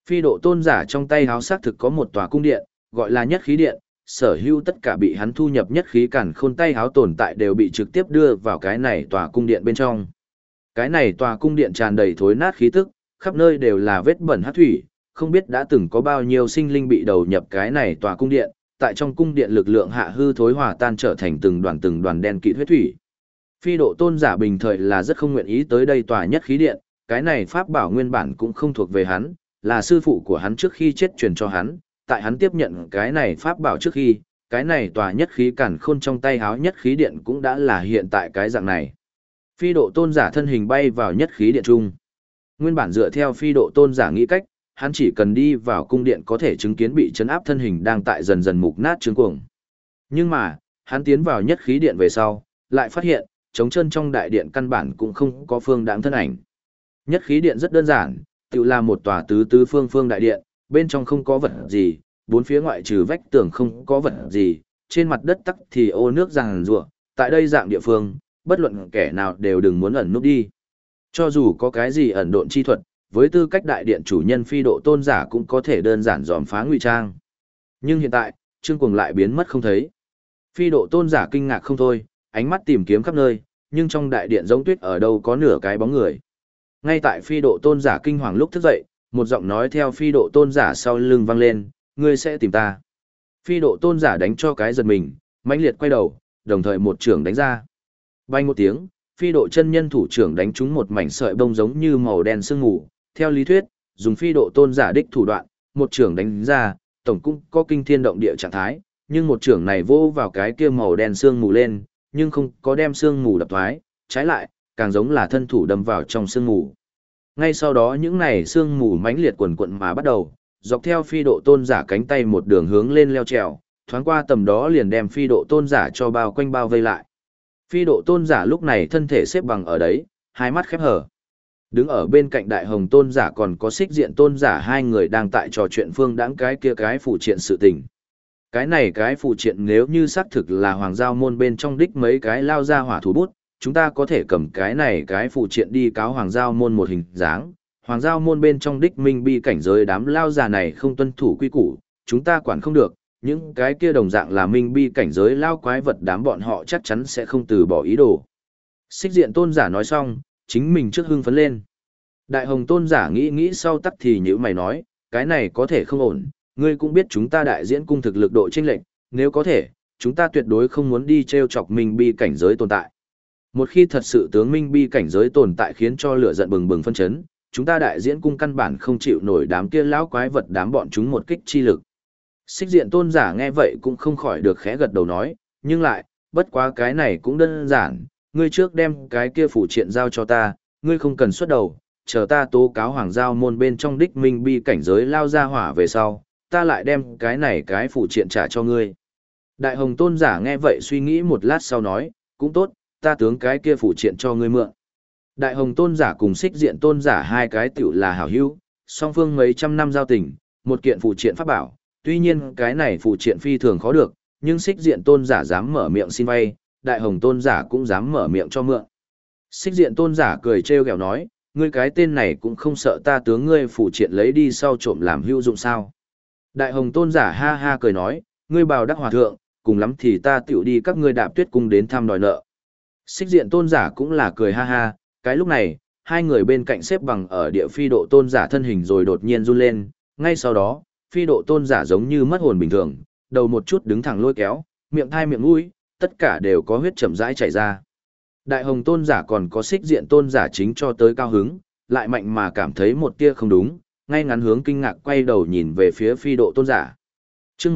Phi độ tôn giả trong tay háo xác thực có một tòa cung điện, gọi là nhất khí điện, sở hữu tất cả bị hắn thu nhập nhất khí càn khôn tay háo tồn tại đều bị trực tiếp đưa vào cái này tòa cung điện bên trong. Cái này tòa cung điện tràn đầy thối nát khí tức, khắp nơi đều là vết bẩn hắc thủy, không biết đã từng có bao nhiêu sinh linh bị đầu nhập cái này tòa cung điện, tại trong cung điện lực lượng hạ hư thối hòa tan trở thành từng đoàn đen kịt huyết thủy. Phi độ tôn giả bình thời là rất không nguyện ý tới đây tòa nhất khí điện, cái này pháp bảo nguyên bản cũng không thuộc về hắn, là sư phụ của hắn trước khi chết truyền cho hắn, tại hắn tiếp nhận cái này pháp bảo trước khi, cái này tòa nhất khí càn khôn trong tay háo nhất khí điện cũng đã là hiện tại cái dạng này. Phi độ tôn giả thân hình bay vào nhất khí điện trung. Nguyên bản dựa theo phi độ tôn giả nghĩ cách, hắn chỉ cần đi vào cung điện có thể chứng kiến bị chấn áp thân hình đang tại dần dần mục nát trướng cuồng. Nhưng mà, hắn tiến vào nhất khí điện về sau, lại phát hiện, trống chân trong đại điện căn bản cũng không có phương đãng thân ảnh. Nhất khí điện rất đơn giản, tự là một tòa tứ phương đại điện, bên trong không có vật gì, bốn phía ngoại trừ vách tường không có vật gì, trên mặt đất tắc thì ô nước ràng rùa, tại đây dạng địa phương, bất luận kẻ nào đều đừng muốn ẩn núp đi. Cho dù có cái gì ẩn độn chi thuật, với tư cách đại điện chủ nhân phi độ tôn giả cũng có thể đơn giản dòm phá ngụy trang. Nhưng hiện tại, Trương Cuồng lại biến mất không thấy. Phi độ tôn giả kinh ngạc không thôi, ánh mắt tìm kiếm khắp nơi, nhưng trong đại điện giống tuyết ở đâu có nửa cái bóng người. Ngay tại phi độ tôn giả kinh hoàng lúc thức dậy, một giọng nói theo phi độ tôn giả sau lưng vang lên, ngươi sẽ tìm ta. Phi độ tôn giả đánh cho cái giật mình, mãnh liệt quay đầu, đồng thời một trưởng đánh ra. Bay một tiếng, phi độ chân nhân thủ trưởng đánh trúng một mảnh sợi bông giống như màu đen sương mù. Theo lý thuyết, dùng phi độ tôn giả đích thủ đoạn, một trưởng đánh ra, tổng cũng có kinh thiên động địa trạng thái, nhưng một trưởng này vô vào cái kia màu đen sương mù lên, nhưng không có đem sương mù đập thoái, trái lại, càng giống là thân thủ đâm vào trong sương mù. Ngay sau đó những này sương mù mãnh liệt quần quận mà bắt đầu, dọc theo phi độ tôn giả cánh tay một đường hướng lên leo trèo, thoáng qua tầm đó liền đem phi độ tôn giả cho bao quanh bao vây lại. Phi độ tôn giả lúc này thân thể xếp bằng ở đấy, hai mắt khép hờ. Đứng ở bên cạnh đại hồng tôn giả còn có xích diện tôn giả hai người đang tại trò chuyện phương đãng cái kia cái phụ triện sự tình. Cái này cái phụ triện nếu như xác thực là hoàng giao môn bên trong đích mấy cái lao ra hỏa thủ bút, chúng ta có thể cầm cái này cái phụ triện đi cáo hoàng giao môn một hình dáng. Hoàng giao môn bên trong đích minh bi cảnh giới đám lao già này không tuân thủ quy củ, chúng ta quản không được, những cái kia đồng dạng là minh bi cảnh giới lao quái vật đám bọn họ chắc chắn sẽ không từ bỏ ý đồ. Xích diện tôn giả nói xong, chính mình trước hưng phấn lên. Đại hồng tôn giả nghĩ sau tắc thì như mày nói, cái này có thể không ổn, ngươi cũng biết chúng ta đại diễn cung thực lực độ chênh lệch, nếu có thể, chúng ta tuyệt đối không muốn đi treo chọc minh bi cảnh giới tồn tại. Một khi thật sự tướng minh bi cảnh giới tồn tại khiến cho lửa giận bừng bừng phân chấn, chúng ta đại diễn cung căn bản không chịu nổi đám kia lão quái vật đám bọn chúng một kích chi lực. Xích diện tôn giả nghe vậy cũng không khỏi được khẽ gật đầu nói, nhưng lại, bất quá cái này cũng đơn giản, ngươi trước đem cái kia phủ triện giao cho ta, ngươi không cần xuất đầu, chờ ta tố cáo hoàng giao môn bên trong đích minh bi cảnh giới lao ra hỏa về sau, ta lại đem cái này cái phủ triện trả cho ngươi. Đại hồng tôn giả nghe vậy suy nghĩ một lát sau nói, cũng tốt, ta tướng cái kia phủ triện cho ngươi mượn. Đại hồng tôn giả cùng xích diện tôn giả hai cái tiểu là hảo hữu, song phương mấy trăm năm giao tình, một kiện phủ triện pháp bảo, tuy nhiên cái này phủ triện phi thường khó được, nhưng xích diện tôn giả dám mở miệng xin vay, đại hồng tôn giả cũng dám mở miệng cho mượn. Xích diện tôn giả cười trêu ghẹo nói, ngươi cái tên này cũng không sợ ta tướng ngươi phủ triện lấy đi sau trộm làm hữu dụng sao. Đại hồng tôn giả ha ha cười nói, ngươi bào đắc hòa thượng, cùng lắm thì ta tiểu đi các ngươi đạp tuyết cung đến thăm đòi nợ. Xích diện tôn giả cũng là cười ha ha, cái lúc này, hai người bên cạnh xếp bằng ở địa phi độ tôn giả thân hình rồi đột nhiên run lên, ngay sau đó, phi độ tôn giả giống như mất hồn bình thường, đầu một chút đứng thẳng lôi kéo, miệng thai miệng mũi, tất cả đều có huyết chậm rãi chảy ra. Đại hồng tôn giả còn có xích diện tôn giả chính cho tới cao hứng, lại mạnh mà cảm thấy một tia không đúng, ngay ngắn hướng kinh ngạc quay đầu nhìn về phía phi độ tôn giả. Chương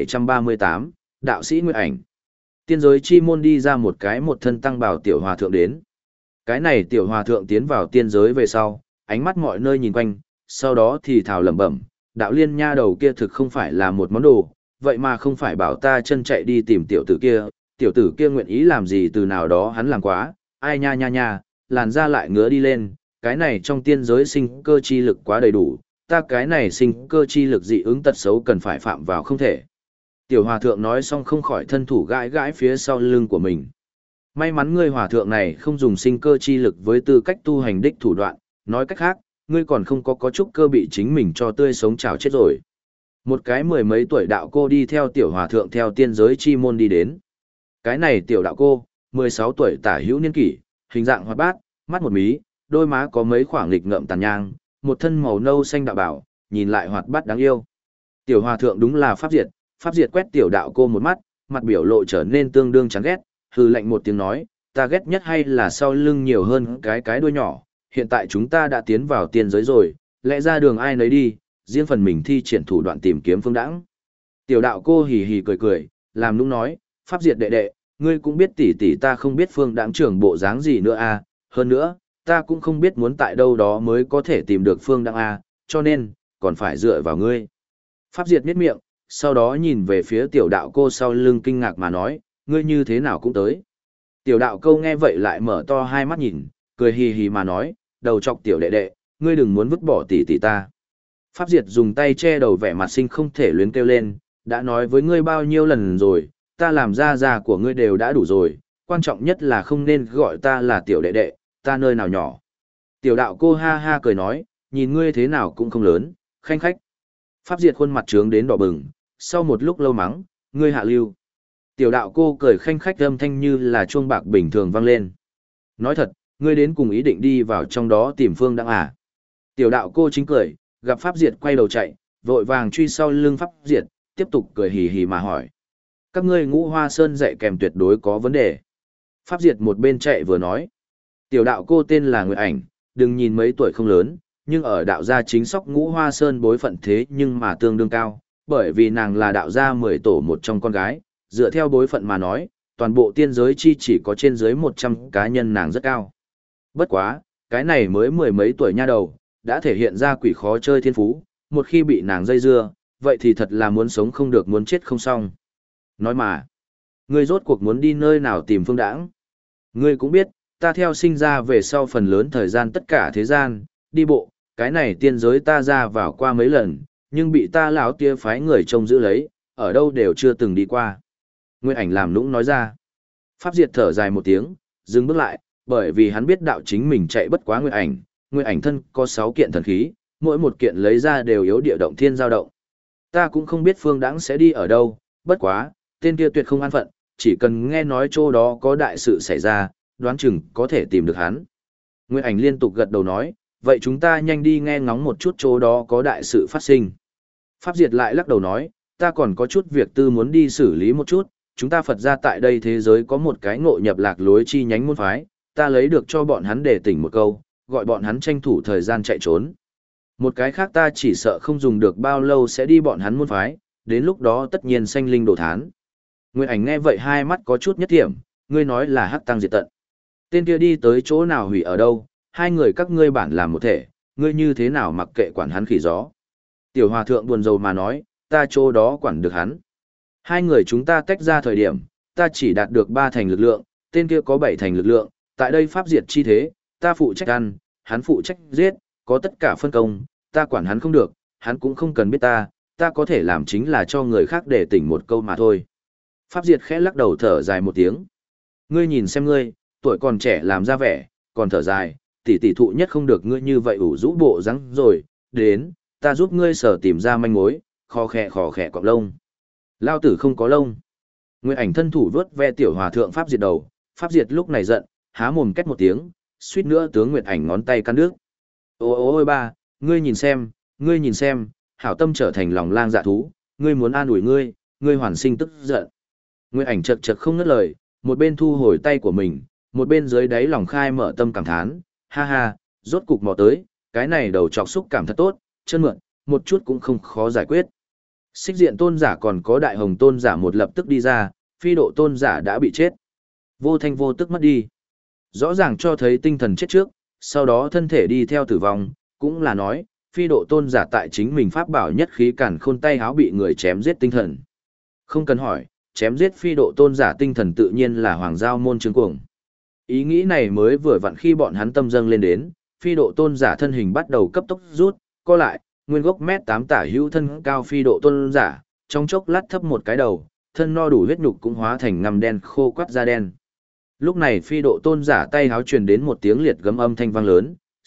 1738, đạo sĩ Nguyệt Ảnh. Tiên giới chi môn đi ra một thân tăng bào tiểu hòa thượng đến. Cái này tiểu hòa thượng tiến vào tiên giới về sau, ánh mắt mọi nơi nhìn quanh, sau đó thì thào lẩm bẩm, đạo liên nha đầu kia thực không phải là một món đồ, vậy mà không phải bảo ta chân chạy đi tìm tiểu tử kia nguyện ý làm gì từ nào đó hắn làm quá, ai nha nha nha, làn da lại ngứa đi lên, cái này trong tiên giới sinh cơ chi lực quá đầy đủ, ta cái này sinh cơ chi lực dị ứng tật xấu cần phải phạm vào không thể. Tiểu hòa thượng nói xong không khỏi thân thủ gãi gãi phía sau lưng của mình. May mắn ngươi hòa thượng này không dùng sinh cơ chi lực với tư cách tu hành đích thủ đoạn, nói cách khác, ngươi còn không có chút cơ bị chính mình cho tươi sống chảo chết rồi. Một cái mười mấy tuổi đạo cô đi theo tiểu hòa thượng theo tiên giới chi môn đi đến. Cái này tiểu đạo cô, 16 tuổi tả hữu niên kỷ, hình dạng hoạt bát, mắt một mí, đôi má có mấy khoảng nghịch ngợm tàn nhang, một thân màu nâu xanh đạo bảo, nhìn lại hoạt bát đáng yêu. Tiểu hòa thượng đúng là Pháp Diệt quét tiểu đạo cô một mắt, mặt biểu lộ trở nên tương đương chán ghét, hừ lạnh một tiếng nói, ta ghét nhất hay là sau lưng nhiều hơn cái đuôi nhỏ, hiện tại chúng ta đã tiến vào tiên giới rồi, lẽ ra đường ai nấy đi, riêng phần mình thi triển thủ đoạn tìm kiếm phương đãng. Tiểu đạo cô hì hì cười cười, làm nũng nói, Pháp Diệt đệ đệ, ngươi cũng biết tỷ tỷ ta không biết phương đãng trưởng bộ dáng gì nữa à, hơn nữa, ta cũng không biết muốn tại đâu đó mới có thể tìm được phương đãng à, cho nên, còn phải dựa vào ngươi. Pháp Diệt nhếch miệng, sau đó nhìn về phía tiểu đạo cô sau lưng kinh ngạc mà nói, ngươi như thế nào cũng tới. Tiểu đạo câu nghe vậy lại mở to hai mắt nhìn, cười hì hì mà nói, đầu chọc tiểu đệ đệ, ngươi đừng muốn vứt bỏ tỷ tỷ ta. Pháp Diệt dùng tay che đầu vẻ mặt sinh không thể luyến kêu lên, đã nói với ngươi bao nhiêu lần rồi, ta làm ra của ngươi đều đã đủ rồi, quan trọng nhất là không nên gọi ta là tiểu đệ đệ, ta nơi nào nhỏ. Tiểu đạo cô ha ha cười nói, nhìn ngươi thế nào cũng không lớn, khanh khách. Pháp Diệt khuôn mặt trướng đến đỏ bừng, sau một lúc lâu mắng, ngươi hạ lưu. Tiểu đạo cô cười khanh khách âm thanh như là chuông bạc bình thường vang lên. Nói thật, ngươi đến cùng ý định đi vào trong đó tìm phương đãng à. Tiểu đạo cô chính cười, gặp Pháp Diệt quay đầu chạy, vội vàng truy sau lưng Pháp Diệt, tiếp tục cười hì hì mà hỏi. Các ngươi Ngũ Hoa Sơn dạy kèm tuyệt đối có vấn đề. Pháp Diệt một bên chạy vừa nói. Tiểu đạo cô tên là Nguyệt Ảnh, đừng nhìn mấy tuổi không lớn, nhưng ở đạo gia chính sóc Ngũ Hoa Sơn bối phận thế nhưng mà tương đương cao, bởi vì nàng là đạo gia 10 tổ một trong con gái, dựa theo bối phận mà nói, toàn bộ tiên giới chi chỉ có trên dưới 100 cá nhân nàng rất cao. Bất quá, cái này mới mười mấy tuổi nha đầu, đã thể hiện ra quỷ khó chơi thiên phú, một khi bị nàng dây dưa, vậy thì thật là muốn sống không được muốn chết không xong. Nói mà, ngươi rốt cuộc muốn đi nơi nào tìm phương đãng? Ngươi cũng biết, ta theo sinh ra về sau phần lớn thời gian tất cả thế gian, đi bộ, cái này tiên giới ta ra vào qua mấy lần, nhưng bị ta lão tia phái người trông giữ lấy, ở đâu đều chưa từng đi qua. Nguyệt Ảnh làm nũng nói ra. Pháp Diệt thở dài một tiếng, dừng bước lại, bởi vì hắn biết đạo chính mình chạy bất quá Nguyệt Ảnh thân có 6 kiện thần khí, mỗi một kiện lấy ra đều yếu địa động thiên giao động. Ta cũng không biết phương đãng sẽ đi ở đâu, bất quá, tên kia tuyệt không an phận, chỉ cần nghe nói chỗ đó có đại sự xảy ra, đoán chừng có thể tìm được hắn. Nguyệt Ảnh liên tục gật đầu nói, vậy chúng ta nhanh đi nghe ngóng một chút chỗ đó có đại sự phát sinh. Pháp Diệt lại lắc đầu nói, ta còn có chút việc tư muốn đi xử lý một chút, chúng ta Phật gia tại đây thế giới có một cái ngộ nhập lạc lối chi nhánh môn phái, ta lấy được cho bọn hắn để tỉnh một câu, gọi bọn hắn tranh thủ thời gian chạy trốn. Một cái khác ta chỉ sợ không dùng được bao lâu sẽ đi bọn hắn môn phái, đến lúc đó tất nhiên sanh linh đổ thán. Nguyệt Ảnh nghe vậy hai mắt có chút nhất thiểm, ngươi nói là hắc tăng diệt tận. Tên kia đi tới chỗ nào hủy ở đâu, hai người các ngươi bản làm một thể, ngươi như thế nào mặc kệ quản hắn khỉ gió. Tiểu hòa thượng buồn rầu mà nói, ta chỗ đó quản được hắn. Hai người chúng ta tách ra thời điểm, ta chỉ đạt được 3 thành lực lượng, tên kia có 7 thành lực lượng, tại đây pháp diệt chi thế, ta phụ trách ăn, hắn phụ trách giết, có tất cả phân công, ta quản hắn không được, hắn cũng không cần biết ta có thể làm chính là cho người khác để tỉnh một câu mà thôi. Pháp diệt khẽ lắc đầu thở dài một tiếng. Ngươi nhìn xem ngươi, tuổi còn trẻ làm ra vẻ, còn thở dài, tỷ thụ nhất không được ngươi như vậy ủ rũ bộ răng rồi, đến, ta giúp ngươi sở tìm ra manh mối, khò khẽ cọp lông. Lao tử không có lông. Nguyệt Ảnh thân thủ vớt ve tiểu hòa thượng Pháp diệt đầu, Pháp diệt lúc này giận, há mồm két một tiếng, suýt nữa tướng Nguyệt Ảnh ngón tay căn nước. Ôi ba, ngươi nhìn xem, hảo tâm trở thành lòng lang dạ thú, ngươi muốn an ủi ngươi hoàn sinh tức giận. Nguyệt Ảnh chật không ngớt lời, một bên thu hồi tay của mình, một bên dưới đáy lòng khai mở tâm cảm thán, ha ha, rốt cục mò tới, cái này đầu trọc xúc cảm thật tốt, chân mượn, một chút cũng không khó giải quyết. Xích diện tôn giả còn có đại hồng tôn giả một lập tức đi ra, phi độ tôn giả đã bị chết. Vô thanh vô tức mất đi. Rõ ràng cho thấy tinh thần chết trước, sau đó thân thể đi theo tử vong, cũng là nói, phi độ tôn giả tại chính mình pháp bảo nhất khí cản khôn tay háo bị người chém giết tinh thần. Không cần hỏi, chém giết phi độ tôn giả tinh thần tự nhiên là hoàng giao môn trướng cuồng. Ý nghĩ này mới vừa vặn khi bọn hắn tâm dâng lên đến, phi độ tôn giả thân hình bắt đầu cấp tốc rút, co lại, nguyên gốc mét 8 tả hữu thân cao phi độ tôn giả, trong chốc lát thấp một cái đầu, thân no đủ huyết nhục cũng hóa thành ngăm đen khô quắt da đen. Lúc này phi độ tôn giả tay háo truyền đến một tiếng liệt gấm âm thanh vang lớn,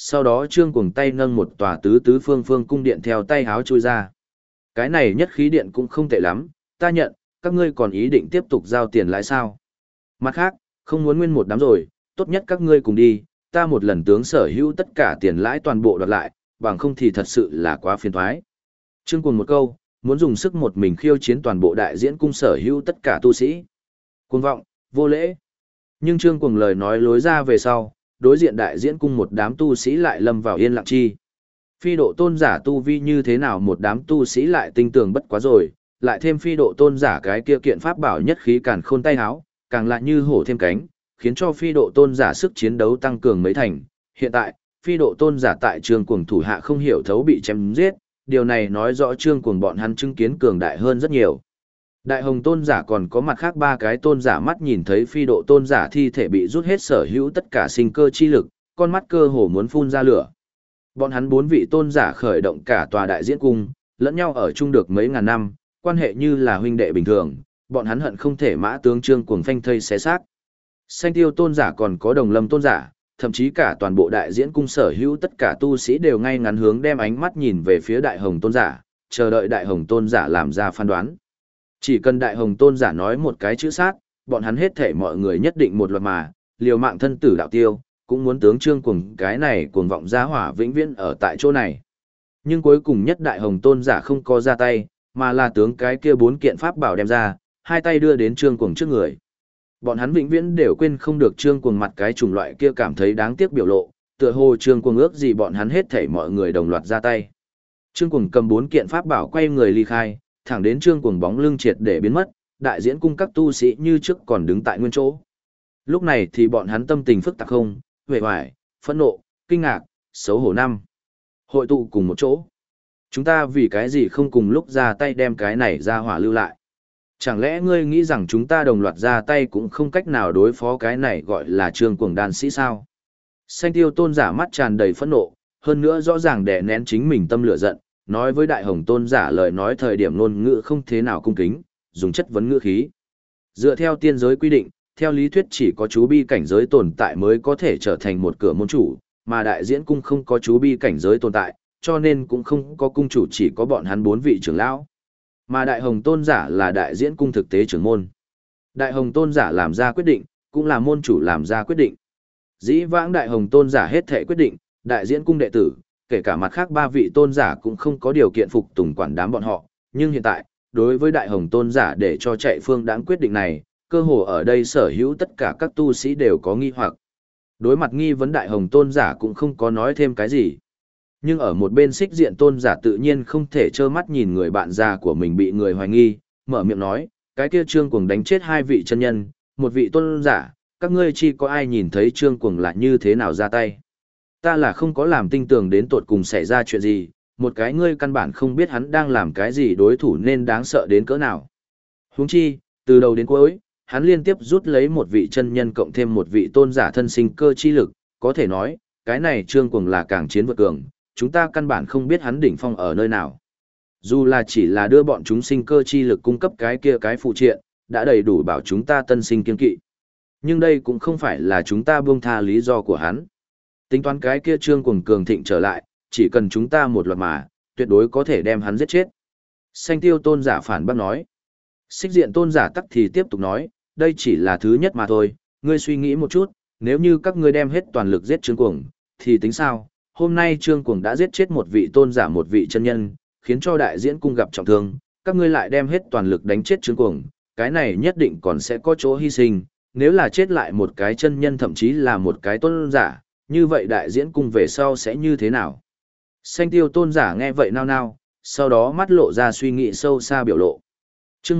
sau đó Trương Cuồng tay nâng một tòa tứ tứ phương phương cung điện theo tay háo chui ra. Cái này nhất khí điện cũng không tệ lắm, ta nhận, các ngươi còn ý định tiếp tục giao tiền lãi sao? Mặt khác, không muốn nguyên một đám rồi, tốt nhất các ngươi cùng đi, ta một lần tướng sở hữu tất cả tiền lãi toàn bộ đoạt lại, bằng không thì thật sự là quá phiền toái. Trương Cuồng một câu, muốn dùng sức một mình khiêu chiến toàn bộ đại diễn cung sở hữu tất cả tu sĩ. Cuồng vọng, vô lễ. Nhưng Trương Cuồng lời nói lối ra về sau, đối diện đại diễn cung một đám tu sĩ lại lâm vào yên lặng chi. Phi độ tôn giả tu vi như thế nào một đám tu sĩ lại tinh tường bất quá rồi, lại thêm phi độ tôn giả cái kia kiện pháp bảo nhất khí càn khôn tay háo, càng lại như hổ thêm cánh, khiến cho phi độ tôn giả sức chiến đấu tăng cường mấy thành. Hiện tại, phi độ tôn giả tại Trương Cuồng thủ hạ không hiểu thấu bị chém giết, điều này nói rõ Trương Cuồng bọn hắn chứng kiến cường đại hơn rất nhiều. Đại hồng tôn giả còn có mặt khác ba cái tôn giả mắt nhìn thấy phi độ tôn giả thi thể bị rút hết sở hữu tất cả sinh cơ chi lực, con mắt cơ hồ muốn phun ra lửa. Bọn hắn bốn vị tôn giả khởi động cả tòa đại diễn cung, lẫn nhau ở chung được mấy ngàn năm, quan hệ như là huynh đệ bình thường, bọn hắn hận không thể mã tướng Trương Cuồng phanh thây xé xác. Xanh tiêu tôn giả còn có đồng lâm tôn giả, thậm chí cả toàn bộ đại diễn cung sở hữu tất cả tu sĩ đều ngay ngắn hướng đem ánh mắt nhìn về phía đại hồng tôn giả, chờ đợi đại hồng tôn giả làm ra phán đoán. Chỉ cần đại hồng tôn giả nói một cái chữ sát, bọn hắn hết thể mọi người nhất định một loạt mà, liều mạng thân tử đạo tiêu, cũng muốn tướng Trương Cuồng cái này cuồng vọng giá hỏa vĩnh viễn ở tại chỗ này. Nhưng cuối cùng nhất đại hồng tôn giả không có ra tay, mà là tướng cái kia bốn kiện pháp bảo đem ra, hai tay đưa đến Trương Cuồng trước người. Bọn hắn vĩnh viễn đều quên không được Trương Cuồng mặt cái chủng loại kia cảm thấy đáng tiếc biểu lộ, tựa hồ Trương Cuồng ước gì bọn hắn hết thảy mọi người đồng loạt ra tay. Trương Cuồng cầm bốn kiện pháp bảo quay người ly khai, thẳng đến Trương Cuồng bóng lưng triệt để biến mất, đại diễn cung các tu sĩ như trước còn đứng tại nguyên chỗ. Lúc này thì bọn hắn tâm tình phức tạp không, uể oải, phẫn nộ, kinh ngạc, xấu hổ năm. Hội tụ cùng một chỗ. Chúng ta vì cái gì không cùng lúc ra tay đem cái này ra hỏa lưu lại? Chẳng lẽ ngươi nghĩ rằng chúng ta đồng loạt ra tay cũng không cách nào đối phó cái này gọi là Trương Cuồng đan sĩ sao? Xanh tiêu tôn giả mắt tràn đầy phẫn nộ, hơn nữa rõ ràng đè nén chính mình tâm lửa giận, nói với đại hồng tôn giả lời nói thời điểm ngôn ngữ không thế nào cung kính, dùng chất vấn ngữ khí. Dựa theo tiên giới quy định, theo lý thuyết chỉ có chú bi cảnh giới tồn tại mới có thể trở thành một cửa môn chủ, mà đại diễn cung không có chú bi cảnh giới tồn tại, cho nên cũng không có cung chủ, chỉ có bọn hắn bốn vị trưởng lão. Mà đại hồng tôn giả là đại diễn cung thực tế trưởng môn. Đại hồng tôn giả làm ra quyết định, cũng là môn chủ làm ra quyết định. Dĩ vãng đại hồng tôn giả hết thể quyết định, đại diễn cung đệ tử, kể cả mặt khác ba vị tôn giả cũng không có điều kiện phục tùng quản đám bọn họ, nhưng hiện tại, đối với đại hồng tôn giả để cho chạy phương đáng quyết định này, cơ hồ ở đây sở hữu tất cả các tu sĩ đều có nghi hoặc. Đối mặt nghi vấn đại hồng tôn giả cũng không có nói thêm cái gì. Nhưng ở một bên xích diện tôn giả tự nhiên không thể trơ mắt nhìn người bạn già của mình bị người hoài nghi, mở miệng nói, cái kia Trương Cuồng đánh chết hai vị chân nhân, một vị tôn giả, các ngươi chi có ai nhìn thấy Trương Cuồng là như thế nào ra tay. Ta là không có làm tinh tường đến tột cùng xảy ra chuyện gì, một cái ngươi căn bản không biết hắn đang làm cái gì đối thủ nên đáng sợ đến cỡ nào. Huống chi, từ đầu đến cuối, hắn liên tiếp rút lấy một vị chân nhân cộng thêm một vị tôn giả thân sinh cơ chi lực, có thể nói, cái này Trương Cuồng là càng chiến vượt cường, chúng ta căn bản không biết hắn đỉnh phong ở nơi nào. Dù là chỉ là đưa bọn chúng sinh cơ chi lực cung cấp cái kia cái phụ triện, đã đầy đủ bảo chúng ta tân sinh kiên kỵ. Nhưng đây cũng không phải là chúng ta buông tha lý do của hắn. Tính toán cái kia Trương Cuồng cường thịnh trở lại, chỉ cần chúng ta một loạt mà, tuyệt đối có thể đem hắn giết chết. Xanh tiêu tôn giả phản bác nói. Xích diện tôn giả tắc thì tiếp tục nói, đây chỉ là thứ nhất mà thôi, ngươi suy nghĩ một chút, nếu như các ngươi đem hết toàn lực giết Trương Cuồng, thì tính sao? Hôm nay Trương Cuồng đã giết chết một vị tôn giả một vị chân nhân, khiến cho đại diễn cung gặp trọng thương, các ngươi lại đem hết toàn lực đánh chết Trương Cuồng, cái này nhất định còn sẽ có chỗ hy sinh, nếu là chết lại một cái chân nhân thậm chí là một cái tôn giả, như vậy đại diễn cung về sau sẽ như thế nào? Xanh tiêu tôn giả nghe vậy nao nao, sau đó mắt lộ ra suy nghĩ sâu xa biểu lộ. Chương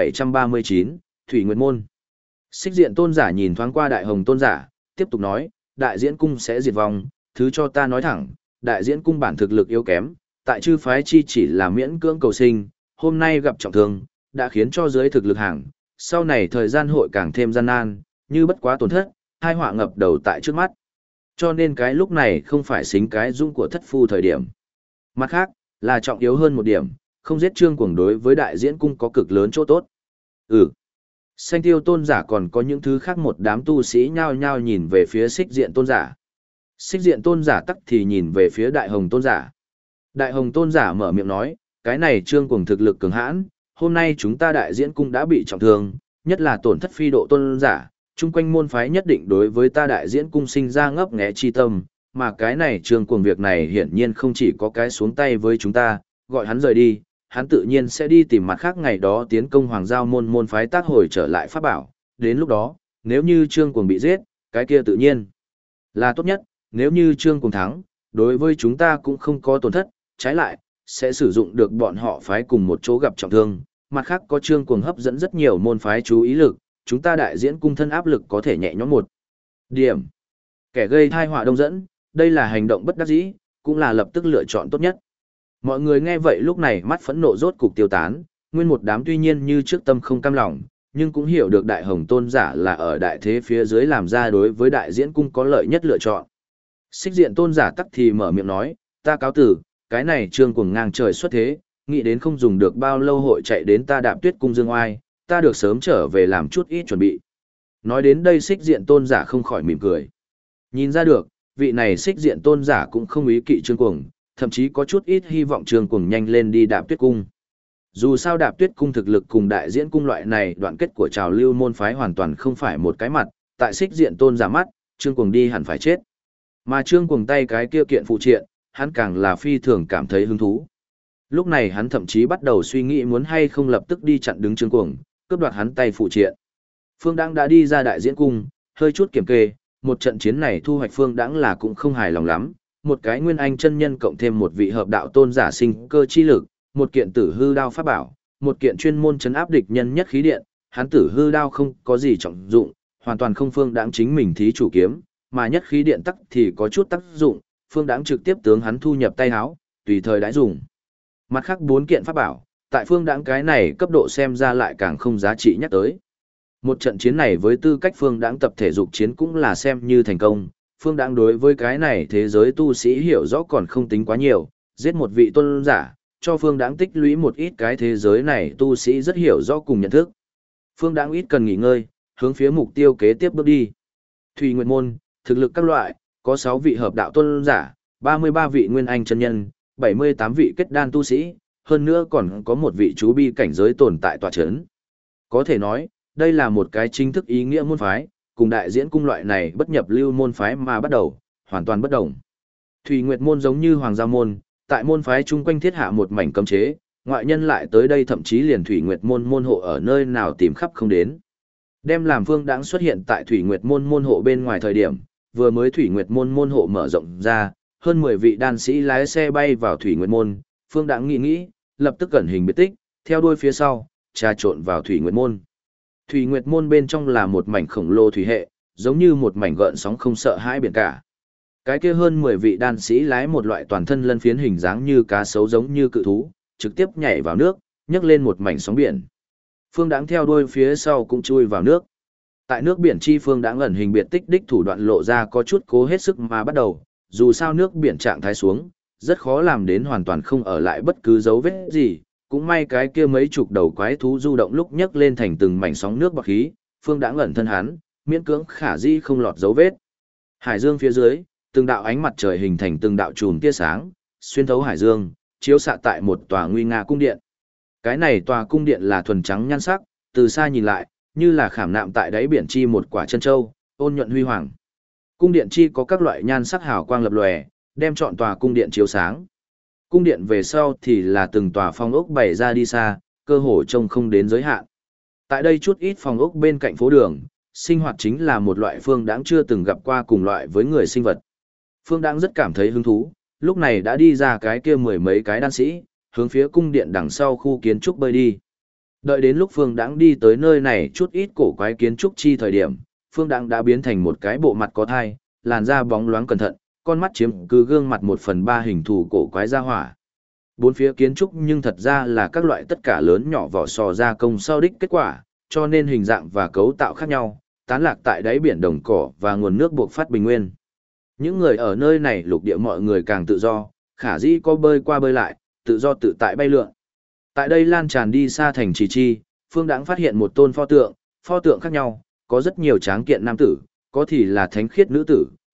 1739, Thủy Nguyệt Môn. Xích diện tôn giả nhìn thoáng qua đại hồng tôn giả, tiếp tục nói, đại diễn cung sẽ diệt vong, thứ cho ta nói thẳng, đại diễn cung bản thực lực yếu kém, tại chư phái chi chỉ là miễn cưỡng cầu sinh, hôm nay gặp trọng thương, đã khiến cho dưới thực lực hàng, sau này thời gian hội càng thêm gian nan, như bất quá tổn thất, hai họa ngập đầu tại trước mắt. Cho nên cái lúc này không phải xính cái dũng của thất phu thời điểm. Mặt khác, là trọng yếu hơn một điểm, không giết Trương Cuồng đối với đại diễn cung có cực lớn chỗ tốt. Xanh tiêu tôn giả còn có những thứ khác một đám tu sĩ nhao nhao nhìn về phía xích diện tôn giả. Xích diện tôn giả tắc thì nhìn về phía đại hồng tôn giả. Đại hồng tôn giả mở miệng nói, cái này trương cuồng thực lực cường hãn, hôm nay chúng ta đại diễn cung đã bị trọng thương, nhất là tổn thất phi độ tôn giả, chung quanh môn phái nhất định đối với ta đại diễn cung sinh ra ngấp nghé chi tâm, mà cái này trương cuồng việc này hiển nhiên không chỉ có cái xuống tay với chúng ta, gọi hắn rời đi, hắn tự nhiên sẽ đi tìm mặt khác ngày đó tiến công hoàng giao môn môn phái tác hồi trở lại pháp bảo, đến lúc đó, nếu như trương cuồng bị giết, cái kia tự nhiên là tốt nhất, nếu như trương cuồng thắng, đối với chúng ta cũng không có tổn thất, trái lại, sẽ sử dụng được bọn họ phái cùng một chỗ gặp trọng thương, mặt khác có trương cuồng hấp dẫn rất nhiều môn phái chú ý lực, chúng ta đại diễn cung thân áp lực có thể nhẹ nhõm một điểm. Kẻ gây thai họa đông dẫn, đây là hành động bất đắc dĩ, cũng là lập tức lựa chọn tốt nhất. Mọi người nghe vậy lúc này mắt phẫn nộ rốt cục tiêu tán, nguyên một đám tuy nhiên như trước tâm không cam lòng, nhưng cũng hiểu được đại hồng tôn giả là ở đại thế phía dưới làm ra đối với đại diễn cung có lợi nhất lựa chọn. Xích diện tôn giả tắc thì mở miệng nói, ta cáo tử, cái này trương cuồng ngang trời xuất thế, nghĩ đến không dùng được bao lâu hội chạy đến ta Đạp Tuyết cung dương oai, ta được sớm trở về làm chút ít chuẩn bị. Nói đến đây xích diện tôn giả không khỏi mỉm cười. Nhìn ra được, vị này xích diện tôn giả cũng không ý kỵ trương cuồng, thậm chí có chút ít hy vọng trương cuồng nhanh lên đi Đạp Tuyết cung. Dù sao Đạp Tuyết cung thực lực cùng đại diễn cung loại này đoạn kết của trào lưu môn phái hoàn toàn không phải một cái mặt, tại xích diện tôn giả mắt, trương cuồng đi hẳn phải chết. Mà trương cuồng tay cái kia kiện phụ triện, hắn càng là phi thường cảm thấy hứng thú. Lúc này hắn thậm chí bắt đầu suy nghĩ muốn hay không lập tức đi chặn đứng trương cuồng, cướp đoạt hắn tay phụ triện. Phương Đãng đã đi ra đại diễn cung, hơi chút kiểm kê, một trận chiến này thu hoạch Phương Đãng là cũng không hài lòng lắm, một cái nguyên anh chân nhân cộng thêm một vị hợp đạo tôn giả sinh cơ chi lực, một kiện tử hư đao pháp bảo, một kiện chuyên môn trấn áp địch nhân nhất khí điện, hắn tử hư đao không có gì trọng dụng, hoàn toàn không Phương Đãng chính mình thí chủ kiếm, mà nhất khí điện tắc thì có chút tác dụng, Phương Đãng trực tiếp tướng hắn thu nhập tay áo, tùy thời đãi dùng. Mặt khác 4 kiện pháp bảo, tại Phương Đãng cái này cấp độ xem ra lại càng không giá trị nhắc tới. Một trận chiến này với tư cách Phương Đãng tập thể dục chiến cũng là xem như thành công, Phương Đãng đối với cái này thế giới tu sĩ hiểu rõ còn không tính quá nhiều, giết một vị tôn giả, cho Phương Đãng tích lũy một ít cái thế giới này tu sĩ rất hiểu rõ cùng nhận thức. Phương Đãng ít cần nghỉ ngơi, hướng phía mục tiêu kế tiếp bước đi. Thủy Nguyệt môn, thực lực các loại, có 6 vị hợp đạo tôn giả, 33 vị nguyên anh chân nhân, 78 vị kết đan tu sĩ, hơn nữa còn có một vị chú bi cảnh giới tồn tại tọa chấn. Có thể nói, đây là một cái chính thức ý nghĩa môn phái, cùng đại diễn cung loại này bất nhập lưu môn phái mà bắt đầu, hoàn toàn bất đồng. Thủy Nguyệt môn giống như Hoàng Gia môn, tại môn phái chung quanh thiết hạ một mảnh cấm chế, ngoại nhân lại tới đây thậm chí liền Thủy Nguyệt môn môn hộ ở nơi nào tìm khắp không đến. Đem làm Phương Đãng xuất hiện tại Thủy Nguyệt môn môn hộ bên ngoài thời điểm, vừa mới Thủy Nguyệt môn môn hộ mở rộng ra, hơn 10 vị đan sĩ lái xe bay vào Thủy Nguyệt môn, Phương Đãng nghĩ, lập tức cẩn hình biệt tích, theo đuôi phía sau, trà trộn vào Thủy Nguyệt môn. Thủy Nguyệt môn bên trong là một mảnh khổng lồ thủy hệ, giống như một mảnh gợn sóng không sợ hãi biển cả. Cái kia hơn 10 vị đan sĩ lái một loại toàn thân lân phiến hình dáng như cá sấu giống như cự thú, trực tiếp nhảy vào nước, nhấc lên một mảnh sóng biển. Phương Đãng theo đuôi phía sau cũng chui vào nước. Tại nước biển chi Phương Đãng ẩn hình biệt tích đích thủ đoạn lộ ra có chút cố hết sức mà bắt đầu, dù sao nước biển trạng thái xuống, rất khó làm đến hoàn toàn không ở lại bất cứ dấu vết gì, cũng may cái kia mấy chục đầu quái thú du động lúc nhấc lên thành từng mảnh sóng nước bọt khí, Phương Đãng ẩn thân hắn, miễn cưỡng khả di không lọt dấu vết. Hải dương phía dưới, từng đạo ánh mặt trời hình thành từng đạo chùm tia sáng, xuyên thấu hải dương, chiếu xạ tại một tòa nguy nga cung điện. Cái này tòa cung điện là thuần trắng nhan sắc, từ xa nhìn lại, như là khảm nạm tại đáy biển chi một quả chân châu, ôn nhuận huy hoàng. Cung điện chi có các loại nhan sắc hào quang lập lòe, đem trọn tòa cung điện chiếu sáng. Cung điện về sau thì là từng tòa phong ốc bày ra đi xa, cơ hồ trông không đến giới hạn. Tại đây chút ít phong ốc bên cạnh phố đường, sinh hoạt chính là một loại Phương Đãng chưa từng gặp qua cùng loại với người sinh vật. Phương Đãng rất cảm thấy hứng thú, lúc này đã đi ra cái kia 10 mấy cái đan sĩ, hướng phía cung điện đằng sau khu kiến trúc bơi đi. Đợi đến lúc Phương Đãng đi tới nơi này chút ít cổ quái kiến trúc chi thời điểm, Phương Đãng đã biến thành một cái bộ mặt có thai, làn da bóng loáng cẩn thận, con mắt chiếm cứ gương mặt 1/3 hình thù cổ quái ra hỏa. Bốn phía kiến trúc nhưng thật ra là các loại tất cả lớn nhỏ vỏ sò gia công sau đích kết quả, cho nên hình dạng và cấu tạo khác nhau, tán lạc tại đáy biển đồng cỏ và nguồn nước buộc phát bình nguyên. Những người ở nơi này lục địa mọi người càng tự do, khả dĩ có bơi qua bơi lại, tự do tự tại bay lượn. Tại đây lan tràn đi xa thành trì chi, Phương Đãng phát hiện một tôn pho tượng khác nhau, có rất nhiều tráng kiện nam tử, có thì là thánh khiết nữ tử,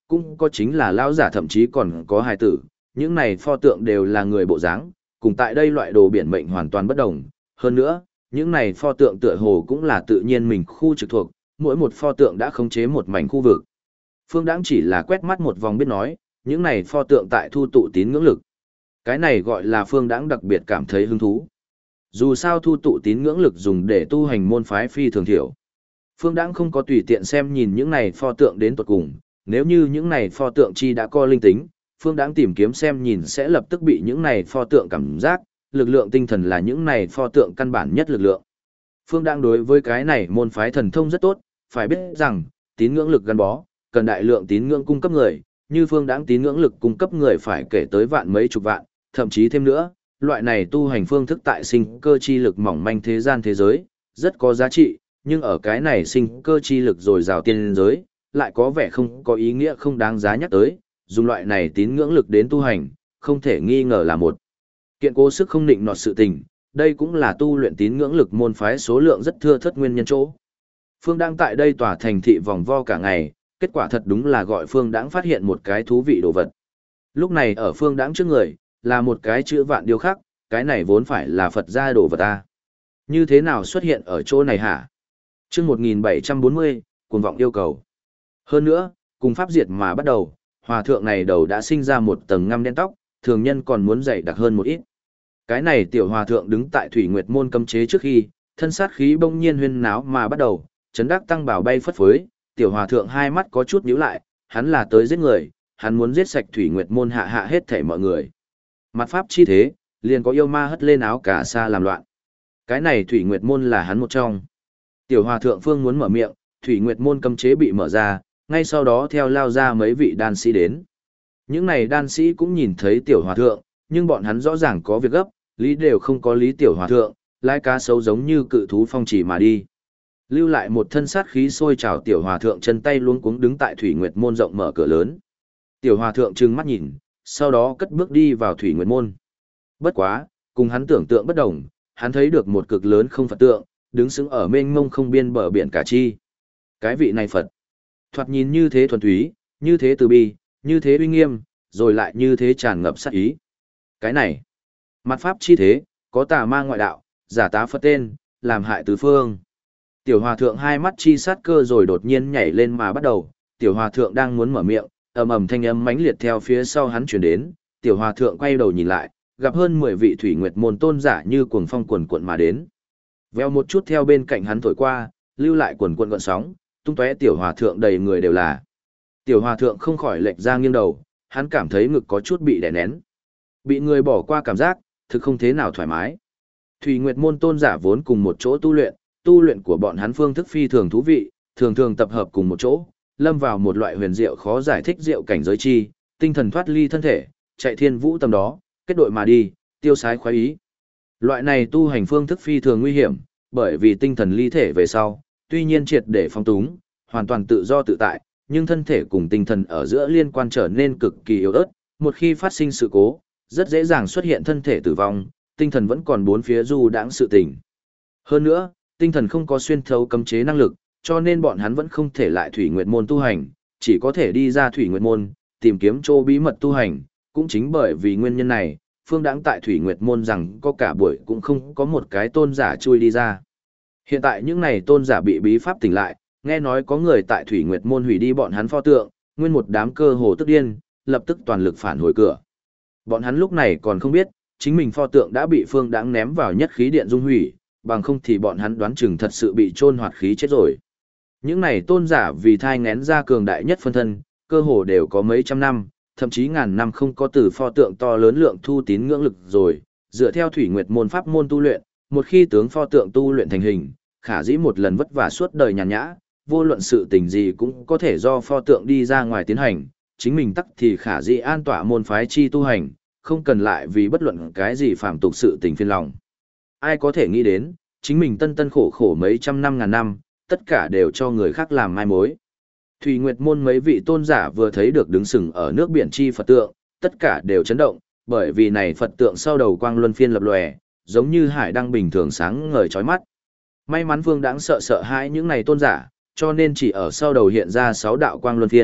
cũng có chính là lão giả thậm chí còn có hài tử, những này pho tượng đều là người bộ dáng, cùng tại đây loại đồ biển mệnh hoàn toàn bất đồng. Hơn nữa, những này pho tượng tựa hồ cũng là tự nhiên mình khu trực thuộc, mỗi một pho tượng đã khống chế một mảnh khu vực. Phương Đãng chỉ là quét mắt một vòng biết nói, những này pho tượng tại thu tụ tín ngưỡng lực. Cái này gọi là Phương Đãng đặc biệt cảm thấy hứng thú. Dù sao thu tụ tín ngưỡng lực dùng để tu hành môn phái phi thường thiểu. Phương Đãng không có tùy tiện xem nhìn những này pho tượng đến tuột cùng, nếu như những này pho tượng chi đã có linh tính, Phương Đãng tìm kiếm xem nhìn sẽ lập tức bị những này pho tượng cảm giác, lực lượng tinh thần là những này pho tượng căn bản nhất lực lượng. Phương Đãng đối với cái này môn phái thần thông rất tốt, phải biết rằng, tín ngưỡng lực gắn bó, cần đại lượng tín ngưỡng cung cấp người, như Phương Đãng tín ngưỡng lực cung cấp người phải kể tới vạn mấy chục vạn, thậm chí thêm nữa, loại này tu hành phương thức tại sinh cơ chi lực mỏng manh thế gian thế giới, rất có giá trị, nhưng ở cái này sinh cơ chi lực dồi dào tiên giới, lại có vẻ không có ý nghĩa không đáng giá nhắc tới, dùng loại này tín ngưỡng lực đến tu hành, không thể nghi ngờ là một kiện cố sức không định nọt sự tình, đây cũng là tu luyện tín ngưỡng lực môn phái số lượng rất thưa thớt nguyên nhân chỗ. Phương Đãng tại đây tòa thành thị vòng vo cả ngày, kết quả thật đúng là gọi Phương Đãng phát hiện một cái thú vị đồ vật. Lúc này ở Phương Đãng trước người, là một cái chữ vạn điêu khắc, cái này vốn phải là Phật gia đồ vật ta. Như thế nào xuất hiện ở chỗ này hả? Chương 1740, cuồng vọng yêu cầu. Hơn nữa, cùng pháp diệt mà bắt đầu, hòa thượng này đầu đã sinh ra một tầng ngăm đen tóc, thường nhân còn muốn dày đặc hơn một ít. Cái này tiểu hòa thượng đứng tại Thủy Nguyệt môn cấm chế trước khi, thân sát khí bỗng nhiên huyên náo mà bắt đầu, chấn đắc tăng bảo bay phất phới, tiểu hòa thượng hai mắt có chút nhíu lại, hắn là tới giết người, hắn muốn giết sạch Thủy Nguyệt môn hạ hạ hết thảy mọi người. Mặt pháp chi thế, liền có yêu ma hất lên áo cà sa làm loạn. Cái này Thủy Nguyệt môn là hắn một trong. Tiểu hòa thượng phương muốn mở miệng, Thủy Nguyệt môn cấm chế bị mở ra, ngay sau đó theo lao ra mấy vị đan sĩ đến. Những này đan sĩ cũng nhìn thấy tiểu hòa thượng, nhưng bọn hắn rõ ràng có việc gấp, lý đều không có lý tiểu hòa thượng, lái cá sấu giống như cự thú phong chỉ mà đi. Lưu lại một thân sát khí sôi trào tiểu hòa thượng chân tay luống cuống đứng tại Thủy Nguyệt môn rộng mở cửa lớn. Tiểu hòa thượng trừng mắt nhìn, sau đó cất bước đi vào Thủy Nguyệt môn. Bất quá, cùng hắn tưởng tượng bất đồng, hắn thấy được một cực lớn không Phật tượng, đứng sững ở mênh mông không biên bờ biển cả chi. Cái vị này Phật, thoạt nhìn như thế thuần túy, như thế từ bi, như thế uy nghiêm, rồi lại như thế tràn ngập sát ý. Cái này, mặt pháp chi thế, có tà ma ngoại đạo, giả tá Phật tên, làm hại tứ phương. Tiểu hòa thượng hai mắt chi sát cơ rồi đột nhiên nhảy lên mà bắt đầu, tiểu hòa thượng đang muốn mở miệng, ầm ầm thanh âm mãnh liệt theo phía sau hắn truyền đến, tiểu hòa thượng quay đầu nhìn lại, gặp hơn 10 vị Thủy Nguyệt môn tôn giả như cuồng phong quần quận mà đến. Veo một chút theo bên cạnh hắn thổi qua, lưu lại quần quận gợn sóng, tung tóe tiểu hòa thượng đầy người đều là. Tiểu hòa thượng không khỏi lệch ra nghiêng đầu, hắn cảm thấy ngực có chút bị đè nén. Bị người bỏ qua cảm giác, thực không thế nào thoải mái. Thủy Nguyệt môn tôn giả vốn cùng một chỗ tu luyện của bọn hắn phương thức phi thường thú vị, thường thường tập hợp cùng một chỗ, lâm vào một loại huyền diệu khó giải thích diệu cảnh giới chi, tinh thần thoát ly thân thể, chạy thiên vũ tầm đó, kết đội mà đi, tiêu sái khoái ý. Loại này tu hành phương thức phi thường nguy hiểm, bởi vì tinh thần ly thể về sau, tuy nhiên triệt để phong túng, hoàn toàn tự do tự tại, nhưng thân thể cùng tinh thần ở giữa liên quan trở nên cực kỳ yếu ớt, một khi phát sinh sự cố, rất dễ dàng xuất hiện thân thể tử vong, tinh thần vẫn còn bốn phía du đãng sự tình. Hơn nữa, tinh thần không có xuyên thấu cấm chế năng lực, cho nên bọn hắn vẫn không thể lại Thủy Nguyệt môn tu hành, chỉ có thể đi ra Thủy Nguyệt môn, tìm kiếm chỗ bí mật tu hành, cũng chính bởi vì nguyên nhân này, Phương Đãng tại Thủy Nguyệt môn rằng có cả buổi cũng không có một cái tôn giả chui đi ra. Hiện tại những này tôn giả bị bí pháp tỉnh lại, nghe nói có người tại Thủy Nguyệt môn hủy đi bọn hắn pho tượng, nguyên một đám cơ hồ tức điên, lập tức toàn lực phản hồi cửa. Bọn hắn lúc này còn không biết, chính mình pho tượng đã bị Phương Đãng ném vào nhất khí điện dung hủy, bằng không thì bọn hắn đoán chừng thật sự bị chôn hoạt khí chết rồi. Những này tôn giả vì thai ngén ra cường đại nhất phân thân, cơ hồ đều có mấy trăm năm, thậm chí ngàn năm không có từ pho tượng to lớn lượng thu tín ngưỡng lực rồi, dựa theo Thủy Nguyệt môn pháp môn tu luyện, một khi tướng pho tượng tu luyện thành hình, khả dĩ một lần vất vả suốt đời nhàn nhã, vô luận sự tình gì cũng có thể do pho tượng đi ra ngoài tiến hành, chính mình tắc thì khả dĩ an tọa môn phái chi tu hành, không cần lại vì bất luận cái gì phạm tục sự tình phiền lòng. Ai có thể nghĩ đến, chính mình tân tân khổ khổ mấy trăm năm ngàn năm, tất cả đều cho người khác làm mai mối. Thủy Nguyệt môn mấy vị tôn giả vừa thấy được đứng sừng ở nước biển chi Phật tượng, tất cả đều chấn động, bởi vì này Phật tượng sau đầu quang luân phiên lập lòe, giống như hải đăng bình thường sáng ngời chói mắt. May mắn Vương Đãng sợ hãi những này tôn giả, cho nên chỉ ở sau đầu hiện ra 6 đạo quang luân phiên,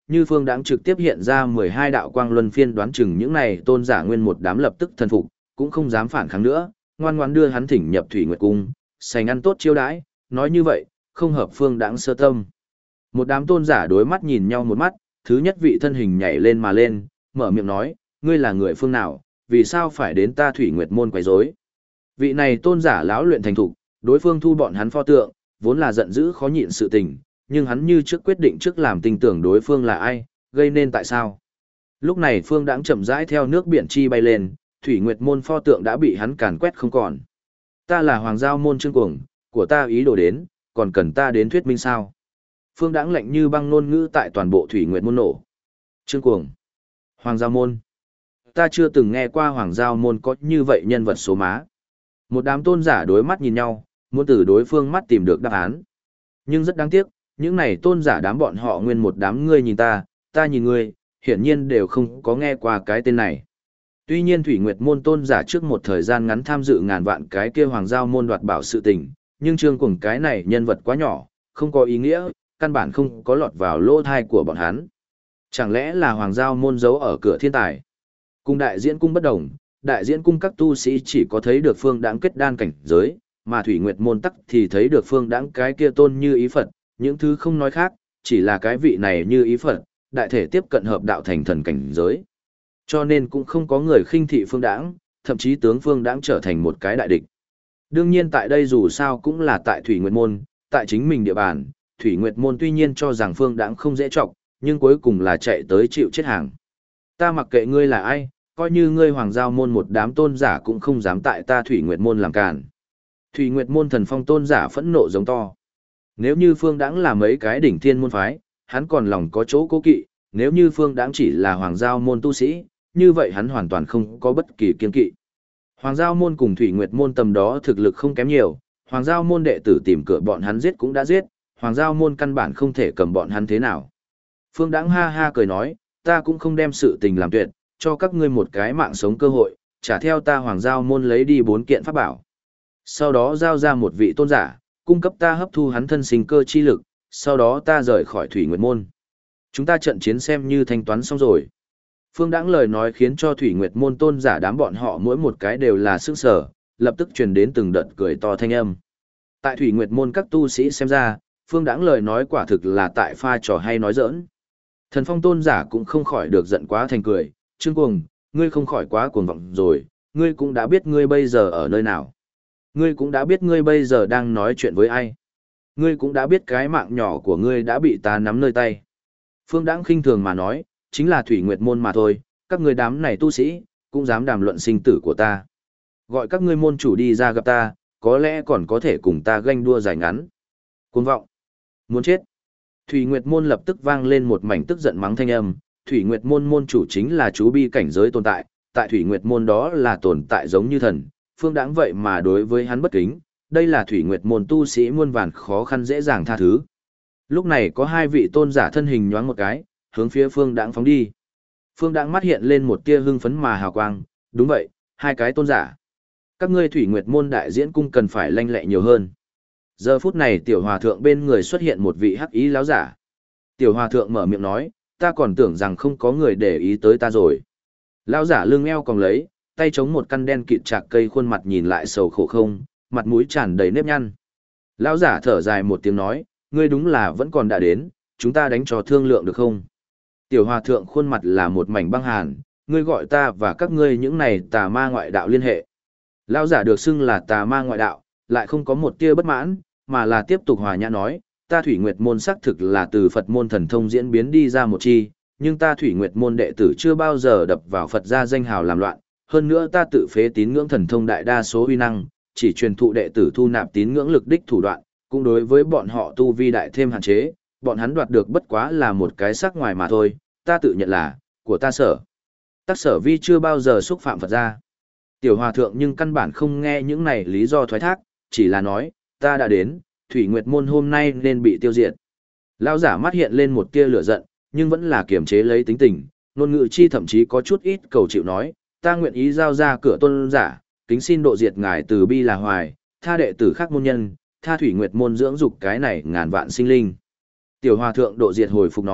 như phương đãng trực tiếp hiện ra 12 đạo quang luân phiên, đoán chừng những này tôn giả nguyên một đám lập tức thần phục, cũng không dám phản kháng nữa, ngoan ngoãn đưa hắn thỉnh nhập Thủy Nguyệt cung, sành ăn tốt chiêu đãi, nói như vậy, không hợp phương đãng sơ tâm. Một đám tôn giả đối mắt nhìn nhau một mắt, thứ nhất vị thân hình nhảy lên mà lên, mở miệng nói, ngươi là người phương nào, vì sao phải đến ta Thủy Nguyệt môn quấy rối? Vị này tôn giả lão luyện thành thục, đối phương thu bọn hắn pho tượng, vốn là giận dữ khó nhịn sự tình, nhưng hắn như trước quyết định trước làm tình tưởng đối phương là ai, gây nên tại sao. Lúc này phương đãng chậm rãi theo nước biển chi bay lên, Thủy Nguyệt môn pho tượng đã bị hắn càn quét không còn. Ta là Hoàng Giao môn Trương Cuồng, của ta ý đồ đến, còn cần ta đến thuyết minh sao? Phương đãng lạnh như băng ngôn ngữ tại toàn bộ Thủy Nguyệt môn nổ. Trương Cuồng, Hoàng Giao môn. Ta chưa từng nghe qua Hoàng Giao môn có như vậy nhân vật số má. Một đám tôn giả đối mắt nhìn nhau, muốn từ đối phương mắt tìm được đáp án. Nhưng rất đáng tiếc, những này tôn giả đám bọn họ nguyên một đám ngươi nhìn ta nhìn ngươi, hiển nhiên đều không có nghe qua cái tên này. Tuy nhiên Thủy Nguyệt môn tôn giả trước một thời gian ngắn tham dự ngàn vạn cái kia Hoàng Giao môn đoạt bảo sự tình, nhưng Trương Cuồng cái này nhân vật quá nhỏ, không có ý nghĩa, căn bản không có lọt vào lỗ thai của bọn hắn. Chẳng lẽ là Hoàng Giao môn giấu ở cửa thiên tài? Cùng đại diễn cung bất đồng, đại diễn cung các tu sĩ chỉ có thấy được phương đãng kết đan cảnh giới, mà Thủy Nguyệt môn tắc thì thấy được phương đãng cái kia tôn như ý Phật, những thứ không nói khác, chỉ là cái vị này như ý Phật, đại thể tiếp cận hợp đạo thành thần cảnh giới. Cho nên cũng không có người khinh thị phương đãng, thậm chí tướng phương đãng trở thành một cái đại địch. Đương nhiên tại đây dù sao cũng là tại Thủy Nguyệt môn, tại chính mình địa bàn, Thủy Nguyệt môn tuy nhiên cho rằng phương đãng không dễ trọng, nhưng cuối cùng là chạy tới chịu chết hàng. Ta mặc kệ ngươi là ai, coi như ngươi Hoàng Giao môn một đám tôn giả cũng không dám tại ta Thủy Nguyệt môn làm càn. Thủy Nguyệt môn thần phong tôn giả phẫn nộ giống to. Nếu như phương đãng là mấy cái đỉnh thiên môn phái, hắn còn lòng có chỗ cố kỵ, nếu như phương đãng chỉ là Hoàng Giao môn tu sĩ, như vậy hắn hoàn toàn không có bất kỳ kiên kỵ. Hoàng Giao môn cùng Thủy Nguyệt môn tầm đó thực lực không kém nhiều, Hoàng Giao môn đệ tử tìm cửa bọn hắn giết cũng đã giết, Hoàng Giao môn căn bản không thể cầm bọn hắn thế nào. Phương đãng ha ha cười nói, ta cũng không đem sự tình làm tuyệt, cho các ngươi một cái mạng sống cơ hội, trả theo ta Hoàng Giao môn lấy đi 4 kiện pháp bảo. Sau đó giao ra một vị tôn giả, cung cấp ta hấp thu hắn thân sinh cơ chi lực, sau đó ta rời khỏi Thủy Nguyệt môn. Chúng ta trận chiến xem như thanh toán xong rồi. Phương đãng lời nói khiến cho Thủy Nguyệt môn tôn giả đám bọn họ mỗi một cái đều là sức sở, lập tức truyền đến từng đợt cười to thanh âm. Tại Thủy Nguyệt môn các tu sĩ xem ra, Phương đãng lời nói quả thực là tại pha trò hay nói giỡn. Thần phong tôn giả cũng không khỏi được giận quá thành cười, Trương Cuồng, ngươi không khỏi quá cuồng vọng rồi, ngươi cũng đã biết ngươi bây giờ ở nơi nào. Ngươi cũng đã biết ngươi bây giờ đang nói chuyện với ai. Ngươi cũng đã biết cái mạng nhỏ của ngươi đã bị ta nắm nơi tay. Phương đãng khinh thường mà nói, chính là Thủy Nguyệt môn mà thôi, các ngươi đám này tu sĩ, cũng dám đàm luận sinh tử của ta. Gọi các ngươi môn chủ đi ra gặp ta, có lẽ còn có thể cùng ta ganh đua giải ngắn. Cuồng vọng. Muốn chết. Thủy Nguyệt môn lập tức vang lên một mảnh tức giận mắng thanh âm, Thủy Nguyệt môn môn chủ chính là chú bi cảnh giới tồn tại, tại Thủy Nguyệt môn đó là tồn tại giống như thần, phương đãng vậy mà đối với hắn bất kính, đây là Thủy Nguyệt môn tu sĩ muôn vàn khó khăn dễ dàng tha thứ. Lúc này có 2 vị tôn giả thân hình nhoáng một cái, hướng phía phương đãng phóng đi. Phương đãng mắt hiện lên một tia hưng phấn mà hào quang, đúng vậy, 2 cái tôn giả. Các ngươi Thủy Nguyệt môn đại diễn cung cần phải lanh lẹ nhiều hơn. Giờ phút này tiểu hòa thượng bên người xuất hiện một vị hắc ý láo giả. Tiểu hòa thượng mở miệng nói, ta còn tưởng rằng không có người để ý tới ta rồi. Lão giả lưng eo còn lấy, tay chống một căn đen kịt chạc cây, khuôn mặt nhìn lại sầu khổ không, mặt mũi tràn đầy nếp nhăn. Lão giả thở dài một tiếng nói, ngươi đúng là vẫn còn đã đến, chúng ta đánh trò thương lượng được không? Tiểu hòa thượng khuôn mặt là một mảnh băng hàn, ngươi gọi ta và các ngươi những này tà ma ngoại đạo liên hệ. Lão giả được xưng là tà ma ngoại đạo, lại không có một tia bất mãn, mà là tiếp tục hòa nhã nói, ta Thủy Nguyệt môn xác thực là từ Phật môn thần thông diễn biến đi ra một chi, nhưng ta Thủy Nguyệt môn đệ tử chưa bao giờ đập vào Phật gia danh hào làm loạn, hơn nữa ta tự phế tín ngưỡng thần thông đại đa số uy năng, chỉ truyền thụ đệ tử thu nạp tín ngưỡng lực đích thủ đoạn, cũng đối với bọn họ tu vi đại thêm hạn chế, bọn hắn đoạt được bất quá là một cái sắc ngoài mà thôi, ta tự nhận là, của ta sở. Tác sở vi chưa bao giờ xúc phạm Phật gia. Tiểu hòa thượng nhưng căn bản không nghe những này lý do thoái thác, chỉ là nói, ta đã đến, Thủy Nguyệt môn hôm nay nên bị tiêu diệt. Lão giả mắt hiện lên một tia lửa giận, nhưng vẫn là kiềm chế lấy tính tình, ngôn ngữ chi thậm chí có chút ít cầu chịu nói, ta nguyện ý giao ra cửa tôn giả, kính xin độ diệt ngài từ bi là hoài, tha đệ tử khác môn nhân, tha Thủy Nguyệt môn dưỡng dục cái này ngàn vạn sinh linh. Tiểu hòa thượng độ diệt hồi phục nói,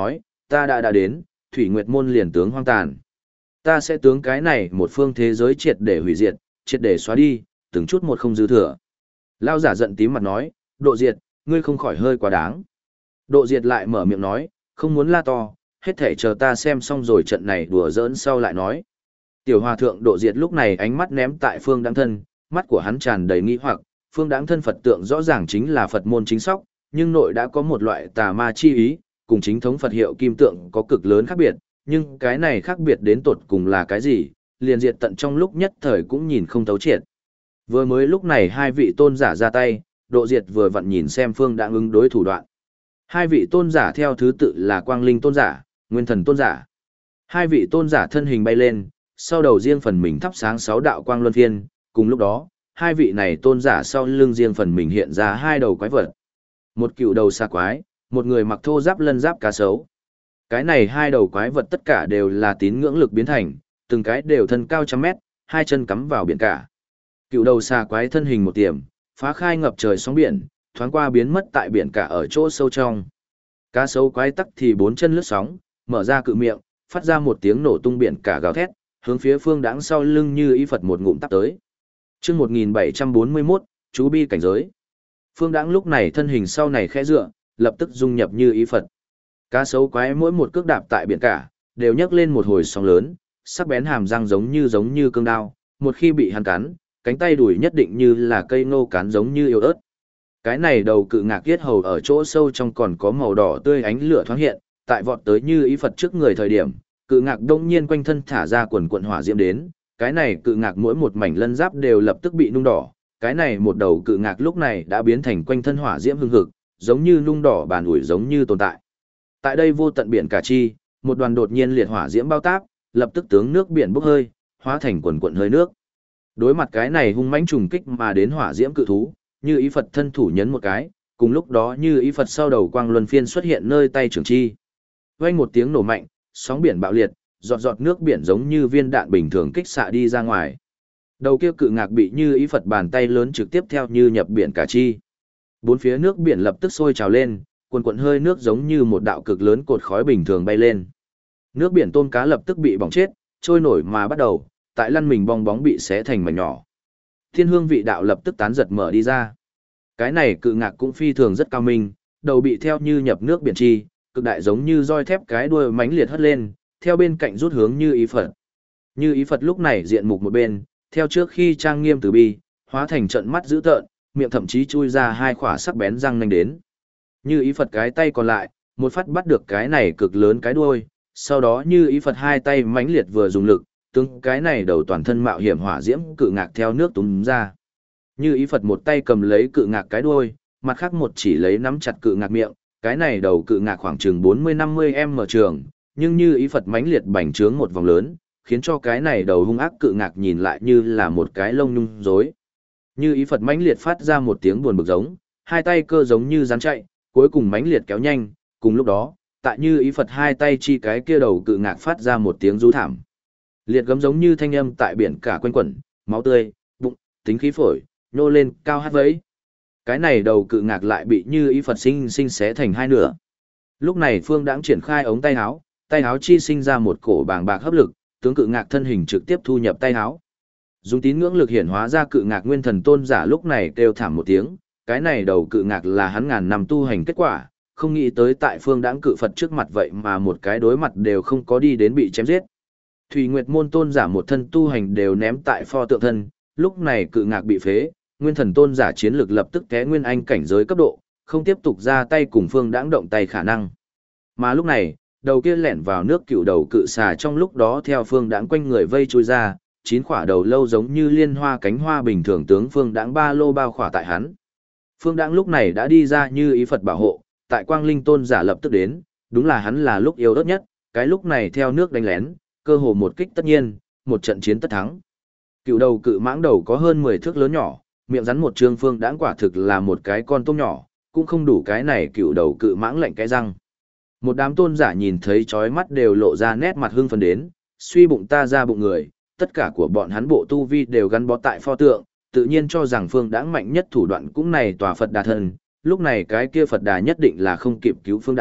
ta đã đến, Thủy Nguyệt môn liền tướng hoang tàn. Ta sẽ tướng cái này một phương thế giới triệt để hủy diệt, triệt để xóa đi, từng chút một không dư thừa. Lao giả giận tím mặt nói, Độ Diệt, ngươi không khỏi hơi quá đáng. Độ Diệt lại mở miệng nói, không muốn la to, hết thể chờ ta xem xong rồi trận này đùa giỡn sau lại nói. Tiểu hòa thượng Độ Diệt lúc này ánh mắt ném tại Phương Đãng thân, mắt của hắn tràn đầy nghi hoặc, Phương Đãng thân Phật tượng rõ ràng chính là Phật môn chính sóc, nhưng nội đã có một loại tà ma chi ý, cùng chính thống Phật hiệu kim tượng có cực lớn khác biệt, nhưng cái này khác biệt đến tột cùng là cái gì, liền diệt tận trong lúc nhất thời cũng nhìn không thấu triệt. Vừa mới lúc này hai vị tôn giả ra tay, Độ Diệt vừa vặn nhìn xem Phương Đãng ứng đối thủ đoạn. Hai vị tôn giả theo thứ tự là Quang Linh tôn giả, Nguyên Thần tôn giả. Hai vị tôn giả thân hình bay lên, sau đầu riêng phần mình thắp sáng 6 đạo quang luân phiên, cùng lúc đó, hai vị này tôn giả sau lưng riêng phần mình hiện ra hai đầu quái vật. Một cựu đầu xà quái, một người mặc thô giáp lân giáp cá sấu. Cái này hai đầu quái vật tất cả đều là tín ngưỡng lực biến thành, từng cái đều thân cao trăm mét, hai chân cắm vào biển cả. Cựu đầu xà quái thân hình một tiềm, phá khai ngập trời sóng biển, thoáng qua biến mất tại biển cả ở chỗ sâu trong. Cá sấu quái tắc thì bốn chân lướt sóng, mở ra cự miệng, phát ra một tiếng nổ tung biển cả gào thét, hướng phía Phương Đãng sau lưng Như Ý Phật một ngụm tắp tới. Chương 1741, chú bi cảnh giới. Phương Đãng lúc này thân hình sau này khẽ dựa, lập tức dung nhập Như Ý Phật. Cá sấu quái mỗi một cước đạp tại biển cả, đều nhấc lên một hồi sóng lớn, sắc bén hàm răng giống như cương đao, một khi bị hắn cắn, cánh tay đùi nhất định như là cây ngô cán giống như yếu ớt. Cái này đầu cự ngạc yết hầu ở chỗ sâu trong còn có màu đỏ tươi ánh lửa thoáng hiện, tại vọt tới Như Ý Phật trước người thời điểm, cự ngạc đông nhiên quanh thân thả ra quần quần hỏa diễm đến, cái này cự ngạc mỗi một mảnh lân giáp đều lập tức bị nung đỏ, cái này một đầu cự ngạc lúc này đã biến thành quanh thân hỏa diễm hưng hực, giống như nung đỏ bàn ủi giống như tồn tại. Tại đây vô tận biển cả chi, một đoàn đột nhiên liệt hỏa diễm bao táp, lập tức tướng nước biển bốc hơi, hóa thành quần quần hơi nước. Đối mặt cái này hung mãnh trùng kích mà đến hỏa diễm cự thú, Như Ý Phật thân thủ nhấn một cái, cùng lúc đó Như Ý Phật sau đầu quang luân phiên xuất hiện nơi tay trường chi. Vang một tiếng nổ mạnh, sóng biển bạo liệt, giọt giọt nước biển giống như viên đạn bình thường kích xạ đi ra ngoài. Đầu kia cự ngạc bị Như Ý Phật bàn tay lớn trực tiếp theo như nhập biển cả chi. Bốn phía nước biển lập tức sôi trào lên, cuồn cuộn hơi nước giống như một đạo cực lớn cột khói bình thường bay lên. Nước biển tôm cá lập tức bị bỏng chết, trôi nổi mà bắt đầu, tại lăn mình bong bóng bị xé thành mảnh nhỏ. Thiên hương vị đạo lập tức tán giật mở đi ra. Cái này cự ngạc cũng phi thường rất cao minh, đầu bị theo như nhập nước biển chi, cực đại giống như roi thép cái đuôi mãnh liệt hất lên, theo bên cạnh rút hướng Như Ý Phật. Như Ý Phật lúc này diện mục một bên, theo trước khi trang nghiêm từ bi, hóa thành trận mắt dữ tợn, miệng thậm chí chui ra hai khỏa sắc bén răng nanh đến. Như Ý Phật cái tay còn lại, một phát bắt được cái này cực lớn cái đuôi, sau đó Như Ý Phật hai tay mãnh liệt vừa dùng lực, tướng cái này đầu toàn thân mạo hiểm hỏa diễm cự ngạc theo nước túm ra. Như Ý Phật một tay cầm lấy cự ngạc cái đuôi, mặt khác một chỉ lấy nắm chặt cự ngạc miệng, cái này đầu cự ngạc khoảng chừng 40-50m trường, nhưng Như Ý Phật mãnh liệt bành trướng một vòng lớn, khiến cho cái này đầu hung ác cự ngạc nhìn lại như là một cái lông nhung rối. Như Ý Phật mãnh liệt phát ra một tiếng buồn bực giống, hai tay cơ giống như rắn chạy, cuối cùng mãnh liệt kéo nhanh, cùng lúc đó, tại Như Ý Phật hai tay chi cái kia đầu cự ngạc phát ra một tiếng rú thảm. Liệt gấm giống như thanh âm tại biển cả quanh quẩn, máu tươi, bụng, tính khí phổi, nhô lên, cao hát vẫy. Cái này đầu cự ngạc lại bị Như Ý Phật sinh xé thành hai nửa. Lúc này Phương Đãng triển khai ống tay áo chi sinh ra một cổ bàng bạc hấp lực, tướng cự ngạc thân hình trực tiếp thu nhập tay áo. Dùng tín ngưỡng lực hiển hóa ra cự ngạc nguyên thần tôn giả lúc này kêu thảm một tiếng, cái này đầu cự ngạc là hắn ngàn năm tu hành kết quả, không nghĩ tới tại Phương Đãng cự Phật trước mặt vậy mà một cái đối mặt đều không có đi đến bị chém giết. Thủy Nguyệt môn tôn giả một thân tu hành đều ném tại pho tượng thân, lúc này cự ngạc bị phế, nguyên thần tôn giả chiến lực lập tức té nguyên anh cảnh giới cấp độ, không tiếp tục ra tay cùng Phương Đãng động tay khả năng. Mà lúc này, đầu kia lẻn vào nước cựu đầu cự xà trong lúc đó theo Phương Đãng quanh người vây chui ra, 9 khỏa đầu lâu giống như liên hoa cánh hoa bình thường tướng Phương Đãng ba lô bao khỏa tại hắn. Phương Đãng lúc này đã đi ra Như Ý Phật bảo hộ, tại Quang Linh tôn giả lập tức đến, đúng là hắn là lúc yếu ớt nhất, cái lúc này theo nước đánh lén, cơ hồ một kích tất nhiên, một trận chiến tất thắng. Cựu đầu cự mãng đầu có hơn 10 thước lớn nhỏ, miệng rắn một trương Phương Đãng quả thực là một cái con tôm nhỏ, cũng không đủ cái này cựu đầu cự mãng lạnh cái răng. Một đám tôn giả nhìn thấy chói mắt đều lộ ra nét mặt hưng phấn đến, suy bụng ta ra bụng người, tất cả của bọn hắn bộ tu vi đều gắn bó tại pho tượng, tự nhiên cho rằng Phương Đãng mạnh nhất thủ đoạn cũng này tòa Phật Đà thân, lúc này cái kia Phật Đà nhất định là không kịp cứu Phương Đãng,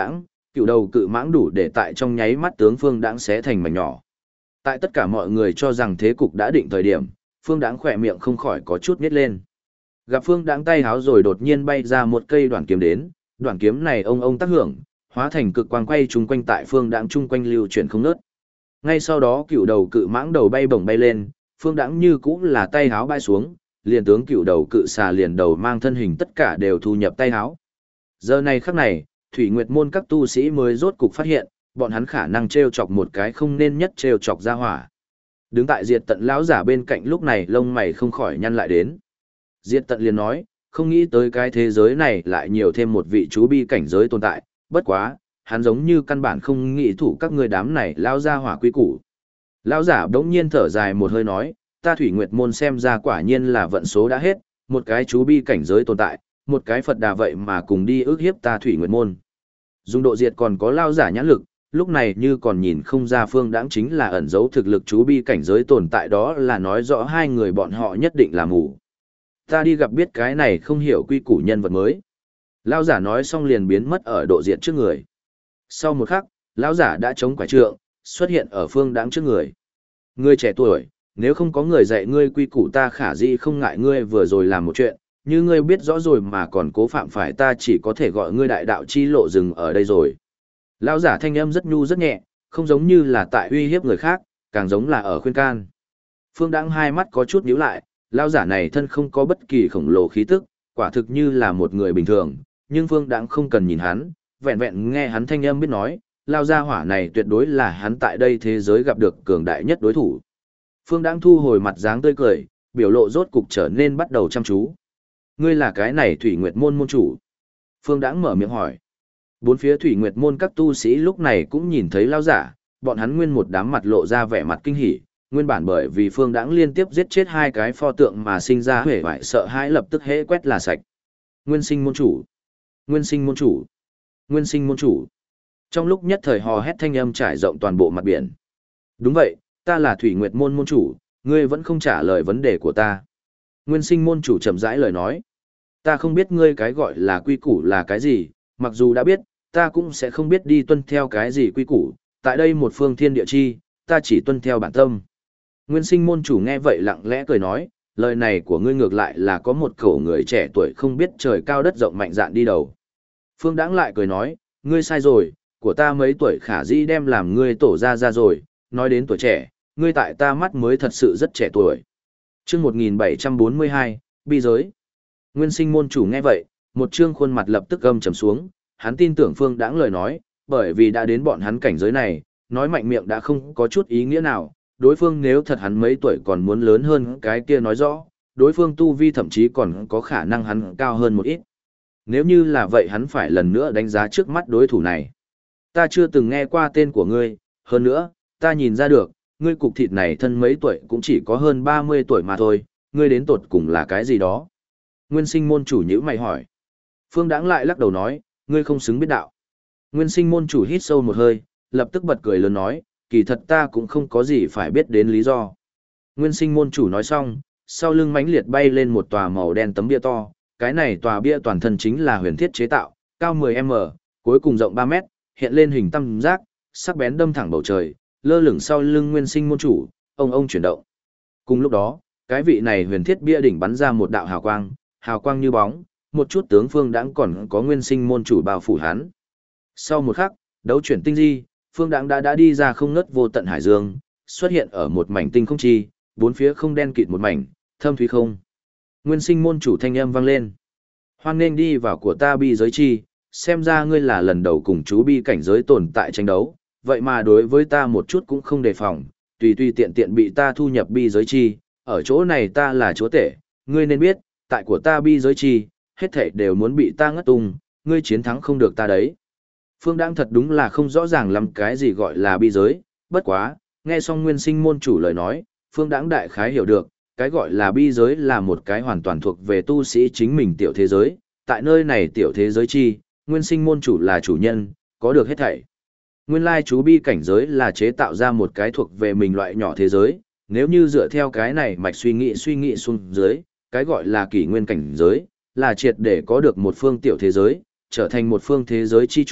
cựu đầu cự mãng đủ để tại trong nháy mắt tướng Phương Đãng xé thành mảnh nhỏ. Tại tất cả mọi người cho rằng thế cục đã định thời điểm, Phương Đãng khỏe miệng không khỏi có chút nhếch lên. Gặp Phương Đãng tay háo rồi đột nhiên bay ra một cây đoạn kiếm đến, đoạn kiếm này ông tác hưởng, hóa thành cực quang quay chung quanh tại Phương Đãng chung quanh lưu chuyển không ngớt. Ngay sau đó cựu đầu cự mãng đầu bay bổng bay lên, Phương Đãng như cũng là tay háo bay xuống, liền tướng cựu đầu cự xà liền đầu mang thân hình tất cả đều thu nhập tay háo. Giờ này khắc này, Thủy Nguyệt môn các tu sĩ mới rốt cục phát hiện, bọn hắn khả năng trêu chọc một cái không nên nhất trêu chọc ra hỏa. Đứng tại Diệt Tận lão giả bên cạnh lúc này lông mày không khỏi nhăn lại đến. Diệt Tận liền nói, không nghĩ tới cái thế giới này lại nhiều thêm một vị chú bi cảnh giới tồn tại, bất quá, hắn giống như căn bản không nghĩ thủ các người đám này lao ra hỏa quý củ. Lão giả đống nhiên thở dài một hơi nói, ta Thủy Nguyệt môn xem ra quả nhiên là vận số đã hết, một cái chú bi cảnh giới tồn tại, một cái Phật đà vậy mà cùng đi ước hiếp ta Thủy Nguyệt môn. Dung độ diệt còn có lao giả nhãn lực, lúc này như còn nhìn không ra Phương Đãng chính là ẩn giấu thực lực chú bi cảnh giới tồn tại, đó là nói rõ hai người bọn họ nhất định là mù. Ta đi gặp biết cái này không hiểu quy củ nhân vật mới. Lao giả nói xong liền biến mất ở độ diệt trước người. Sau một khắc, lão giả đã chống quả trượng, xuất hiện ở Phương Đãng trước người. Ngươi trẻ tuổi, nếu không có người dạy ngươi quy củ ta khả dĩ không ngại ngươi vừa rồi làm một chuyện, như ngươi biết rõ rồi mà còn cố phạm phải, ta chỉ có thể gọi ngươi đại đạo chi lộ dừng ở đây rồi. Lão giả thanh âm rất nhu rất nhẹ, không giống như là tại uy hiếp người khác, càng giống là ở khuyên can. Phương Đãng hai mắt có chút nhíu lại, lão giả này thân không có bất kỳ khổng lồ khí tức, quả thực như là một người bình thường, nhưng Phương Đãng không cần nhìn hắn, vẹn vẹn nghe hắn thanh âm biết nói, lao gia hỏa này tuyệt đối là hắn tại đây thế giới gặp được cường đại nhất đối thủ. Phương Đãng thu hồi mặt dáng tươi cười, biểu lộ rốt cục trở nên bắt đầu chăm chú. Ngươi là cái này Thủy Nguyệt môn môn chủ? Phương Đãng mở miệng hỏi. Bốn phía Thủy Nguyệt môn các tu sĩ lúc này cũng nhìn thấy lao giả, bọn hắn nguyên một đám mặt lộ ra vẻ mặt kinh hỉ, nguyên bản bởi vì Phương Đãng liên tiếp giết chết hai cái pho tượng mà sinh ra huệ vải sợ hãi lập tức hễ quét là sạch. Nguyên sinh môn chủ, nguyên sinh môn chủ, nguyên sinh môn chủ. Trong lúc nhất thời hò hét thanh âm trải rộng toàn bộ mặt biển. Đúng vậy, ta là Thủy Nguyệt môn môn chủ, ngươi vẫn không trả lời vấn đề của ta. Nguyên sinh môn chủ chậm rãi lời nói. Ta không biết ngươi cái gọi là quy củ là cái gì, mặc dù đã biết, ta cũng sẽ không biết đi tuân theo cái gì quy củ, tại đây một phương thiên địa chi, ta chỉ tuân theo bản tâm. Nguyên sinh môn chủ nghe vậy lặng lẽ cười nói, lời này của ngươi ngược lại là có một khẩu người trẻ tuổi không biết trời cao đất rộng mạnh dạn đi đầu. Phương Đãng lại cười nói, ngươi sai rồi, của ta mấy tuổi khả dĩ đem làm ngươi tổ ra rồi, nói đến tuổi trẻ, ngươi tại ta mắt mới thật sự rất trẻ tuổi. Chương 1742, bi giới. Nguyên sinh môn chủ nghe vậy, một trương khuôn mặt lập tức gầm trầm xuống, hắn tin tưởng Phương Đãng lời nói, bởi vì đã đến bọn hắn cảnh giới này, nói mạnh miệng đã không có chút ý nghĩa nào, đối phương nếu thật hắn mấy tuổi còn muốn lớn hơn cái kia nói rõ, đối phương tu vi thậm chí còn có khả năng hắn cao hơn một ít. Nếu như là vậy hắn phải lần nữa đánh giá trước mắt đối thủ này. Ta chưa từng nghe qua tên của ngươi, hơn nữa, ta nhìn ra được, ngươi cục thịt này thân mấy tuổi cũng chỉ có hơn 30 tuổi mà thôi, ngươi đến tột cùng là cái gì đó. Nguyên sinh môn chủ nhữ mày hỏi. Phương Đãng lại lắc đầu nói, ngươi không xứng biết đạo. Nguyên sinh môn chủ hít sâu một hơi, lập tức bật cười lớn nói, kỳ thật ta cũng không có gì phải biết đến lý do. Nguyên sinh môn chủ nói xong, sau lưng mãnh liệt bay lên một tòa màu đen tấm bia to, cái này tòa bia toàn thân chính là huyền thiết chế tạo, cao 10m, cuối cùng rộng 3m, hiện lên hình tam giác, sắc bén đâm thẳng bầu trời, lơ lửng sau lưng nguyên sinh môn chủ, ông chuyển động. Cùng lúc đó, cái vị này huyền thiết bia đỉnh bắn ra một đạo hào quang như bóng, một chút tướng Phương Đãng còn có nguyên sinh môn chủ bao phủ hắn. Sau một khắc, đấu chuyển tinh di, Phương Đãng đã đi ra không ngớt vô tận hải dương, xuất hiện ở một mảnh tinh không chi, bốn phía không đen kịt một mảnh, thâm thúy không. Nguyên sinh môn chủ thanh âm vang lên. Hoan nên đi vào của ta bi giới chi, xem ra ngươi là lần đầu cùng chú bi cảnh giới tồn tại tranh đấu, vậy mà đối với ta một chút cũng không đề phòng, tùy tiện tiện bị ta thu nhập bi giới chi, ở chỗ này ta là chúa tể, ngươi nên biết, tại của ta bi giới chi, hết thảy đều muốn bị ta ngất tung, ngươi chiến thắng không được ta đấy. Phương Đãng thật đúng là không rõ ràng lắm cái gì gọi là bi giới, bất quá, nghe xong nguyên sinh môn chủ lời nói, Phương Đãng đại khái hiểu được, cái gọi là bi giới là một cái hoàn toàn thuộc về tu sĩ chính mình tiểu thế giới, tại nơi này tiểu thế giới chi, nguyên sinh môn chủ là chủ nhân, có được hết thảy. Nguyên lai chú bi cảnh giới là chế tạo ra một cái thuộc về mình loại nhỏ thế giới, nếu như dựa theo cái này mạch suy nghĩ xuống dưới, cái gọi là kỷ nguyên cảnh giới, là triệt để có được một phương tiểu thế giới, trở thành một phương thế giới chi chủ,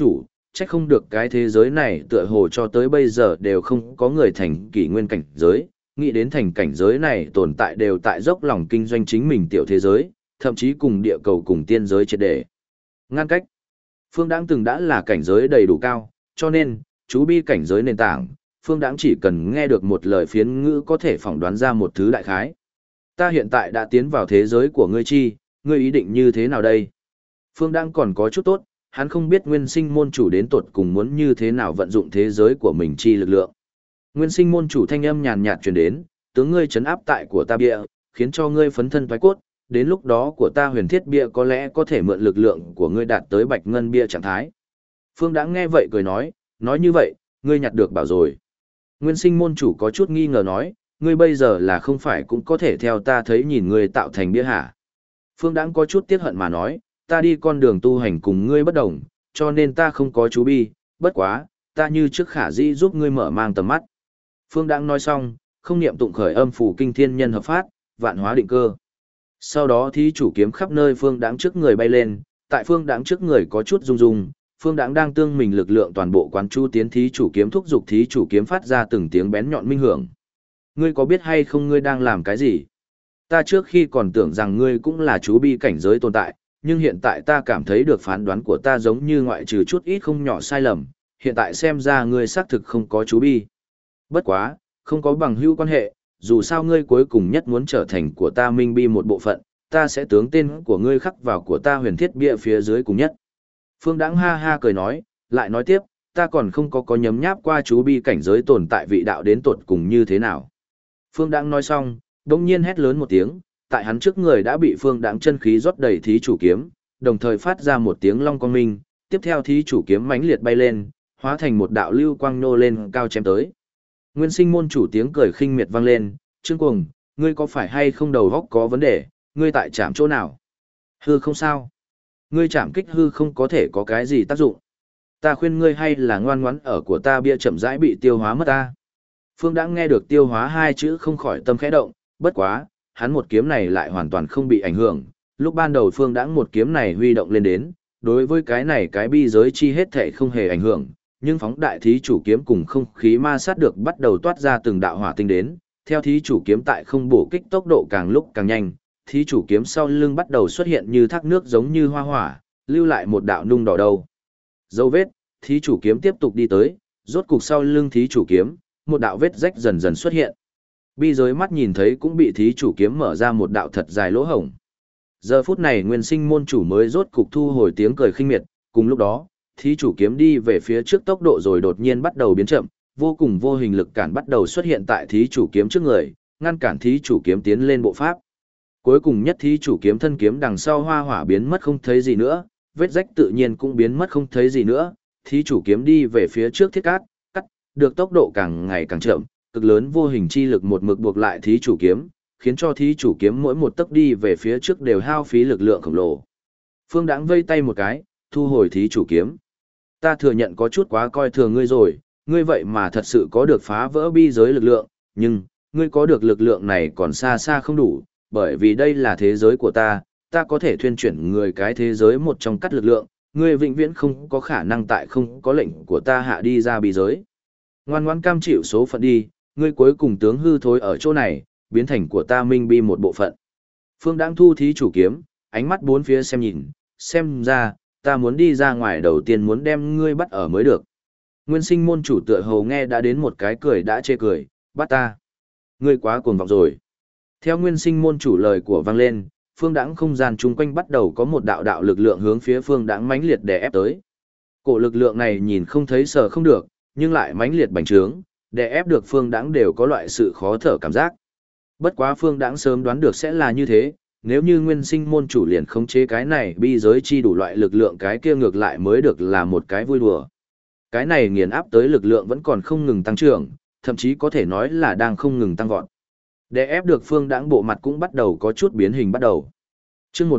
trách không được cái thế giới này tựa hồ cho tới bây giờ đều không có người thành kỷ nguyên cảnh giới, nghĩ đến thành cảnh giới này tồn tại đều tại dốc lòng kinh doanh chính mình tiểu thế giới, thậm chí cùng địa cầu cùng tiên giới triệt để ngăn cách. Phương Đãng từng đã là cảnh giới đầy đủ cao, cho nên, chú bi cảnh giới nền tảng, Phương Đãng chỉ cần nghe được một lời phiến ngữ có thể phỏng đoán ra một thứ đại khái. Ta hiện tại đã tiến vào thế giới của ngươi chi, ngươi ý định như thế nào đây? Phương Đãng còn có chút tốt, hắn không biết nguyên sinh môn chủ đến tột cùng muốn như thế nào vận dụng thế giới của mình chi lực lượng. Nguyên sinh môn chủ thanh âm nhàn nhạt truyền đến, tướng ngươi trấn áp tại của ta bia, khiến cho ngươi phấn thân thoái cốt, đến lúc đó của ta huyền thiết bia có lẽ có thể mượn lực lượng của ngươi đạt tới bạch ngân bia trạng thái. Phương Đãng nghe vậy cười nói như vậy, ngươi nhặt được bảo rồi. Nguyên sinh môn chủ có chút nghi ngờ nói, ngươi bây giờ là không phải cũng có thể theo ta thấy nhìn ngươi tạo thành bia hả? Phương Đãng có chút tiếc hận mà nói, ta đi con đường tu hành cùng ngươi bất đồng, cho nên ta không có chú bi, bất quá, ta như trước khả dĩ giúp ngươi mở mang tầm mắt. Phương Đãng nói xong, không niệm tụng khởi âm phủ kinh thiên nhân hợp phát, vạn hóa định cơ. Sau đó thí chủ kiếm khắp nơi Phương Đãng trước người bay lên, tại Phương Đãng trước người có chút rung rung, Phương Đãng đang tương mình lực lượng toàn bộ quán chu tiến thí chủ kiếm thúc dục thí chủ kiếm phát ra từng tiếng bén nhọn minh hưởng. Ngươi có biết hay không ngươi đang làm cái gì? Ta trước khi còn tưởng rằng ngươi cũng là chú bi cảnh giới tồn tại, nhưng hiện tại ta cảm thấy được phán đoán của ta giống như ngoại trừ chút ít không nhỏ sai lầm, hiện tại xem ra ngươi xác thực không có chú bi. Bất quá, không có bằng hữu quan hệ, dù sao ngươi cuối cùng nhất muốn trở thành của ta minh bi một bộ phận, ta sẽ tướng tên của ngươi khắc vào của ta huyền thiết bia phía dưới cùng nhất. Phương Đãng ha ha cười nói, lại nói tiếp, ta còn không có nhấm nháp qua chú bi cảnh giới tồn tại vị đạo đến tột cùng như thế nào. Phương Đãng nói xong, đông nhiên hét lớn một tiếng, tại hắn trước người đã bị Phương Đãng chân khí rót đầy thí chủ kiếm, đồng thời phát ra một tiếng long quang minh, tiếp theo thí chủ kiếm mãnh liệt bay lên, hóa thành một đạo lưu quang nô lên cao chém tới. Nguyên sinh môn chủ tiếng cười khinh miệt vang lên, Trương Cuồng, ngươi có phải hay không đầu óc có vấn đề, ngươi tại chạm chỗ nào? Hư không sao? Ngươi chạm kích hư không có thể có cái gì tác dụng. Ta khuyên ngươi hay là ngoan ngoãn ở của ta bia chậm rãi bị tiêu hóa mất ta. Phương đã nghe được tiêu hóa hai chữ không khỏi tâm khẽ động, bất quá, hắn một kiếm này lại hoàn toàn không bị ảnh hưởng. Lúc ban đầu Phương đã một kiếm này huy động lên đến, đối với cái này cái bi giới chi hết thể không hề ảnh hưởng, nhưng phóng đại thí chủ kiếm cùng không khí ma sát được bắt đầu toát ra từng đạo hỏa tinh đến, theo thí chủ kiếm tại không bổ kích tốc độ càng lúc càng nhanh, thí chủ kiếm sau lưng bắt đầu xuất hiện như thác nước giống như hoa hỏa, lưu lại một đạo nung đỏ đầu. Dấu vết, thí chủ kiếm tiếp tục đi tới, rốt cục sau lưng thí chủ kiếm, một đạo vết rách dần dần xuất hiện. Bi giới mắt nhìn thấy cũng bị thí chủ kiếm mở ra một đạo thật dài lỗ hổng. Giờ phút này nguyên sinh môn chủ mới rốt cục thu hồi tiếng cười khinh miệt, cùng lúc đó, thí chủ kiếm đi về phía trước tốc độ rồi đột nhiên bắt đầu biến chậm, vô cùng vô hình lực cản bắt đầu xuất hiện tại thí chủ kiếm trước người, ngăn cản thí chủ kiếm tiến lên bộ pháp. Cuối cùng nhất thí chủ kiếm thân kiếm đằng sau hoa hỏa biến mất không thấy gì nữa, vết rách tự nhiên cũng biến mất không thấy gì nữa, thí chủ kiếm đi về phía trước thiết cắt, được tốc độ càng ngày càng chậm, cực lớn vô hình chi lực một mực buộc lại thí chủ kiếm, khiến cho thí chủ kiếm mỗi một tấc đi về phía trước đều hao phí lực lượng khổng lồ. Phương Đãng vây tay một cái, thu hồi thí chủ kiếm. Ta thừa nhận có chút quá coi thường ngươi rồi, ngươi vậy mà thật sự có được phá vỡ bi giới lực lượng, nhưng, ngươi có được lực lượng này còn xa xa không đủ, bởi vì đây là thế giới của ta có thể thuyên chuyển người cái thế giới một trong cắt lực lượng, ngươi vĩnh viễn không có khả năng tại không có lệnh của ta hạ đi ra bi giới. Ngoan ngoãn cam chịu số phận đi, ngươi cuối cùng tướng hư thối ở chỗ này, biến thành của ta minh bi một bộ phận. Phương Đãng thu thí chủ kiếm, ánh mắt bốn phía xem nhìn, xem ra, ta muốn đi ra ngoài đầu tiên muốn đem ngươi bắt ở mới được. Nguyên sinh môn chủ tựa hồ nghe đã đến một cái cười đã chê cười, bắt ta. Ngươi quá cuồng vọng rồi. Theo nguyên sinh môn chủ lời của vang lên, Phương Đãng không gian chung quanh bắt đầu có một đạo đạo lực lượng hướng phía Phương Đãng mãnh liệt đè ép tới. Cổ lực lượng này nhìn không thấy sờ không được, nhưng lại mãnh liệt bành trướng, đè ép được Phương Đãng đều có loại sự khó thở cảm giác. Bất quá Phương Đãng sớm đoán được sẽ là như thế, nếu như nguyên sinh môn chủ liền khống chế cái này bi giới chi đủ loại lực lượng cái kia ngược lại mới được là một cái vui đùa. Cái này nghiền áp tới lực lượng vẫn còn không ngừng tăng trưởng, thậm chí có thể nói là đang không ngừng tăng vọt. Để ép được Phương Đãng bộ mặt cũng bắt đầu có chút biến hình bắt đầu. Chương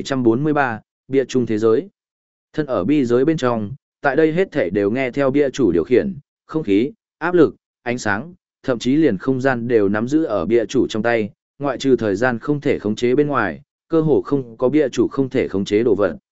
1743, bia chung thế giới. Thân ở bi giới bên trong, tại đây hết thảy đều nghe theo bia chủ điều khiển, không khí, áp lực, ánh sáng, thậm chí liền không gian đều nắm giữ ở bia chủ trong tay, ngoại trừ thời gian không thể khống chế bên ngoài, cơ hồ không có bia chủ không thể khống chế đồ vật.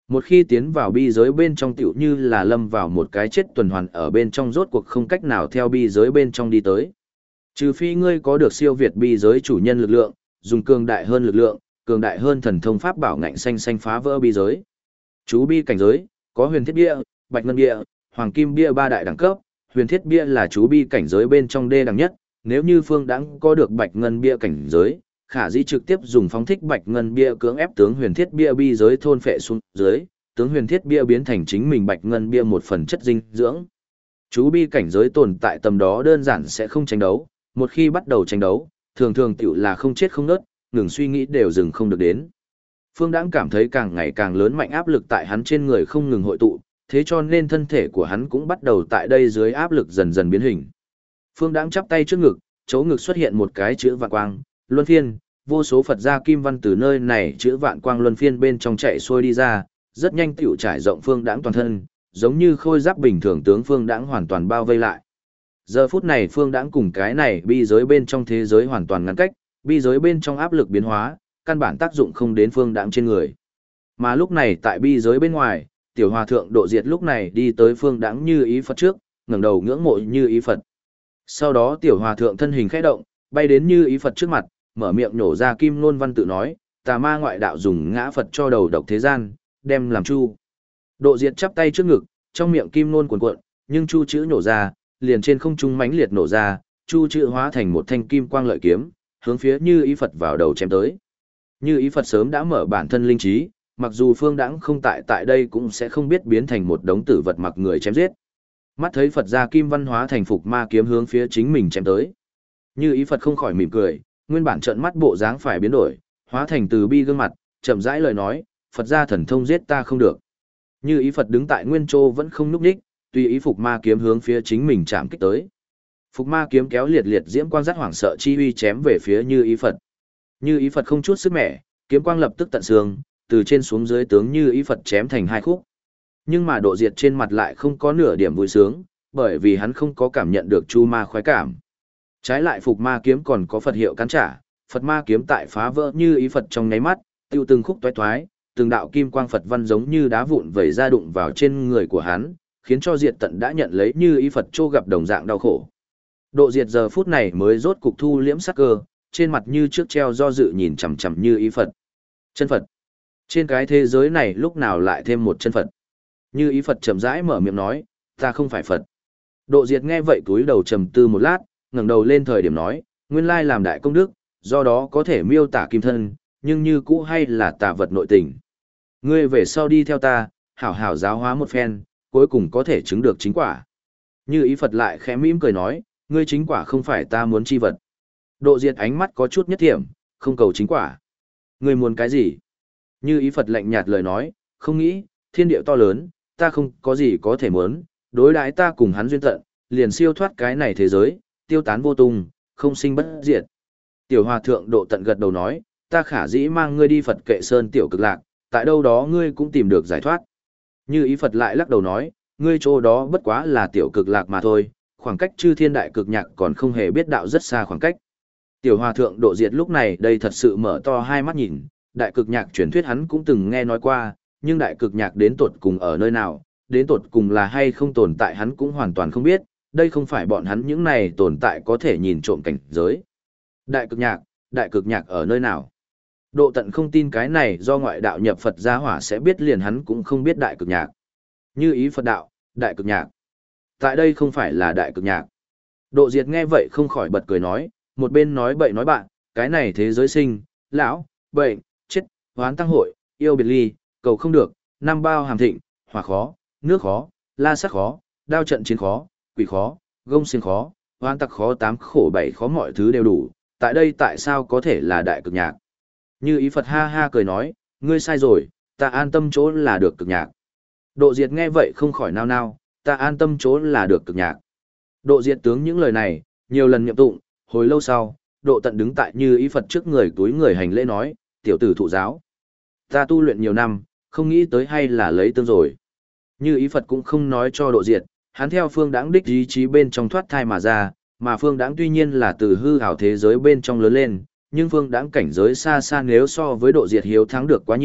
Một khi tiến vào bi giới bên trong tiểu như là lâm vào một cái chết tuần hoàn ở bên trong rốt cuộc không cách nào theo bi giới bên trong đi tới. Trừ phi ngươi có được siêu việt bi giới chủ nhân lực lượng, dùng cường đại hơn lực lượng, cường đại hơn thần thông pháp bảo ngạnh xanh xanh phá vỡ bi giới. Chú bi cảnh giới, có huyền thiết bia, bạch ngân bia, hoàng kim bia ba đại đẳng cấp, huyền thiết bia là chú bi cảnh giới bên trong đê đẳng nhất, nếu như Phương Đãng có được bạch ngân bia cảnh giới, khả dĩ trực tiếp dùng phóng thích bạch ngân bia cưỡng ép tướng huyền thiết bia bi giới thôn phệ xuống dưới, tướng huyền thiết bia biến thành chính mình bạch ngân bia một phần chất dinh dưỡng. Chú bi cảnh giới tồn tại tầm đó đơn giản sẽ không tranh đấu, một khi bắt đầu tranh đấu, thường thường tiểu là không chết không nớt, ngừng suy nghĩ đều dừng không được đến. Phương Đãng cảm thấy càng ngày càng lớn mạnh áp lực tại hắn trên người không ngừng hội tụ, thế cho nên thân thể của hắn cũng bắt đầu tại đây dưới áp lực dần dần biến hình. Phương Đãng chắp tay trước ngực, chỗ ngực xuất hiện một cái chữ vạn quang, luân phiên, vô số Phật gia kim văn từ nơi này chữ vạn quang luân phiên bên trong chạy xuôi đi ra, rất nhanh tiểu trải rộng Phương Đãng toàn thân, giống như khôi giáp bình thường tướng Phương Đãng hoàn toàn bao vây lại. Giờ phút này Phương Đãng cùng cái này bi giới bên trong thế giới hoàn toàn ngăn cách, bi giới bên trong áp lực biến hóa, căn bản tác dụng không đến Phương Đãng trên người. Mà lúc này tại bi giới bên ngoài, tiểu hòa thượng Độ Diệt lúc này đi tới Phương Đãng Như Ý Phật trước, ngẩng đầu ngưỡng mộ Như Ý Phật. Sau đó tiểu hòa thượng thân hình khẽ động, bay đến Như Ý Phật trước mặt, mở miệng nhổ ra kim ngôn văn tự nói, tà ma ngoại đạo dùng ngã Phật cho đầu độc thế gian, đem làm chu. Độ Diệt chắp tay trước ngực, trong miệng kim ngôn cuồn cuộn, nhưng chu chữ nhổ ra, liền trên không trung mãnh liệt nổ ra, chu chữ hóa thành một thanh kim quang lợi kiếm, hướng phía Như Ý Phật vào đầu chém tới. Như Ý Phật sớm đã mở bản thân linh trí, mặc dù Phương Đãng không tại đây cũng sẽ không biết biến thành một đống tử vật mặc người chém giết. Mắt thấy Phật gia kim văn hóa thành phục ma kiếm hướng phía chính mình chém tới. Như Ý Phật không khỏi mỉm cười, nguyên bản trợn mắt bộ dáng phải biến đổi, hóa thành từ bi gương mặt, chậm rãi lời nói, Phật gia thần thông giết ta không được. Như Ý Phật đứng tại nguyên chỗ vẫn không nhúc nhích, tùy ý phục ma kiếm hướng phía chính mình chạm kích tới. Phục ma kiếm kéo liệt liệt diễm quang rất hoảng sợ chi uy chém về phía Như Ý Phật. Như Ý Phật không chút sức mẻ, kiếm quang lập tức tận xương, từ trên xuống dưới tướng Như Ý Phật chém thành hai khúc. Nhưng mà Độ Diệt trên mặt lại không có nửa điểm vui sướng, bởi vì hắn không có cảm nhận được chu ma khoái cảm. Trái lại phục ma kiếm còn có Phật hiệu cắn trả, Phật ma kiếm tại phá vỡ Như Ý Phật trong nháy mắt, tiêu từng khúc toái toái, từng đạo kim quang Phật văn giống như đá vụn vẩy ra đụng vào trên người của hắn, khiến cho Diệt Tận đã nhận lấy Như Ý Phật trô gặp đồng dạng đau khổ. Độ Diệt giờ phút này mới rốt cục thu liễm sắc cơ, trên mặt như trước treo do dự nhìn chằm chằm Như Ý Phật. Chân Phật. Trên cái thế giới này lúc nào lại thêm một chân Phật? Như Ý Phật chậm rãi mở miệng nói, ta không phải Phật. Độ Diệt nghe vậy cúi đầu trầm tư một lát, ngẩng đầu lên thời điểm nói, nguyên lai làm đại công đức, do đó có thể miêu tả kim thân, nhưng như cũ hay là tà vật nội tình. Ngươi về sau đi theo ta, hảo hảo giáo hóa một phen, cuối cùng có thể chứng được chính quả. Như Ý Phật lại khẽ mỉm cười nói, ngươi chính quả không phải ta muốn chi vật. Độ Diệt ánh mắt có chút nhất thiểm, không cầu chính quả. Ngươi muốn cái gì? Như Ý Phật lạnh nhạt lời nói, không nghĩ, thiên địa to lớn, ta không có gì có thể muốn, đối đãi ta cùng hắn duyên tận, liền siêu thoát cái này thế giới, tiêu tán vô tung, không sinh bất diệt. Tiểu hòa thượng Độ Tận gật đầu nói, ta khả dĩ mang ngươi đi Phật Kệ Sơn tiểu cực lạc, tại đâu đó ngươi cũng tìm được giải thoát. Như Ý Phật lại lắc đầu nói, ngươi chỗ đó bất quá là tiểu cực lạc mà thôi, khoảng cách chư thiên đại cực nhạc còn không hề biết đạo rất xa khoảng cách. Tiểu hòa thượng Độ Diệt lúc này đây thật sự mở to hai mắt nhìn, đại cực nhạc truyền thuyết hắn cũng từng nghe nói qua, nhưng đại cực nhạc đến tột cùng ở nơi nào, đến tột cùng là hay không tồn tại hắn cũng hoàn toàn không biết, đây không phải bọn hắn những này tồn tại có thể nhìn trộm cảnh giới. Đại cực nhạc ở nơi nào? Độ Tận không tin cái này do ngoại đạo nhập Phật gia hỏa sẽ biết liền hắn cũng không biết đại cực nhạc. Như Ý Phật đạo, đại cực nhạc. Tại đây không phải là đại cực nhạc. Độ Diệt nghe vậy không khỏi bật cười nói, một bên nói bậy nói bạn, cái này thế giới sinh, lão, bệnh, chết, hoán tăng hội, yêu biệt ly, cầu không được, năm bao hàm thịnh, hỏa khó, nước khó, la sát khó, đao trận chiến khó, quỷ khó, gông xiên khó, hoán tặc khó, tám khổ bảy khó, mọi thứ đều đủ, tại đây tại sao có thể là đại cực nhạc? Như Ý Phật ha ha cười nói, ngươi sai rồi, ta an tâm chỗ là được cực nhạc. Độ Diệt nghe vậy không khỏi nao nao, ta an tâm chỗ là được cực nhạc. Độ Diệt tướng những lời này, nhiều lần niệm tụng, hồi lâu sau, Độ Tận đứng tại Như Ý Phật trước người túi người hành lễ nói, tiểu tử thụ giáo. Ta tu luyện nhiều năm, không nghĩ tới hay là lấy tương rồi. Như Ý Phật cũng không nói cho Độ Diệt, hắn theo Phương Đãng đích ý chí bên trong thoát thai mà ra, mà Phương Đãng tuy nhiên là từ hư ảo thế giới bên trong lớn lên, nhưng Phương Đãng cảnh giới xa xa nếu so với Độ Diệt hiếu thắng được quá nhiều,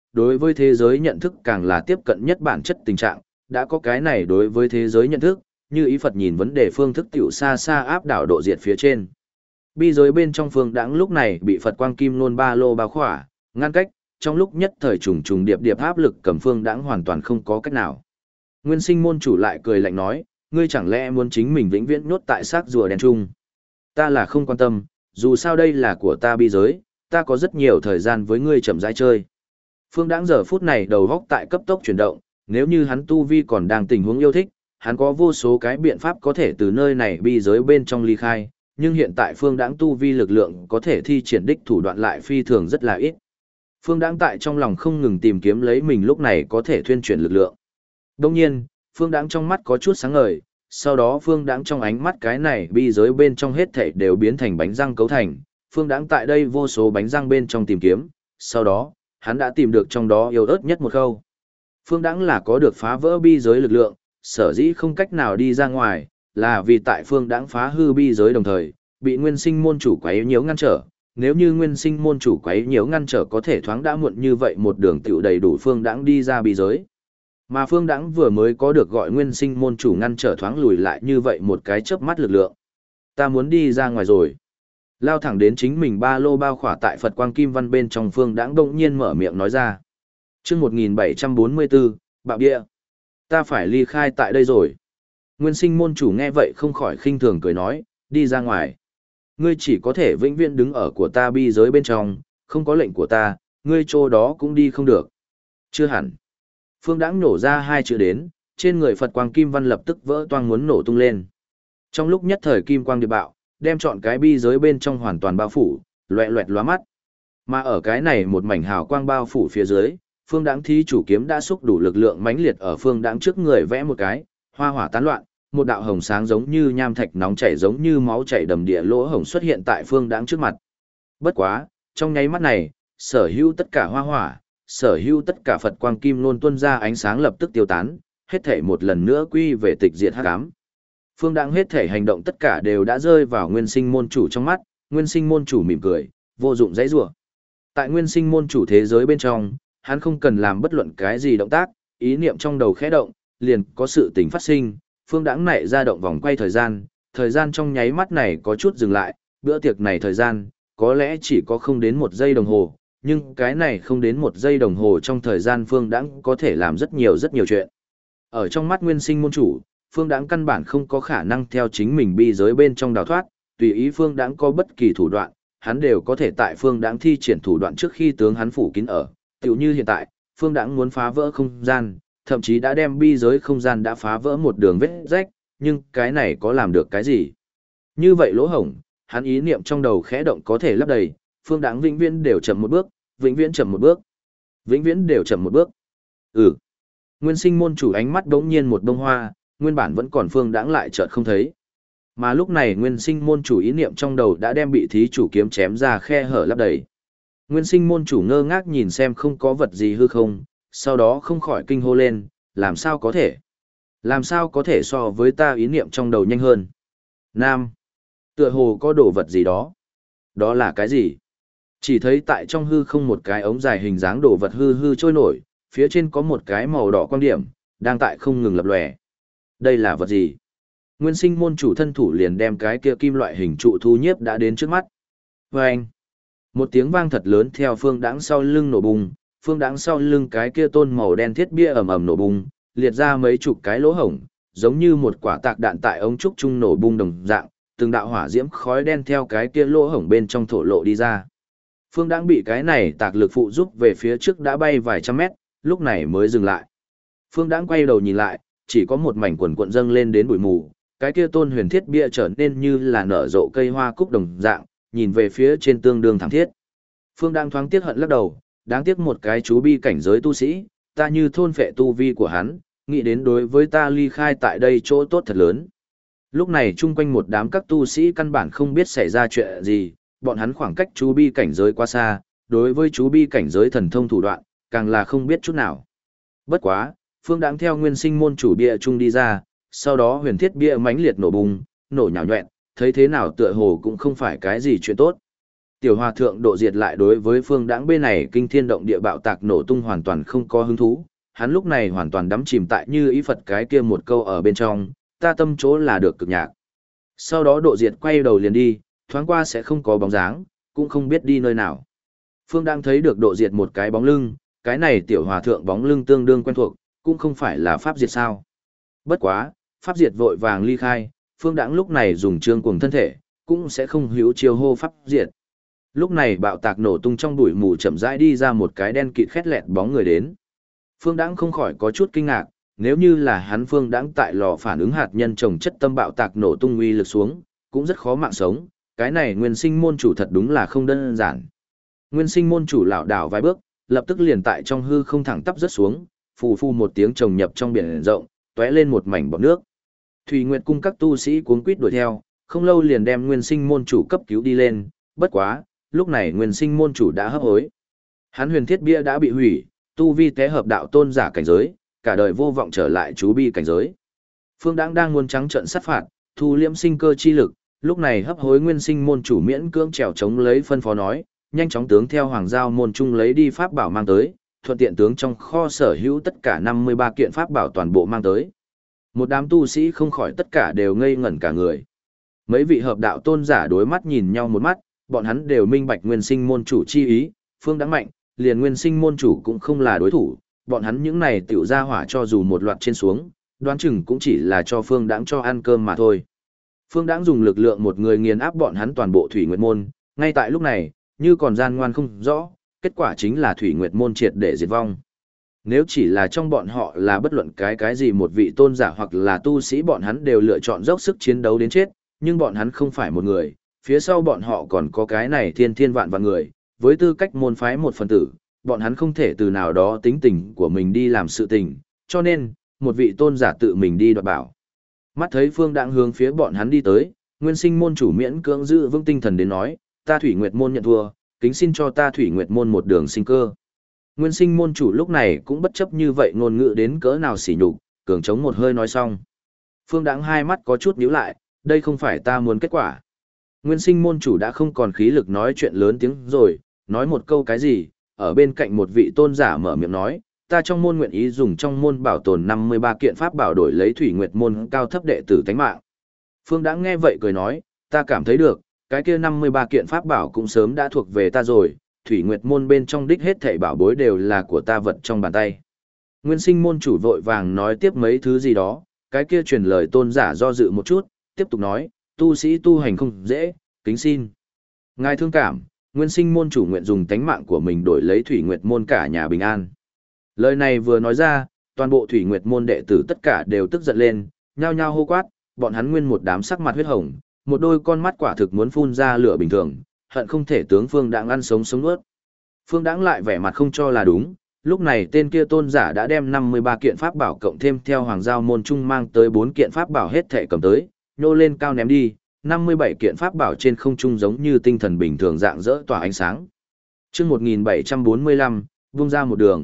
đối với thế giới nhận thức càng là tiếp cận nhất bản chất tình trạng, đã có cái này đối với thế giới nhận thức, như ý Phật nhìn vấn đề phương thức tiểu xa xa áp đảo độ diệt phía trên. Bi giới bên trong phương đãng lúc này bị Phật quang kim nôn ba lô bao khỏa, ngăn cách, trong lúc nhất thời trùng trùng điệp điệp áp lực cầm phương đãng hoàn toàn không có cách nào. Nguyên sinh môn chủ lại cười lạnh nói, ngươi chẳng lẽ muốn chính mình vĩnh viễn nhốt tại xác rùa đen chung? Ta là không quan tâm, dù sao đây là của ta bi giới, ta có rất nhiều thời gian với ngươi chậm rãi chơi. Phương đãng giờ phút này đầu góc tại cấp tốc chuyển động, nếu như hắn tu vi còn đang tình huống yêu thích, hắn có vô số cái biện pháp có thể từ nơi này bi giới bên trong ly khai, nhưng hiện tại phương đãng tu vi lực lượng có thể thi triển đích thủ đoạn lại phi thường rất là ít. Phương đãng tại trong lòng không ngừng tìm kiếm lấy mình lúc này có thể thuyên chuyển lực lượng. Đông nhiên, phương đãng trong mắt có chút sáng ngời, sau đó phương đãng trong ánh mắt cái này bi giới bên trong hết thảy đều biến thành bánh răng cấu thành, phương đãng tại đây vô số bánh răng bên trong tìm kiếm, sau đó, hắn đã tìm được trong đó yếu ớt nhất một khâu. Phương đãng là có được phá vỡ bi giới lực lượng, sở dĩ không cách nào đi ra ngoài, là vì tại phương đãng phá hư bi giới đồng thời, bị nguyên sinh môn chủ quấy nhiễu ngăn trở. Nếu như nguyên sinh môn chủ quấy nhiễu ngăn trở có thể thoáng đã muộn như vậy một đường tiểu đầy đủ phương đãng đi ra bi giới. Mà phương đãng vừa mới có được gọi nguyên sinh môn chủ ngăn trở thoáng lùi lại như vậy một cái chớp mắt lực lượng. Ta muốn đi ra ngoài rồi. Lao thẳng đến chính mình ba lô bao khỏa tại Phật quang kim văn bên trong phương đãng đông nhiên mở miệng nói ra. Chương 1744, bạo địa. Ta phải ly khai tại đây rồi. Nguyên sinh môn chủ nghe vậy không khỏi khinh thường cười nói, đi ra ngoài. Ngươi chỉ có thể vĩnh viễn đứng ở của ta bi giới bên trong, không có lệnh của ta, ngươi chỗ đó cũng đi không được. Chưa hẳn. Phương đãng nổ ra hai chữ đến, trên người Phật quang kim văn lập tức vỡ toang muốn nổ tung lên. Trong lúc nhất thời kim quang điệp bạo, đem trọn cái bi giới bên trong hoàn toàn bao phủ, loẹ loẹt lóa mắt. Mà ở cái này một mảnh hào quang bao phủ phía dưới, phương đãng thí chủ kiếm đã xúc đủ lực lượng mãnh liệt ở phương đãng trước người vẽ một cái, hoa hỏa tán loạn, một đạo hồng sáng giống như nham thạch nóng chảy giống như máu chảy đầm địa lỗ hồng xuất hiện tại phương đãng trước mặt. Bất quá, trong nháy mắt này, sở hữu tất cả hoa hỏa, sở hữu tất cả Phật quang kim luôn tuôn ra ánh sáng lập tức tiêu tán, hết thể một lần nữa quy về tịch diệt hắc ám. Phương đãng hết thể hành động tất cả đều đã rơi vào nguyên sinh môn chủ trong mắt, nguyên sinh môn chủ mỉm cười, vô dụng dãy rủa. Tại nguyên sinh môn chủ thế giới bên trong, hắn không cần làm bất luận cái gì động tác, ý niệm trong đầu khẽ động, liền có sự tình phát sinh, phương đãng nảy ra động vòng quay thời gian trong nháy mắt này có chút dừng lại, bữa tiệc này thời gian, có lẽ chỉ có không đến một giây đồng hồ, nhưng cái này không đến một giây đồng hồ trong thời gian phương đãng có thể làm rất nhiều chuyện. Ở trong mắt nguyên sinh môn chủ, phương đãng căn bản không có khả năng theo chính mình bi giới bên trong đào thoát, tùy ý phương đãng có bất kỳ thủ đoạn, hắn đều có thể tại phương đãng thi triển thủ đoạn trước khi tướng hắn phủ kín ở. Tiểu như hiện tại, phương đãng muốn phá vỡ không gian, thậm chí đã đem bi giới không gian đã phá vỡ một đường vết rách, nhưng cái này có làm được cái gì? Như vậy lỗ hổng, hắn ý niệm trong đầu khẽ động có thể lấp đầy, phương đãng vĩnh viễn đều chậm một bước, vĩnh viễn chậm một bước, vĩnh viễn đều chậm một bước. Nguyên sinh môn chủ ánh mắt đống nhiên một bông hoa, nguyên bản vẫn còn phương đãng lại chợt không thấy. Mà lúc này nguyên sinh môn chủ ý niệm trong đầu đã đem bị thí chủ kiếm chém ra khe hở lấp đầy. Nguyên sinh môn chủ ngơ ngác nhìn xem không có vật gì hư không, sau đó không khỏi kinh hô lên, làm sao có thể? Làm sao có thể so với ta ý niệm trong đầu nhanh hơn? Nam, tựa hồ có đồ vật gì đó. Đó là cái gì? Chỉ thấy tại trong hư không một cái ống dài hình dáng đồ vật hư hư trôi nổi, phía trên có một cái màu đỏ quang điểm, đang tại không ngừng lập lòe. Đây là vật gì? Nguyên sinh môn chủ thân thủ liền đem cái kia kim loại hình trụ thu nhiếp đã đến trước mắt. Vâng! Một tiếng vang thật lớn theo phương đãng sau lưng nổ bùng, phương đãng sau lưng cái kia tôn màu đen thiết bia ầm ầm nổ bùng, liệt ra mấy chục cái lỗ hổng, giống như một quả tạc đạn tại ống trúc trung nổ bùng đồng dạng, từng đạo hỏa diễm khói đen theo cái kia lỗ hổng bên trong thổ lộ đi ra. Phương đãng bị cái này tạc lực phụ giúp về phía trước đã bay vài trăm mét, lúc này mới dừng lại. Phương đãng quay đầu nhìn lại, chỉ có một mảnh quần cuộn dâng lên đến bụi mù, cái kia tôn huyền thiết bia trở nên như là nở rộ cây hoa cúc đồng dạng, nhìn về phía trên tương đương thẳng thiết. Phương đang thoáng tiếc hận lắc đầu, đáng tiếc một cái chú bi cảnh giới tu sĩ, ta như thôn phệ tu vi của hắn, nghĩ đến đối với ta ly khai tại đây chỗ tốt thật lớn. Lúc này chung quanh một đám các tu sĩ căn bản không biết xảy ra chuyện gì, bọn hắn khoảng cách chú bi cảnh giới quá xa, đối với chú bi cảnh giới thần thông thủ đoạn, càng là không biết chút nào. Bất quá, Phương đang theo nguyên sinh môn chủ bia chung đi ra, sau đó huyền thiết bia mãnh liệt nổ bùng, nổ nhào nhọẹn, thấy thế nào tựa hồ cũng không phải cái gì chuyện tốt. Tiểu hòa thượng độ diệt lại đối với phương đãng bên này kinh thiên động địa bạo tạc nổ tung hoàn toàn không có hứng thú, hắn lúc này hoàn toàn đắm chìm tại như ý Phật cái kia một câu ở bên trong, ta tâm chỗ là được cực nhạc. Sau đó độ diệt quay đầu liền đi, thoáng qua sẽ không có bóng dáng, cũng không biết đi nơi nào. Phương đang thấy được độ diệt một cái bóng lưng, cái này tiểu hòa thượng bóng lưng tương đương quen thuộc, cũng không phải là pháp diệt sao. Bất quá, pháp diệt vội vàng ly khai, phương đãng lúc này dùng trương cuồng thân thể, cũng sẽ không hữu chiêu hô pháp diệt. Lúc này bạo tạc nổ tung trong bụi mù chậm rãi đi ra một cái đen kịt khét lẹt bóng người đến. Phương đãng không khỏi có chút kinh ngạc, nếu như là hắn phương đãng tại lò phản ứng hạt nhân trồng chất tâm bạo tạc nổ tung uy lực xuống, cũng rất khó mạng sống, cái này nguyên sinh môn chủ thật đúng là không đơn giản. Nguyên sinh môn chủ lảo đảo vài bước, lập tức liền tại trong hư không thẳng tắp rớt xuống, phù phù một tiếng trồng nhập trong biển rộng, tóe lên một mảnh bọt nước. Thủy Nguyệt cung các tu sĩ cuống quýt đuổi theo, không lâu liền đem nguyên sinh môn chủ cấp cứu đi lên, bất quá, lúc này nguyên sinh môn chủ đã hấp hối. Hắn huyền thiết bia đã bị hủy, tu vi té hợp đạo tôn giả cảnh giới, cả đời vô vọng trở lại chú bi cảnh giới. Phương Đãng đang muốn trắng trợn sát phạt, thu liễm sinh cơ chi lực, lúc này hấp hối nguyên sinh môn chủ miễn cưỡng trèo chống lấy phân phó nói, nhanh chóng tướng theo hoàng giao môn trung lấy đi pháp bảo mang tới, thuận tiện tướng trong kho sở hữu tất cả 53 kiện pháp bảo toàn bộ mang tới. Một đám tu sĩ không khỏi tất cả đều ngây ngẩn cả người. Mấy vị hợp đạo tôn giả đối mắt nhìn nhau một mắt, bọn hắn đều minh bạch nguyên sinh môn chủ chi ý, Phương Đãng mạnh, liền nguyên sinh môn chủ cũng không là đối thủ, bọn hắn những này tiểu ra hỏa cho dù một loạt trên xuống, đoán chừng cũng chỉ là cho Phương Đãng cho ăn cơm mà thôi. Phương Đãng dùng lực lượng một người nghiền áp bọn hắn toàn bộ Thủy Nguyệt môn, ngay tại lúc này, như còn gian ngoan không rõ, kết quả chính là Thủy Nguyệt môn triệt để diệt vong. Nếu chỉ là trong bọn họ là bất luận cái gì một vị tôn giả hoặc là tu sĩ bọn hắn đều lựa chọn dốc sức chiến đấu đến chết, nhưng bọn hắn không phải một người, phía sau bọn họ còn có cái này thiên thiên vạn vạn người, với tư cách môn phái một phần tử, bọn hắn không thể từ nào đó tính tình của mình đi làm sự tình, cho nên, một vị tôn giả tự mình đi đoạt bảo. Mắt thấy Phương Đãng hướng phía bọn hắn đi tới, nguyên sinh môn chủ miễn cưỡng giữ vững tinh thần đến nói, ta Thủy Nguyệt môn nhận thua, kính xin cho ta Thủy Nguyệt môn một đường sinh cơ. Nguyên sinh môn chủ lúc này cũng bất chấp như vậy ngôn ngữ đến cỡ nào sỉ nhục, cường chống một hơi nói xong. Phương Đãng hai mắt có chút nhíu lại, đây không phải ta muốn kết quả. Nguyên sinh môn chủ đã không còn khí lực nói chuyện lớn tiếng rồi, nói một câu cái gì, ở bên cạnh một vị tôn giả mở miệng nói, ta trong môn nguyện ý dùng trong môn bảo tồn 53 kiện pháp bảo đổi lấy Thủy Nguyệt môn cao thấp đệ tử tánh mạng. Phương Đãng nghe vậy cười nói, ta cảm thấy được, cái kia 53 kiện pháp bảo cũng sớm đã thuộc về ta rồi, Thủy Nguyệt môn bên trong đích hết thảy bảo bối đều là của ta vật trong bàn tay. Nguyên sinh môn chủ vội vàng nói tiếp mấy thứ gì đó, cái kia truyền lời tôn giả do dự một chút, tiếp tục nói, tu sĩ tu hành không dễ, kính xin. Ngài thương cảm, nguyên sinh môn chủ nguyện dùng tánh mạng của mình đổi lấy Thủy Nguyệt môn cả nhà bình an. Lời này vừa nói ra, toàn bộ Thủy Nguyệt môn đệ tử tất cả đều tức giận lên, nhao nhao hô quát, bọn hắn nguyên một đám sắc mặt huyết hồng, một đôi con mắt quả thực muốn phun ra lửa bình thường, hận không thể tướng Phương Đãng ăn sống sống nuốt. Phương Đãng lại vẻ mặt không cho là đúng, lúc này tên kia tôn giả đã đem 53 kiện pháp bảo cộng thêm theo hoàng giao môn trung mang tới 4 kiện pháp bảo hết thảy cầm tới, nhô lên cao ném đi, 57 kiện pháp bảo trên không trung giống như tinh thần bình thường dạng dỡ tỏa ánh sáng. Chương 1745, vung ra một đường.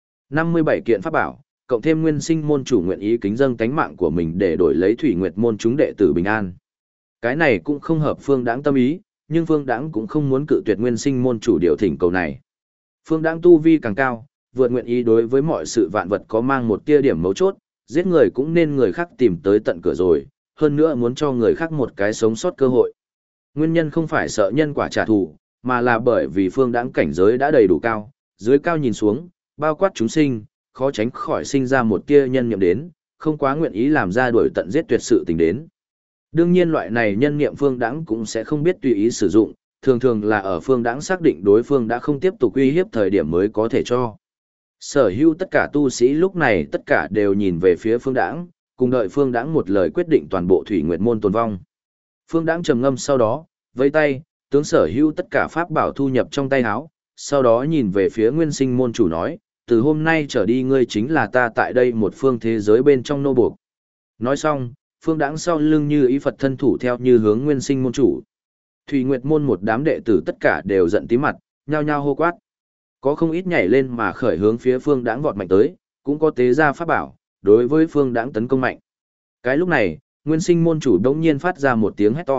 57 kiện pháp bảo, cộng thêm nguyên sinh môn chủ nguyện ý kính dâng tánh mạng của mình để đổi lấy Thủy Nguyệt môn chúng đệ tử bình an. Cái này cũng không hợp Phương Đãng tâm ý, nhưng Phương Đãng cũng không muốn cự tuyệt nguyên sinh môn chủ điều thỉnh cầu này. Phương Đãng tu vi càng cao, vượt nguyện ý đối với mọi sự vạn vật có mang một tia điểm mấu chốt, giết người cũng nên người khác tìm tới tận cửa rồi, hơn nữa muốn cho người khác một cái sống sót cơ hội. Nguyên nhân không phải sợ nhân quả trả thù, mà là bởi vì Phương Đãng cảnh giới đã đầy đủ cao, dưới cao nhìn xuống, bao quát chúng sinh, khó tránh khỏi sinh ra một tia nhân niệm đến, không quá nguyện ý làm ra đuổi tận giết tuyệt sự tình đến. Đương nhiên loại này nhân niệm Phương Đãng cũng sẽ không biết tùy ý sử dụng, thường thường là ở Phương Đãng xác định đối phương đã không tiếp tục uy hiếp thời điểm mới có thể cho. Sở hữu tất cả tu sĩ lúc này tất cả đều nhìn về phía Phương Đãng, cùng đợi Phương Đãng một lời quyết định toàn bộ Thủy Nguyệt môn tồn vong. Phương Đãng trầm ngâm sau đó, vẫy tay, tướng sở hữu tất cả pháp bảo thu nhập trong tay áo, sau đó nhìn về phía nguyên sinh môn chủ nói, từ hôm nay trở đi ngươi chính là ta tại đây một phương thế giới bên trong nô buộc. Nói xong, Phương Đãng sau lưng như ý Phật thân thủ theo như hướng nguyên sinh môn chủ. Thủy Nguyệt môn một đám đệ tử tất cả đều giận tím mặt, nhao nhao hô quát. Có không ít nhảy lên mà khởi hướng phía Phương Đãng vọt mạnh tới, cũng có tế ra pháp bảo, đối với Phương Đãng tấn công mạnh. Cái lúc này, nguyên sinh môn chủ đống nhiên phát ra một tiếng hét to,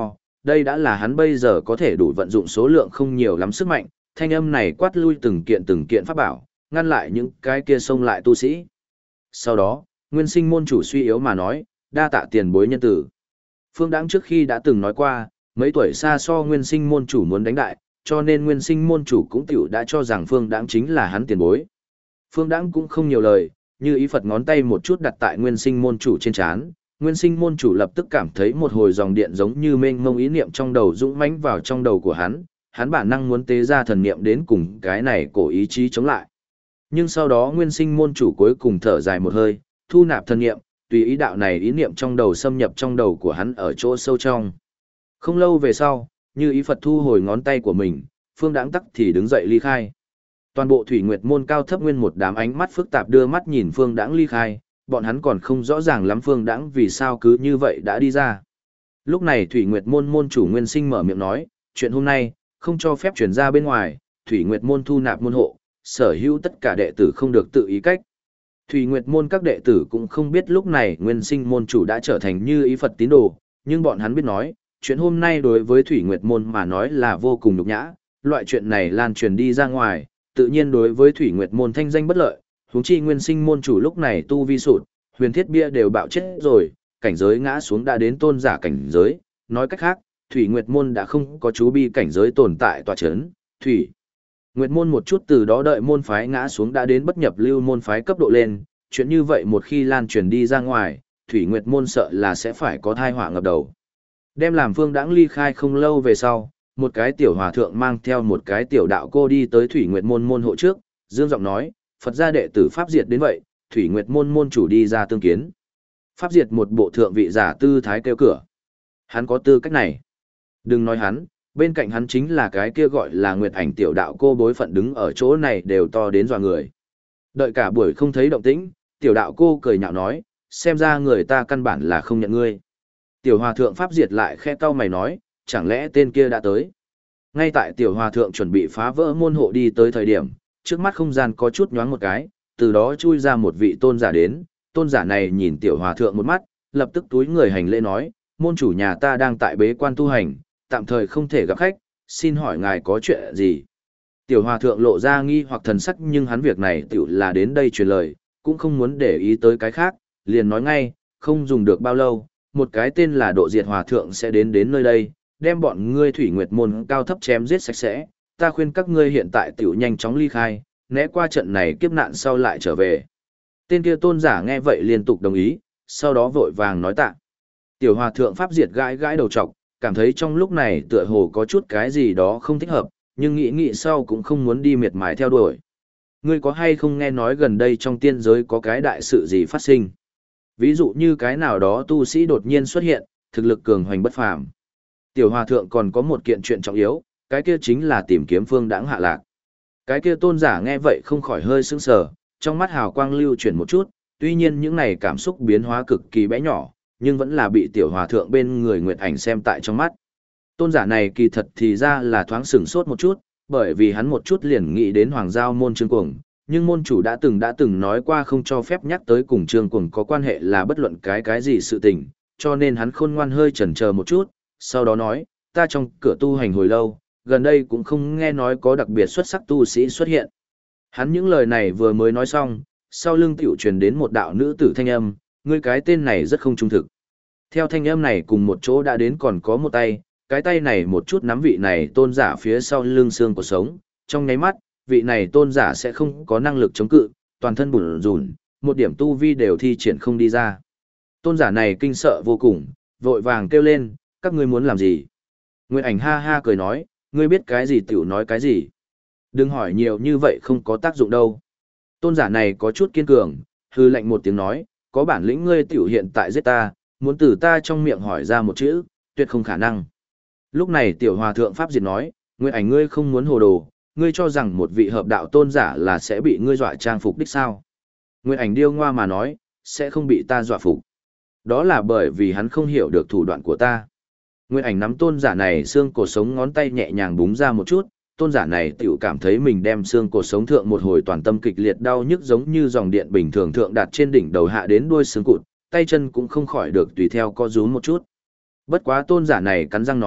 đây đã là hắn bây giờ có thể đủ vận dụng số lượng không nhiều lắm sức mạnh, thanh âm này quát lui từng kiện pháp bảo, ngăn lại những cái kia xông lại tu sĩ. Sau đó, Nguyên Sinh môn chủ suy yếu mà nói, đa tạ tiền bối nhân tử. Phương Đãng trước khi đã từng nói qua, mấy tuổi xa so Nguyên Sinh môn chủ muốn đánh đại, cho nên Nguyên Sinh môn chủ cũng tiểu đã cho rằng Phương Đãng chính là hắn tiền bối. Phương Đãng cũng không nhiều lời, như ý Phật ngón tay một chút đặt tại Nguyên Sinh môn chủ trên trán, Nguyên Sinh môn chủ lập tức cảm thấy một hồi dòng điện giống như mênh mông ý niệm trong đầu dũng mãnh vào trong đầu của hắn bản năng muốn tế ra thần niệm đến cùng cái này cổ ý chí chống lại. Nhưng sau đó Nguyên Sinh môn chủ cuối cùng thở dài một hơi, thu nạp thần niệm, tùy ý đạo này ý niệm trong đầu xâm nhập trong đầu của hắn ở chỗ sâu trong. Không lâu về sau, như ý Phật thu hồi ngón tay của mình, Phương Đãng tắc thì đứng dậy ly khai. Toàn bộ Thủy Nguyệt môn cao thấp nguyên một đám ánh mắt phức tạp đưa mắt nhìn Phương Đãng ly khai, bọn hắn còn không rõ ràng lắm Phương Đãng vì sao cứ như vậy đã đi ra. Lúc này Thủy Nguyệt môn môn chủ Nguyên Sinh mở miệng nói, chuyện hôm nay không cho phép truyền ra bên ngoài, Thủy Nguyệt môn thu nạp môn hộ, sở hữu tất cả đệ tử không được tự ý cách. Thủy Nguyệt môn các đệ tử cũng không biết lúc này Nguyên Sinh môn chủ đã trở thành như ý Phật tín đồ, nhưng bọn hắn biết nói, chuyện hôm nay đối với Thủy Nguyệt môn mà nói là vô cùng nhục nhã, loại chuyện này lan truyền đi ra ngoài, tự nhiên đối với Thủy Nguyệt môn thanh danh bất lợi, huống chi Nguyên Sinh môn chủ lúc này tu vi sụt, huyền thiết bia đều bạo chết rồi, cảnh giới ngã xuống đã đến tôn giả cảnh giới, nói cách khác, Thủy Nguyệt môn đã không có chú bi cảnh giới tồn tại tọa chấn, Thủy Nguyệt môn một chút từ đó đợi môn phái ngã xuống đã đến bất nhập lưu môn phái cấp độ lên, chuyện như vậy một khi lan truyền đi ra ngoài, Thủy Nguyệt môn sợ là sẽ phải có tai họa ngập đầu. Đem làm Phương Đãng ly khai không lâu về sau, một cái tiểu hòa thượng mang theo một cái tiểu đạo cô đi tới Thủy Nguyệt môn môn hộ trước, dương giọng nói, Phật gia đệ tử Pháp Diệt đến vậy, Thủy Nguyệt môn môn chủ đi ra tương kiến. Pháp Diệt một bộ thượng vị giả tư thái kêu cửa. Hắn có tư cách này. Đừng nói hắn, bên cạnh hắn chính là cái kia gọi là Nguyệt Ảnh tiểu đạo cô bối phận đứng ở chỗ này đều to đến dọa người. Đợi cả buổi không thấy động tĩnh, tiểu đạo cô cười nhạo nói, xem ra người ta căn bản là không nhận ngươi. Tiểu hòa thượng Pháp Diệt lại khẽ cau mày nói, chẳng lẽ tên kia đã tới. Ngay tại tiểu hòa thượng chuẩn bị phá vỡ môn hộ đi tới thời điểm, trước mắt không gian có chút nhoáng một cái, từ đó chui ra một vị tôn giả đến, tôn giả này nhìn tiểu hòa thượng một mắt, lập tức túi người hành lễ nói, môn chủ nhà ta đang tại bế quan tu hành, tạm thời không thể gặp khách, xin hỏi ngài có chuyện gì. Tiểu hòa thượng lộ ra nghi hoặc thần sắc nhưng hắn việc này tiểu là đến đây truyền lời, cũng không muốn để ý tới cái khác, liền nói ngay, không dùng được bao lâu, một cái tên là Độ Diệt hòa thượng sẽ đến nơi đây, đem bọn ngươi Thủy Nguyệt môn cao thấp chém giết sạch sẽ, ta khuyên các ngươi hiện tại tiểu nhanh chóng ly khai, né qua trận này kiếp nạn sau lại trở về. Tên kia tôn giả nghe vậy liên tục đồng ý, sau đó vội vàng nói tạ. Tiểu hòa thượng Pháp Diệt gãi gãi đầu trọc, cảm thấy trong lúc này tựa hồ có chút cái gì đó không thích hợp, nhưng nghĩ sau cũng không muốn đi miệt mài theo đuổi. Ngươi có hay không nghe nói gần đây trong tiên giới có cái đại sự gì phát sinh? Ví dụ như cái nào đó tu sĩ đột nhiên xuất hiện, thực lực cường hoành bất phàm. Tiểu hòa thượng còn có một kiện chuyện trọng yếu, cái kia chính là tìm kiếm Phương Đãng hạ lạc. Cái kia tôn giả nghe vậy không khỏi hơi sững sờ, trong mắt hào quang lưu chuyển một chút, tuy nhiên những này cảm xúc biến hóa cực kỳ bé nhỏ, nhưng vẫn là bị tiểu hòa thượng bên người Nguyệt Ảnh xem tại trong mắt. Tôn giả này kỳ thật thì ra là thoáng sửng sốt một chút, bởi vì hắn một chút liền nghĩ đến Hoàng Giao môn Trương Cuồng, nhưng môn chủ đã từng nói qua không cho phép nhắc tới cùng Trương Cuồng có quan hệ là bất luận cái gì sự tình, cho nên hắn khôn ngoan hơi chần chờ một chút, sau đó nói, ta trong cửa tu hành hồi lâu, gần đây cũng không nghe nói có đặc biệt xuất sắc tu sĩ xuất hiện. Hắn những lời này vừa mới nói xong, sau lưng tiểu truyền đến một đạo nữ tử thanh âm, ngươi cái tên này rất không trung thực. Theo thanh âm này cùng một chỗ đã đến còn có một tay, cái tay này một chút nắm vị này tôn giả phía sau lưng xương của sống, trong nháy mắt, vị này tôn giả sẽ không có năng lực chống cự, toàn thân bủn rủn, một điểm tu vi đều thi triển không đi ra. Tôn giả này kinh sợ vô cùng, vội vàng kêu lên, các ngươi muốn làm gì? Nguyệt Ảnh ha ha cười nói, ngươi biết cái gì tiểu nói cái gì. Đừng hỏi nhiều như vậy không có tác dụng đâu. Tôn giả này có chút kiên cường, hư lạnh một tiếng nói, có bản lĩnh ngươi tiểu hiện tại giết ta, muốn từ ta trong miệng hỏi ra một chữ, tuyệt không khả năng. Lúc này tiểu hòa thượng Pháp Diệt nói, Nguyệt Ảnh ngươi không muốn hồ đồ, ngươi cho rằng một vị hợp đạo tôn giả là sẽ bị ngươi dọa trang phục đích sao? Nguyệt Ảnh điêu ngoa mà nói, sẽ không bị ta dọa phục. Đó là bởi vì hắn không hiểu được thủ đoạn của ta. Nguyệt Ảnh nắm tôn giả này xương cổ sống ngón tay nhẹ nhàng búng ra một chút, tôn giả này tiểu cảm thấy mình đem xương cổ sống thượng một hồi toàn tâm kịch liệt đau nhức giống như dòng điện bình thường thượng đặt trên đỉnh đầu hạ đến đuôi xương cụt, tay chân cũng không khỏi được tùy theo co rúm một chút. Bất quá tôn giả này cắn răng nói,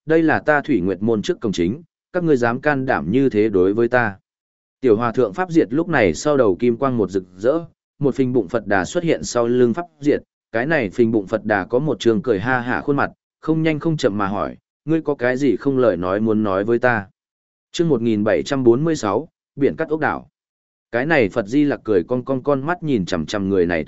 đây là ta Thủy Nguyệt môn trước cổng chính, các ngươi dám can đảm như thế đối với ta. Tiểu hòa thượng Pháp Diệt lúc này sau đầu kim quang một rực rỡ, một phình bụng Phật Đà xuất hiện sau lưng Pháp Diệt, cái này phình bụng Phật Đà có một trường cười ha hả khuôn mặt, không nhanh không chậm mà hỏi, ngươi có cái gì không lời nói muốn nói với ta. Chương 1746, biển cắt ốc đảo. Cái này Phật Di Lặc cười con mắt nhìn chằm chằm người này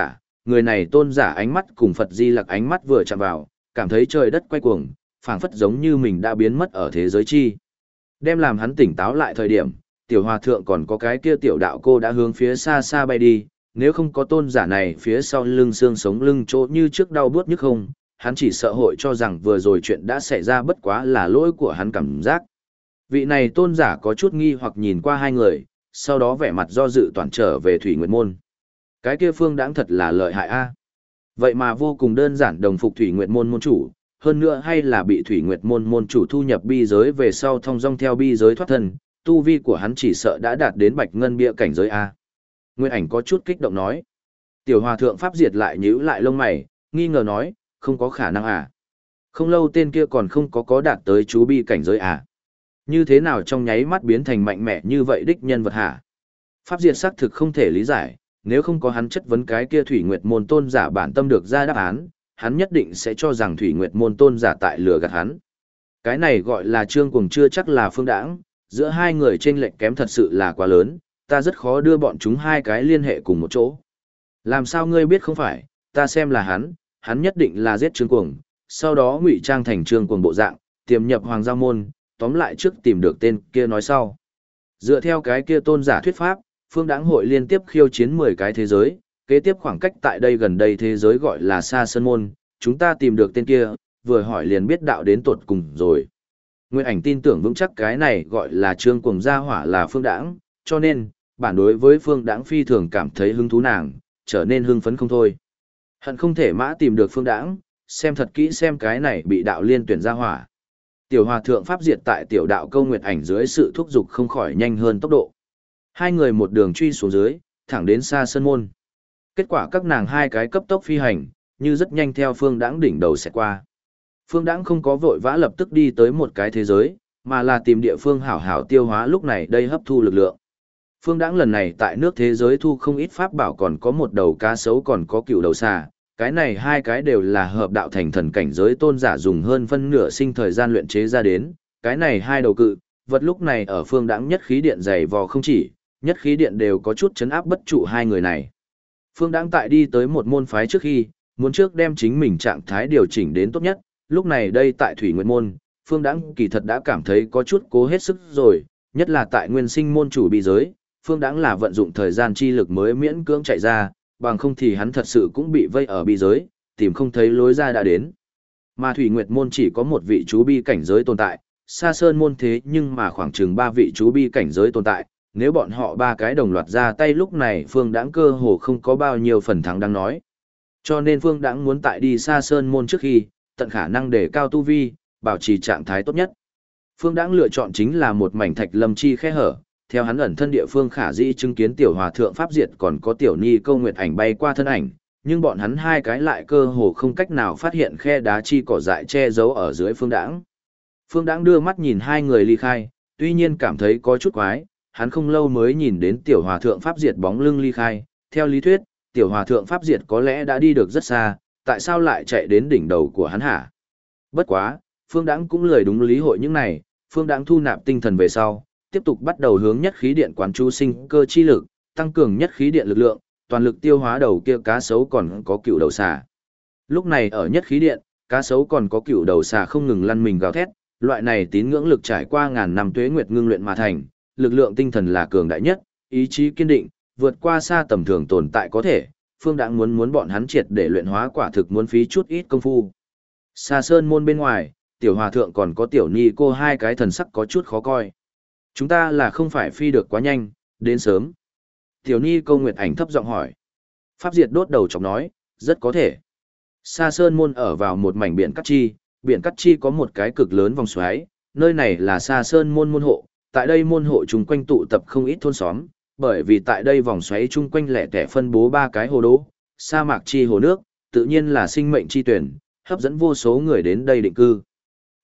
tôn giả ánh mắt cùng Phật Di Lặc ánh mắt vừa chạm vào, cảm thấy trời đất quay cuồng, phảng phất giống như mình đã biến mất ở thế giới chi. Đem làm hắn tỉnh táo lại thời điểm, tiểu hòa thượng còn có cái kia tiểu đạo cô đã hướng phía xa xa bay đi, nếu không có tôn giả này phía sau lưng xương sống lưng chỗ như trước đau buốt nhức không, hắn chỉ sợ hội cho rằng vừa rồi chuyện đã xảy ra bất quá là lỗi của hắn cảm giác. Vị này tôn giả có chút nghi hoặc nhìn qua hai người, sau đó vẻ mặt do dự toàn trở về Thủy Nguyệt môn. Cái kia Phương Đãng thật là lợi hại a. Vậy mà vô cùng đơn giản đồng phục Thủy Nguyệt môn môn chủ, hơn nữa hay là bị Thủy Nguyệt môn môn chủ thu nhập bi giới về sau thông dong theo bi giới thoát thân, tu vi của hắn chỉ sợ đã đạt đến bạch ngân bia cảnh giới a. Nguyên Ảnh có chút kích động nói. Tiểu hòa thượng Pháp Diệt lại nhíu lại lông mày, nghi ngờ nói, không có khả năng à. Không lâu tên kia còn không có đạt tới chú bi cảnh giới à. Như thế nào trong nháy mắt biến thành mạnh mẽ như vậy đích nhân vật hả? Pháp Diệt xác thực không thể lý giải, nếu không có hắn chất vấn cái kia Thủy Nguyệt môn tôn giả bản tâm được ra đáp án, hắn nhất định sẽ cho rằng Thủy Nguyệt môn tôn giả tại lừa gạt hắn. Cái này gọi là Trương Cuồng chưa chắc là Phương Đãng, giữa hai người chênh lệch kém thật sự là quá lớn, ta rất khó đưa bọn chúng hai cái liên hệ cùng một chỗ. Làm sao ngươi biết không phải, ta xem là hắn nhất định là giết Trương Cuồng, sau đó ngụy trang thành Trương Cuồng bộ dạng, tiềm nhập Hoàng Giao môn, tóm lại trước tìm được tên kia nói sau. Dựa theo cái kia tôn giả thuyết pháp, Phương Đãng hội liên tiếp khiêu chiến 10 cái thế giới, kế tiếp khoảng cách tại đây gần đây thế giới gọi là Sa Sơn môn, chúng ta tìm được tên kia, vừa hỏi liền biết đạo đến tuột cùng rồi. Nguyên Ảnh tin tưởng vững chắc cái này gọi là Trương Cuồng gia hỏa là Phương Đãng, cho nên, bản đối với Phương Đãng phi thường cảm thấy hứng thú nàng, trở nên hưng phấn không thôi. Hận không thể mã tìm được Phương Đãng, xem thật kỹ xem cái này bị đạo liên tuyển gia hỏa. Tiểu hòa thượng Pháp Diệt tại tiểu đạo câu Nguyệt Ảnh dưới sự thúc giục không khỏi nhanh hơn tốc độ. Hai người một đường truy xuống dưới, thẳng đến Sa Sơn môn. Kết quả các nàng hai cái cấp tốc phi hành, như rất nhanh theo Phương Đãng đỉnh đầu sẽ qua. Phương Đãng không có vội vã lập tức đi tới một cái thế giới, mà là tìm địa phương hảo hảo tiêu hóa lúc này đây hấp thu lực lượng. Phương Đãng lần này tại nước thế giới thu không ít pháp bảo, còn có một đầu cá sấu, còn có cựu đầu xà. Cái này hai cái đều là hợp đạo thành thần cảnh giới tôn giả dùng hơn phân nửa sinh thời gian luyện chế ra đến. Cái này hai đầu cự vật lúc này ở Phương Đãng nhất khí điện dày vò không chỉ, nhất khí điện đều có chút chấn áp bất trụ hai người này. Phương Đãng tại đi tới một môn phái trước khi, muốn trước đem chính mình trạng thái điều chỉnh đến tốt nhất, lúc này đây tại Thủy Nguyệt môn, Phương Đãng kỳ thật đã cảm thấy có chút cố hết sức rồi, nhất là tại Nguyên Sinh môn chủ bi giới, Phương Đãng là vận dụng thời gian chi lực mới miễn cưỡng chạy ra, bằng không thì hắn thật sự cũng bị vây ở bi giới, tìm không thấy lối ra đã đến. Mà Thủy Nguyệt môn chỉ có một vị chú bi cảnh giới tồn tại, Sa Sơn môn thế nhưng mà khoảng chừng 3 vị chú bi cảnh giới tồn tại, nếu bọn họ ba cái đồng loạt ra tay lúc này Phương Đãng cơ hồ không có bao nhiêu phần thắng đang nói. Cho nên Phương Đãng muốn tại đi Sa Sơn môn trước khi, tận khả năng để cao tu vi, bảo trì trạng thái tốt nhất. Phương Đãng lựa chọn chính là một mảnh thạch lâm chi khe hở, theo hắn ẩn thân địa phương khả dĩ chứng kiến tiểu hòa thượng Pháp Diệt còn có tiểu ni câu Nguyệt Ảnh bay qua thân ảnh, nhưng bọn hắn hai cái lại cơ hồ không cách nào phát hiện khe đá chi cỏ dại che giấu ở dưới Phương Đãng. Phương Đãng đưa mắt nhìn hai người ly khai, tuy nhiên cảm thấy có chút quái, hắn không lâu mới nhìn đến tiểu hòa thượng Pháp Diệt bóng lưng ly khai, theo lý thuyết, tiểu hòa thượng Pháp Diệt có lẽ đã đi được rất xa, tại sao lại chạy đến đỉnh đầu của hắn hả? Bất quá, Phương Đãng cũng lười đúng lý hội những này, Phương Đãng thu nạp tinh thần về sau, tiếp tục bắt đầu hướng nhất khí điện quán chú sinh cơ chi lực, tăng cường nhất khí điện lực lượng, toàn lực tiêu hóa đầu kia cá sấu còn có cựu đầu xà. Lúc này ở nhất khí điện, cá sấu còn có cựu đầu xà không ngừng lăn mình gào thét, loại này tín ngưỡng lực trải qua ngàn năm tuế nguyệt ngưng luyện mà thành, lực lượng tinh thần là cường đại nhất, ý chí kiên định, vượt qua xa tầm thường tồn tại có thể, Phương Đãng muốn bọn hắn triệt để luyện hóa quả thực muốn phí chút ít công phu. Sa Sơn môn bên ngoài, tiểu hòa thượng còn có tiểu ni cô hai cái thần sắc có chút khó coi. Chúng ta là không phải phi được quá nhanh, đến sớm. Tiểu ni câu Nguyệt Ảnh thấp giọng hỏi. Pháp Diệt đốt đầu chọc nói, rất có thể. Sa Sơn môn ở vào một mảnh biển cắt chi có một cái cực lớn vòng xoáy, nơi này là Sa Sơn môn môn hộ, tại đây môn hộ chung quanh tụ tập không ít thôn xóm, bởi vì tại đây vòng xoáy chung quanh lẻ tẻ phân bố 3 cái hồ đô, sa mạc chi hồ nước, tự nhiên là sinh mệnh chi tuyển, hấp dẫn vô số người đến đây định cư.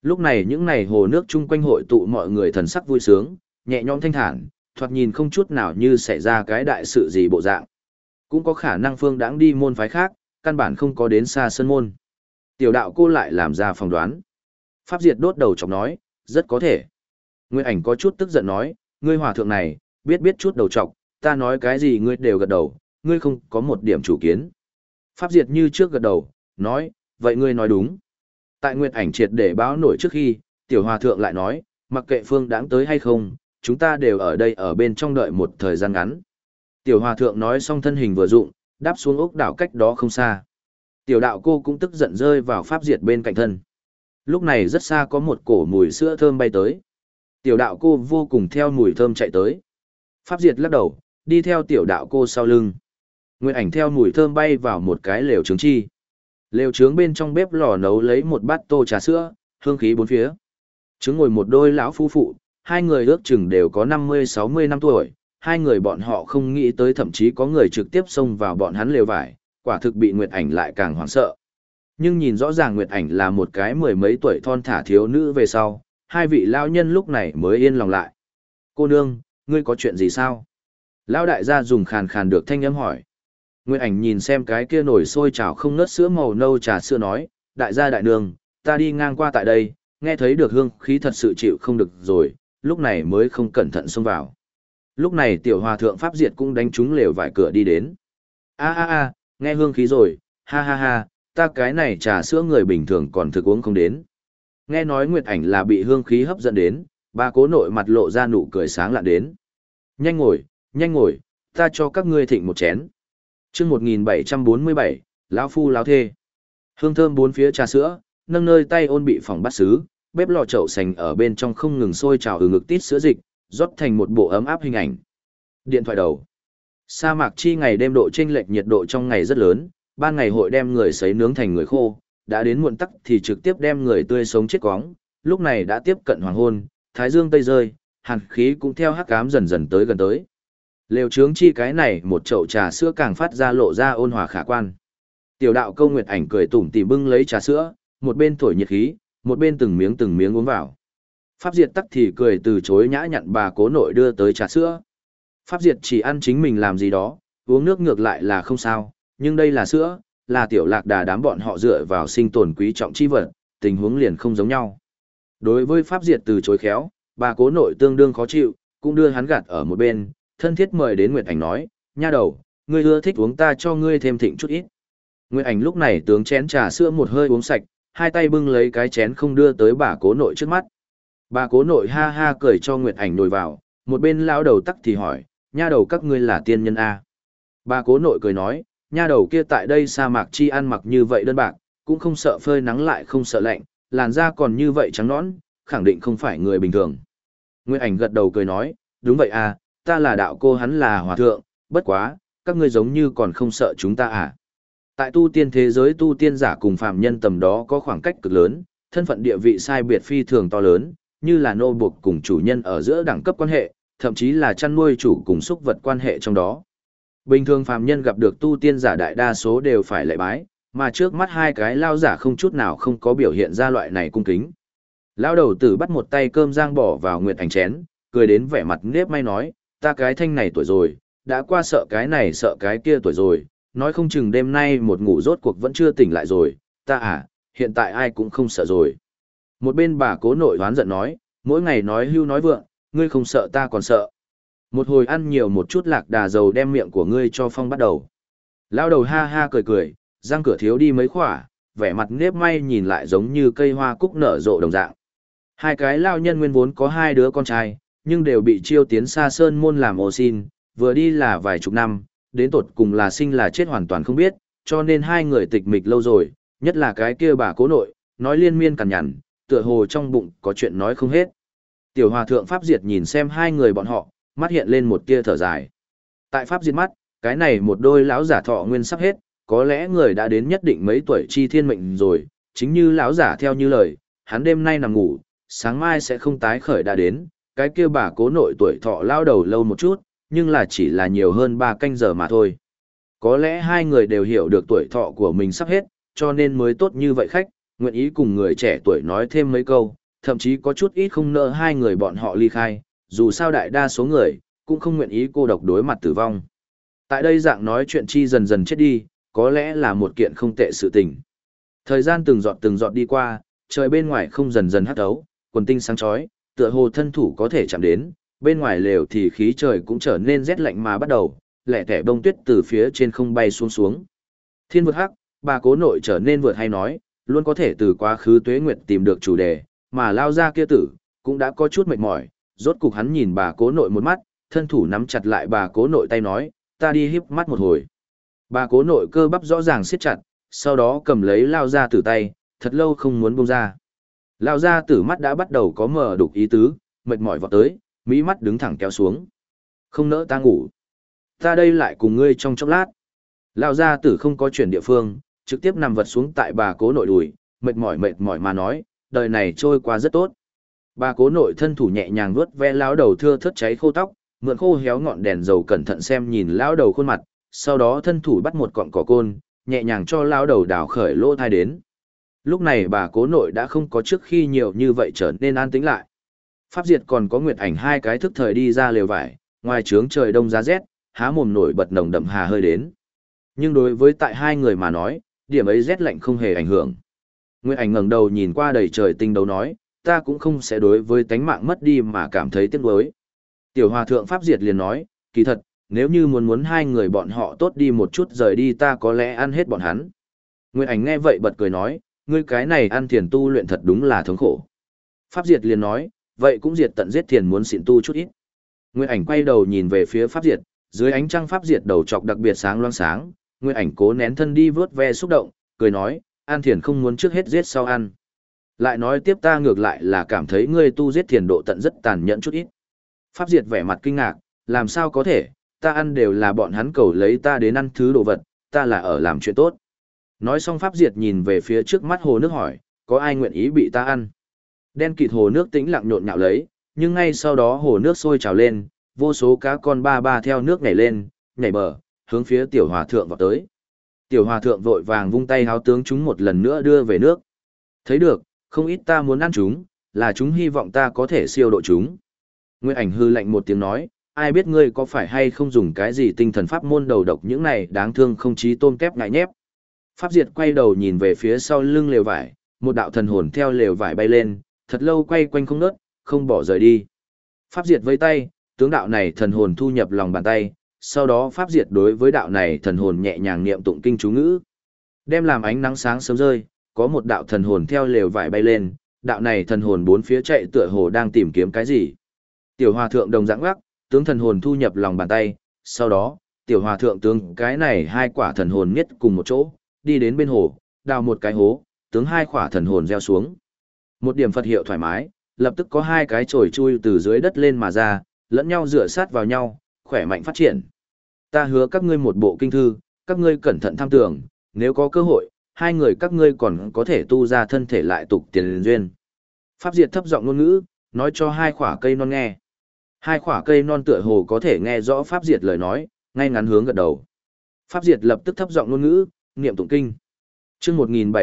Lúc này những này hồ nước chung quanh hội tụ mọi người thần sắc vui sướng, nhẹ nhõm thanh thản, thoạt nhìn không chút nào như xảy ra cái đại sự gì bộ dạng. Cũng có khả năng Phương Đãng đi môn phái khác, căn bản không có đến xa sân môn. Tiểu đạo cô lại làm ra phỏng đoán. Pháp Diệt đốt đầu chọc nói, rất có thể. Nguyệt Ảnh có chút tức giận nói, ngươi hòa thượng này, biết chút đầu chọc, ta nói cái gì ngươi đều gật đầu, ngươi không có một điểm chủ kiến. Pháp Diệt như trước gật đầu, nói, vậy ngươi nói đúng. Tại Nguyệt Ảnh triệt để báo nổi trước khi, tiểu hòa thượng lại nói, mặc kệ Phương Đãng tới hay không, chúng ta đều ở đây ở bên trong đợi một thời gian ngắn. Tiểu hòa thượng nói xong thân hình vừa dụng, đáp xuống ốc đảo cách đó không xa. Tiểu đạo cô cũng tức giận rơi vào Pháp Diệt bên cạnh thân. Lúc này rất xa có một cổ mùi sữa thơm bay tới. Tiểu đạo cô vô cùng theo mùi thơm chạy tới. Pháp Diệt lắc đầu, đi theo tiểu đạo cô sau lưng. Nguyệt Ảnh theo mùi thơm bay vào một cái lều trứng chi. Lều trứng bên trong bếp lò nấu lấy một bát tô trà sữa, hương khí bốn phía. Trứng ngồi một đôi lão phu phụ, hai người ước chừng đều có 50-60 năm tuổi. Hai người bọn họ không nghĩ tới thậm chí có người trực tiếp xông vào bọn hắn lều vải, quả thực bị Nguyệt Ảnh lại càng hoảng sợ. Nhưng nhìn rõ ràng Nguyệt Ảnh là một cái mười mấy tuổi thon thả thiếu nữ về sau, hai vị lão nhân lúc này mới yên lòng lại. Cô nương, ngươi có chuyện gì sao? Lão đại gia dùng khàn khàn được thanh âm hỏi. Nguyệt Ảnh nhìn xem cái kia nổi sôi trào không ngớt sữa màu nâu trà sữa nói, đại gia đại nương, ta đi ngang qua tại đây, nghe thấy được hương khí thật sự chịu không được rồi, lúc này mới không cẩn thận xông vào. Lúc này tiểu hòa thượng Pháp Diệt cũng đánh trúng lều vải cửa đi đến. A, nghe hương khí rồi, ha ha ha, ta cái này trà sữa người bình thường còn thực uống không đến. Nghe nói Nguyệt Ảnh là bị hương khí hấp dẫn đến, bà cố nội mặt lộ ra nụ cười sáng lạ đến. Nhanh ngồi, ta cho các ngươi thịnh một chén. Chương 1747, lão phu lão thê. Hương thơm bốn phía trà sữa, nâng nơi tay ôn bị phòng bắt sứ, bếp lò chậu sành ở bên trong không ngừng sôi trào ngực tít sữa dịch, rót thành một bộ ấm áp hình ảnh. Điện thoại đầu. Sa mạc chi ngày đêm độ chênh lệch nhiệt độ trong ngày rất lớn, ban ngày hội đem người sấy nướng thành người khô, đã đến muộn tắc thì trực tiếp đem người tươi sống chết quóng, lúc này đã tiếp cận hoàng hôn, thái dương tây rơi, hàn khí cũng theo hắc ám dần dần tới gần tới. Lều trướng chi cái này một chậu trà sữa càng phát ra lộ ra ôn hòa khả quan. Tiểu đạo Câu Nguyệt Ảnh cười tủm tỉm bưng lấy trà sữa, một bên thổi nhiệt khí, một bên từng miếng uống vào. Pháp Diệt tắc thì cười từ chối nhã nhặn bà cố nội đưa tới trà sữa. Pháp Diệt chỉ ăn chính mình làm gì đó, uống nước ngược lại là không sao, nhưng đây là sữa, là tiểu lạc đà đám bọn họ dựa vào sinh tồn quý trọng chi vật, tình huống liền không giống nhau. Đối với Pháp Diệt từ chối khéo, bà cố nội tương đương khó chịu, cũng đưa hắn gạt ở một bên, thân thiết mời đến Nguyệt Ảnh nói, nha đầu, ngươi ưa thích uống ta cho ngươi thêm thịnh chút ít. Nguyệt Ảnh lúc này tướng chén trà sữa một hơi uống sạch, hai tay bưng lấy cái chén không đưa tới bà cố nội trước mắt. Bà cố nội ha ha cười cho Nguyệt Ảnh nồi vào, một bên lão đầu tắc thì hỏi, nha đầu các ngươi là tiên nhân A. Bà cố nội cười nói, nha đầu kia tại đây sa mạc chi ăn mặc như vậy đơn bạc, cũng không sợ phơi nắng lại không sợ lạnh, làn da còn như vậy trắng nõn, khẳng định không phải người bình thường. Nguyệt Ảnh gật đầu cười nói, đúng vậy à, ta là đạo cô hắn là hòa thượng, bất quá, các ngươi giống như còn không sợ chúng ta à. Tại tu tiên thế giới tu tiên giả cùng phàm nhân tầm đó có khoảng cách cực lớn, thân phận địa vị sai biệt phi thường to lớn, như là nô buộc cùng chủ nhân ở giữa đẳng cấp quan hệ, thậm chí là chăn nuôi chủ cùng súc vật quan hệ trong đó. Bình thường phàm nhân gặp được tu tiên giả đại đa số đều phải lạy bái, mà trước mắt hai cái lao giả không chút nào không có biểu hiện ra loại này cung kính. Lao đầu tử bắt một tay cơm rang bỏ vào Nguyệt Ảnh chén, cười đến vẻ mặt nếp may nói, ta cái thanh này tuổi rồi, đã qua sợ cái này sợ cái kia tuổi rồi, nói không chừng đêm nay một ngủ rốt cuộc vẫn chưa tỉnh lại rồi, ta à, hiện tại ai cũng không sợ rồi. Một bên bà cố nội hoán giận nói, mỗi ngày nói hưu nói vượng, ngươi không sợ ta còn sợ. Một hồi ăn nhiều một chút lạc đà dầu đem miệng của ngươi cho phong bắt đầu. Lao đầu ha ha cười cười, răng cửa thiếu đi mấy khỏa, vẻ mặt nếp may nhìn lại giống như cây hoa cúc nở rộ đồng dạng. Hai cái lao nhân nguyên vốn có hai đứa con trai, nhưng đều bị chiêu tiến xa sơn môn làm ô xin, vừa đi là vài chục năm, đến tột cùng là sinh là chết hoàn toàn không biết, cho nên hai người tịch mịch lâu rồi, nhất là cái kia bà cố nội, nói liên miên cằn nhằn, tựa hồ trong bụng có chuyện nói không hết. Tiểu hòa thượng Pháp Diệt nhìn xem hai người bọn họ, mắt hiện lên một tia thở dài. Tại Pháp Diệt mắt, cái này một đôi lão giả thọ nguyên sắp hết, có lẽ người đã đến nhất định mấy tuổi chi thiên mệnh rồi, chính như lão giả theo như lời, hắn đêm nay nằm ngủ, sáng mai sẽ không tái khởi đã đến, cái kia bà cố nội tuổi thọ lao đầu lâu một chút, nhưng là chỉ là nhiều hơn 3 canh giờ mà thôi. Có lẽ hai người đều hiểu được tuổi thọ của mình sắp hết, cho nên mới tốt như vậy khách, nguyện ý cùng người trẻ tuổi nói thêm mấy câu, thậm chí có chút ít không nỡ hai người bọn họ ly khai, dù sao đại đa số người, cũng không nguyện ý cô độc đối mặt tử vong. Tại đây dạng nói chuyện chi dần dần chết đi, có lẽ là một kiện không tệ sự tình. Thời gian từng giọt đi qua, trời bên ngoài không dần dần hắt ấu, quần tinh sáng chói, tựa hồ thân thủ có thể chạm đến, bên ngoài lều thì khí trời cũng trở nên rét lạnh mà bắt đầu, lẻ tẻ bông tuyết từ phía trên không bay xuống xuống. Thiên vượt hắc, bà cố nội trở nên vượt hay nói, luôn có thể từ quá khứ tuế nguyệt tìm được chủ đề, mà lao ra kia tử, cũng đã có chút mệt mỏi, rốt cục hắn nhìn bà cố nội một mắt, thân thủ nắm chặt lại bà cố nội tay nói, ta đi híp mắt một hồi. Bà cố nội cơ bắp rõ ràng siết chặt, sau đó cầm lấy lao ra tử tay, thật lâu không muốn buông ra. Lao ra tử mắt đã bắt đầu có mờ đục ý tứ, mệt mỏi vọt tới, mỹ mắt đứng thẳng kéo xuống. Không nỡ ta ngủ. Ta đây lại cùng ngươi trong chốc lát. Lao ra tử không có chuyển địa phương, trực tiếp nằm vật xuống tại bà cố nội đùi, mệt mỏi mà nói, đời này trôi qua rất tốt. Bà cố nội thân thủ nhẹ nhàng vuốt ve lão đầu thưa thớt cháy khô tóc, mượn khô héo ngọn đèn dầu cẩn thận xem nhìn lão đầu khuôn mặt, sau đó thân thủ bắt một cọng cỏ côn, nhẹ nhàng cho lão đầu đào khởi lỗ thai đến. Lúc này bà cố nội đã không có trước khi nhiều như vậy trở nên an tĩnh lại. Pháp Diệt còn có Nguyệt Ảnh hai cái thức thời đi ra lều vải, ngoài trướng trời đông giá rét, há mồm nổi bật nồng đậm hà hơi đến. Nhưng đối với tại hai người mà nói, điểm ấy rét lạnh không hề ảnh hưởng. Nguyệt Ảnh ngẩng đầu nhìn qua đầy trời tinh đấu nói, ta cũng không sẽ đối với tánh mạng mất đi mà cảm thấy tiếc nuối. Tiểu Hòa thượng Pháp Diệt liền nói, kỳ thật, nếu như muốn hai người bọn họ tốt đi một chút rời đi ta có lẽ ăn hết bọn hắn. Nguyệt Ảnh nghe vậy bật cười nói, ngươi cái này ăn thiền tu luyện thật đúng là thống khổ. Pháp Diệt liền nói, vậy cũng diệt tận giết thiền muốn xịn tu chút ít. Nguyệt Ảnh quay đầu nhìn về phía Pháp Diệt, dưới ánh trăng Pháp Diệt đầu trọc đặc biệt sáng loáng sáng, Nguyệt Ảnh cố nén thân đi vớt ve xúc động, cười nói, an thiền không muốn trước hết giết sau ăn. Lại nói tiếp ta ngược lại là cảm thấy ngươi tu giết thiền độ tận rất tàn nhẫn chút ít. Pháp Diệt vẻ mặt kinh ngạc, làm sao có thể, ta ăn đều là bọn hắn cầu lấy ta đến ăn thứ đồ vật, ta là ở làm chuyện tốt. Nói xong Pháp Diệt nhìn về phía trước mắt hồ nước hỏi, có ai nguyện ý bị ta ăn? Đen kịt hồ nước tĩnh lặng nhộn nhạo lấy, nhưng ngay sau đó hồ nước sôi trào lên, vô số cá con ba theo nước nhảy lên, nhảy bờ, hướng phía tiểu hòa thượng vào tới. Tiểu hòa thượng vội vàng vung tay háo tướng chúng một lần nữa đưa về nước. Thấy được, không ít ta muốn ăn chúng, là chúng hy vọng ta có thể siêu độ chúng. Nguyệt Ảnh hư lạnh một tiếng nói, ai biết ngươi có phải hay không dùng cái gì tinh thần pháp môn đầu độc những này đáng thương không chí tôm tép ngại nhép. Pháp Diệt quay đầu nhìn về phía sau lưng lều vải, một đạo thần hồn theo lều vải bay lên, thật lâu quay quanh không ngớt, không bỏ rời đi. Pháp Diệt vẫy tay, tướng đạo này thần hồn thu nhập lòng bàn tay, sau đó Pháp Diệt đối với đạo này thần hồn nhẹ nhàng niệm tụng kinh chú ngữ. Đem làm ánh nắng sáng sớm rơi, có một đạo thần hồn theo lều vải bay lên, đạo này thần hồn bốn phía chạy tựa hồ đang tìm kiếm cái gì. Tiểu hòa thượng đồng dạng gác, tướng thần hồn thu nhập lòng bàn tay, sau đó, tiểu hòa thượng tướng cái này hai quả thần hồn nhất cùng một chỗ, đi đến bên hồ, đào một cái hố, tướng hai quả thần hồn gieo xuống. Một điểm Phật hiệu thoải mái, lập tức có hai cái chồi chui từ dưới đất lên mà ra, lẫn nhau dựa sát vào nhau, khỏe mạnh phát triển. Ta hứa các ngươi một bộ kinh thư, các ngươi cẩn thận tham tưởng, nếu có cơ hội, hai người các ngươi còn có thể tu ra thân thể lại tục tiền duyên. Pháp Diệt thấp giọng ngôn ngữ, nói cho hai quả cây non nghe. Hai quả cây non tựa hồ có thể nghe rõ Pháp Diệt lời nói, ngay ngắn hướng gật đầu. Pháp Diệt lập tức thấp giọng ngôn ngữ, niệm tụng kinh. Chương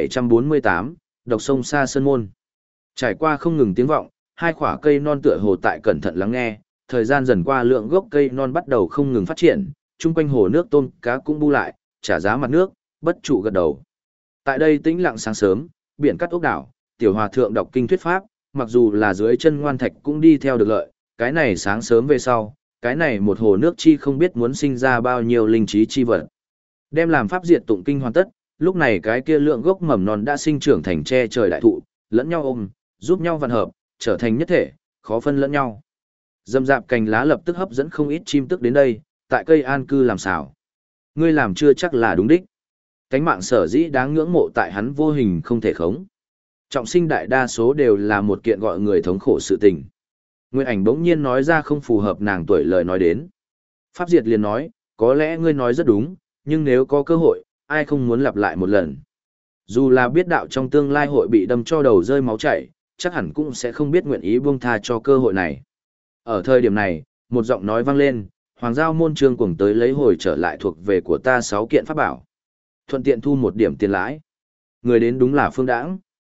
1748, độc sông xa sơn môn. Trải qua không ngừng tiếng vọng, hai quả cây non tựa hồ tại cẩn thận lắng nghe, thời gian dần qua lượng gốc cây non bắt đầu không ngừng phát triển, chung quanh hồ nước tôm cá cũng bu lại, trả giá mặt nước, bất trụ gật đầu. Tại đây tĩnh lặng sáng sớm, biển cắt ốc đảo, tiểu hòa thượng đọc kinh thuyết pháp, mặc dù là dưới chân ngoan thạch cũng đi theo được lợi, cái này sáng sớm về sau, cái này một hồ nước chi không biết muốn sinh ra bao nhiêu linh trí chi vật. Đem làm Pháp Diệt tụng kinh hoàn tất, lúc này cái kia lượng gốc mầm non đã sinh trưởng thành che trời đại thụ, lẫn nhau ôm, giúp nhau vặn hợp, trở thành nhất thể, khó phân lẫn nhau. Dâm dạp cành lá lập tức hấp dẫn không ít chim tức đến đây, tại cây an cư làm xảo. Ngươi làm chưa chắc là đúng đích. Cánh mạng sở dĩ đáng ngưỡng mộ tại hắn vô hình không thể khống. Trọng sinh đại đa số đều là một kiện gọi người thống khổ sự tình. Nguyệt Ảnh bỗng nhiên nói ra không phù hợp nàng tuổi lời nói đến. Pháp Diệt liền nói, có lẽ ngươi nói rất đúng, nhưng nếu có cơ hội, ai không muốn lặp lại một lần. Dù là biết đạo trong tương lai hội bị đâm cho đầu rơi máu chảy, chắc hẳn cũng sẽ không biết nguyện ý buông tha cho cơ hội này. Ở thời điểm này, một giọng nói vang lên, Hoàng Giao môn trương cuồng tới lấy hồi trở lại thuộc về của ta 6 kiện pháp bảo. Thuận tiện thu một điểm tiền lãi. Người đến đúng là Phương Đãng.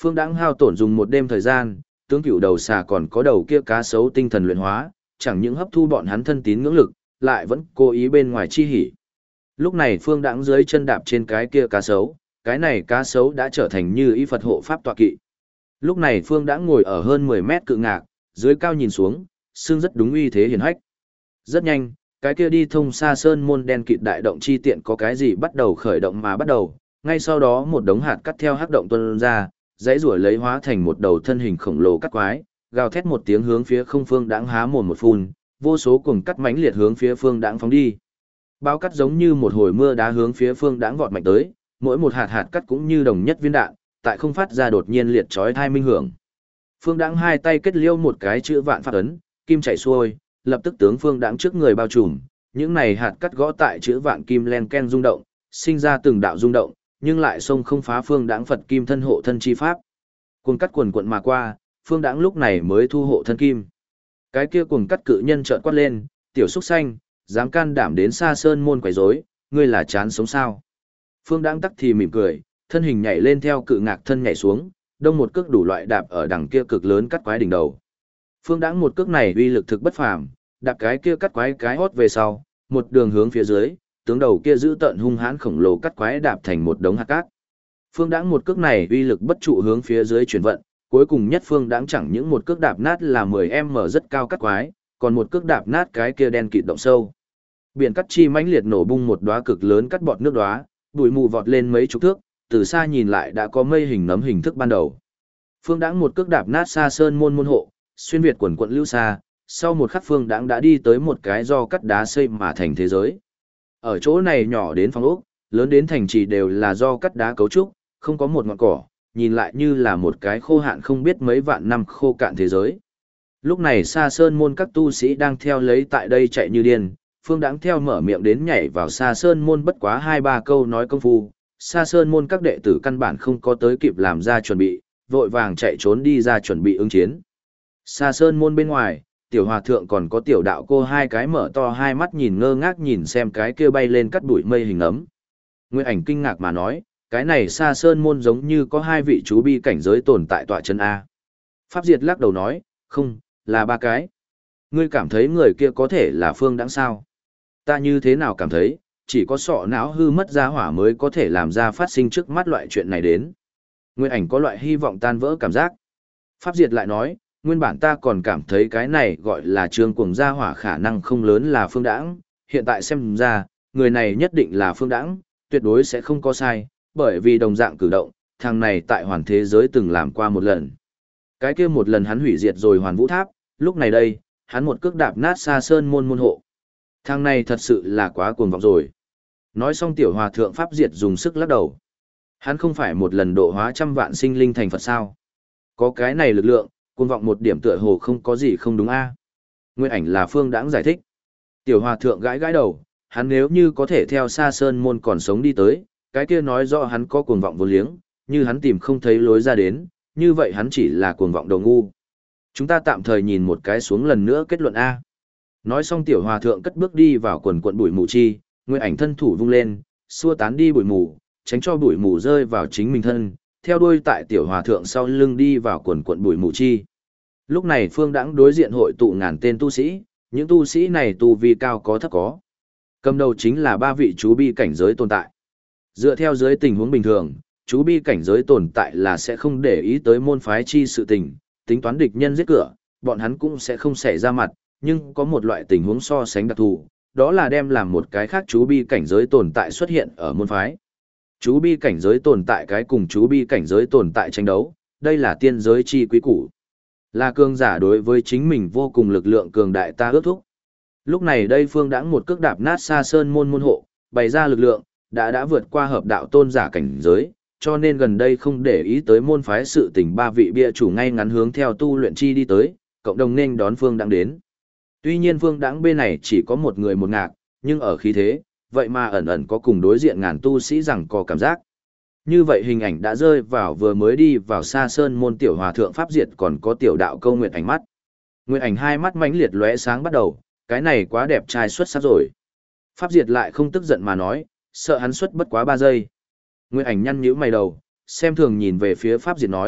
Phương Đãng hao tổn dùng một đêm thời gian, tướng cựu đầu xà còn có đầu kia cá sấu tinh thần luyện hóa, chẳng những hấp thu bọn hắn thân tín ngưỡng lực, lại vẫn cố ý bên ngoài chi hỉ. Lúc này Phương Đãng dưới chân đạp trên cái kia cá sấu, cái này cá sấu đã trở thành như ý Phật hộ pháp tọa kỵ. Lúc này Phương Đãng ngồi ở hơn 10 mét cự ngạc, dưới cao nhìn xuống, xương rất đúng uy thế hiển hách. Rất nhanh, cái kia đi thông xa sơn môn đen kịt đại động chi tiện có cái gì bắt đầu khởi động mà bắt đầu, ngay sau đó một đống hạt cắt theo hắc động tuôn ra, dãy rủa lấy hóa thành một đầu thân hình khổng lồ cắt quái, gào thét một tiếng hướng phía không Phương Đãng há mồm một phun, vô số cuồng cắt mãnh liệt hướng phía Phương Đãng phóng đi. Bao cắt giống như một hồi mưa đá hướng phía Phương Đãng vọt mạnh tới, mỗi một hạt hạt cắt cũng như đồng nhất viên đạn, tại không phát ra đột nhiên liệt chói tai minh hưởng. Phương Đãng hai tay kết liêu một cái chữ vạn pháp ấn, kim chảy xuôi, lập tức tướng Phương Đãng trước người bao trùm, những này hạt cắt gõ tại chữ vạn kim len ken rung động, sinh ra từng đạo rung động, nhưng lại xông không phá Phương Đãng Phật kim thân hộ thân chi pháp. Cuồng cắt quần quận mà qua, Phương Đãng lúc này mới thu hộ thân kim. Cái kia cuồng cắt cự nhân trợn quát lên, "Tiểu súc xanh, dám can đảm đến xa sơn môn quấy rối, ngươi là chán sống sao?" Phương Đãng tắc thì mỉm cười, thân hình nhảy lên theo cự ngạc thân nhảy xuống, đông một cước đủ loại đạp ở đằng kia cực lớn cắt quái đỉnh đầu. Phương Đãng một cước này uy lực thực bất phàm, đạp cái kia cắt quái cái hót về sau, một đường hướng phía dưới, tướng đầu kia giữ tận hung hãn khổng lồ cắt quái đạp thành một đống hạt cát. Phương Đãng một cước này uy lực bất trụ hướng phía dưới chuyển vận, cuối cùng nhất Phương Đãng chẳng những một cước đạp nát là 10m rất cao cắt quái, còn một cước đạp nát cái kia đen kịt động sâu. Biển cắt chi mãnh liệt nổ bung một đóa cực lớn cắt bọt nước đóa, bụi mù vọt lên mấy chục thước, từ xa nhìn lại đã có mây hình nấm hình thức ban đầu. Phương Đãng một cước đạp nát xa sơn môn môn hộ, xuyên việt quần quận lưu xa, sau một khắc Phương Đãng đã đi tới một cái do cắt đá xây mà thành thế giới. Ở chỗ này nhỏ đến phòng ốc, lớn đến thành trì đều là do cắt đá cấu trúc, không có một ngọn cỏ, nhìn lại như là một cái khô hạn không biết mấy vạn năm khô cạn thế giới. Lúc này xa sơn môn các tu sĩ đang theo lấy tại đây chạy như điên, Phương Đãng theo mở miệng đến nhảy vào xa sơn môn bất quá 2-3 câu nói công phu, xa sơn môn các đệ tử căn bản không có tới kịp làm ra chuẩn bị, vội vàng chạy trốn đi ra chuẩn bị ứng chiến. Xa sơn môn bên ngoài, tiểu hòa thượng còn có tiểu đạo cô hai cái mở to hai mắt nhìn ngơ ngác nhìn xem cái kia bay lên cắt bụi mây hình ấm. Nguyên Ảnh kinh ngạc mà nói, cái này xa sơn môn giống như có hai vị chú bi cảnh giới tồn tại tọa chân A. Pháp Diệt lắc đầu nói, không, là ba cái. Ngươi cảm thấy người kia có thể là Phương Đãng sao? Ta như thế nào cảm thấy, chỉ có sọ não hư mất ra hỏa mới có thể làm ra phát sinh trước mắt loại chuyện này đến. Nguyên Ảnh có loại hy vọng tan vỡ cảm giác. Pháp Diệt lại nói, nguyên bản ta còn cảm thấy cái này gọi là trương cuồng gia hỏa khả năng không lớn là Phương Đãng, hiện tại xem ra, người này nhất định là Phương Đãng, tuyệt đối sẽ không có sai, bởi vì đồng dạng cử động, thằng này tại hoàn thế giới từng làm qua một lần. Cái kia một lần hắn hủy diệt rồi hoàn vũ tháp, lúc này đây, hắn một cước đạp nát xa sơn môn môn hộ. Thằng này thật sự là quá cuồng vọng rồi. Nói xong tiểu hòa thượng Pháp Diệt dùng sức lắc đầu. Hắn không phải một lần độ hóa trăm vạn sinh linh thành Phật sao? Có cái này lực lượng, cuồng vọng một điểm tựa hồ không có gì không đúng a. Nguyên Ảnh là Phương Đãng giải thích. Tiểu hòa thượng gãi gãi đầu, hắn nếu như có thể theo xa sơn môn còn sống đi tới, cái kia nói rõ hắn có cuồng vọng vô liếng, như hắn tìm không thấy lối ra đến, như vậy hắn chỉ là cuồng vọng đầu ngu. Chúng ta tạm thời nhìn một cái xuống lần nữa kết luận A. Nói xong tiểu hòa thượng cất bước đi vào quần quận bụi mù chi, Nguyên Ảnh thân thủ vung lên, xua tán đi bụi mù, tránh cho bụi mù rơi vào chính mình thân, theo đuôi tại tiểu hòa thượng sau lưng đi vào quần quận bụi mù chi. Lúc này Phương Đãng đối diện hội tụ ngàn tên tu sĩ, những tu sĩ này tu vi cao có thấp có. Cầm đầu chính là ba vị chú bi cảnh giới tồn tại. Dựa theo dưới tình huống bình thường, chú bi cảnh giới tồn tại là sẽ không để ý tới môn phái chi sự tình, tính toán địch nhân giết cửa, bọn hắn cũng sẽ không xảy ra mặt, nhưng có một loại tình huống so sánh đặc thù, đó là đem làm một cái khác chú bi cảnh giới tồn tại xuất hiện ở môn phái. Chú bi cảnh giới tồn tại cái cùng chú bi cảnh giới tồn tại tranh đấu, đây là tiên giới chi quý củ. Là cường giả đối với chính mình vô cùng lực lượng cường đại ta ước thúc. Lúc này đây Phương Đãng một cước đạp nát xa sơn môn môn hộ, bày ra lực lượng, đã vượt qua hợp đạo tôn giả cảnh giới, cho nên gần đây không để ý tới môn phái sự tình ba vị bia chủ ngay ngắn hướng theo tu luyện chi đi tới, cộng đồng nên đón Phương Đãng đến. Tuy nhiên Phương Đãng bên này chỉ có một người một ngạc, nhưng ở khí thế, vậy mà ẩn ẩn có cùng đối diện ngàn tu sĩ rằng có cảm giác. Như vậy hình ảnh đã rơi vào vừa mới đi vào xa sơn môn tiểu hòa thượng Pháp Diệt còn có tiểu đạo câu Nguyệt Ảnh mắt. Nguyệt Ảnh hai mắt mãnh liệt lóe sáng bắt đầu, cái này quá đẹp trai xuất sắc rồi. Pháp Diệt lại không tức giận mà nói, sợ hắn xuất bất quá 3 giây. Nguyệt Ảnh nhăn nhíu mày đầu, xem thường nhìn về phía Pháp Diệt nói,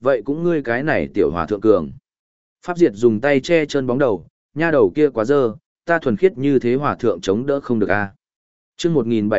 Vậy cũng ngươi cái này tiểu hòa thượng cường. Pháp Diệt dùng tay che chân bóng đầu, nha đầu kia quá dơ, ta thuần khiết như thế hòa thượng chống đỡ không được a. Chương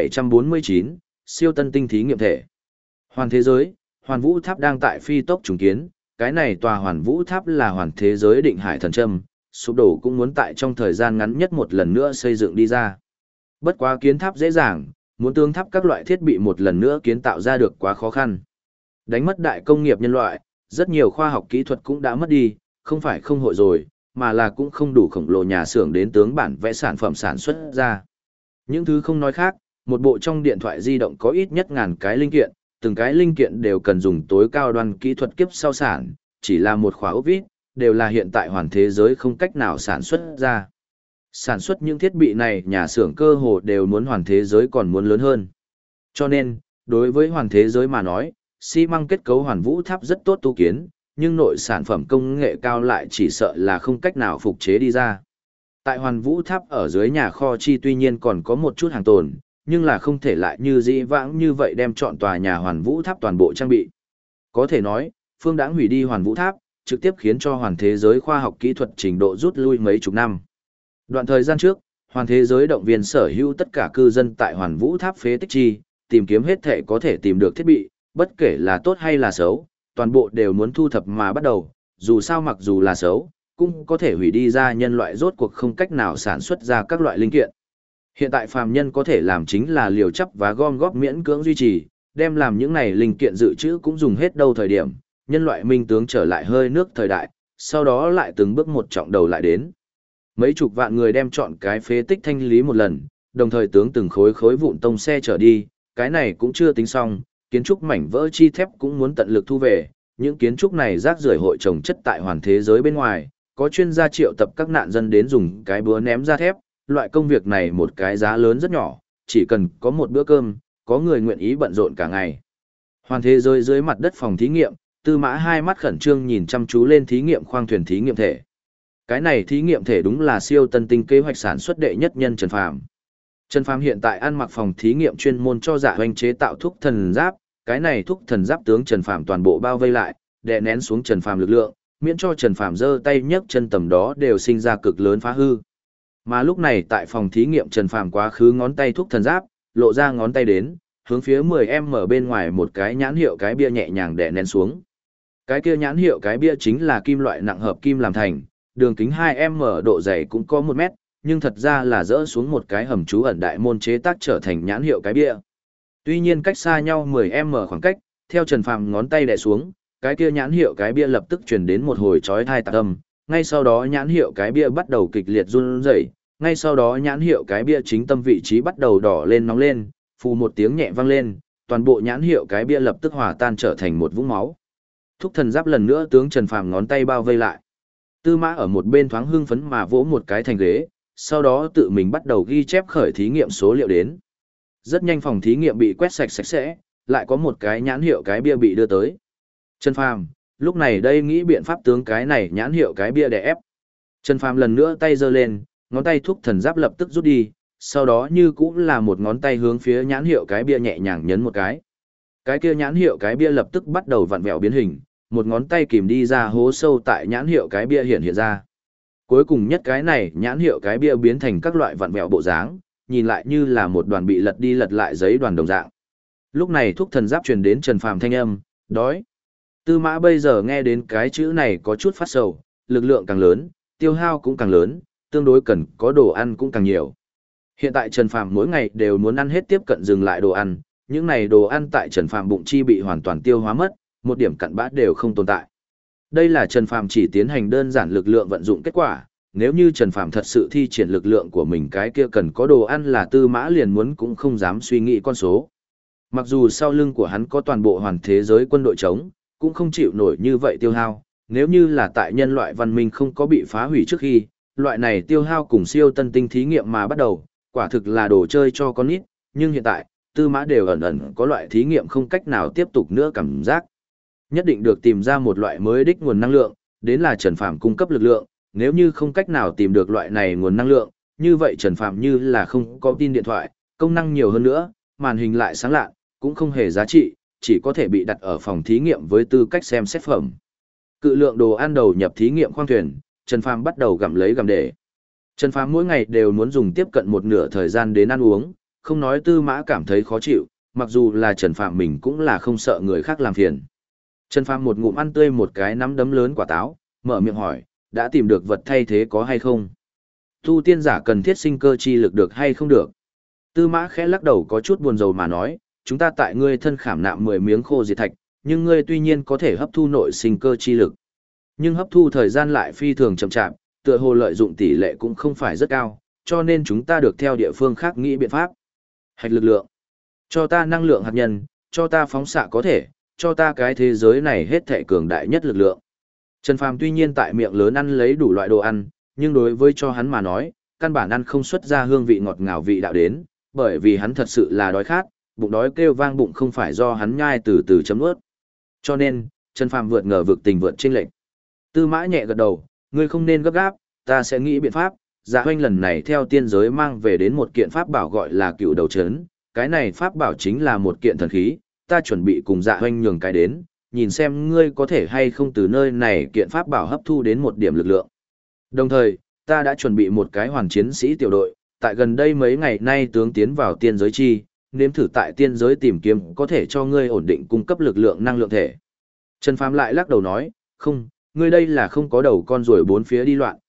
1749, siêu tân tinh thí nghiệm thể. Hoàn thế giới, Hoàn Vũ Tháp đang tại phi tốc trùng kiến, cái này tòa Hoàn Vũ Tháp là hoàn thế giới định hải thần châm, sụp đổ cũng muốn tại trong thời gian ngắn nhất một lần nữa xây dựng đi ra. Bất quá kiến tháp dễ dàng, muốn tương tháp các loại thiết bị một lần nữa kiến tạo ra được quá khó khăn. Đánh mất đại công nghiệp nhân loại, rất nhiều khoa học kỹ thuật cũng đã mất đi, không phải không hội rồi, mà là cũng không đủ khổng lồ nhà xưởng đến tướng bản vẽ sản phẩm sản xuất ra. Những thứ không nói khác, một bộ trong điện thoại di động có ít nhất ngàn cái linh kiện, từng cái linh kiện đều cần dùng tối cao đoan kỹ thuật kiếp sau sản, chỉ là một khóa ốp vít, đều là hiện tại hoàn thế giới không cách nào sản xuất ra. Sản xuất những thiết bị này nhà xưởng cơ hồ đều muốn hoàn thế giới còn muốn lớn hơn. Cho nên, đối với hoàn thế giới mà nói, xi măng kết cấu Hoàn Vũ Tháp rất tốt tu kiến, nhưng nội sản phẩm công nghệ cao lại chỉ sợ là không cách nào phục chế đi ra. Tại Hoàn Vũ Tháp ở dưới nhà kho chi tuy nhiên còn có một chút hàng tồn, nhưng là không thể lại như dĩ vãng như vậy đem chọn tòa nhà Hoàn Vũ Tháp toàn bộ trang bị. Có thể nói, Phương Đãng hủy đi Hoàn Vũ Tháp, trực tiếp khiến cho hoàn thế giới khoa học kỹ thuật trình độ rút lui mấy chục năm. Đoạn thời gian trước, hoàn thế giới động viên sở hữu tất cả cư dân tại Hoàn Vũ Tháp phế tích chi, tìm kiếm hết thể có thể tìm được thiết bị, bất kể là tốt hay là xấu, toàn bộ đều muốn thu thập mà bắt đầu, dù sao mặc dù là xấu, cũng có thể hủy đi ra nhân loại rốt cuộc không cách nào sản xuất ra các loại linh kiện. Hiện tại phàm nhân có thể làm chính là liều chấp và gom góp miễn cưỡng duy trì, đem làm những này linh kiện dự trữ cũng dùng hết đâu thời điểm, nhân loại minh tướng trở lại hơi nước thời đại, sau đó lại từng bước một trọng đầu lại đến. Mấy chục vạn người đem chọn cái phế tích thanh lý một lần, đồng thời tướng từng khối khối vụn tông xe trở đi, cái này cũng chưa tính xong, kiến trúc mảnh vỡ chi thép cũng muốn tận lực thu về, những kiến trúc này rác rưởi hội trồng chất tại hoàn thế giới bên ngoài, có chuyên gia triệu tập các nạn dân đến dùng cái búa ném ra thép, loại công việc này một cái giá lớn rất nhỏ, chỉ cần có một bữa cơm, có người nguyện ý bận rộn cả ngày. Hoàn thế giới dưới mặt đất phòng thí nghiệm, Tư Mã hai mắt khẩn trương nhìn chăm chú lên thí nghiệm khoang thuyền thí nghiệm thể. Cái này thí nghiệm thể đúng là siêu tân tinh kế hoạch sản xuất đệ nhất nhân Trần Phàm. Trần Phàm hiện tại ăn mặc phòng thí nghiệm chuyên môn cho Dạ Hoành chế tạo thuốc thần giáp, cái này thuốc thần giáp tướng Trần Phàm toàn bộ bao vây lại, đè nén xuống Trần Phàm lực lượng, miễn cho Trần Phàm giơ tay nhấc chân tầm đó đều sinh ra cực lớn phá hư. Mà lúc này tại phòng thí nghiệm Trần Phàm quá khứ ngón tay thuốc thần giáp, lộ ra ngón tay đến, hướng phía 10m bên ngoài một cái nhãn hiệu cái bia nhẹ nhàng đè nén xuống. Cái kia nhãn hiệu cái bia chính là kim loại nặng hợp kim làm thành, đường kính 2m độ dày cũng có 1 mét, nhưng thật ra là dỡ xuống một cái hầm trú ẩn đại môn chế tác trở thành nhãn hiệu cái bia. Tuy nhiên cách xa nhau 10m khoảng cách, theo Trần Phàm ngón tay đè xuống, cái kia nhãn hiệu cái bia lập tức truyền đến một hồi chói tai tạc âm, ngay sau đó nhãn hiệu cái bia bắt đầu kịch liệt run rẩy, ngay sau đó nhãn hiệu cái bia chính tâm vị trí bắt đầu đỏ lên nóng lên, phù một tiếng nhẹ vang lên, toàn bộ nhãn hiệu cái bia lập tức hòa tan trở thành một vũng máu. Thúc thần giáp lần nữa tướng Trần Phàm ngón tay bao vây lại. Tư Mã ở một bên thoáng hưng phấn mà vỗ một cái thành ghế, sau đó tự mình bắt đầu ghi chép khởi thí nghiệm số liệu đến. Rất nhanh phòng thí nghiệm bị quét sạch sạch sẽ, lại có một cái nhãn hiệu cái bia bị đưa tới. Trần Phàm, lúc này đây nghĩ biện pháp tướng cái này nhãn hiệu cái bia đè ép. Trần Phàm lần nữa tay giơ lên, ngón tay thúc thần giáp lập tức rút đi, sau đó như cũng là một ngón tay hướng phía nhãn hiệu cái bia nhẹ nhàng nhấn một cái. Cái kia nhãn hiệu cái bia lập tức bắt đầu vặn vẹo biến hình, một ngón tay kìm đi ra hố sâu tại nhãn hiệu cái bia hiện ra. Cuối cùng nhất cái này nhãn hiệu cái bia biến thành các loại vặn vẹo bộ dáng, nhìn lại như là một đoàn bị lật đi lật lại giấy đoàn đồng dạng. Lúc này thúc thần giáp truyền đến Trần Phàm thanh âm, đói. Tư Mã bây giờ nghe đến cái chữ này có chút phát sầu, lực lượng càng lớn, tiêu hao cũng càng lớn, tương đối cần có đồ ăn cũng càng nhiều. Hiện tại Trần Phàm mỗi ngày đều muốn ăn hết tiếp cận dừng lại đồ ăn, những này đồ ăn tại Trần Phàm bụng chi bị hoàn toàn tiêu hóa mất, một điểm cặn bã đều không tồn tại. Đây là Trần Phàm chỉ tiến hành đơn giản lực lượng vận dụng kết quả, nếu như Trần Phàm thật sự thi triển lực lượng của mình cái kia cần có đồ ăn là Tư Mã liền muốn cũng không dám suy nghĩ con số. Mặc dù sau lưng của hắn có toàn bộ hoàn thế giới quân đội chống, cũng không chịu nổi như vậy tiêu hao, nếu như là tại nhân loại văn minh không có bị phá hủy trước khi, loại này tiêu hao cùng siêu tân tinh thí nghiệm mà bắt đầu, quả thực là đồ chơi cho con nít, nhưng hiện tại, Tư Mã đều ẩn ẩn có loại thí nghiệm không cách nào tiếp tục nữa cảm giác. Nhất định được tìm ra một loại mới đích nguồn năng lượng, đến là Trần Phàm cung cấp lực lượng, nếu như không cách nào tìm được loại này nguồn năng lượng, như vậy Trần Phàm như là không có tin điện thoại, công năng nhiều hơn nữa, màn hình lại sáng lạ, cũng không hề giá trị, chỉ có thể bị đặt ở phòng thí nghiệm với tư cách xem xét phẩm. Cự lượng đồ ăn đầu nhập thí nghiệm khoang thuyền, Trần Phàm bắt đầu gặm lấy gặm để. Trần Phàm mỗi ngày đều muốn dùng tiếp cận một nửa thời gian đến ăn uống, không nói Tư Mã cảm thấy khó chịu, mặc dù là Trần Phàm mình cũng là không sợ người khác làm phiền. Trần Phàm một ngụm ăn tươi một cái nắm đấm lớn quả táo, mở miệng hỏi, đã tìm được vật thay thế có hay không? Tu tiên giả cần thiết sinh cơ chi lực được hay không được? Tư Mã khẽ lắc đầu có chút buồn rầu mà nói, chúng ta tại ngươi thân khảm nạm 10 miếng khô diệt thạch, nhưng ngươi tuy nhiên có thể hấp thu nội sinh cơ chi lực. Nhưng hấp thu thời gian lại phi thường chậm chạp, tựa hồ lợi dụng tỷ lệ cũng không phải rất cao, cho nên chúng ta được theo địa phương khác nghĩ biện pháp. Hạch lực lượng. Cho ta năng lượng hạt nhân, cho ta phóng xạ có thể, cho ta cái thế giới này hết thảy cường đại nhất lực lượng. Trần Phàm tuy nhiên tại miệng lớn ăn lấy đủ loại đồ ăn, nhưng đối với cho hắn mà nói, căn bản ăn không xuất ra hương vị ngọt ngào vị đạo đến, bởi vì hắn thật sự là đói khát, bụng đói kêu vang bụng không phải do hắn nhai từ từ chấm nuốt. Cho nên, Trần Phàm vượt ngờ vực tình vượt chênh lệch. Tư Mã nhẹ gật đầu, ngươi không nên gấp gáp, ta sẽ nghĩ biện pháp. Dạ Hoành lần này theo tiên giới mang về đến một kiện pháp bảo gọi là Cựu Đầu Trấn, cái này pháp bảo chính là một kiện thần khí, ta chuẩn bị cùng Dạ Hoành nhường cái đến, nhìn xem ngươi có thể hay không từ nơi này kiện pháp bảo hấp thu đến một điểm lực lượng. Đồng thời, ta đã chuẩn bị một cái hoàn chiến sĩ tiểu đội, tại gần đây mấy ngày nay tướng tiến vào tiên giới chi, nếm thử tại tiên giới tìm kiếm có thể cho ngươi ổn định cung cấp lực lượng năng lượng thể. Trần Phàm lại lắc đầu nói, không, ngươi đây là không có đầu con ruồi bốn phía đi loạn,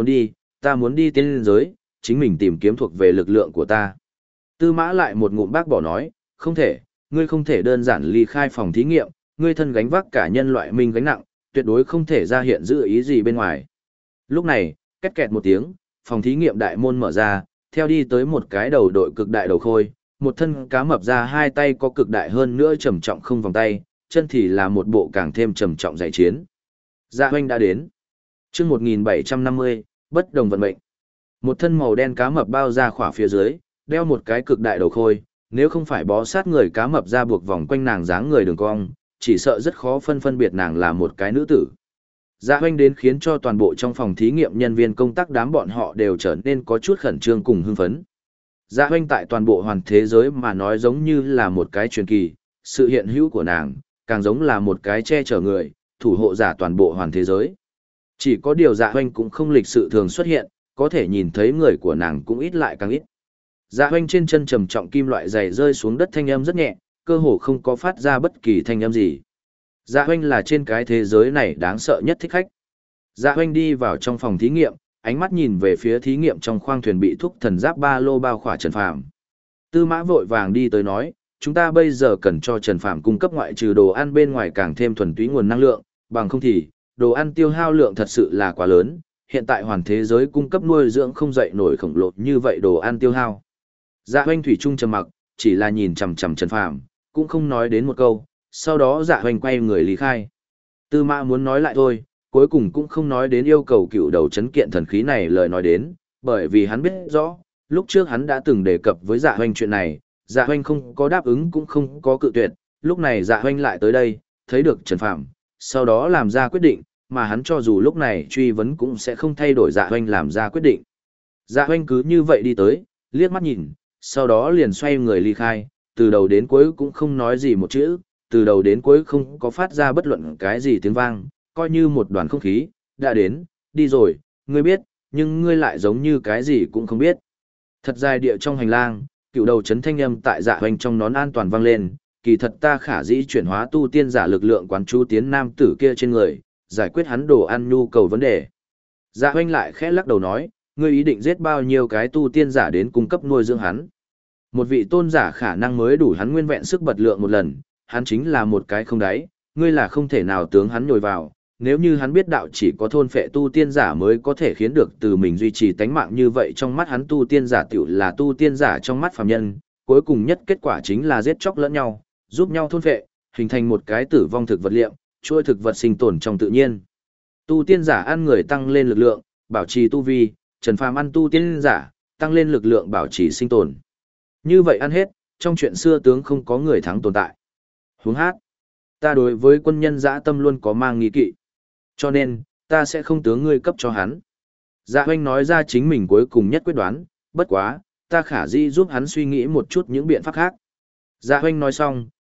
ta muốn đi tiên giới, chính mình tìm kiếm thuộc về lực lượng của ta. Tư Mã lại một ngụm bác bỏ nói, không thể, ngươi không thể đơn giản ly khai phòng thí nghiệm, ngươi thân gánh vác cả nhân loại mình gánh nặng, tuyệt đối không thể ra hiện dự ý gì bên ngoài. Lúc này, két kẹt một tiếng, phòng thí nghiệm đại môn mở ra, theo đi tới một cái đầu đội cực đại đầu khôi, một thân cá mập ra hai tay có cực đại hơn nữa trầm trọng không vòng tay, chân thì là một bộ càng thêm trầm trọng giải chiến. Dạ Hoành đã đến. Chương 1750, bất đồng vận mệnh. Một thân màu đen cá mập bao ra khỏa phía dưới, đeo một cái cực đại đầu khôi, nếu không phải bó sát người cá mập ra buộc vòng quanh nàng dáng người đường cong, chỉ sợ rất khó phân biệt nàng là một cái nữ tử. Dạ Hoành đến khiến cho toàn bộ trong phòng thí nghiệm nhân viên công tác đám bọn họ đều trở nên có chút khẩn trương cùng hưng phấn. Dạ Hoành tại toàn bộ hoàn thế giới mà nói giống như là một cái truyền kỳ, sự hiện hữu của nàng, càng giống là một cái che chở người, thủ hộ giả toàn bộ hoàn thế giới. Chỉ có điều Dạ Hoành cũng không lịch sự thường xuất hiện, có thể nhìn thấy người của nàng cũng ít lại càng ít. Dạ Hoành trên chân trầm trọng kim loại dày rơi xuống đất thanh âm rất nhẹ, cơ hồ không có phát ra bất kỳ thanh âm gì. Dạ Hoành là trên cái thế giới này đáng sợ nhất thích khách. Dạ Hoành đi vào trong phòng thí nghiệm, ánh mắt nhìn về phía thí nghiệm trong khoang thuyền bị thúc thần giáp ba lô bao khỏa Trần Phàm. Tư Mã vội vàng đi tới nói, chúng ta bây giờ cần cho Trần Phàm cung cấp ngoại trừ đồ ăn bên ngoài càng thêm thuần túy nguồn năng lượng, bằng không thì, đồ ăn tiêu hao lượng thật sự là quá lớn, hiện tại hoàn thế giới cung cấp nuôi dưỡng không dậy nổi khổng lồ như vậy đồ ăn tiêu hao. Dạ Hoành thủy chung trầm mặc, chỉ là nhìn chằm chằm Trần Phàm, cũng không nói đến một câu, sau đó Dạ Hoành quay người lý khai. Tư Mã muốn nói lại thôi, cuối cùng cũng không nói đến yêu cầu Cựu Đầu Trấn kiện thần khí này lời nói đến, bởi vì hắn biết rõ, lúc trước hắn đã từng đề cập với Dạ Hoành chuyện này, Dạ Hoành không có đáp ứng cũng không có cự tuyệt, lúc này Dạ Hoành lại tới đây, thấy được Trần Phàm, sau đó làm ra quyết định, mà hắn cho dù lúc này truy vấn cũng sẽ không thay đổi Dạ Hoành làm ra quyết định. Dạ Hoành cứ như vậy đi tới, liếc mắt nhìn, sau đó liền xoay người ly khai, từ đầu đến cuối cũng không nói gì một chữ, từ đầu đến cuối không có phát ra bất luận cái gì tiếng vang, coi như một đoàn không khí, đã đến, đi rồi, ngươi biết, nhưng ngươi lại giống như cái gì cũng không biết. Thật dài địa trong hành lang, Cựu Đầu Trấn thanh âm tại Dạ Hoành trong nón an toàn vang lên, kỳ thật ta khả dĩ chuyển hóa tu tiên giả lực lượng quán chú tiến nam tử kia trên người, giải quyết hắn đồ ăn nhu cầu vấn đề. Dạ Hoành lại khẽ lắc đầu nói, ngươi ý định giết bao nhiêu cái tu tiên giả đến cung cấp nuôi dưỡng hắn. Một vị tôn giả khả năng mới đủ hắn nguyên vẹn sức bật lượng một lần, hắn chính là một cái không đáy, ngươi là không thể nào tướng hắn nhồi vào, nếu như hắn biết đạo chỉ có thôn phệ tu tiên giả mới có thể khiến được từ mình duy trì tánh mạng như vậy trong mắt hắn tu tiên giả tiểu là tu tiên giả trong mắt phàm nhân, cuối cùng nhất kết quả chính là giết chóc lẫn nhau, giúp nhau thôn phệ, hình thành một cái tử vong thực vật liệm, chuỗi thực vật sinh tồn trong tự nhiên. Tu tiên giả ăn người tăng lên lực lượng, bảo trì tu vi, Trần Phàm ăn tu tiên giả, tăng lên lực lượng bảo trì sinh tồn. Như vậy ăn hết, trong chuyện xưa tướng không có người thắng tồn tại. Huống hát, ta đối với quân nhân dã tâm luôn có mang nghi kỵ. Cho nên, ta sẽ không tướng ngươi cấp cho hắn. Dạ Hoành nói ra chính mình cuối cùng nhất quyết đoán, bất quá, ta khả dĩ giúp hắn suy nghĩ một chút những biện pháp khác. Dạ Hoành nói xong,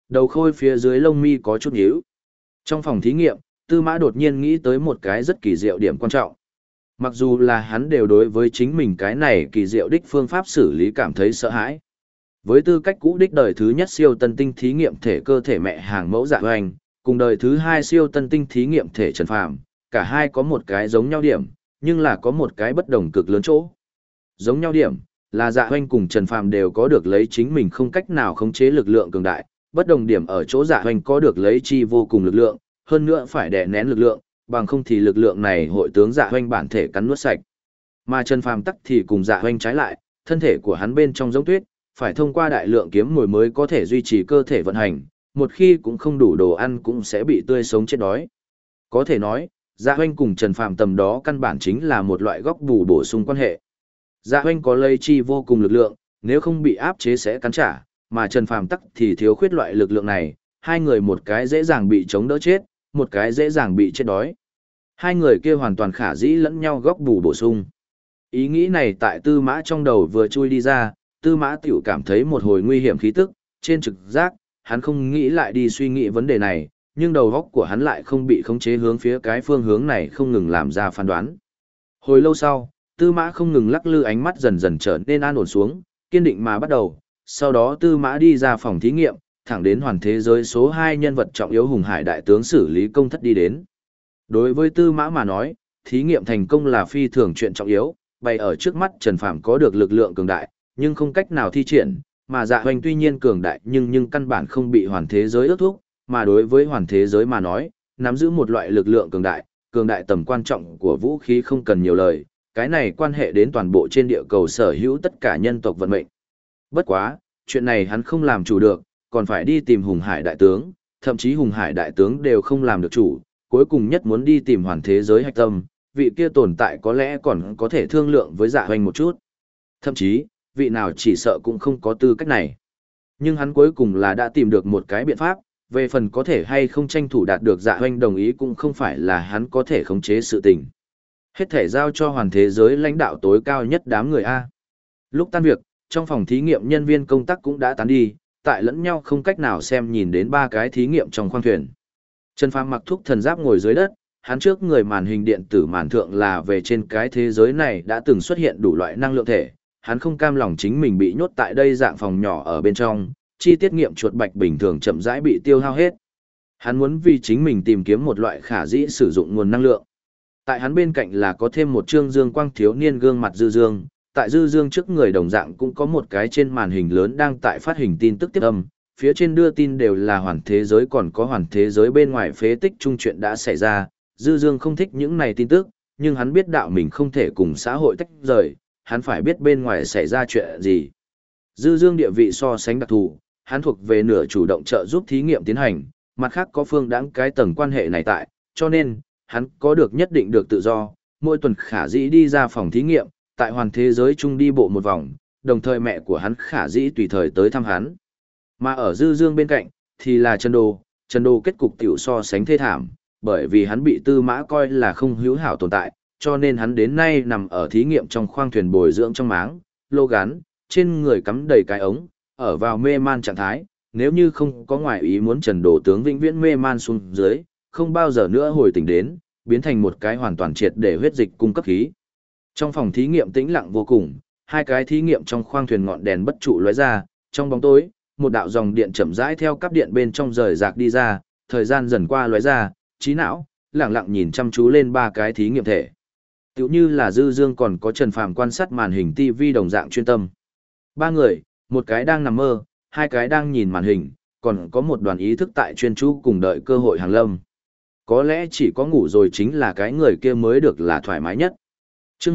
Đầu khôi phía dưới lông mi có chút nhíu. Trong phòng thí nghiệm, Tư Mã đột nhiên nghĩ tới một cái rất kỳ diệu điểm quan trọng. Mặc dù là hắn đều đối với chính mình cái này kỳ diệu đích phương pháp xử lý cảm thấy sợ hãi. Với tư cách cũ đích đời thứ nhất siêu tân tinh thí nghiệm thể cơ thể mẹ hàng mẫu Dạ Hoành, cùng đời thứ hai siêu tân tinh thí nghiệm thể Trần Phàm, cả hai có một cái giống nhau điểm, nhưng là có một cái bất đồng cực lớn chỗ. Giống nhau điểm là Dạ Hoành cùng Trần Phàm đều có được lấy chính mình không cách nào khống chế lực lượng cường đại, bất đồng điểm ở chỗ Dạ Hoành có được lấy chi vô cùng lực lượng, hơn nữa phải đè nén lực lượng, bằng không thì lực lượng này hội tướng Dạ Hoành bản thể cắn nuốt sạch. Mà Trần Phàm tắc thì cùng Dạ Hoành trái lại, thân thể của hắn bên trong giống tuyết, phải thông qua đại lượng kiếm mồi mới có thể duy trì cơ thể vận hành, một khi cũng không đủ đồ ăn cũng sẽ bị tươi sống chết đói. Có thể nói, Dạ Hoành cùng Trần Phàm tầm đó căn bản chính là một loại góc bù bổ sung quan hệ. Dạ Hoành có lây chi vô cùng lực lượng, nếu không bị áp chế sẽ cắn trả, mà Trần Phàm tắc thì thiếu khuyết loại lực lượng này, hai người một cái dễ dàng bị chống đỡ chết, một cái dễ dàng bị chết đói. Hai người kia hoàn toàn khả dĩ lẫn nhau góc bù bổ sung. Ý nghĩ này tại Tư Mã trong đầu vừa chui đi ra, Tư Mã tiểu cảm thấy một hồi nguy hiểm khí tức, trên trực giác, hắn không nghĩ lại đi suy nghĩ vấn đề này, nhưng đầu óc của hắn lại không bị khống chế hướng phía cái phương hướng này không ngừng làm ra phán đoán. Hồi lâu sau, Tư Mã không ngừng lắc lư ánh mắt dần dần trở nên an ổn xuống, kiên định mà bắt đầu, sau đó Tư Mã đi ra phòng thí nghiệm, thẳng đến hoàn thế giới số 2 nhân vật trọng yếu Hùng Hải đại tướng xử lý công thất đi đến. Đối với Tư Mã mà nói, thí nghiệm thành công là phi thường chuyện trọng yếu, bày ở trước mắt Trần Phàm có được lực lượng cường đại, nhưng không cách nào thi triển, mà Dạ Hoành tuy nhiên cường đại nhưng căn bản không bị hoàn thế giới ước thúc, mà đối với hoàn thế giới mà nói, nắm giữ một loại lực lượng cường đại tầm quan trọng của vũ khí không cần nhiều lời, cái này quan hệ đến toàn bộ trên địa cầu sở hữu tất cả nhân tộc vận mệnh. Bất quá, chuyện này hắn không làm chủ được, còn phải đi tìm Hùng Hải đại tướng, thậm chí Hùng Hải đại tướng đều không làm được chủ, cuối cùng nhất muốn đi tìm hoàn thế giới hạch tâm, vị kia tồn tại có lẽ còn có thể thương lượng với Dạ Hoành một chút. Thậm chí, vị nào chỉ sợ cũng không có tư cách này. Nhưng hắn cuối cùng là đã tìm được một cái biện pháp, về phần có thể hay không tranh thủ đạt được Dạ Hoành đồng ý cũng không phải là hắn có thể khống chế sự tình. Hết thể giao cho hoàn thế giới lãnh đạo tối cao nhất đám người A. Lúc tan việc, trong phòng thí nghiệm nhân viên công tác cũng đã tán đi, tại lẫn nhau không cách nào xem nhìn đến ba cái thí nghiệm trong khoang thuyền. Trần Phàm mặc thúc thần giáp ngồi dưới đất, hắn trước người màn hình điện tử màn thượng là về trên cái thế giới này đã từng xuất hiện đủ loại năng lượng thể, hắn không cam lòng chính mình bị nhốt tại đây dạng phòng nhỏ ở bên trong, chi tiết nghiệm chuột bạch bình thường chậm rãi bị tiêu hao hết. Hắn muốn vì chính mình tìm kiếm một loại khả dĩ sử dụng nguồn năng lượng. Tại hắn bên cạnh là có thêm một trương dương quang thiếu niên gương mặt Dư Dương, tại Dư Dương trước người đồng dạng cũng có một cái trên màn hình lớn đang tại phát hình tin tức tiếp âm, phía trên đưa tin đều là hoàn thế giới còn có hoàn thế giới bên ngoài phế tích trung chuyện đã xảy ra. Dư Dương không thích những này tin tức, nhưng hắn biết đạo mình không thể cùng xã hội tách rời, hắn phải biết bên ngoài xảy ra chuyện gì. Dư Dương địa vị so sánh đặc thù, hắn thuộc về nửa chủ động trợ giúp thí nghiệm tiến hành, mặt khác có Phương Đãng cái tầng quan hệ này tại, cho nên, hắn có được nhất định được tự do, mỗi tuần khả dĩ đi ra phòng thí nghiệm, tại hoàn thế giới chung đi bộ một vòng, đồng thời mẹ của hắn khả dĩ tùy thời tới thăm hắn. Mà ở Dư Dương bên cạnh, thì là Trần Đô kết cục tiểu so sánh thê thảm, bởi vì hắn bị Tư Mã coi là không hữu hảo tồn tại, cho nên hắn đến nay nằm ở thí nghiệm trong khoang thuyền bồi dưỡng trong máng, lô gán, trên người cắm đầy cái ống, ở vào mê man trạng thái, nếu như không có ngoại ý muốn Trần Đồ tướng vĩnh viễn mê man xuống dưới, không bao giờ nữa hồi tỉnh đến, biến thành một cái hoàn toàn triệt để huyết dịch cung cấp khí. Trong phòng thí nghiệm tĩnh lặng vô cùng, hai cái thí nghiệm trong khoang thuyền ngọn đèn bất trụ lóe ra, trong bóng tối, một đạo dòng điện chậm rãi theo cáp điện bên trong rời rạc đi ra, thời gian dần qua lóe ra, trí não lặng lặng nhìn chăm chú lên ba cái thí nghiệm thể. Tựu như là Dư Dương còn có Trần Phàm quan sát màn hình TV đồng dạng chuyên tâm. Ba người, một cái đang nằm mơ, hai cái đang nhìn màn hình, còn có một đoàn ý thức tại chuyên chú cùng đợi cơ hội hàng lâm. Có lẽ chỉ có ngủ rồi chính là cái người kia mới được là thoải mái nhất. Chương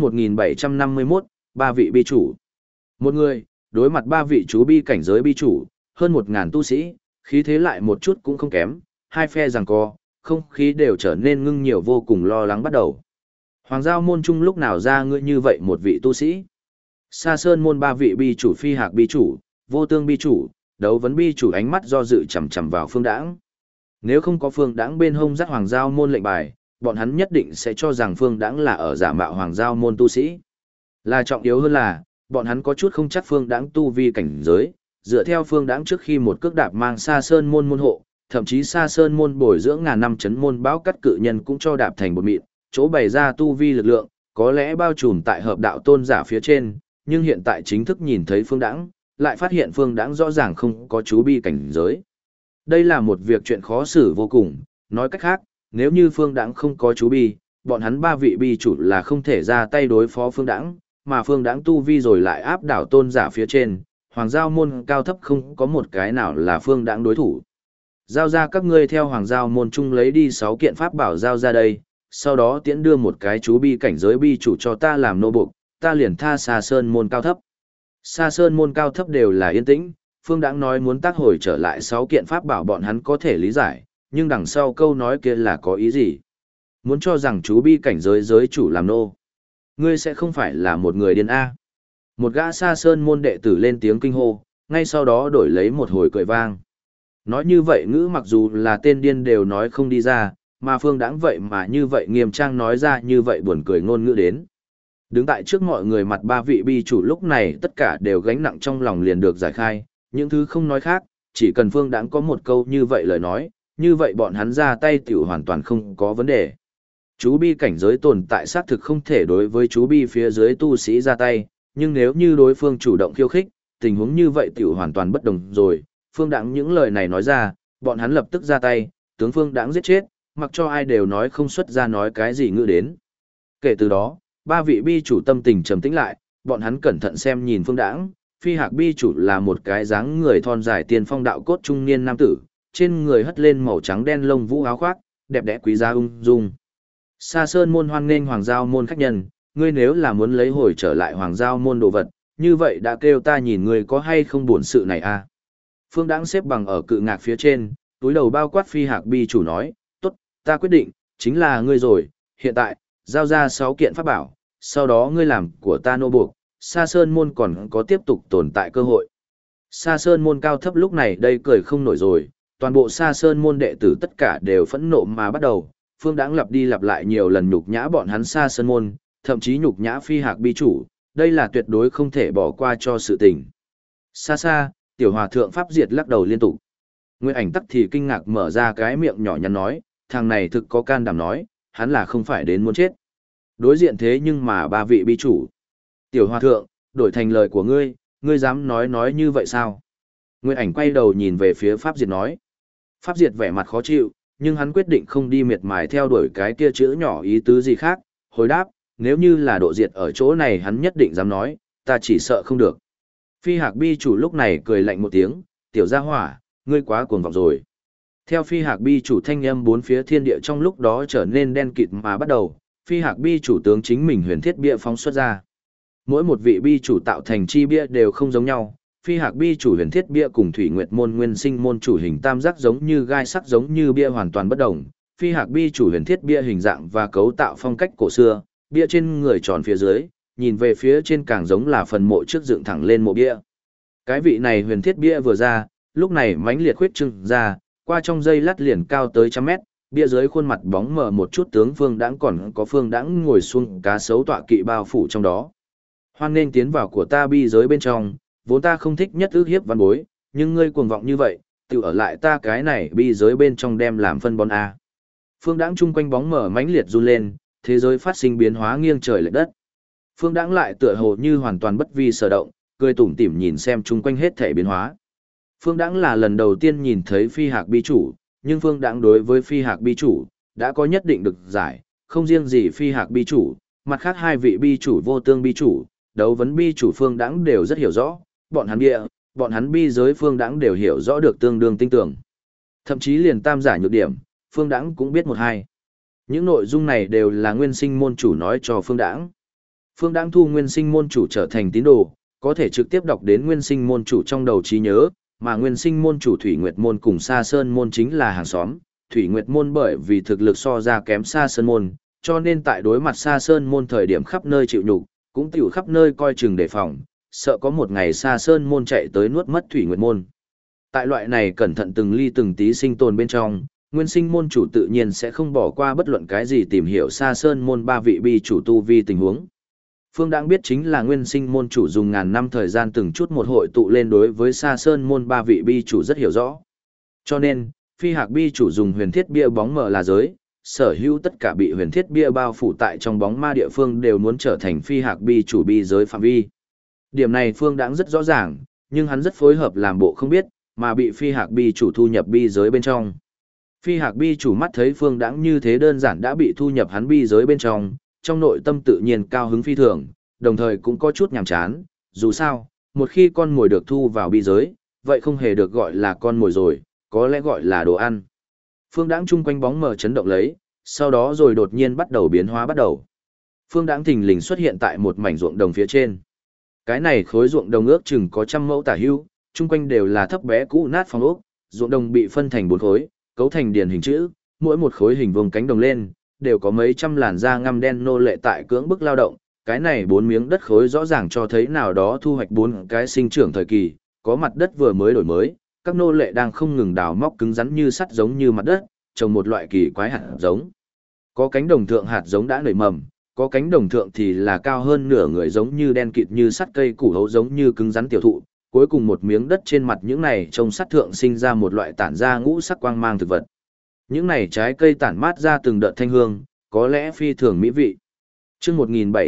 1751, ba vị bi chủ. Một người, đối mặt ba vị chú bi cảnh giới bi chủ, hơn 1000 tu sĩ, khí thế lại một chút cũng không kém, hai phe giằng co, không khí đều trở nên ngưng nhiều vô cùng lo lắng bắt đầu. Hoàng Giao môn trung lúc nào ra ngươi như vậy một vị tu sĩ? Sa Sơn môn ba vị bi chủ Phi Hạc bi chủ, Vô Tương bi chủ, Đấu Vấn bi chủ ánh mắt do dự chằm chằm vào Phương Đãng. Nếu không có Phương Đãng bên hông dắt Hoàng Giao môn lệnh bài, bọn hắn nhất định sẽ cho rằng Phương Đãng là ở giả mạo Hoàng Giao môn tu sĩ. Là trọng yếu hơn là, bọn hắn có chút không chắc Phương Đãng tu vi cảnh giới, Dựa theo Phương Đãng trước khi một cước đạp mang Sa Sơn môn môn hộ, thậm chí Sa Sơn môn bồi dưỡng ngàn năm chấn môn báo cắt cự nhân cũng cho đạp thành bột mịn, chỗ bày ra tu vi lực lượng, có lẽ bao trùm tại hợp đạo tôn giả phía trên, nhưng hiện tại chính thức nhìn thấy Phương Đãng, lại phát hiện Phương Đãng rõ ràng không có chú bi cảnh giới. Đây là một việc chuyện khó xử vô cùng, nói cách khác, nếu như Phương Đãng không có chú bi, bọn hắn ba vị bi chủ là không thể ra tay đối phó Phương Đãng, mà Phương Đãng tu vi rồi lại áp đảo tôn giả phía trên, Hoàng Giao môn cao thấp không có một cái nào là Phương Đãng đối thủ. Giao ra các ngươi theo Hoàng Giao môn chung lấy đi 6 kiện pháp bảo giao ra đây, sau đó tiễn đưa một cái chú bi cảnh giới bi chủ cho ta làm nô buộc, ta liền tha Sa Sơn môn cao thấp. Sa Sơn môn cao thấp đều là yên tĩnh, Phương Đãng nói muốn tác hồi trở lại 6 kiện pháp bảo bọn hắn có thể lý giải, nhưng đằng sau câu nói kia là có ý gì? Muốn cho rằng chú bi cảnh giới giới chủ làm nô. Ngươi sẽ không phải là một người điên A. Một gã Sa Sơn môn đệ tử lên tiếng kinh hô, ngay sau đó đổi lấy một hồi cười vang. Nói như vậy ngữ mặc dù là tên điên đều nói không đi ra, mà Phương Đãng vậy mà như vậy nghiêm trang nói ra như vậy buồn cười ngôn ngữ đến. Đứng tại trước mọi người mặt ba vị bi chủ lúc này tất cả đều gánh nặng trong lòng liền được giải khai, những thứ không nói khác, chỉ cần Phương Đãng có một câu như vậy lời nói, như vậy bọn hắn ra tay tiểu hoàn toàn không có vấn đề. Chú bi cảnh giới tồn tại xác thực không thể đối với chú bi phía dưới tu sĩ ra tay, nhưng nếu như đối phương chủ động khiêu khích, tình huống như vậy tiểu hoàn toàn bất đồng rồi. Phương Đãng những lời này nói ra, bọn hắn lập tức ra tay, tướng Phương Đãng giết chết, mặc cho ai đều nói không xuất ra nói cái gì ngữ đến. Kể từ đó, ba vị bi chủ tâm tình trầm tĩnh lại, bọn hắn cẩn thận xem nhìn Phương Đãng. Phi Hạc bi chủ là một cái dáng người thon dài tiên phong đạo cốt trung niên nam tử, trên người hất lên màu trắng đen lông vũ áo khoác, đẹp đẽ quý giá ung dung. Sa Sơn môn hoan nghênh Hoàng Giao môn khách nhân, ngươi nếu là muốn lấy hồi trở lại Hoàng Giao môn đồ vật, như vậy đã kêu ta nhìn ngươi có hay không buồn sự này à? Phương Đãng xếp bằng ở cự ngạc phía trên, túi đầu bao quát Phi Hạc bi chủ nói, tốt, ta quyết định, chính là ngươi rồi, hiện tại, giao ra 6 kiện pháp bảo, sau đó ngươi làm của ta nô buộc, Sa Sơn môn còn có tiếp tục tồn tại cơ hội. Sa Sơn môn cao thấp lúc này đây cười không nổi rồi, toàn bộ Sa Sơn môn đệ tử tất cả đều phẫn nộ mà bắt đầu, Phương Đãng lặp đi lặp lại nhiều lần nhục nhã bọn hắn Sa Sơn môn, thậm chí nhục nhã Phi Hạc bi chủ, đây là tuyệt đối không thể bỏ qua cho sự tình. Xa xa, tiểu hòa thượng Pháp Diệt lắc đầu liên tục. Nguyên Ảnh tắc thì kinh ngạc mở ra cái miệng nhỏ nhắn nói, thằng này thực có can đảm nói, hắn là không phải đến muốn chết. Đối diện thế nhưng mà ba vị bi chủ. Tiểu hòa thượng, đổi thành lời của ngươi dám nói như vậy sao? Nguyên Ảnh quay đầu nhìn về phía Pháp Diệt nói. Pháp Diệt vẻ mặt khó chịu, nhưng hắn quyết định không đi miệt mài theo đuổi cái kia chữ nhỏ ý tứ gì khác, hồi đáp, nếu như là độ diệt ở chỗ này hắn nhất định dám nói, ta chỉ sợ không được. Phi Hạc bi chủ lúc này cười lạnh một tiếng, tiểu gia hỏa, ngươi quá cuồng vọng rồi. Theo Phi Hạc bi chủ thanh âm bốn phía thiên địa trong lúc đó trở nên đen kịt mà bắt đầu, Phi Hạc bi chủ tướng chính mình huyền thiết bia phóng xuất ra. Mỗi một vị bi chủ tạo thành chi bia đều không giống nhau, Phi Hạc bi chủ huyền thiết bia cùng Thủy Nguyệt môn nguyên sinh môn chủ hình tam giác giống như gai sắc giống như bia hoàn toàn bất đồng. Phi Hạc bi chủ huyền thiết bia hình dạng và cấu tạo phong cách cổ xưa, bia trên người tròn phía dưới, nhìn về phía trên càng giống là phần mộ trước dựng thẳng lên mộ bia. Cái vị này huyền thiết bia vừa ra, lúc này mãnh liệt khuyết trưng ra, qua trong dây lát liền cao tới trăm mét, bia dưới khuôn mặt bóng mờ một chút tướng Phương Đãng còn có Phương Đãng ngồi xuông cá sấu tọa kỵ bao phủ trong đó. Hoan nên tiến vào của ta bi giới bên trong, vốn ta không thích nhất ước hiếp văn bối, nhưng ngươi cuồng vọng như vậy, tự ở lại ta cái này bi giới bên trong đem làm phân bón A. Phương Đãng chung quanh bóng mở mãnh liệt run lên, thế giới phát sinh biến hóa nghiêng trời lệch đất. Phương Đãng lại tựa hồ như hoàn toàn bất vi sở động, cười tủm tỉm nhìn xem chung quanh hết thể biến hóa. Phương Đãng là lần đầu tiên nhìn thấy Phi Hạc bi chủ, nhưng Phương Đãng đối với Phi Hạc bi chủ đã có nhất định được giải, không riêng gì Phi Hạc bi chủ, mặt khác hai vị bi chủ Vô Tương bi chủ, Đấu Vấn bi chủ Phương Đãng đều rất hiểu rõ, bọn hắn bi giới Phương Đãng đều hiểu rõ được tương đương tinh tưởng. Thậm chí liền tam giả nhược điểm, Phương Đãng cũng biết một hai. Những nội dung này đều là nguyên sinh môn chủ nói cho Phương Đãng. Phương Đãng thu nguyên sinh môn chủ trở thành tín đồ, có thể trực tiếp đọc đến nguyên sinh môn chủ trong đầu trí nhớ, mà nguyên sinh môn chủ Thủy Nguyệt môn cùng Sa Sơn môn chính là hàng xóm. Thủy Nguyệt môn bởi vì thực lực so ra kém Sa Sơn môn, cho nên tại đối mặt Sa Sơn môn thời điểm khắp nơi chịu nhục, cũng tiểu khắp nơi coi chừng đề phòng, sợ có một ngày Sa Sơn môn chạy tới nuốt mất Thủy Nguyệt môn. Tại loại này cẩn thận từng ly từng tí sinh tồn bên trong, nguyên sinh môn chủ tự nhiên sẽ không bỏ qua bất luận cái gì tìm hiểu Sa Sơn môn ba vị bi chủ tu vi tình huống. Phương Đãng biết chính là Nguyên Sinh môn chủ dùng ngàn năm thời gian từng chút một hội tụ lên đối với Sa Sơn môn ba vị bi chủ rất hiểu rõ. Cho nên, Phi Hạc bi chủ dùng huyền thiết bia bóng mờ là giới, sở hữu tất cả bị huyền thiết bia bao phủ tại trong bóng ma địa phương đều muốn trở thành Phi Hạc bi chủ bi giới phạm vi. Điểm này Phương Đãng rất rõ ràng, nhưng hắn rất phối hợp làm bộ không biết, mà bị Phi Hạc bi chủ thu nhập bi giới bên trong. Phi Hạc bi chủ mắt thấy Phương Đãng như thế đơn giản đã bị thu nhập hắn bi giới bên trong nội tâm tự nhiên cao hứng phi thường, đồng thời cũng có chút nhàm chán, dù sao, một khi con mồi được thu vào bi giới, vậy không hề được gọi là con mồi rồi, có lẽ gọi là đồ ăn. Phương Đãng chung quanh bóng mờ chấn động lấy, sau đó rồi đột nhiên bắt đầu biến hóa bắt đầu. Phương Đãng thình lình xuất hiện tại một mảnh ruộng đồng phía trên. Cái này khối ruộng đồng ước chừng có 100 mẫu tả hữu, chung quanh đều là thấp bé cũ nát phong ốc, ruộng đồng bị phân thành 4 khối, cấu thành điền hình chữ, mỗi một khối hình vuông cánh đồng lên, đều có mấy trăm làn da ngăm đen nô lệ tại cưỡng bức lao động. Cái này 4 miếng đất khối rõ ràng cho thấy nào đó thu hoạch 4 cái sinh trưởng thời kỳ, có mặt đất vừa mới đổi mới, các nô lệ đang không ngừng đào móc cứng rắn như sắt giống như mặt đất, trồng một loại kỳ quái hạt giống. Có cánh đồng thượng hạt giống đã nảy mầm, có cánh đồng thượng thì là cao hơn nửa người giống như đen kịt như sắt cây củ hấu giống như cứng rắn tiểu thụ, cuối cùng một miếng đất trên mặt những này trông sắt thượng sinh ra một loại tản ra ngũ sắc quang mang thực vật. Những này trái cây tản mát ra từng đợt thanh hương, có lẽ phi thường mỹ vị. Chương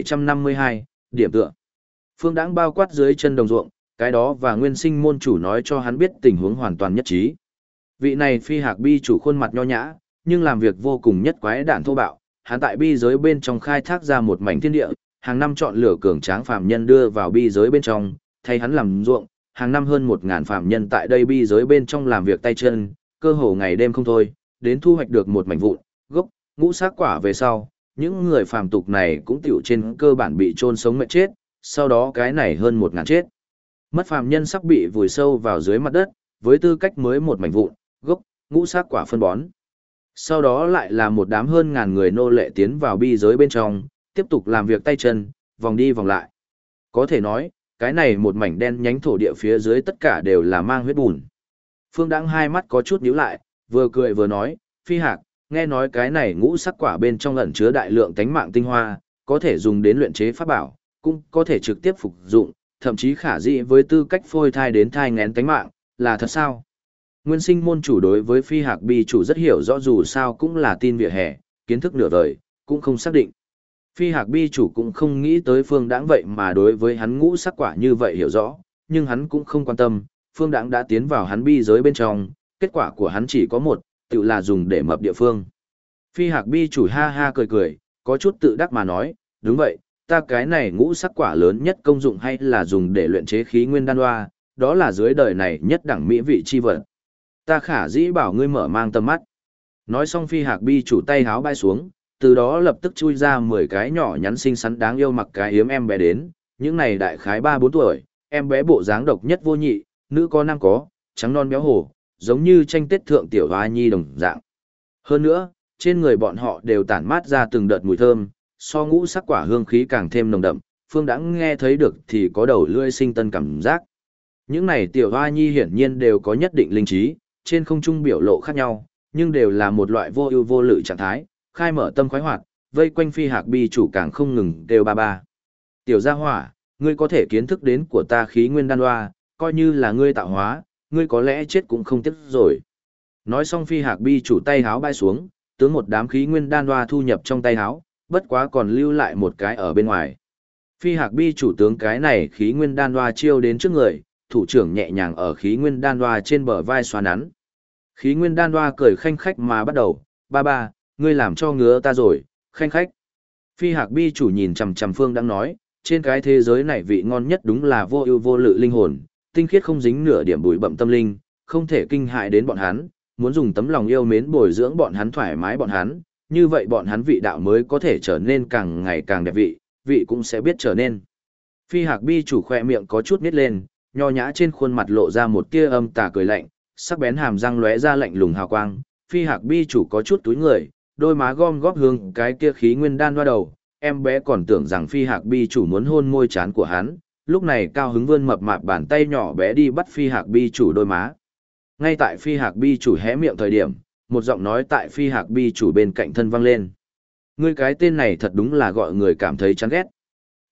1752, điểm tựa. Phương Đãng bao quát dưới chân đồng ruộng, cái đó và Nguyên Sinh môn chủ nói cho hắn biết tình huống hoàn toàn nhất trí. Vị này Phi Hạc bi chủ khuôn mặt nho nhã, nhưng làm việc vô cùng nhất quái đản thô bạo, hắn tại bi giới bên trong khai thác ra một mảnh thiên địa, hàng năm chọn lựa cường tráng phàm nhân đưa vào bi giới bên trong, thay hắn làm ruộng, hàng năm hơn 1000 phàm nhân tại đây bi giới bên trong làm việc tay chân, cơ hồ ngày đêm không thôi, đến thu hoạch được một mảnh vụn, gốc, ngũ sắc quả về sau, những người phàm tục này cũng tiểu trên cơ bản bị chôn sống mệt chết, sau đó cái này hơn 1000 chết. Mất phàm nhân sắp bị vùi sâu vào dưới mặt đất, với tư cách mới một mảnh vụn, gốc, ngũ sắc quả phân bón. Sau đó lại là một đám hơn 1000 người nô lệ tiến vào bi giới bên trong, tiếp tục làm việc tay chân, vòng đi vòng lại. Có thể nói, cái này một mảnh đen nhánh thổ địa phía dưới tất cả đều là mang huyết bùn. Phương Đãng hai mắt có chút nhíu lại, vừa cười vừa nói, Phi Hạc, nghe nói cái này ngũ sắc quả bên trong ẩn chứa đại lượng tánh mạng tinh hoa, có thể dùng đến luyện chế pháp bảo, cũng có thể trực tiếp phục dụng, thậm chí khả dĩ với tư cách phôi thai đến thai nghén tánh mạng, là thật sao? Nguyên Sinh môn chủ đối với Phi Hạc bi chủ rất hiểu rõ, dù sao cũng là tin vỉa hè, kiến thức nửa vời, cũng không xác định. Phi Hạc bi chủ cũng không nghĩ tới Phương Đãng vậy mà đối với hắn ngũ sắc quả như vậy hiểu rõ, nhưng hắn cũng không quan tâm, Phương Đãng đã tiến vào hắn bi giới bên trong, kết quả của hắn chỉ có một, tự là dùng để mập địa phương. Phi Hạc bi chủ ha ha cười cười, có chút tự đắc mà nói, đúng vậy, ta cái này ngũ sắc quả lớn nhất công dụng hay là dùng để luyện chế khí nguyên đan hoa, đó là dưới đời này nhất đẳng mỹ vị chi vật. Ta khả dĩ bảo ngươi mở mang tầm mắt. Nói xong Phi Hạc bi chủ tay háo bay xuống, từ đó lập tức chui ra 10 cái nhỏ nhắn xinh xắn đáng yêu mặc cái yếm em bé đến, những này đại khái 3-4 tuổi, em bé bộ dáng độc nhất vô nhị, nữ có nam có, trắng non béo hổ, giống như tranh tết thượng tiểu hoa nhi đồng dạng. Hơn nữa, trên người bọn họ đều tản mát ra từng đợt mùi thơm, so ngũ sắc quả hương khí càng thêm nồng đậm, Phương Đãng nghe thấy được thì có đầu lưỡi sinh tân cảm giác. Những này tiểu hoa nhi hiển nhiên đều có nhất định linh trí, trên không trung biểu lộ khác nhau, nhưng đều là một loại vô ưu vô lự trạng thái, khai mở tâm khoái hoạt, vây quanh Phi Hạc bi chủ càng không ngừng đều ba ba. Tiểu gia hỏa, ngươi có thể kiến thức đến của ta khí nguyên đan hoa, coi như là ngươi tạo hóa, ngươi có lẽ chết cũng không tiếc rồi. Nói xong Phi Hạc bi chủ tay háo bay xuống, tướng một đám khí nguyên đan hoa thu nhập trong tay háo, bất quá còn lưu lại một cái ở bên ngoài. Phi Hạc bi chủ tướng cái này khí nguyên đan hoa chiêu đến trước người, thủ trưởng nhẹ nhàng ở khí nguyên đan hoa trên bờ vai xoa nắn. Khí nguyên đan hoa cười khanh khách mà bắt đầu, ba ba, ngươi làm cho ngứa ta rồi, khanh khách. Phi Hạc bi chủ nhìn chằm chằm Phương Đãng nói, trên cái thế giới này vị ngon nhất đúng là vô ưu vô lự linh hồn, tinh khiết không dính nửa điểm bụi bặm tâm linh, không thể kinh hại đến bọn hắn, muốn dùng tấm lòng yêu mến bồi dưỡng bọn hắn, thoải mái bọn hắn, như vậy bọn hắn vị đạo mới có thể trở nên càng ngày càng đẹp vị cũng sẽ biết trở nên. Phi Hạc bi chủ khỏe miệng có chút nít lên, nho nhã trên khuôn mặt lộ ra một tia âm tà cười lạnh, sắc bén hàm răng lóe ra lạnh lùng hào quang. Phi Hạc bi chủ có chút túi người, đôi má gom góp hướng cái kia khí nguyên đan hoa đầu, em bé còn tưởng rằng Phi Hạc bi chủ muốn hôn môi trán của hắn, lúc này cao hứng vươn mập mạp bàn tay nhỏ bé đi bắt Phi Hạc bi chủ đôi má. Ngay tại Phi Hạc bi chủ hé miệng thời điểm, một giọng nói tại Phi Hạc bi chủ bên cạnh thân vang lên. Ngươi cái tên này thật đúng là gọi người cảm thấy chán ghét.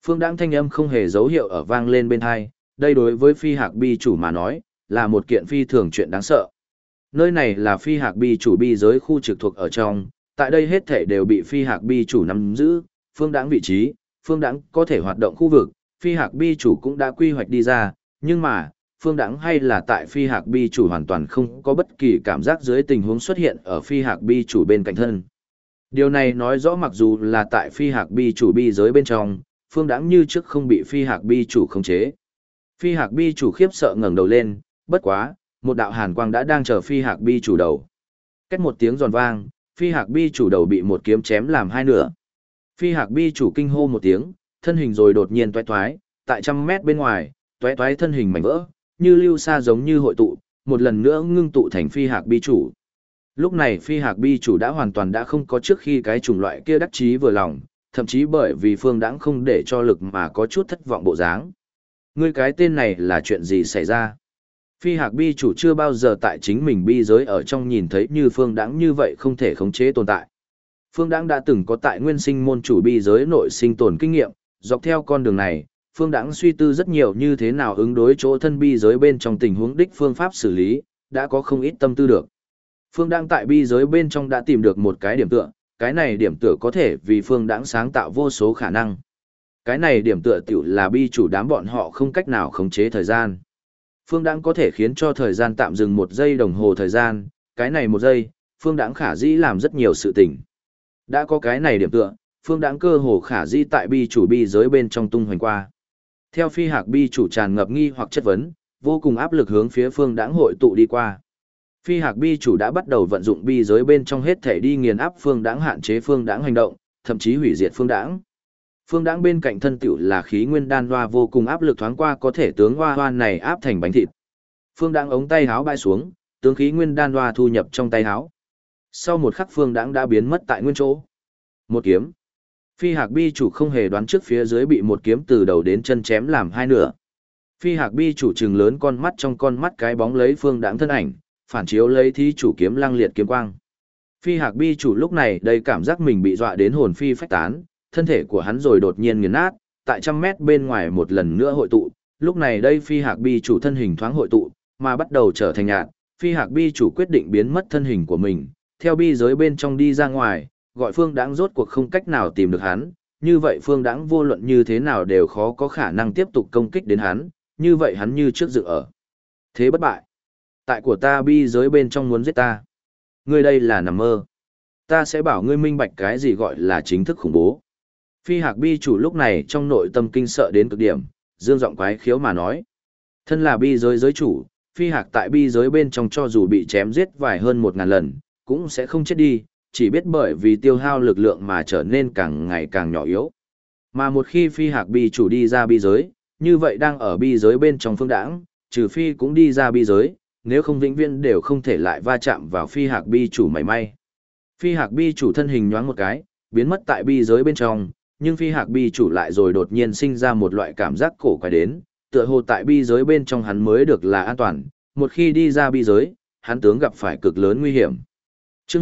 Phương Đãng thanh âm không hề dấu hiệu ở vang lên bên tai, đây đối với Phi Hạc Bi chủ mà nói, là một kiện phi thường chuyện đáng sợ. Nơi này là Phi Hạc Bi chủ bi giới khu trực thuộc ở trong, tại đây hết thảy đều bị Phi Hạc Bi chủ nắm giữ, Phương Đãng vị trí, Phương Đãng có thể hoạt động khu vực, Phi Hạc Bi chủ cũng đã quy hoạch đi ra, nhưng mà, Phương Đãng hay là tại Phi Hạc Bi chủ hoàn toàn không có bất kỳ cảm giác dưới tình huống xuất hiện ở Phi Hạc Bi chủ bên cạnh thân. Điều này nói rõ mặc dù là tại Phi Hạc Bi chủ bi giới bên trong, Phương Đãng như trước không bị Phi Hạc Bi chủ khống chế. Phi Hạc Bi chủ khiếp sợ ngẩng đầu lên, bất quá, một đạo hàn quang đã đang chờ Phi Hạc Bi chủ đầu. Cách một tiếng giòn vang, Phi Hạc Bi chủ đầu bị một kiếm chém làm hai nửa. Phi Hạc Bi chủ kinh hô một tiếng, thân hình rồi đột nhiên toái toái, tại trăm mét bên ngoài, toái toái thân hình mảnh vỡ, như lưu sa giống như hội tụ, một lần nữa ngưng tụ thành Phi Hạc Bi chủ. Lúc này Phi Hạc Bi chủ đã hoàn toàn đã không có trước khi cái chủng loại kia đắc chí vừa lòng, thậm chí bởi vì Phương Đãng không để cho lực mà có chút thất vọng bộ dáng. Ngươi cái tên này là chuyện gì xảy ra? Phi Hạc Bi chủ chưa bao giờ tại chính mình bi giới ở trong nhìn thấy như Phương Đãng như vậy không thể khống chế tồn tại. Phương Đãng đã từng có tại nguyên sinh môn chủ bi giới nội sinh tồn kinh nghiệm, dọc theo con đường này, Phương Đãng suy tư rất nhiều như thế nào ứng đối chỗ thân bi giới bên trong tình huống đích phương pháp xử lý, đã có không ít tâm tư được. Phương Đãng tại bi giới bên trong đã tìm được một cái điểm tựa, cái này điểm tựa có thể vì Phương Đãng sáng tạo vô số khả năng. Cái này điểm tựa tiểu là bi chủ đám bọn họ không cách nào khống chế thời gian. Phương Đãng có thể khiến cho thời gian tạm dừng 1 giây đồng hồ thời gian, cái này 1 giây, Phương Đãng khả dĩ làm rất nhiều sự tình. Đã có cái này điểm tựa, Phương Đãng cơ hồ khả dĩ tại bi chủ bi giới bên trong tung hoành qua. Theo Phi Hạc Bi chủ tràn ngập nghi hoặc chất vấn, vô cùng áp lực hướng phía Phương Đãng hội tụ đi qua. Phi Hạc Bi chủ đã bắt đầu vận dụng bi giới bên trong hết thể đi nghiền áp Phương Đãng, hạn chế Phương Đãng hành động, thậm chí hủy diệt Phương Đãng. Phương Đãng bên cạnh thân tiểu là khí nguyên đan hoa vô cùng áp lực thoáng qua có thể tướng hoa hoa này áp thành bánh thịt. Phương Đãng ống tay háo bay xuống, tướng khí nguyên đan hoa thu nhập trong tay háo. Sau một khắc Phương Đãng đã biến mất tại nguyên chỗ. Một kiếm. Phi Hạc Bi chủ không hề đoán trước phía dưới bị một kiếm từ đầu đến chân chém làm hai nửa. Phi Hạc Bi chủ trừng lớn con mắt, trong con mắt cái bóng lấy Phương Đãng thân ảnh, phản chiếu lấy thí chủ kiếm lăng liệt kiếm quang. Phi Hạc Bi chủ lúc này đây cảm giác mình bị dọa đến hồn phi phách tán, thân thể của hắn rồi đột nhiên nghiền nát, tại trăm mét bên ngoài một lần nữa hội tụ, lúc này đây Phi Hạc Bi chủ thân hình thoáng hội tụ, mà bắt đầu trở thành nhạt, Phi Hạc Bi chủ quyết định biến mất thân hình của mình, theo bi giới bên trong đi ra ngoài, gọi Phương Đãng rốt cuộc không cách nào tìm được hắn, như vậy Phương Đãng vô luận như thế nào đều khó có khả năng tiếp tục công kích đến hắn, như vậy hắn như trước dự ở. Thế bất bại. Tại của ta bi giới bên trong muốn giết ta. Ngươi đây là nằm mơ. Ta sẽ bảo ngươi minh bạch cái gì gọi là chính thức khủng bố. Phi Hạc Bi chủ lúc này trong nội tâm kinh sợ đến cực điểm, dương giọng quái khiếu mà nói. Thân là bi giới giới chủ, Phi Hạc tại bi giới bên trong cho dù bị chém giết vài hơn 1000 lần, cũng sẽ không chết đi, chỉ biết bởi vì tiêu hao lực lượng mà trở nên càng ngày càng nhỏ yếu. Mà một khi Phi Hạc Bi chủ đi ra bi giới, như vậy đang ở bi giới bên trong Phương Đãng, trừ phi cũng đi ra bi giới, nếu không vĩnh viễn đều không thể lại va chạm vào Phi Hạc Bi chủ mảy may. Phi Hạc Bi chủ thân hình nhoáng một cái, biến mất tại bi giới bên trong, nhưng Phi Hạc Bi chủ lại rồi đột nhiên sinh ra một loại cảm giác cổ quái đến, tựa hồ tại bi giới bên trong hắn mới được là an toàn, một khi đi ra bi giới, hắn tướng gặp phải cực lớn nguy hiểm. Chương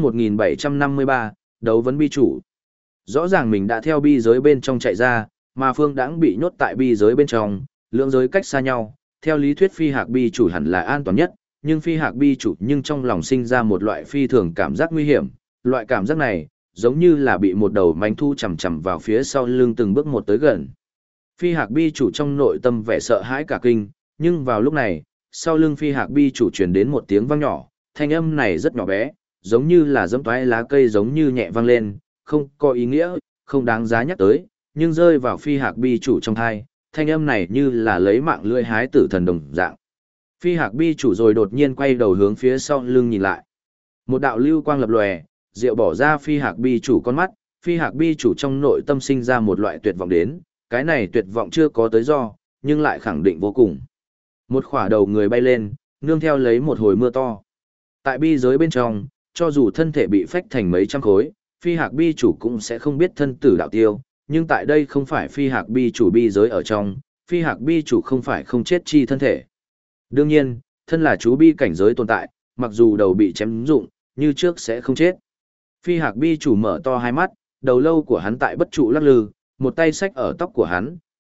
1753, đấu vấn bi chủ. Rõ ràng mình đã theo bi giới bên trong chạy ra, mà Phương Đãng bị nhốt tại bi giới bên trong, lưỡng giới cách xa nhau, theo lý thuyết Phi Hạc Bi chủ hẳn là an toàn nhất, nhưng Phi Hạc Bi chủ nhưng trong lòng sinh ra một loại phi thường cảm giác nguy hiểm, loại cảm giác này giống như là bị một đầu mánh thu chầm chầm vào phía sau lưng từng bước một tới gần. Phi Hạc Bi chủ trong nội tâm vẻ sợ hãi cả kinh, nhưng vào lúc này, sau lưng Phi Hạc Bi chủ truyền đến một tiếng vang nhỏ, thanh âm này rất nhỏ bé, giống như là giẫm toái lá cây giống như nhẹ vang lên, không có ý nghĩa, không đáng giá nhắc tới, nhưng rơi vào Phi Hạc Bi chủ trong tai, thanh âm này như là lấy mạng lưỡi hái tử thần đồng dạng. Phi Hạc Bi chủ rồi đột nhiên quay đầu hướng phía sau lưng nhìn lại. Một đạo lưu quang lập lòe, diệu bỏ ra Phi Hạc Bi chủ con mắt, Phi Hạc Bi chủ trong nội tâm sinh ra một loại tuyệt vọng đến, cái này tuyệt vọng chưa có tới do, nhưng lại khẳng định vô cùng. Một khỏa đầu người bay lên, nương theo lấy một hồi mưa to. Tại bi giới bên trong, cho dù thân thể bị phách thành mấy trăm khối, Phi Hạc Bi chủ cũng sẽ không biết thân tử đạo tiêu, nhưng tại đây không phải Phi Hạc Bi chủ bi giới ở trong, Phi Hạc Bi chủ không phải không chết chi thân thể. Đương nhiên, thân là chú bi cảnh giới tồn tại, mặc dù đầu bị chém rụng, như trước sẽ không chết. Phi Hạc Bi chủ mở to hai mắt, đầu lâu của hắn tại bất trụ lắc lư, một tay xách ở tóc của hắn,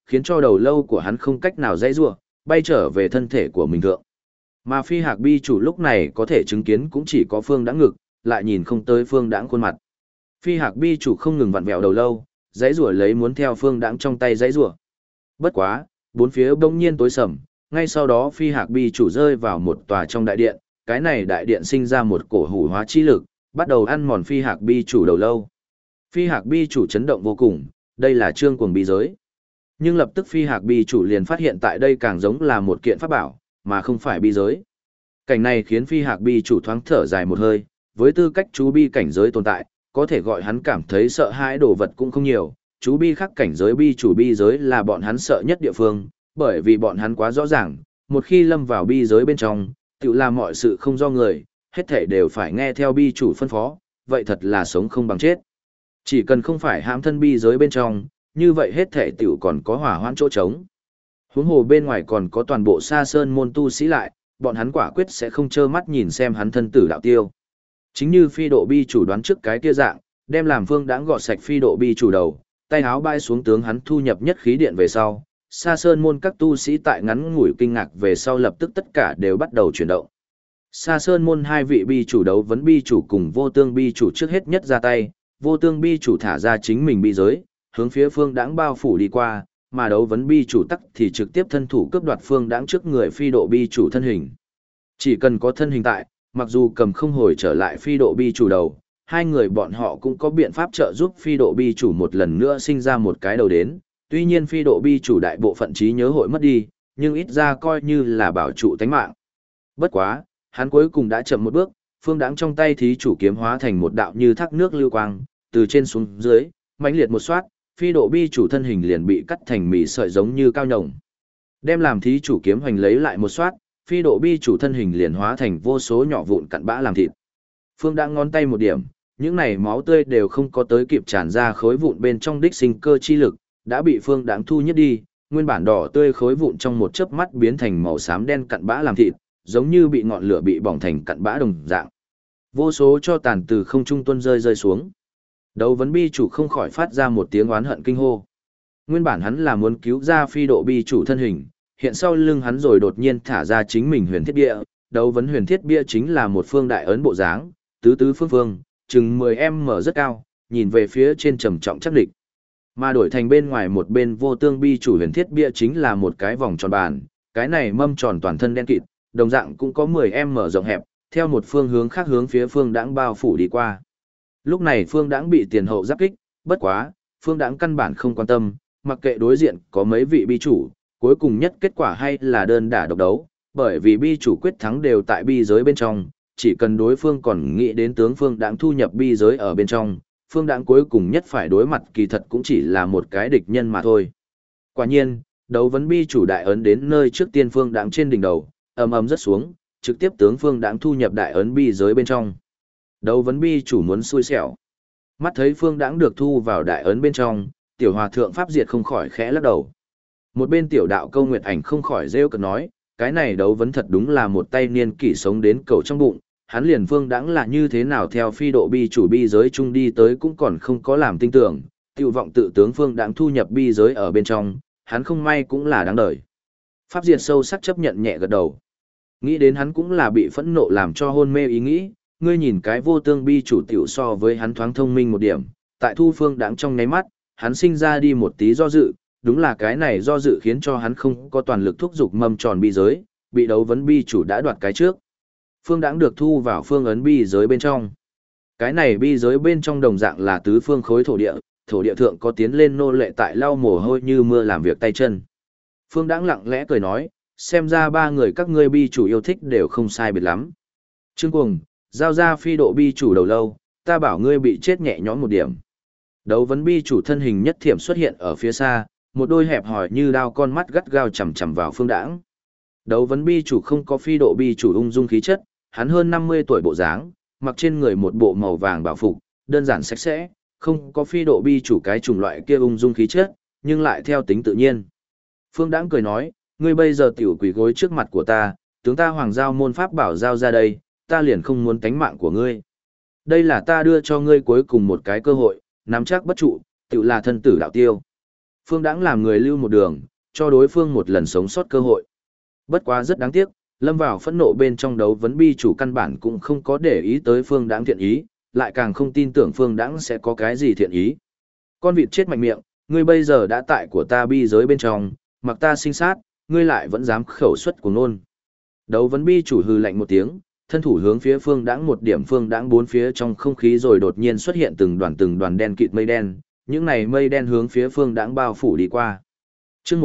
khiến cho đầu lâu của hắn không cách nào dãy giụa, bay trở về thân thể của mình thượng. Mà Phi Hạc Bi chủ lúc này có thể chứng kiến cũng chỉ có Phương Đãng ngực, lại nhìn không tới Phương Đãng khuôn mặt. Phi Hạc Bi chủ không ngừng vặn vẹo đầu lâu, dãy rủa lấy muốn theo Phương Đãng trong tay dãy rủa. Bất quá, bốn phía bỗng nhiên tối sầm, ngay sau đó Phi Hạc Bi chủ rơi vào một tòa trong đại điện, cái này đại điện sinh ra một cổ hủ hóa chi lực, bắt đầu ăn mòn Phi Hạc Bi chủ đầu lâu. Phi Hạc Bi chủ chấn động vô cùng, đây là trương cuồng bi giới. Nhưng lập tức Phi Hạc Bi chủ liền phát hiện tại đây càng giống là một kiện pháp bảo, mà không phải bi giới. Cảnh này khiến Phi Hạc Bi chủ thoáng thở dài một hơi, với tư cách chú bi cảnh giới tồn tại, có thể gọi hắn cảm thấy sợ hãi đồ vật cũng không nhiều, chú bi khắc cảnh giới bi chủ bi giới là bọn hắn sợ nhất địa phương, bởi vì bọn hắn quá rõ ràng, một khi lâm vào bi giới bên trong, tự làm mọi sự không do người, hết thể đều phải nghe theo bi chủ phân phó, vậy thật là sống không bằng chết. Chỉ cần không phải hãm thân bi giới bên trong, như vậy hết thể tiểu còn có hỏa hoãn chỗ trống. Huống hồ bên ngoài còn có toàn bộ Sa Sơn môn tu sĩ lại, bọn hắn quả quyết sẽ không trơ mắt nhìn xem hắn thân tử đạo tiêu. Chính như phi độ bi chủ đoán trước cái kia dạng, đem làm Phương Đãng gọt sạch phi độ bi chủ đầu, tay áo bay xuống tướng hắn thu nhập nhất khí điện về sau, Sa Sơn môn các tu sĩ tại ngắn ngủi kinh ngạc về sau lập tức tất cả đều bắt đầu chuyển động. Sa Sơn môn hai vị bi chủ đấu vấn bi chủ cùng Vô Tương bi chủ trước hết nhất ra tay, Vô Tương bi chủ thả ra chính mình bi giới, hướng phía Phương Đãng bao phủ đi qua, mà đấu vấn bi chủ tắc thì trực tiếp thân thủ cướp đoạt Phương Đãng trước người phi độ bi chủ thân hình. Chỉ cần có thân hình tại, mặc dù cầm không hồi trở lại phi độ bi chủ đầu, hai người bọn họ cũng có biện pháp trợ giúp phi độ bi chủ một lần nữa sinh ra một cái đầu đến. Tuy nhiên phi độ bi chủ đại bộ phận trí nhớ hội mất đi, nhưng ít ra coi như là bảo trụ tánh mạng. Bất quá, hắn cuối cùng đã chậm một bước, Phương Đãng trong tay thí chủ kiếm hóa thành một đạo như thác nước lưu quang, từ trên xuống dưới, mãnh liệt một xoát, phi độ bi chủ thân hình liền bị cắt thành mỉ sợi giống như cao nhồng. Đem làm thí chủ kiếm hoành lấy lại một xoát, phi độ bi chủ thân hình liền hóa thành vô số nhỏ vụn cặn bã làm thịt. Phương Đãng ngón tay một điểm, những này máu tươi đều không có tới kịp tràn ra khối vụn bên trong đích sinh cơ chi lực, đã bị Phương Đãng thu nhất đi, nguyên bản đỏ tươi khối vụn trong một chớp mắt biến thành màu xám đen cặn bã làm thịt, giống như bị ngọn lửa bị bỏng thành cặn bã đồng dạng. Vô số cho tàn từ không trung tuôn rơi xuống. Đấu vấn bi chủ không khỏi phát ra một tiếng oán hận kinh hô. Nguyên bản hắn là muốn cứu ra phi độ bi chủ thân hình, hiện sau lưng hắn rồi đột nhiên thả ra chính mình huyền thiết bia. Đấu vấn huyền thiết bia chính là một phương đại ấn bộ dáng, tứ tứ phương phương, chừng 10m rất cao, nhìn về phía trên trầm trọng chắc địch. Mà đổi thành bên ngoài một bên Vô Tương bi chủ huyền thiết bia chính là một cái vòng tròn bàn, cái này mâm tròn toàn thân đen kịt, đồng dạng cũng có 10m rộng hẹp, theo một phương hướng khác hướng phía Phương Đãng bao phủ đi qua. Lúc này Phương Đãng bị tiền hậu giáp kích, bất quá, Phương Đãng căn bản không quan tâm, mặc kệ đối diện có mấy vị bi chủ, cuối cùng nhất kết quả hay là đơn đả độc đấu, bởi vì bi chủ quyết thắng đều tại bi giới bên trong, chỉ cần đối phương còn nghĩ đến tướng Phương Đãng thu nhập bi giới ở bên trong, Phương Đãng cuối cùng nhất phải đối mặt kỳ thật cũng chỉ là một cái địch nhân mà thôi. Quả nhiên, đấu vấn bi chủ đại ấn đến nơi trước tiên Phương Đãng trên đỉnh đầu, ầm ầm rất xuống, trực tiếp tướng Phương Đãng thu nhập đại ấn bi giới bên trong. Đấu vấn bi chủ muốn xui xẻo. Mắt thấy Phương Đãng được thu vào đại ấn bên trong, tiểu hòa thượng pháp diệt không khỏi khẽ lắc đầu. Một bên tiểu đạo Câu Nguyệt Ảnh không khỏi rêu cợt nói, cái này đấu vấn thật đúng là một tay niên kỷ sống đến cầu trong bụng, hắn liền Phương Đãng là như thế nào theo phi độ bi chủ bi giới chung đi tới cũng còn không có làm tin tưởng, tiểu vọng tự tướng Phương Đãng thu nhập bi giới ở bên trong, hắn không may cũng là đáng đời. Pháp diệt sâu sắc chấp nhận nhẹ gật đầu. Nghĩ đến hắn cũng là bị phẫn nộ làm cho hôn mê ý nghĩ, ngươi nhìn cái Vô Tương bi chủ tiểu so với hắn thoáng thông minh một điểm, tại thu Phương Đãng trong nháy mắt, hắn sinh ra đi một tí do dự, đúng là cái này do dự khiến cho hắn không có toàn lực thúc giục mâm tròn bi giới, bị đấu vấn bi chủ đã đoạt cái trước. Phương Đãng được thu vào phương ấn bi giới bên trong. Cái này bi giới bên trong đồng dạng là tứ phương khối thổ địa thượng có tiến lên nô lệ tại lau mồ hôi như mưa làm việc tay chân. Phương Đãng lặng lẽ cười nói, xem ra ba người các ngươi bi chủ yêu thích đều không sai biệt lắm. Trương Cuồng, giao ra phi độ bi chủ đầu lâu, ta bảo ngươi bị chết nhẹ nhõm một điểm. Đấu vấn bi chủ thân hình nhất thiểm xuất hiện ở phía xa, một đôi hẹp hòi như đao con mắt gắt gao chằm chằm vào Phương Đãng. Đấu vấn bi chủ không có phi độ bi chủ ung dung khí chất, hắn hơn 50 tuổi bộ dáng, mặc trên người một bộ màu vàng bảo phục, đơn giản sạch sẽ, không có phi độ bi chủ cái chủng loại kia ung dung khí chất, nhưng lại theo tính tự nhiên. Phương Đãng cười nói, ngươi bây giờ tiểu quỳ gối trước mặt của ta, tướng ta hoàng giao môn pháp bảo giao ra đây, ta liền không muốn tánh mạng của ngươi. Đây là ta đưa cho ngươi cuối cùng một cái cơ hội, nắm chắc bất trụ, tiểu là thân tử đạo tiêu. Phương Đãng làm người lưu một đường, cho đối phương một lần sống sót cơ hội. Bất quá rất đáng tiếc, lâm vào phẫn nộ bên trong đấu vấn bi chủ căn bản cũng không có để ý tới Phương Đãng thiện ý, lại càng không tin tưởng Phương Đãng sẽ có cái gì thiện ý. Con vịt chết mạnh miệng, ngươi bây giờ đã tại của ta bi giới bên trong, mặc ta sinh sát, ngươi lại vẫn dám khẩu xuất của nôn. Đấu vấn bi chủ hừ lạnh một tiếng, thân thủ hướng phía Phương Đãng một điểm. Phương Đãng bốn phía trong không khí rồi đột nhiên xuất hiện từng đoàn đen kịt mây đen, những này mây đen hướng phía Phương Đãng bao phủ đi qua. Chương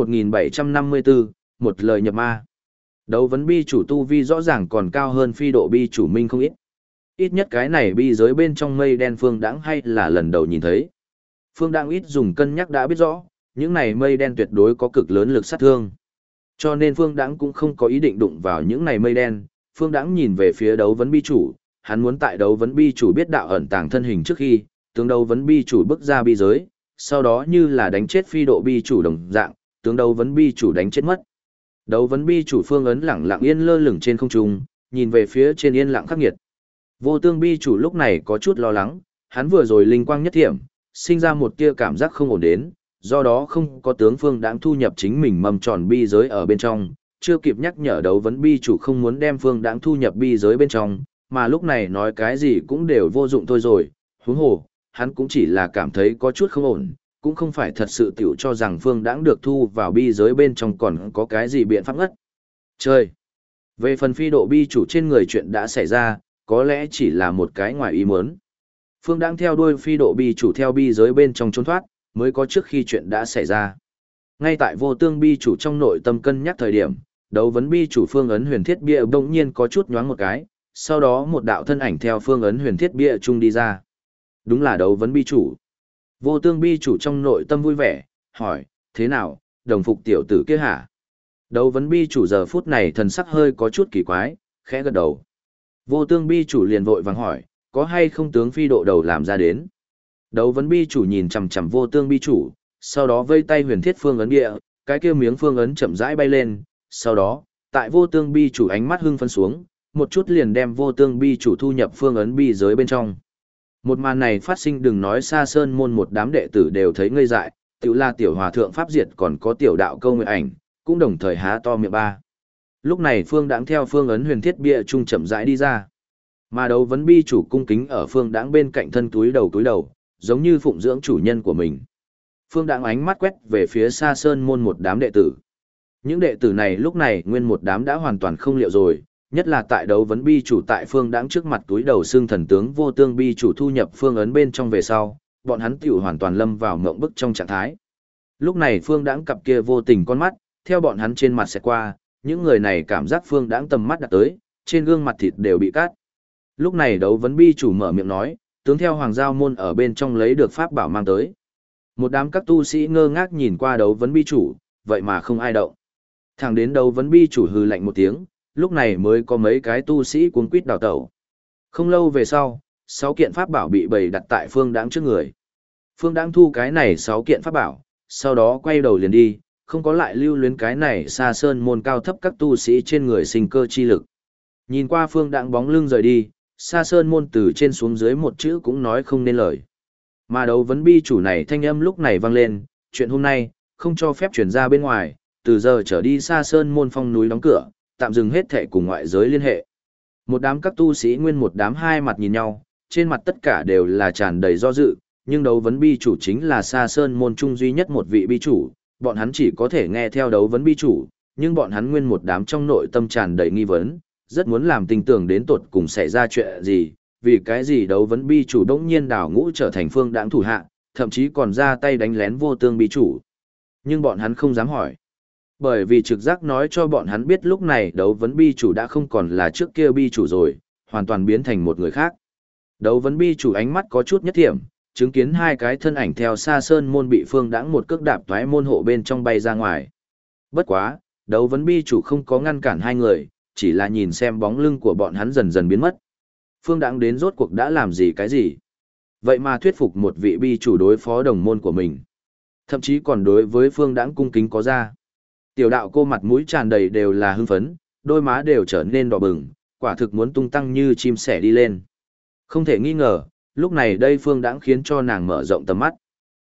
1754, một lời nhập ma. Đấu vấn bi chủ tu vi rõ ràng còn cao hơn phi độ bi chủ Minh không ít. Ít nhất cái này bi giới bên trong mây đen Phương Đãng hay là lần đầu nhìn thấy. Phương Đãng ít dùng cân nhắc đã biết rõ, những này mây đen tuyệt đối có cực lớn lực sát thương. Cho nên Phương Đãng cũng không có ý định đụng vào những này mây đen. Phương Đãng nhìn về phía đấu vấn bi chủ, hắn muốn tại đấu vấn bi chủ biết đạo ẩn tàng thân hình trước khi, tướng đấu vấn bi chủ bước ra bi giới, sau đó như là đánh chết phi độ bi chủ đồng dạng, tướng đấu vấn bi chủ đánh chết mất. Đấu vấn bi chủ Phương Ấn lẳng lặng yên lơ lửng trên không trung, nhìn về phía trên yên lặng khắc nghiệt. Vô Tương bi chủ lúc này có chút lo lắng, hắn vừa rồi linh quang nhất thiểm, sinh ra một tia cảm giác không ổn đến, do đó không có tướng Phương Đãng thu nhập chính mình mầm tròn bi giới ở bên trong, chưa kịp nhắc nhở đấu vấn bi chủ không muốn đem Phương Đãng thu nhập bi giới bên trong, mà lúc này nói cái gì cũng đều vô dụng thôi rồi, huống hồ, hắn cũng chỉ là cảm thấy có chút không ổn, cũng không phải thật sự tiểu cho rằng Phương Đãng được thu vào bi giới bên trong còn có cái gì biện pháp ngất. Chơi! Về phần phi độ bi chủ trên người chuyện đã xảy ra, có lẽ chỉ là một cái ngoài ý muốn. Phương Đãng theo đuôi phi độ bi chủ theo bi giới bên trong trốn thoát, mới có trước khi chuyện đã xảy ra. Ngay tại Vô Tương bi chủ trong nội tâm cân nhắc thời điểm, đấu vấn bi chủ Phương Ấn huyền thiết bia bỗng nhiên có chút nhoáng một cái, sau đó một đạo thân ảnh theo Phương Ấn huyền thiết bia trung đi ra. Đúng là đấu vấn bi chủ. Vô Tương bi chủ trong nội tâm vui vẻ, hỏi, thế nào, đồng phục tiểu tử kia hả? Đấu vấn bi chủ giờ phút này thần sắc hơi có chút kỳ quái, khẽ gật đầu. Vô Tương bi chủ liền vội vàng hỏi, có hay không tướng phi độ đầu làm ra đến? Đấu vấn bi chủ nhìn chằm chằm Vô Tương bi chủ, sau đó vây tay huyền thiết Phương Ấn địa, cái kia miếng Phương Ấn chậm rãi bay lên, sau đó, tại Vô Tương bi chủ ánh mắt hưng phấn xuống, một chút liền đem Vô Tương bi chủ thu nhập Phương Ấn bi giới bên trong. Một màn này phát sinh đừng nói xa sơn môn một đám đệ tử đều thấy ngây dại, tự là tiểu hòa thượng pháp diệt còn có tiểu đạo câu nguyện ảnh, cũng đồng thời há to miệng ba. Lúc này Phương Đãng theo Phương Ấn huyền thiết bia trung chậm rãi đi ra. Mà đấu vấn bi chủ cung kính ở Phương Đãng bên cạnh thân túi đầu, giống như phụng dưỡng chủ nhân của mình. Phương Đãng ánh mắt quét về phía xa sơn môn một đám đệ tử. Những đệ tử này lúc này nguyên một đám đã hoàn toàn không liệu rồi, nhất là tại đấu vấn bi chủ tại Phương Đãng trước mặt túi đầu xương thần tướng Vô Tương bi chủ thu nhập Phương Ấn bên trong về sau, bọn hắn tiểu hoàn toàn lâm vào mộng bức trong trạng thái. Lúc này Phương Đãng cặp kia vô tình con mắt, theo bọn hắn trên mặt sẽ qua, những người này cảm giác Phương Đãng tầm mắt đặt tới, trên gương mặt thịt đều bị cắt. Lúc này đấu vấn bi chủ mở miệng nói, tướng theo Hoàng Giao môn ở bên trong lấy được pháp bảo mang tới. Một đám các tu sĩ ngơ ngác nhìn qua đấu vấn bi chủ, vậy mà không ai động. Thẳng đến đấu vấn bi chủ hừ lạnh một tiếng, lúc này mới có mấy cái tu sĩ cuống quýt đào tẩu. Không lâu về sau, 6 kiện pháp bảo bị bày đặt tại Phương Đãng trước người. Phương Đãng thu cái này 6 kiện pháp bảo, sau đó quay đầu liền đi, không có lại lưu luyến cái này xa sơn môn cao thấp các tu sĩ trên người sinh cơ chi lực. Nhìn qua Phương Đãng bóng lưng rời đi, xa sơn môn từ trên xuống dưới một chữ cũng nói không nên lời. Mà đấu vấn bi chủ này thanh âm lúc này vang lên, chuyện hôm nay, không cho phép truyền ra bên ngoài, từ giờ trở đi xa sơn môn phong núi đóng cửa, tạm dừng hết thệ cùng ngoại giới liên hệ. Một đám các tu sĩ nguyên một đám hai mặt nhìn nhau, trên mặt tất cả đều là tràn đầy do dự, nhưng đấu vấn bi chủ chính là xa sơn môn trung duy nhất một vị bi chủ, bọn hắn chỉ có thể nghe theo đấu vấn bi chủ, nhưng bọn hắn nguyên một đám trong nội tâm tràn đầy nghi vấn, rất muốn làm tình tưởng đến tột cùng xảy ra chuyện gì, vì cái gì đấu vấn bi chủ đống nhiên đảo ngũ trở thành Phương Đãng thủ hạ, thậm chí còn ra tay đánh lén Vô Tương bi chủ. Nhưng bọn hắn không dám hỏi. Bởi vì trực giác nói cho bọn hắn biết lúc này đấu vấn bi chủ đã không còn là trước kia bi chủ rồi, hoàn toàn biến thành một người khác. Đấu vấn bi chủ ánh mắt có chút nhất thiểm, chứng kiến hai cái thân ảnh theo xa sơn môn bị Phương Đãng một cước đạp toái môn hộ bên trong bay ra ngoài. Bất quá, đấu vấn bi chủ không có ngăn cản hai người, chỉ là nhìn xem bóng lưng của bọn hắn dần dần biến mất. Phương Đãng đến rốt cuộc đã làm gì cái gì? Vậy mà thuyết phục một vị bi chủ đối phó đồng môn của mình. Thậm chí còn đối với Phương Đãng cung kính có ra. Tiểu đạo cô mặt mũi tràn đầy đều là hưng phấn, đôi má đều trở nên đỏ bừng, quả thực muốn tung tăng như chim sẻ đi lên. Không thể nghi ngờ, lúc này đây Phương Đãng khiến cho nàng mở rộng tầm mắt.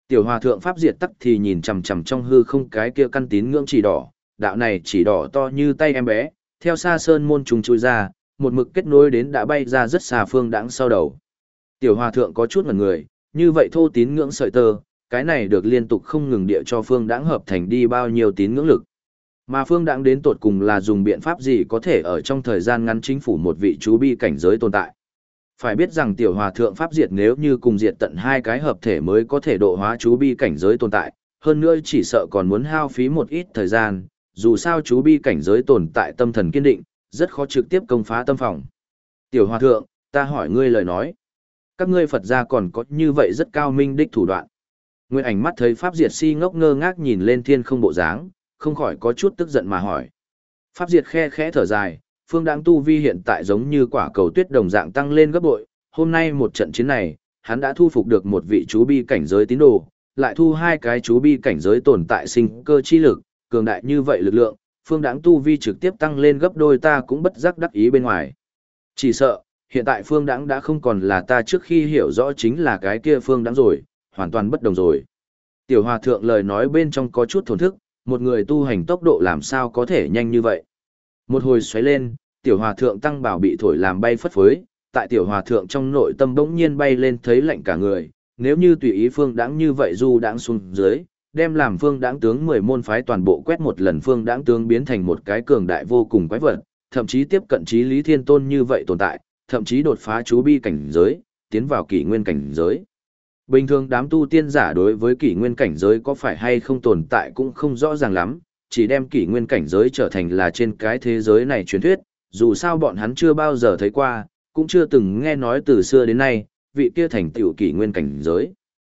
Tiểu hòa thượng Pháp Diệt tắc thì nhìn chằm chằm trong hư không cái kia căn tín ngưỡng chỉ đỏ, đạo này chỉ đỏ to như tay em bé, theo xa sơn môn trùng chui ra, một mực kết nối đến đã bay ra rất xa phương đãng sau đầu. Tiểu hòa thượng có chút ngẩn người, như vậy thô tín ngưỡng sợi tơ, cái này được liên tục không ngừng địa cho phương đãng hợp thành đi bao nhiêu tín ngưỡng lực. Mà phương đãng đến tột cùng là dùng biện pháp gì có thể ở trong thời gian ngắn chính phủ một vị chú bi cảnh giới tồn tại. Phải biết rằng tiểu hòa thượng Pháp Diệt nếu như cùng diệt tận hai cái hợp thể mới có thể độ hóa chú bi cảnh giới tồn tại, hơn nữa chỉ sợ còn muốn hao phí một ít thời gian, dù sao chú bi cảnh giới tồn tại tâm thần kiên định, rất khó trực tiếp công phá tâm phòng. Tiểu hòa thượng, ta hỏi ngươi lời nói. Các ngươi Phật gia còn có như vậy rất cao minh đích thủ đoạn. Nguyên Ảnh mắt thấy Pháp Diệt si ngốc ngơ ngác nhìn lên thiên không bộ dáng, không khỏi có chút tức giận mà hỏi. Pháp Diệt khe khẽ thở dài, phương đãng tu vi hiện tại giống như quả cầu tuyết đồng dạng tăng lên gấp bội, hôm nay một trận chiến này, hắn đã thu phục được một vị chú bi cảnh giới tín đồ, lại thu hai cái chú bi cảnh giới tồn tại sinh cơ chi lực, cường đại như vậy lực lượng, phương đãng tu vi trực tiếp tăng lên gấp đôi ta cũng bất giác đắc ý bên ngoài. Chỉ sợ, hiện tại phương đãng đã không còn là ta trước khi hiểu rõ chính là cái kia phương đãng rồi, hoàn toàn bất đồng rồi. Tiểu hòa thượng lời nói bên trong có chút thổn thức, một người tu hành tốc độ làm sao có thể nhanh như vậy. Một hồi xoáy lên, tiểu hòa thượng tăng bảo bị thổi làm bay phất phới, tại tiểu hòa thượng trong nội tâm bỗng nhiên bay lên thấy lạnh cả người, nếu như tùy ý phương đãng như vậy du đãng xuống dưới, đem làm phương đãng tướng 10 môn phái toàn bộ quét một lần phương đãng tướng biến thành một cái cường đại vô cùng quái vật, thậm chí tiếp cận chí lý thiên tôn như vậy tồn tại, thậm chí đột phá chú bi cảnh giới, tiến vào kỷ nguyên cảnh giới. Bình thường đám tu tiên giả đối với kỷ nguyên cảnh giới có phải hay không tồn tại cũng không rõ ràng lắm, chỉ đem kỷ nguyên cảnh giới trở thành là trên cái thế giới này truyền thuyết, dù sao bọn hắn chưa bao giờ thấy qua, cũng chưa từng nghe nói từ xưa đến nay, vị kia thành tựu kỷ nguyên cảnh giới.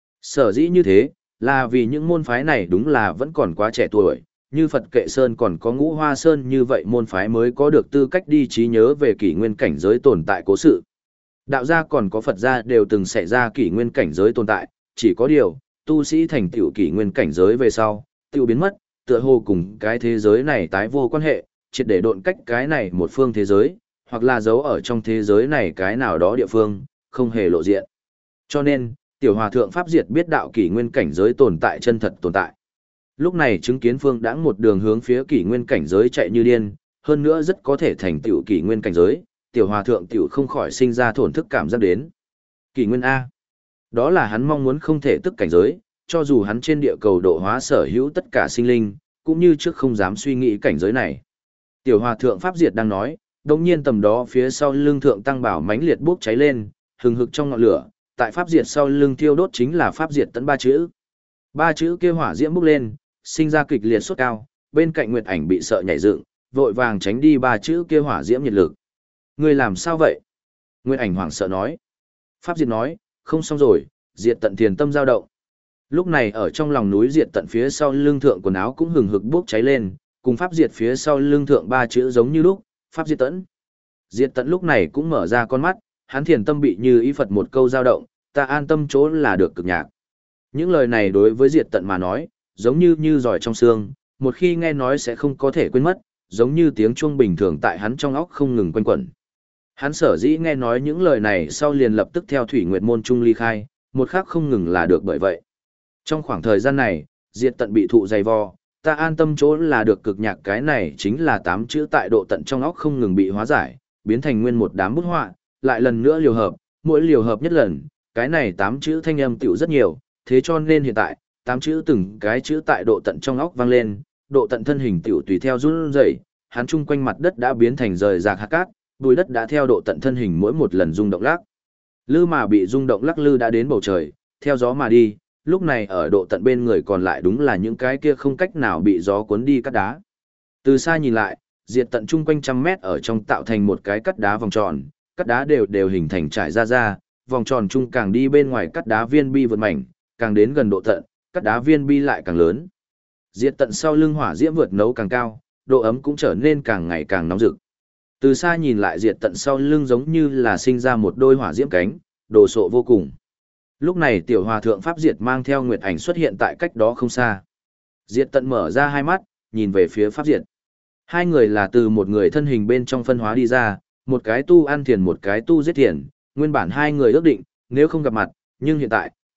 Sở dĩ như thế, là vì những môn phái này đúng là vẫn còn quá trẻ tuổi, như Phật Kệ Sơn còn có Ngũ Hoa Sơn như vậy môn phái mới có được tư cách đi trí nhớ về kỷ nguyên cảnh giới tồn tại cố sự. Đạo gia còn có Phật gia đều từng xảy ra kỷ nguyên cảnh giới tồn tại, chỉ có điều, tu sĩ thành tựu kỷ nguyên cảnh giới về sau, tiêu biến mất, tựa hồ cùng cái thế giới này tái vô quan hệ, triệt để độn cách cái này một phương thế giới, hoặc là giấu ở trong thế giới này cái nào đó địa phương, không hề lộ diện. Cho nên, tiểu hòa thượng Pháp Diệt biết đạo kỷ nguyên cảnh giới tồn tại chân thật tồn tại. Lúc này chứng kiến phương đãng một đường hướng phía kỷ nguyên cảnh giới chạy như điên, hơn nữa rất có thể thành tựu kỷ nguyên cảnh giới, tiểu hòa thượng tiểu không khỏi sinh ra thổn thức cảm giác đến. Kỷ nguyên A. Đó là hắn mong muốn không thể tức cảnh giới, cho dù hắn trên địa cầu độ hóa sở hữu tất cả sinh linh, cũng như trước không dám suy nghĩ cảnh giới này. Tiểu hòa thượng Pháp Diệt đang nói, đồng nhiên tầm đó phía sau lưng thượng tăng bảo mãnh liệt bốc cháy lên, hừng hực trong ngọn lửa, tại Pháp Diệt sau lưng thiêu đốt chính là Pháp Diệt tận ba chữ. Ba chữ kia hỏa diễm bốc lên, sinh ra kịch liệt sốt cao, bên cạnh Nguyệt Ảnh bị sợ nhảy dựng, vội vàng tránh đi ba chữ kia hỏa diễm nhiệt lực. Ngươi làm sao vậy? Nguyệt Ảnh hoảng sợ nói. Pháp Diệt nói, không xong rồi, Diệt tận thiền tâm dao động. Lúc này ở trong lòng núi Diệt tận phía sau lưng thượng quần áo cũng hừng hực bốc cháy lên, cùng Pháp Diệt phía sau lưng thượng ba chữ giống như lúc, Pháp Diệt tận. Diệt tận lúc này cũng mở ra con mắt, hắn thiền tâm bị như ý Phật một câu dao động, ta an tâm chỗ là được cực nhạc. Những lời này đối với Diệt tận mà nói, giống như giỏi trong xương, một khi nghe nói sẽ không có thể quên mất, giống như tiếng chuông bình thường tại hắn trong óc không ngừng quanh quẩn. Hắn sở dĩ nghe nói những lời này sau liền lập tức theo Thủy Nguyệt môn trung ly khai, một khắc không ngừng là được bởi vậy. Trong khoảng thời gian này, Diệt tận bị thụ dày vò, ta an tâm chỗ là được cực nhạc, cái này chính là 8 chữ tại độ tận trong óc không ngừng bị hóa giải, biến thành nguyên một đám bút họa, lại lần nữa liều hợp, mỗi liều hợp nhất lần, cái này 8 chữ thanh âm tiểu rất nhiều, thế cho nên hiện tại, 8 chữ từng cái chữ tại độ tận trong óc vang lên, độ tận thân hình tiểu tùy theo run rẩy, hắn chung quanh mặt đất đã biến thành rời rạc hạt cát, bùi đất đã theo độ tận thân hình mỗi một lần rung động lắc. Lư mà bị rung động lắc lư đã đến bầu trời, theo gió mà đi, lúc này ở độ tận bên người còn lại đúng là những cái kia không cách nào bị gió cuốn đi cát đá. Từ xa nhìn lại, Diệt tận chung quanh trăm mét ở trong tạo thành một cái cát đá vòng tròn, cát đá đều hình thành trải ra, vòng tròn chung càng đi bên ngoài cát đá viên bi vượt mảnh, càng đến gần độ tận, cát đá viên bi lại càng lớn. Diệt tận sau lưng hỏa diễm vượt nấu càng cao, độ ấm cũng trở nên càng ngày càng nóng rực. Từ xa nhìn lại Diệt tận sau lưng giống như là sinh ra một đôi hỏa diễm cánh, đồ sộ vô cùng. Lúc này tiểu hòa thượng Pháp Diệt mang theo Nguyệt Ảnh xuất hiện tại cách đó không xa. Diệt tận mở ra hai mắt, nhìn về phía Pháp Diệt. Hai người là từ một người thân hình bên trong phân hóa đi ra, một cái tu ăn thiền một cái tu giết thiền, nguyên bản hai người ước định, nếu không gặp mặt, nhưng hiện tại,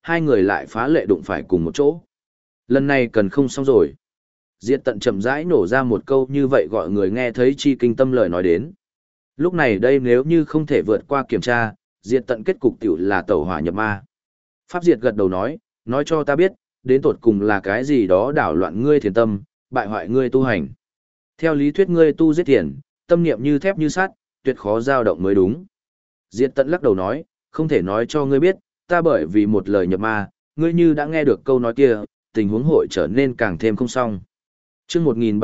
hai người lại phá lệ đụng phải cùng một chỗ. Lần này cần không xong rồi. Diệt Tận chậm rãi nổ ra một câu như vậy gọi người nghe thấy chi kinh tâm lời nói đến. Lúc này đây nếu như không thể vượt qua kiểm tra, Diệt Tận kết cục tiểu là tẩu hỏa nhập ma. Pháp Diệt gật đầu nói cho ta biết, đến tột cùng là cái gì đó đảo loạn ngươi thiền tâm, bại hoại ngươi tu hành. Theo lý thuyết ngươi tu giết thiền, tâm niệm như thép như sắt, tuyệt khó dao động mới đúng. Diệt Tận lắc đầu nói, không thể nói cho ngươi biết, ta bởi vì một lời nhập ma, ngươi như đã nghe được câu nói kia, tình huống hội trở nên càng thêm không xong. Chương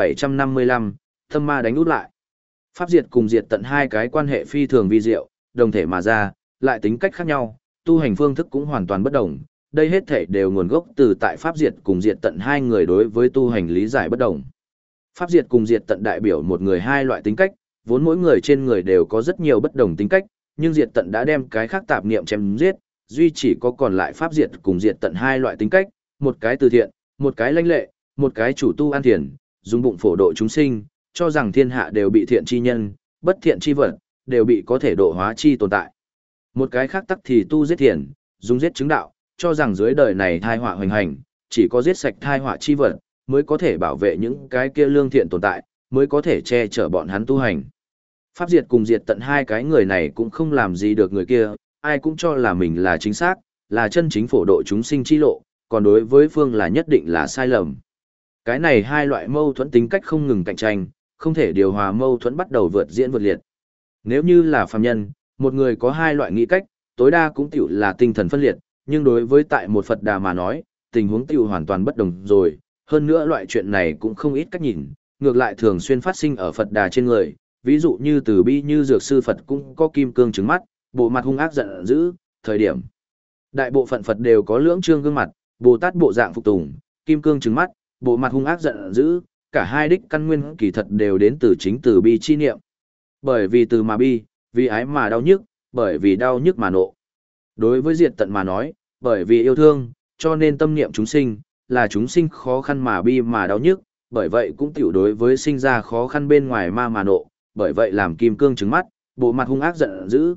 1755, tâm ma đánh út lại. Pháp Diệt cùng Diệt Tận hai cái quan hệ phi thường vi diệu, đồng thể mà ra, lại tính cách khác nhau, tu hành phương thức cũng hoàn toàn bất đồng. Đây hết thể đều nguồn gốc từ tại Pháp Diệt cùng Diệt Tận hai người đối với tu hành lý giải bất đồng. Pháp Diệt cùng Diệt Tận đại biểu một người hai loại tính cách, vốn mỗi người trên người đều có rất nhiều bất đồng tính cách, nhưng Diệt Tận đã đem cái khác tạp niệm chém giết, duy chỉ có còn lại Pháp Diệt cùng Diệt Tận hai loại tính cách, một cái từ thiện, một cái lanh lệ, một cái chủ tu an thiền, dùng bụng phổ độ chúng sinh, cho rằng thiên hạ đều bị thiện chi nhân, bất thiện chi vật, đều bị có thể độ hóa chi tồn tại. Một cái khác tắc thì tu giết thiền, dùng giết chứng đạo, cho rằng dưới đời này thai họa hoành hành, chỉ có giết sạch thai họa chi vật, mới có thể bảo vệ những cái kia lương thiện tồn tại, mới có thể che chở bọn hắn tu hành. Pháp Diệt cùng Diệt Tận hai cái người này cũng không làm gì được người kia, ai cũng cho là mình là chính xác, là chân chính phổ độ chúng sinh chi lộ, còn đối với phương là nhất định là sai lầm. Cái này hai loại mâu thuẫn tính cách không ngừng cạnh tranh, không thể điều hòa mâu thuẫn bắt đầu vượt diễn vượt liệt. Nếu như là phàm nhân, một người có hai loại nghĩ cách, tối đa cũng tiểu là tinh thần phân liệt, nhưng đối với tại một Phật Đà mà nói, tình huống tiểu hoàn toàn bất đồng rồi, hơn nữa loại chuyện này cũng không ít cách nhìn, ngược lại thường xuyên phát sinh ở Phật Đà trên người, ví dụ như từ bi như dược sư Phật cũng có kim cương trứng mắt, bộ mặt hung ác giận dữ, thời điểm. Đại bộ phận Phật đều có lưỡng trương gương mặt, Bồ Tát bộ dạng phục tùng, kim cương trứng mắt, bộ mặt hung ác giận dữ, cả hai đích căn nguyên kỳ thật đều đến từ chính từ bi chi niệm. Bởi vì từ mà bi, vì ái mà đau nhức, bởi vì đau nhức mà nộ. Đối với Diệt Tận mà nói, bởi vì yêu thương, cho nên tâm niệm chúng sinh, là chúng sinh khó khăn mà bi mà đau nhức, bởi vậy cũng tiểu đối với sinh ra khó khăn bên ngoài ma mà nộ, bởi vậy làm kim cương trứng mắt, bộ mặt hung ác giận dữ,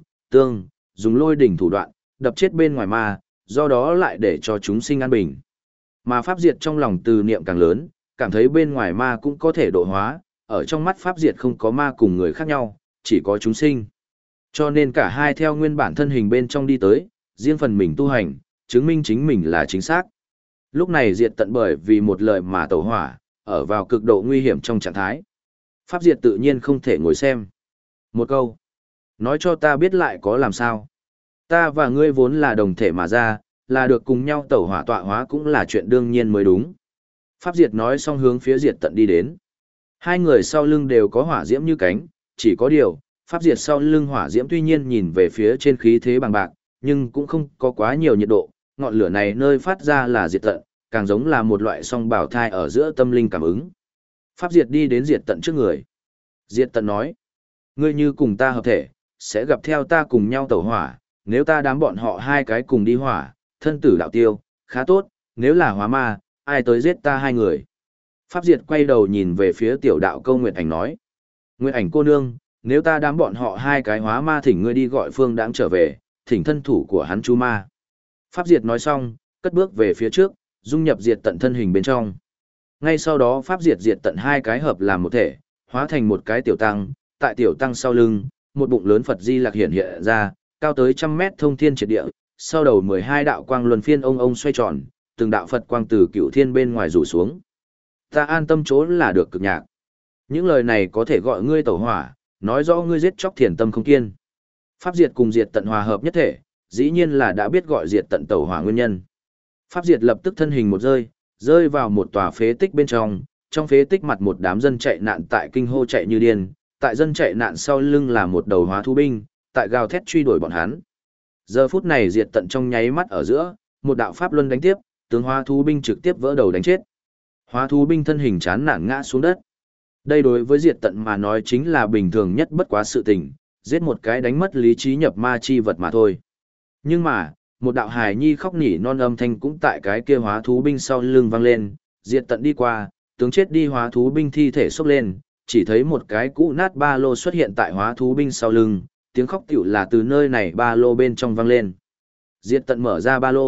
dùng lôi đỉnh thủ đoạn, đập chết bên ngoài ma, do đó lại để cho chúng sinh an bình. Mà Pháp Diệt trong lòng từ niệm càng lớn, cảm thấy bên ngoài ma cũng có thể độ hóa, ở trong mắt Pháp Diệt không có ma cùng người khác nhau, chỉ có chúng sinh. Cho nên cả hai theo nguyên bản thân hình bên trong đi tới, riêng phần mình tu hành, chứng minh chính mình là chính xác. Lúc này Diệt Tận bởi vì một lời mà tẩu hỏa, ở vào cực độ nguy hiểm trong trạng thái. Pháp Diệt tự nhiên không thể ngồi xem. Một câu. Nói cho ta biết lại có làm sao. Ta và ngươi vốn là đồng thể mà ra, là được cùng nhau tẩu hỏa tọa hóa cũng là chuyện đương nhiên mới đúng. Pháp Diệt nói xong hướng phía Diệt Tận đi đến. Hai người sau lưng đều có hỏa diễm như cánh, chỉ có điều, Pháp Diệt sau lưng hỏa diễm tuy nhiên nhìn về phía trên khí thế bằng bạc, nhưng cũng không có quá nhiều nhiệt độ, ngọn lửa này nơi phát ra là Diệt Tận, càng giống là một loại song bảo thai ở giữa tâm linh cảm ứng. Pháp Diệt đi đến Diệt Tận trước người. Diệt Tận nói, ngươi như cùng ta hợp thể, sẽ gặp theo ta cùng nhau tẩu hỏa, nếu ta đám bọn họ hai cái cùng đi hỏa, thân tử đạo tiêu, khá tốt, nếu là hóa ma, ai tới giết ta hai người. Pháp Diệt quay đầu nhìn về phía tiểu đạo câu Nguyệt Ảnh nói, Nguyệt Ảnh cô nương, nếu ta đám bọn họ hai cái hóa ma thỉnh ngươi đi gọi Phương Đãng trở về, thỉnh thân thủ của hắn chu ma. Pháp Diệt nói xong, cất bước về phía trước, dung nhập Diệt Tận thân hình bên trong. Ngay sau đó Pháp Diệt Diệt Tận hai cái hợp làm một thể, hóa thành một cái tiểu tăng, tại tiểu tăng sau lưng, một bụng lớn Phật Di Lặc hiện hiện ra, cao tới 100 mét thông thiên triệt địa, sau đầu 12 đạo quang luân phiên ông xoay tròn, từng đạo Phật quang từ cửu thiên bên ngoài rủ xuống. Ta an tâm chỗ là được cực nhạc. Những lời này có thể gọi ngươi tẩu hỏa, nói rõ ngươi giết chóc thiền tâm không kiên. Pháp Diệt cùng Diệt Tận hòa hợp nhất thể, dĩ nhiên là đã biết gọi Diệt Tận tẩu hỏa nguyên nhân. Pháp Diệt lập tức thân hình một rơi vào một tòa phế tích bên trong phế tích mặt một đám dân chạy nạn tại kinh hô chạy như điên, tại dân chạy nạn sau lưng là một đầu hóa thú binh, tại gào thét truy đuổi bọn hắn. Giờ phút này Diệt Tận trong nháy mắt ở giữa, một đạo pháp luân đánh tiếp, tướng hóa thú binh trực tiếp vỡ đầu đánh chết. Hóa thú binh thân hình chán nản ngã xuống đất. Đây đối với Diệt Tận mà nói chính là bình thường nhất bất quá sự tình, giết một cái đánh mất lý trí nhập ma chi vật mà thôi. Nhưng mà, một đạo hài nhi khóc nỉ non âm thanh cũng tại cái kia hóa thú binh sau lưng vang lên, Diệt Tận đi qua, tướng chết đi hóa thú binh thi thể xốc lên, chỉ thấy một cái cũ nát ba lô xuất hiện tại hóa thú binh sau lưng, tiếng khóc tiểu là từ nơi này ba lô bên trong vang lên. Diệt Tận mở ra ba lô,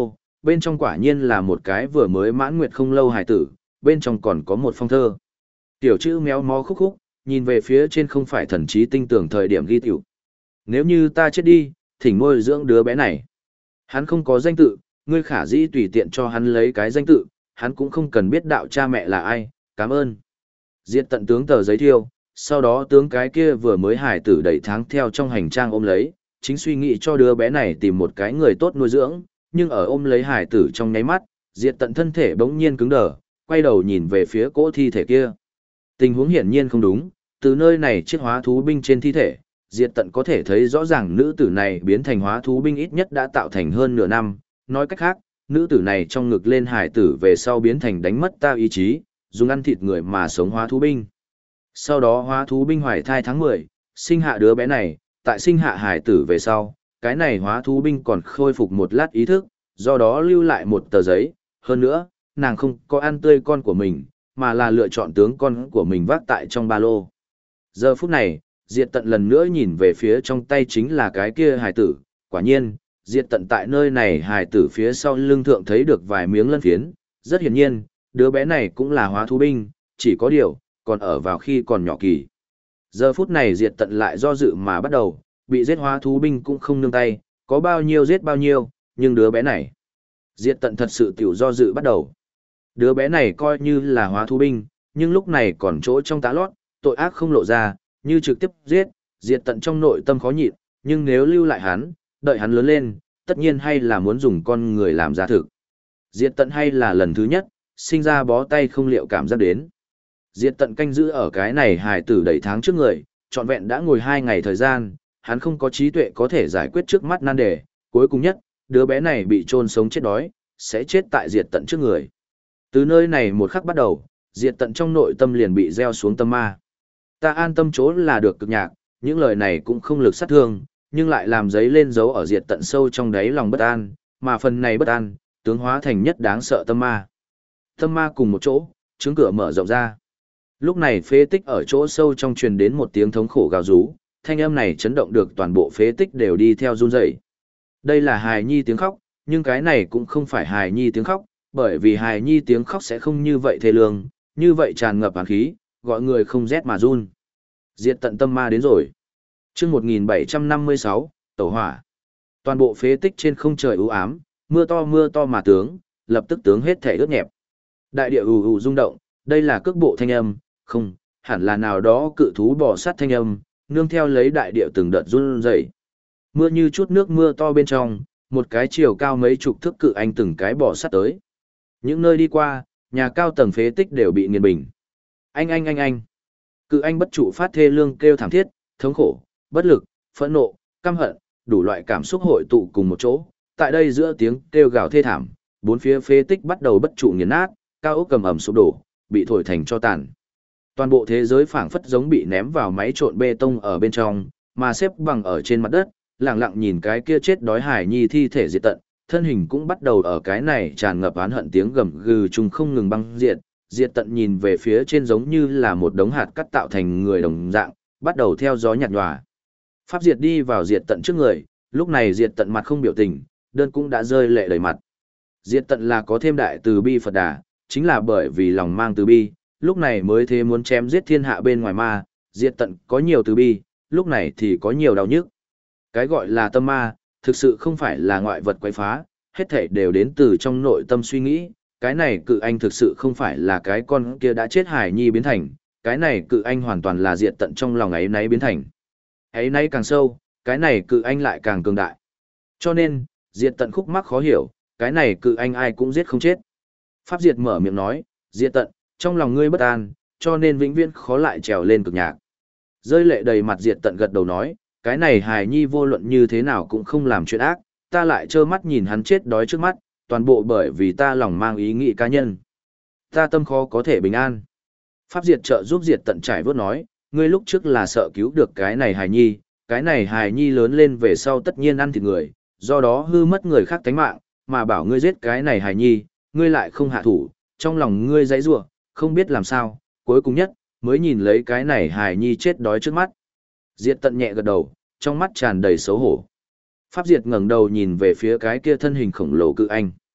bên trong quả nhiên là một cái vừa mới mãn nguyệt không lâu hài tử, bên trong còn có một phong thơ. Tiểu chữ méo mó khúc khúc, nhìn về phía trên không phải thần trí tinh tưởng thời điểm ghi tiểu. Nếu như ta chết đi, thỉnh nuôi dưỡng đứa bé này. Hắn không có danh tự, ngươi khả dĩ tùy tiện cho hắn lấy cái danh tự, hắn cũng không cần biết đạo cha mẹ là ai, cảm ơn. Diệt tận tướng tờ giấy thiêu, sau đó tướng cái kia vừa mới hài tử đẩy tháng theo trong hành trang ôm lấy, chính suy nghĩ cho đứa bé này tìm một cái người tốt nuôi dưỡng, nhưng ở ôm lấy hài tử trong nháy mắt, diệt tận thân thể bỗng nhiên cứng đờ, quay đầu nhìn về phía cỗ thi thể kia. Tình huống hiển nhiên không đúng, từ nơi này chiếc hóa thú binh trên thi thể, diệt tận có thể thấy rõ ràng nữ tử này biến thành hóa thú binh ít nhất đã tạo thành hơn nửa năm, nói cách khác, nữ tử này trong ngực lên hải tử về sau biến thành đánh mất ta ý chí, dùng ăn thịt người mà sống hóa thú binh. Sau đó hóa thú binh hoài thai tháng 10, sinh hạ đứa bé này, tại sinh hạ hải tử về sau, cái này hóa thú binh còn khôi phục một lát ý thức, do đó lưu lại một tờ giấy, hơn nữa, nàng không có ăn tươi con của mình, mà là lựa chọn tướng con của mình vác tại trong ba lô. Giờ phút này, Diệt tận lần nữa nhìn về phía trong tay chính là cái kia hải tử, quả nhiên, Diệt tận tại nơi này hải tử phía sau lưng thượng thấy được vài miếng lân phiến, rất hiển nhiên, đứa bé này cũng là hóa thú binh, chỉ có điều, còn ở vào khi còn nhỏ kỳ. Giờ phút này Diệt tận lại do dự mà bắt đầu, bị giết hóa thú binh cũng không nương tay, có bao nhiêu giết bao nhiêu, nhưng đứa bé này, Diệt tận thật sự tiểu do dự bắt đầu. Đứa bé này coi như là hóa thú binh, nhưng lúc này còn chỗ trong tá lót, tội ác không lộ ra, như trực tiếp giết, Diệt tận trong nội tâm khó nhịn, nhưng nếu lưu lại hắn, đợi hắn lớn lên, tất nhiên hay là muốn dùng con người làm giá thực. Diệt tận hay là lần thứ nhất, sinh ra bó tay không liệu cảm giác đến. Diệt tận canh giữ ở cái này hài tử đầy tháng trước người, trọn vẹn đã ngồi 2 ngày thời gian, hắn không có trí tuệ có thể giải quyết trước mắt nan đề, cuối cùng nhất, đứa bé này bị chôn sống chết đói, sẽ chết tại Diệt tận trước người. Từ nơi này một khắc bắt đầu, Diệt tận trong nội tâm liền bị gieo xuống tâm ma. Ta an tâm chỗ là được cực nhạc, những lời này cũng không lực sát thương, nhưng lại làm giấy lên dấu ở Diệt tận sâu trong đáy lòng bất an, mà phần này bất an, tướng hóa thành nhất đáng sợ tâm ma. Tâm ma cùng một chỗ, trứng cửa mở rộng ra. Lúc này phế tích ở chỗ sâu trong truyền đến một tiếng thống khổ gào rú, thanh âm này chấn động được toàn bộ phế tích đều đi theo run rẩy. Đây là hài nhi tiếng khóc, nhưng cái này cũng không phải hài nhi tiếng khóc, bởi vì hài nhi tiếng khóc sẽ không như vậy thê lương, như vậy tràn ngập hàn khí, gọi người không rét mà run. Diệt tận tâm ma đến rồi. Chương 1756, Tẩu hỏa. Toàn bộ phế tích trên không trời u ám, mưa to mà tướng, lập tức tướng hết thể ướt nhẹp. Đại địa ù ù rung động, đây là cước bộ thanh âm, không, hẳn là nào đó cự thú bò sát thanh âm, nương theo lấy đại địa từng đợt run rẩy. Mưa như chút nước mưa to bên trong, một cái chiều cao mấy chục thước cự anh từng cái bò sát tới. Những nơi đi qua, nhà cao tầng phế tích đều bị nghiền bình. Anh. Cự anh bất trụ phát thê lương kêu thảm thiết, thống khổ, bất lực, phẫn nộ, căm hận, đủ loại cảm xúc hội tụ cùng một chỗ. Tại đây giữa tiếng kêu gào thê thảm, bốn phía phế tích bắt đầu bất trụ nghiền nát, cao ốc cầm ẩm sụp đổ, bị thổi thành tro tàn. Toàn bộ thế giới phảng phất giống bị ném vào máy trộn bê tông ở bên trong, mà xếp bằng ở trên mặt đất, lặng lặng nhìn cái kia chết đói hải nhi thi thể diệt tận, thân hình cũng bắt đầu ở cái này tràn ngập oán hận tiếng gầm gừ chung không ngừng băng diệt, diệt tận nhìn về phía trên giống như là một đống hạt cắt tạo thành người đồng dạng, bắt đầu theo gió nhạt nhòa. Pháp diệt đi vào diệt tận trước người, lúc này diệt tận mặt không biểu tình, đơn cũng đã rơi lệ đầy mặt. Diệt tận là có thêm đại từ bi Phật Đà, chính là bởi vì lòng mang từ bi, lúc này mới thế muốn chém giết thiên hạ bên ngoài ma, diệt tận có nhiều từ bi, lúc này thì có nhiều đau nhức. Cái gọi là tâm ma, thực sự không phải là ngoại vật quấy phá, hết thảy đều đến từ trong nội tâm suy nghĩ, cái này cự anh thực sự không phải là cái con kia đã chết hải nhi biến thành, cái này cự anh hoàn toàn là diệt tận trong lòng ấy nấy biến thành. Ấy nấy càng sâu, cái này cự anh lại càng cường đại. Cho nên, diệt tận khúc mắc khó hiểu, cái này cự anh ai cũng giết không chết. Pháp diệt mở miệng nói, diệt tận, trong lòng ngươi bất an, cho nên vĩnh viễn khó lại trèo lên cực nhạc. Rơi lệ đầy mặt diệt tận gật đầu nói, cái này hài nhi vô luận như thế nào cũng không làm chuyện ác, ta lại trơ mắt nhìn hắn chết đói trước mắt, toàn bộ bởi vì ta lòng mang ý nghĩ cá nhân. Ta tâm khó có thể bình an. Pháp diệt trợ giúp diệt tận trải vớt nói, ngươi lúc trước là sợ cứu được cái này hài nhi lớn lên về sau tất nhiên ăn thịt người, do đó hư mất người khác tánh mạng, mà bảo ngươi giết cái này hài nhi, ngươi lại không hạ thủ, trong lòng ngươi dãy rủa, không biết làm sao, cuối cùng nhất, mới nhìn lấy cái này hài nhi chết đói trước mắt. Diệt tận nhẹ gật đầu, trong mắt tràn đầy xấu hổ. Pháp diệt ngẩng đầu nhìn về phía cái kia thân hình khổng lồ cự anh.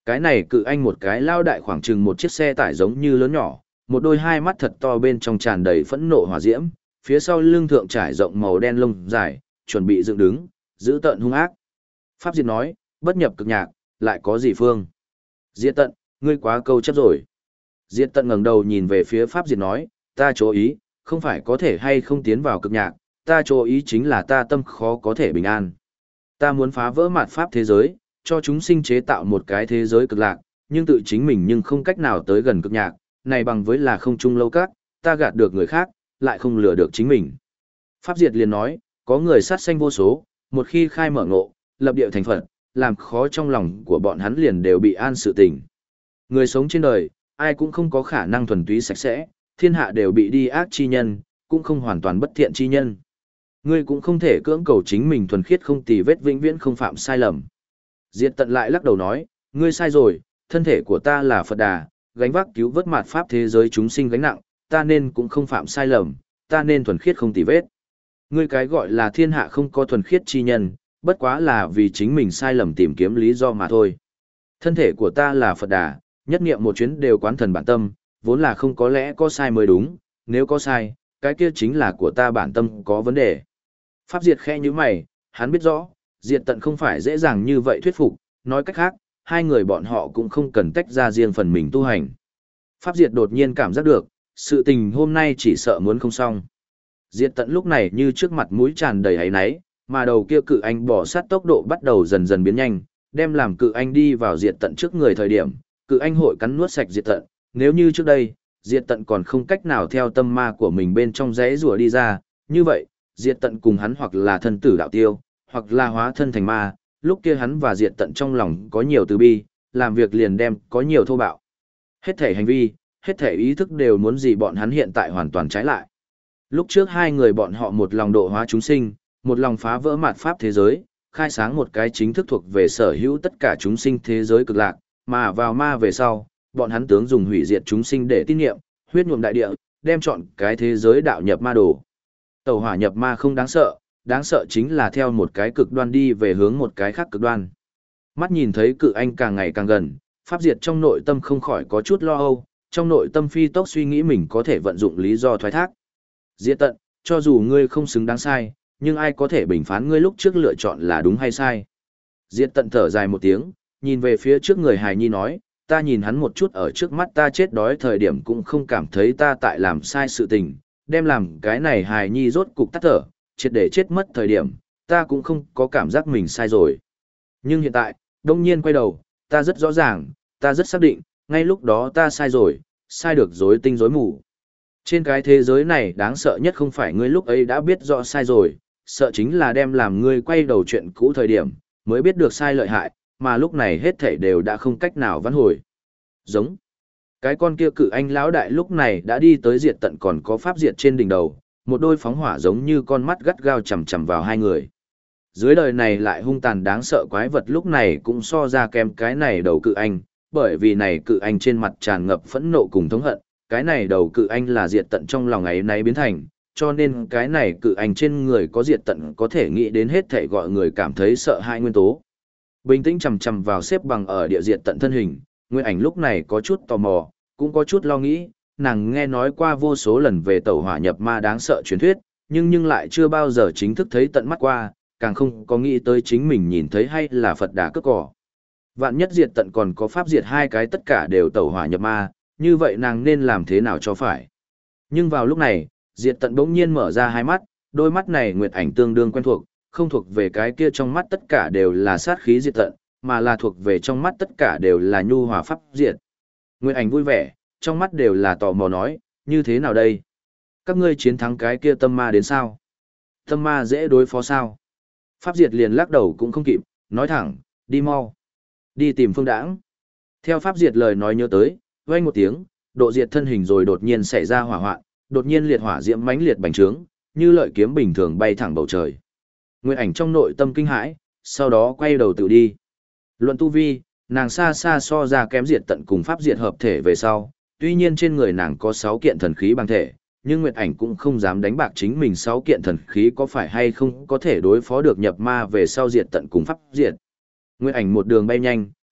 Cái này cự anh một cái lao đại khoảng chừng một chiếc xe tải giống như lớn nhỏ, một đôi hai mắt thật to bên trong tràn đầy phẫn nộ hỏa diễm, phía sau lưng thượng trải rộng màu đen lông dài, chuẩn bị dựng đứng, giữ tợn hung ác. Pháp Diệt nói, bất nhập cực nhạc, lại có gì phương? Diệt Tận, ngươi quá câu chấp rồi. Diệt Tận ngẩng đầu nhìn về phía Pháp Diệt nói, ta chỗ ý, không phải có thể hay không tiến vào cực nhạc, ta chỗ ý chính là ta tâm khó có thể bình an. Ta muốn phá vỡ mạt pháp thế giới, cho chúng sinh chế tạo một cái thế giới cực lạc, nhưng tự chính mình nhưng không cách nào tới gần cực nhạc, này bằng với là không chung lâu các, ta gạt được người khác, lại không lừa được chính mình. Pháp Diệt liền nói, có người sát sanh vô số, một khi khai mở ngộ, lập địa thành Phật, làm khó trong lòng của bọn hắn liền đều bị an sự tình. Người sống trên đời, ai cũng không có khả năng thuần túy sạch sẽ, thiên hạ đều bị đi ác chi nhân, cũng không hoàn toàn bất thiện chi nhân. Ngươi cũng không thể cưỡng cầu chính mình thuần khiết không tì vết vĩnh viễn không phạm sai lầm. Diệt Tận lại lắc đầu nói, ngươi sai rồi, thân thể của ta là Phật Đà, gánh vác cứu vớt mạt pháp thế giới chúng sinh gánh nặng, ta nên cũng không phạm sai lầm, ta nên thuần khiết không tì vết. Ngươi cái gọi là thiên hạ không có thuần khiết chi nhân, bất quá là vì chính mình sai lầm tìm kiếm lý do mà thôi. Thân thể của ta là Phật Đà, nhất niệm một chuyến đều quán thần bản tâm, vốn là không có lẽ có sai mới đúng, nếu có sai, cái kia chính là của ta bản tâm có vấn đề. Pháp Diệt khẽ như mày, hắn biết rõ, Diệt Tận không phải dễ dàng như vậy thuyết phục, nói cách khác, hai người bọn họ cũng không cần tách ra riêng phần mình tu hành. Pháp Diệt đột nhiên cảm giác được, sự tình hôm nay chỉ sợ muốn không xong. Diệt Tận lúc này như trước mặt mũi tràn đầy áy náy, mà đầu kia cự anh bỏ sát tốc độ bắt đầu dần dần biến nhanh, đem làm cự anh đi vào Diệt Tận trước người thời điểm, cự anh hội cắn nuốt sạch Diệt Tận, nếu như trước đây, Diệt Tận còn không cách nào theo tâm ma của mình bên trong rẽ rùa đi ra, như vậy, Diệt Tận cùng hắn hoặc là thân tử đạo tiêu, hoặc là hóa thân thành ma, lúc kia hắn và Diệt Tận trong lòng có nhiều từ bi, làm việc liền đem có nhiều thô bạo. Hết thể hành vi, hết thể ý thức đều muốn gì bọn hắn hiện tại hoàn toàn trái lại. Lúc trước hai người bọn họ một lòng độ hóa chúng sinh, một lòng phá vỡ mạt pháp thế giới, khai sáng một cái chính thức thuộc về sở hữu tất cả chúng sinh thế giới cực lạc, mà vào ma về sau, bọn hắn tướng dùng hủy diệt chúng sinh để tín niệm, huyết nhuộm đại địa, đem chọn cái thế giới đạo nhập ma đồ. Tẩu hỏa nhập ma không đáng sợ chính là theo một cái cực đoan đi về hướng một cái khác cực đoan. Mắt nhìn thấy cự anh càng ngày càng gần, Pháp Diệt trong nội tâm không khỏi có chút lo âu, trong nội tâm phi tốc suy nghĩ mình có thể vận dụng lý do thoái thác. Diệt Tận, cho dù ngươi không xứng đáng sai, nhưng ai có thể bình phán ngươi lúc trước lựa chọn là đúng hay sai. Diệt Tận thở dài một tiếng, nhìn về phía trước người hài nhi nói, ta nhìn hắn một chút ở trước mắt ta chết đói thời điểm cũng không cảm thấy ta tại làm sai sự tình, đem làm cái này hài nhi rốt cục tắt thở, triệt để chết mất thời điểm, ta cũng không có cảm giác mình sai rồi. Nhưng hiện tại, đông nhiên quay đầu, ta rất rõ ràng, ta rất xác định, ngay lúc đó ta sai rồi, sai được rối tinh rối mù. Trên cái thế giới này đáng sợ nhất không phải ngươi lúc ấy đã biết rõ sai rồi, sợ chính là đem làm ngươi quay đầu chuyện cũ thời điểm, mới biết được sai lợi hại, mà lúc này hết thảy đều đã không cách nào vãn hồi. Giống. Cái con kia cự anh lão đại lúc này đã đi tới Diệt Tận còn có Pháp Diệt trên đỉnh đầu, một đôi phóng hỏa giống như con mắt gắt gao chằm chằm vào hai người. Dưới đời này lại hung tàn đáng sợ quái vật lúc này cũng so ra kém cái này đầu cự anh, bởi vì này cự anh trên mặt tràn ngập phẫn nộ cùng thống hận, cái này đầu cự anh là Diệt Tận trong lòng ấy náy biến thành, cho nên cái này cự anh trên người có Diệt Tận có thể nghĩ đến hết thể gọi người cảm thấy sợ hãi nguyên tố. Bình tĩnh chằm chằm vào xếp bằng ở địa Diệt Tận thân hình, Nguyên Ảnh lúc này có chút tò mò, cũng có chút lo nghĩ, nàng nghe nói qua vô số lần về tẩu hỏa nhập ma đáng sợ truyền thuyết, nhưng lại chưa bao giờ chính thức thấy tận mắt qua, càng không có nghĩ tới chính mình nhìn thấy hay là Phật Đà cướp cỏ. Vạn nhất Diệt Tận còn có pháp diệt hai cái tất cả đều tẩu hỏa nhập ma, như vậy nàng nên làm thế nào cho phải. Nhưng vào lúc này, Diệt Tận bỗng nhiên mở ra hai mắt, đôi mắt này Nguyệt Ảnh tương đương quen thuộc, không thuộc về cái kia trong mắt tất cả đều là sát khí Diệt Tận, mà là thuộc về trong mắt tất cả đều là nhu hòa pháp diệt. Nguyệt Ảnh vui vẻ, trong mắt đều là tò mò nói, như thế nào đây? Các ngươi chiến thắng cái kia tâm ma đến sao? Tâm ma dễ đối phó sao? Pháp diệt liền lắc đầu cũng không kịp, nói thẳng, đi mau. Đi tìm Phương Đãng. Theo Pháp diệt lời nói nhớ tới, vang một tiếng, độ diệt thân hình rồi đột nhiên xảy ra hỏa hoạn, đột nhiên liệt hỏa diễm mãnh liệt bành trướng, như lợi kiếm bình thường bay thẳng bầu trời. Nguyệt Ảnh trong nội tâm kinh hãi, sau đó quay đầu tự đi. Luận tu vi, nàng xa xa so ra kém Diệt Tận cùng Pháp diệt hợp thể về sau, tuy nhiên trên người nàng có 6 kiện thần khí bằng thể, nhưng Nguyệt Ảnh cũng không dám đánh bạc chính mình 6 kiện thần khí có phải hay không có thể đối phó được nhập ma về sau Diệt Tận cùng Pháp diệt. Nguyệt Ảnh một đường bay nhanh,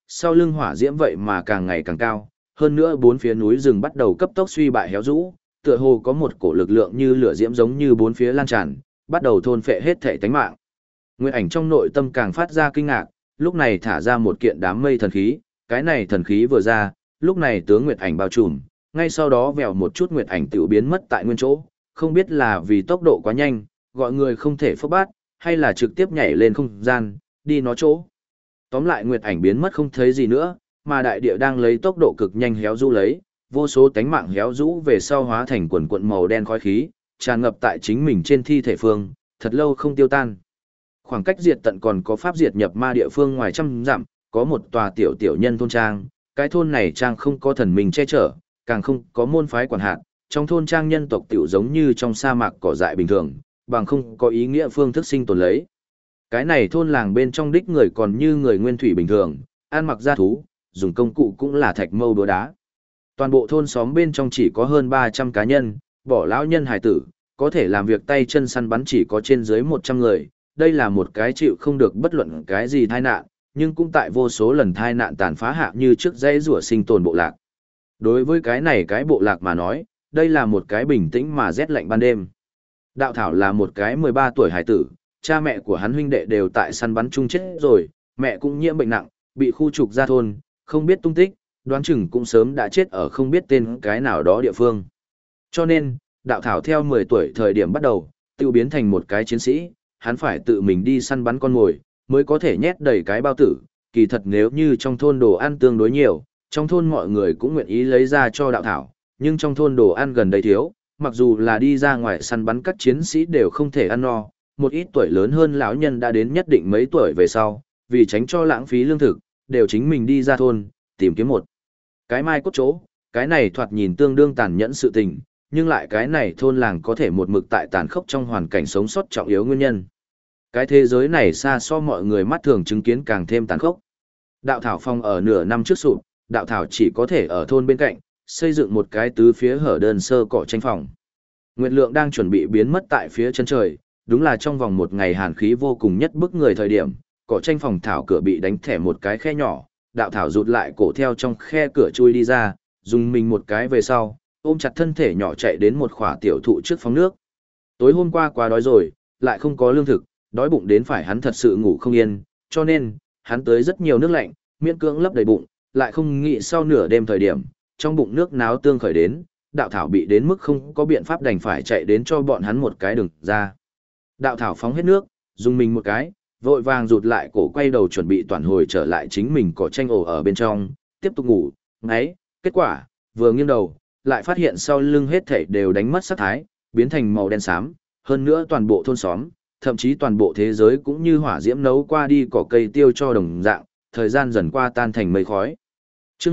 sau lưng hỏa diễm vậy mà càng ngày càng cao, hơn nữa bốn phía núi rừng bắt đầu cấp tốc suy bại héo rũ, tựa hồ có một cổ lực lượng như lửa diễm giống như bốn phía lan tràn, bắt đầu thôn phệ hết thể tánh mạng. Nguyệt Ảnh trong nội tâm càng phát ra kinh ngạc, lúc này thả ra một kiện đám mây thần khí, cái này thần khí vừa ra, lúc này tướng Nguyệt Ảnh bao trùm, ngay sau đó vèo một chút Nguyệt Ảnh tiểu biến mất tại nguyên chỗ, không biết là vì tốc độ quá nhanh, gọi người không thể phốc bát, hay là trực tiếp nhảy lên không gian, đi nó chỗ. Tóm lại Nguyệt Ảnh biến mất không thấy gì nữa, mà đại địa đang lấy tốc độ cực nhanh héo rũ lấy, vô số tánh mạng héo rũ về sau hóa thành quần quần màu đen khói khí, tràn ngập tại chính mình trên thi thể phương, thật lâu không tiêu tan. Khoảng cách diệt tận còn có pháp diệt nhập ma địa phương ngoài trăm dặm, có một tòa tiểu tiểu nhân thôn trang, cái thôn này trang không có thần mình che chở, càng không có môn phái quản hạt, trong thôn trang nhân tộc tiểu giống như trong sa mạc cỏ dại bình thường, bằng không có ý nghĩa phương thức sinh tồn lấy. Cái này thôn làng bên trong đích người còn như người nguyên thủy bình thường, ăn mặc gia thú, dùng công cụ cũng là thạch mâu đúa đá. Toàn bộ thôn xóm bên trong chỉ có hơn 300 cá nhân, bỏ lão nhân hài tử, có thể làm việc tay chân săn bắn chỉ có trên dưới 100 người. Đây là một cái chịu không được bất luận cái gì tai nạn, nhưng cũng tại vô số lần tai nạn tàn phá hạ như trước dãy rủa sinh tồn bộ lạc. Đối với cái này cái bộ lạc mà nói, đây là một cái bình tĩnh mà rét lạnh ban đêm. Đạo Thảo là một cái 13 tuổi hài tử, cha mẹ của hắn huynh đệ đều tại săn bắn chung chết rồi, mẹ cũng nhiễm bệnh nặng, bị khu trục ra thôn, không biết tung tích, đoán chừng cũng sớm đã chết ở không biết tên cái nào đó địa phương. Cho nên, Đạo Thảo theo 10 tuổi thời điểm bắt đầu, tự biến thành một cái chiến sĩ, hắn phải tự mình đi săn bắn con mồi, mới có thể nhét đầy cái bao tử. Kỳ thật nếu như trong thôn đồ ăn tương đối nhiều, trong thôn mọi người cũng nguyện ý lấy ra cho Đạo Thảo, nhưng trong thôn đồ ăn gần đây thiếu, mặc dù là đi ra ngoài săn bắn các chiến sĩ đều không thể ăn no, một ít tuổi lớn hơn lão nhân đã đến nhất định mấy tuổi về sau, vì tránh cho lãng phí lương thực, đều chính mình đi ra thôn, tìm kiếm một cái mai cốt chỗ, cái này thoạt nhìn tương đương tàn nhẫn sự tình, nhưng lại cái này thôn làng có thể một mực tại tàn khốc trong hoàn cảnh sống sót trọng yếu nguyên nhân. Cái thế giới này xa so mọi người mắt thường chứng kiến càng thêm tàn khốc. Đạo Thảo Phong ở nửa năm trước sụp, Đạo Thảo chỉ có thể ở thôn bên cạnh, xây dựng một cái tứ phía hở đơn sơ cỏ tranh phòng. Nguyệt Lượng đang chuẩn bị biến mất tại phía chân trời, đúng là trong vòng một ngày hàn khí vô cùng nhất bức người thời điểm, cỏ tranh phòng thảo cửa bị đánh thẻ một cái khe nhỏ, Đạo Thảo rụt lại cổ theo trong khe cửa chui đi ra, dùng mình một cái về sau, ôm chặt thân thể nhỏ chạy đến một khỏa tiểu thụ trước phóng nước. Tối hôm qua quá đói rồi, lại không có lương thực, đói bụng đến phải hắn thật sự ngủ không yên, cho nên, hắn tới rất nhiều nước lạnh, miễn cưỡng lấp đầy bụng, lại không nghĩ sau nửa đêm thời điểm, trong bụng nước náo tương khởi đến, Đạo Thảo bị đến mức không có biện pháp đành phải chạy đến cho bọn hắn một cái đường ra. Đạo Thảo phóng hết nước, dùng mình một cái, vội vàng rụt lại cổ quay đầu chuẩn bị toàn hồi trở lại chính mình cỏ tranh ổ ở bên trong, tiếp tục ngủ, ngáy, kết quả, vừa nghiêng đầu, lại phát hiện sau lưng hết thảy đều đánh mất sắc thái, biến thành màu đen xám, hơn nữa toàn bộ thôn xóm, thậm chí toàn bộ thế giới cũng như hỏa diễm nấu qua đi cỏ cây tiêu cho đồng dạng, thời gian dần qua tan thành mây khói. Chương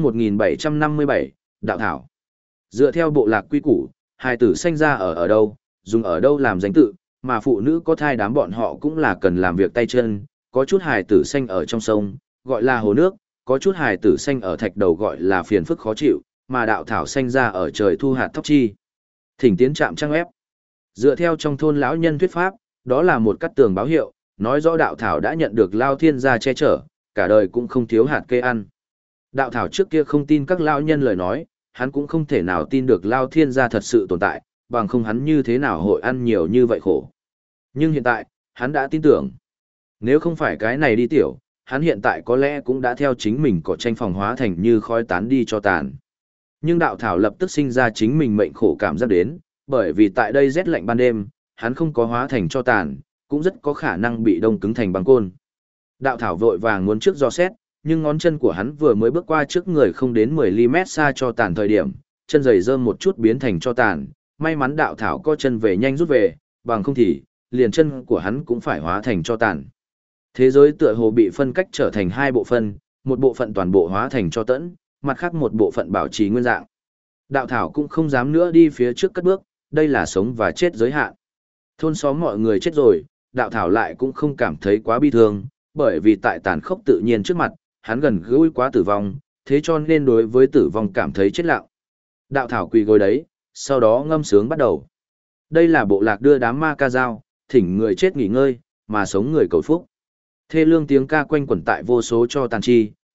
1757, Đạo Thảo. Dựa theo bộ lạc quy củ, hài tử sinh ra ở đâu, dùng ở đâu làm danh tự, mà phụ nữ có thai đám bọn họ cũng là cần làm việc tay chân, có chút hài tử sinh ở trong sông, gọi là hồ nước, có chút hài tử sinh ở thạch đầu gọi là phiền phức khó chịu, mà Đạo Thảo sinh ra ở trời thu hạt thóc chi. Thỉnh tiến trạm trang ép. Dựa theo trong thôn lão nhân thuyết pháp, đó là một cắt tường báo hiệu, nói rõ Đạo Thảo đã nhận được Lao Thiên gia che chở, cả đời cũng không thiếu hạt cây ăn. Đạo Thảo trước kia không tin các lão nhân lời nói, hắn cũng không thể nào tin được Lao Thiên gia thật sự tồn tại, bằng không hắn như thế nào hội ăn nhiều như vậy khổ. Nhưng hiện tại, hắn đã tin tưởng. Nếu không phải cái này đi tiểu, hắn hiện tại có lẽ cũng đã theo chính mình cỏ tranh phòng hóa thành như khói tán đi cho tàn. Nhưng Đạo Thảo lập tức sinh ra chính mình mệnh khổ cảm giác đến, bởi vì tại đây rét lạnh ban đêm, hắn không có hóa thành cho tàn, cũng rất có khả năng bị đông cứng thành băng côn. Đạo Thảo vội vàng muốn trước do xét, nhưng ngón chân của hắn vừa mới bước qua trước người không đến 10 mét xa cho tàn thời điểm, chân giày rơm một chút biến thành cho tàn, may mắn Đạo Thảo co chân về nhanh rút về, bằng không thì, liền chân của hắn cũng phải hóa thành cho tàn. Thế giới tựa hồ bị phân cách trở thành hai bộ phận, một bộ phận toàn bộ hóa thành cho tẫn, mặt khác một bộ phận bảo trì nguyên dạng. Đạo Thảo cũng không dám nữa đi phía trước cất bước, đây là sống và chết giới hạn. Thôn xóm mọi người chết rồi, Đạo Thảo lại cũng không cảm thấy quá bi thương, bởi vì tại tàn khốc tự nhiên trước mặt, hắn gần gũi quá tử vong, thế cho nên đối với tử vong cảm thấy chết lặng. Đạo Thảo quỳ gối đấy, sau đó ngâm sướng bắt đầu. Đây là bộ lạc đưa đám ma ca dao, thỉnh người chết nghỉ ngơi, mà sống người cầu phúc. Thê lương tiếng ca quanh quẩn tại vô số cho tàn chi,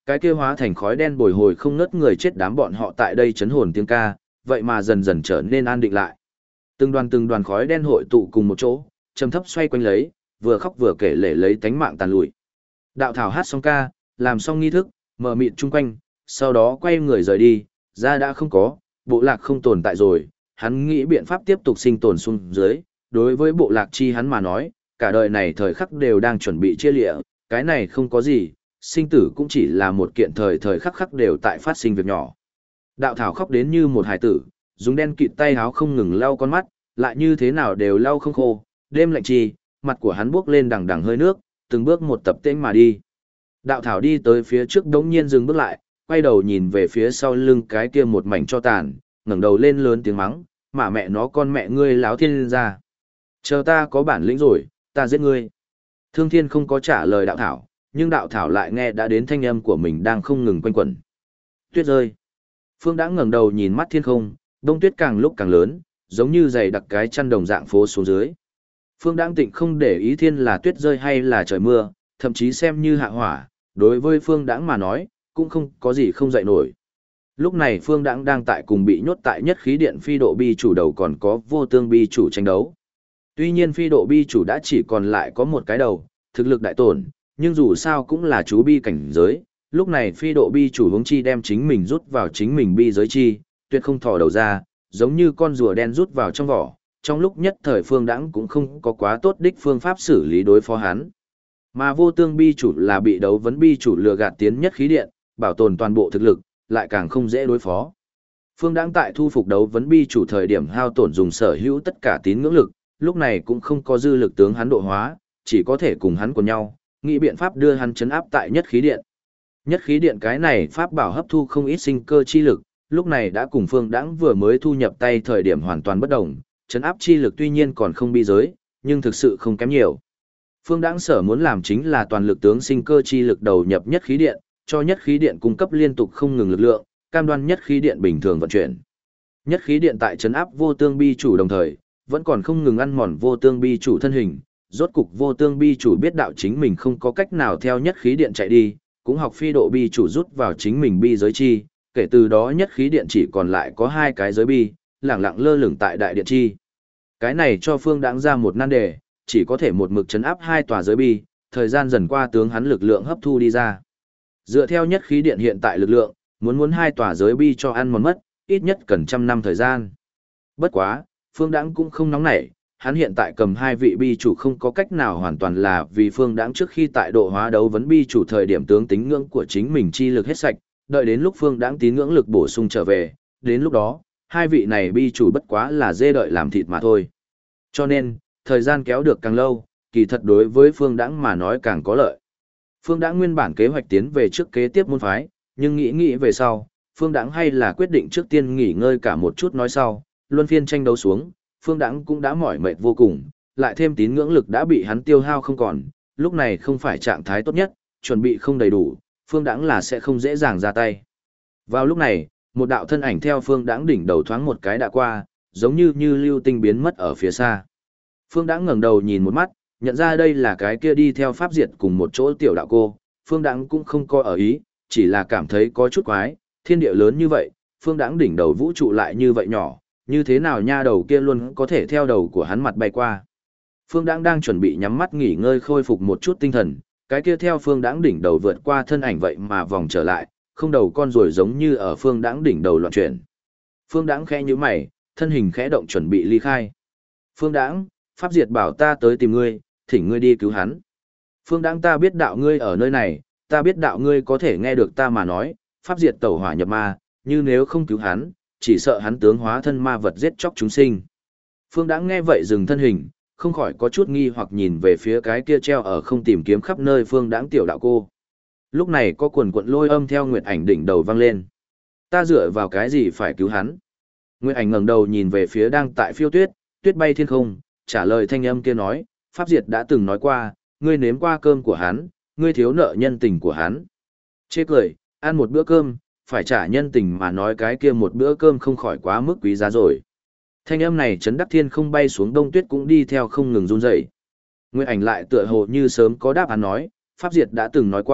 Cái kia hóa thành khói đen bồi hồi không ngớt người chết đám bọn họ tại đây chấn hồn tiếng ca, vậy mà dần dần trở nên an định lại. Từng đoàn khói đen hội tụ cùng một chỗ, trầm thấp xoay quanh lấy, vừa khóc vừa kể lể lấy tánh mạng tàn lụi. Đạo thảo hát xong ca, làm xong nghi thức, mờ mịt chung quanh, sau đó quay người rời đi, ra đã không có, bộ lạc không tồn tại rồi, hắn nghĩ biện pháp tiếp tục sinh tồn xuống dưới, đối với bộ lạc chi hắn mà nói, cả đời này thời khắc đều đang chuẩn bị chia lịa, cái này không có gì, sinh tử cũng chỉ là một kiện thời khắc khắc đều tại phát sinh việc nhỏ. Đạo thảo khóc đến như một hải tử, dùng đen kịt tay háo không ngừng lau con mắt, lại như thế nào đều lau không khô, đêm lạnh chi, mặt của hắn buốc lên đằng đằng hơi nước, từng bước một tập tễnh mà đi. Đạo thảo đi tới phía trước đống nhiên dừng bước lại, quay đầu nhìn về phía sau lưng cái kia một mảnh cho tàn, ngẩng đầu lên lớn tiếng mắng, mà mẹ nó con mẹ ngươi láo thiên ra. Chờ ta có bản lĩnh rồi, ta giết ngươi. Thương Thiên không có trả lời đạo thảo, nhưng đạo thảo lại nghe đã đến thanh âm của mình đang không ngừng quanh quẩn. Tuyết rơi. Phương đã ngẩng đầu nhìn mắt thiên không, đông tuyết càng lúc càng lớn, giống như dày đặc cái chăn đồng dạng phố xuống dưới. Phương Đãng Tịnh không để ý thiên là tuyết rơi hay là trời mưa, thậm chí xem như hạ hỏa, đối với Phương Đãng mà nói, cũng không có gì không dậy nổi. Lúc này Phương Đãng đang tại cùng bị nhốt tại nhất khí điện phi độ bi chủ đầu còn có vô tương bi chủ tranh đấu. Tuy nhiên phi độ bi chủ đã chỉ còn lại có một cái đầu, thực lực đại tổn, nhưng dù sao cũng là chú bi cảnh giới, lúc này phi độ bi chủ hướng chi đem chính mình rút vào chính mình bi giới chi, tuyệt không thò đầu ra, giống như con rùa đen rút vào trong vỏ. Trong lúc nhất thời Phương Đãng cũng không có quá tốt đích phương pháp xử lý đối phó hắn. Mà vô tương bi chủ là bị đấu vấn bi chủ lừa gạt tiến nhất khí điện, bảo tồn toàn bộ thực lực, lại càng không dễ đối phó. Phương Đãng tại thu phục đấu vấn bi chủ thời điểm hao tổn dùng sở hữu tất cả tín ngưỡng lực, lúc này cũng không có dư lực tướng hắn độ hóa, chỉ có thể cùng hắn của nhau, nghĩ biện pháp đưa hắn chấn áp tại nhất khí điện. Nhất khí điện cái này pháp bảo hấp thu không ít sinh cơ chi lực, lúc này đã cùng Phương Đãng vừa mới thu nhập tay thời điểm hoàn toàn bất đồng, chấn áp chi lực tuy nhiên còn không bi giới, nhưng thực sự không kém nhiều. Phương Đãng sở muốn làm chính là toàn lực tướng sinh cơ chi lực đầu nhập nhất khí điện, cho nhất khí điện cung cấp liên tục không ngừng lực lượng, cam đoan nhất khí điện bình thường vận chuyển. Nhất khí điện tại chấn áp vô tương bi chủ đồng thời, vẫn còn không ngừng ăn mòn vô tương bi chủ thân hình, rốt cục vô tương bi chủ biết đạo chính mình không có cách nào theo nhất khí điện chạy đi, cũng học phi độ bi chủ rút vào chính mình bi giới chi, kể từ đó nhất khí điện chỉ còn lại có hai cái giới bi, lẳng lặng lơ lửng tại đại điện chi. Cái này cho Phương Đãng ra một nan đề, chỉ có thể một mực chấn áp hai tòa giới bi, thời gian dần qua tướng hắn lực lượng hấp thu đi ra. Dựa theo nhất khí điện hiện tại lực lượng, muốn hai tòa giới bi cho ăn mòn mất, ít nhất cần 100 năm thời gian. Bất quá, Phương Đãng cũng không nóng nảy, hắn hiện tại cầm hai vị bi chủ không có cách nào hoàn toàn là vì Phương Đãng trước khi tại độ hóa đấu vấn bi chủ thời điểm tướng tín ngưỡng của chính mình chi lực hết sạch, đợi đến lúc Phương Đãng tín ngưỡng lực bổ sung trở về, đến lúc đó, hai vị này bi chủ bất quá là dê đợi làm thịt mà thôi. Cho nên, thời gian kéo được càng lâu, kỳ thật đối với Phương Đãng mà nói càng có lợi. Phương Đãng nguyên bản kế hoạch tiến về trước kế tiếp môn phái, nhưng nghĩ về sau, Phương Đãng hay là quyết định trước tiên nghỉ ngơi cả một chút nói sau, luân phiên tranh đấu xuống, Phương Đãng cũng đã mỏi mệt vô cùng, lại thêm tín ngưỡng lực đã bị hắn tiêu hao không còn, lúc này không phải trạng thái tốt nhất, chuẩn bị không đầy đủ, Phương Đãng là sẽ không dễ dàng ra tay. Vào lúc này, một đạo thân ảnh theo Phương Đãng đỉnh đầu thoáng một cái đã qua, giống như lưu tinh biến mất ở phía xa. Phương Đãng ngẩng đầu nhìn một mắt, nhận ra đây là cái kia đi theo pháp diệt cùng một chỗ tiểu đạo cô, Phương Đãng cũng không coi ở ý, chỉ là cảm thấy có chút quái, thiên địa lớn như vậy, Phương Đãng đỉnh đầu vũ trụ lại như vậy nhỏ, như thế nào nha đầu kia luôn có thể theo đầu của hắn mặt bay qua. Phương Đãng đang chuẩn bị nhắm mắt nghỉ ngơi khôi phục một chút tinh thần, cái kia theo Phương Đãng đỉnh đầu vượt qua thân ảnh vậy mà vòng trở lại, không đầu con rồi giống như ở Phương Đãng đỉnh đầu loạn chuyển. Phương Đãng khẽ nhíu mày, thân hình khẽ động chuẩn bị ly khai. Phương Đãng, pháp diệt bảo ta tới tìm ngươi, thỉnh ngươi đi cứu hắn. Phương Đãng, ta biết đạo ngươi ở nơi này, ta biết đạo ngươi có thể nghe được ta mà nói, pháp diệt tẩu hỏa nhập ma, như nếu không cứu hắn, chỉ sợ hắn tướng hóa thân ma vật giết chóc chúng sinh. Phương Đãng nghe vậy dừng thân hình, không khỏi có chút nghi hoặc nhìn về phía cái kia treo ở không tìm kiếm khắp nơi Phương Đãng tiểu đạo cô. Lúc này có quần quận lôi âm theo Nguyệt Ảnh đỉnh đầu vang lên. Ta dựa vào cái gì phải cứu hắn? Nguyệt Ảnh ngẩng đầu nhìn về phía đang tại phiêu tuyết, tuyết bay thiên không, trả lời thanh âm kia nói, pháp diệt đã từng nói qua, ngươi nếm qua cơm của hắn, ngươi thiếu nợ nhân tình của hắn. Chê cười, ăn một bữa cơm, phải trả nhân tình mà nói cái kia một bữa cơm không khỏi quá mức quý giá rồi. Thanh âm này chấn đắc thiên không bay xuống đông tuyết cũng đi theo không ngừng run rẩy. Nguyệt Ảnh lại tựa hồ như sớm có đáp án nói, pháp diệt đã từng nói qua,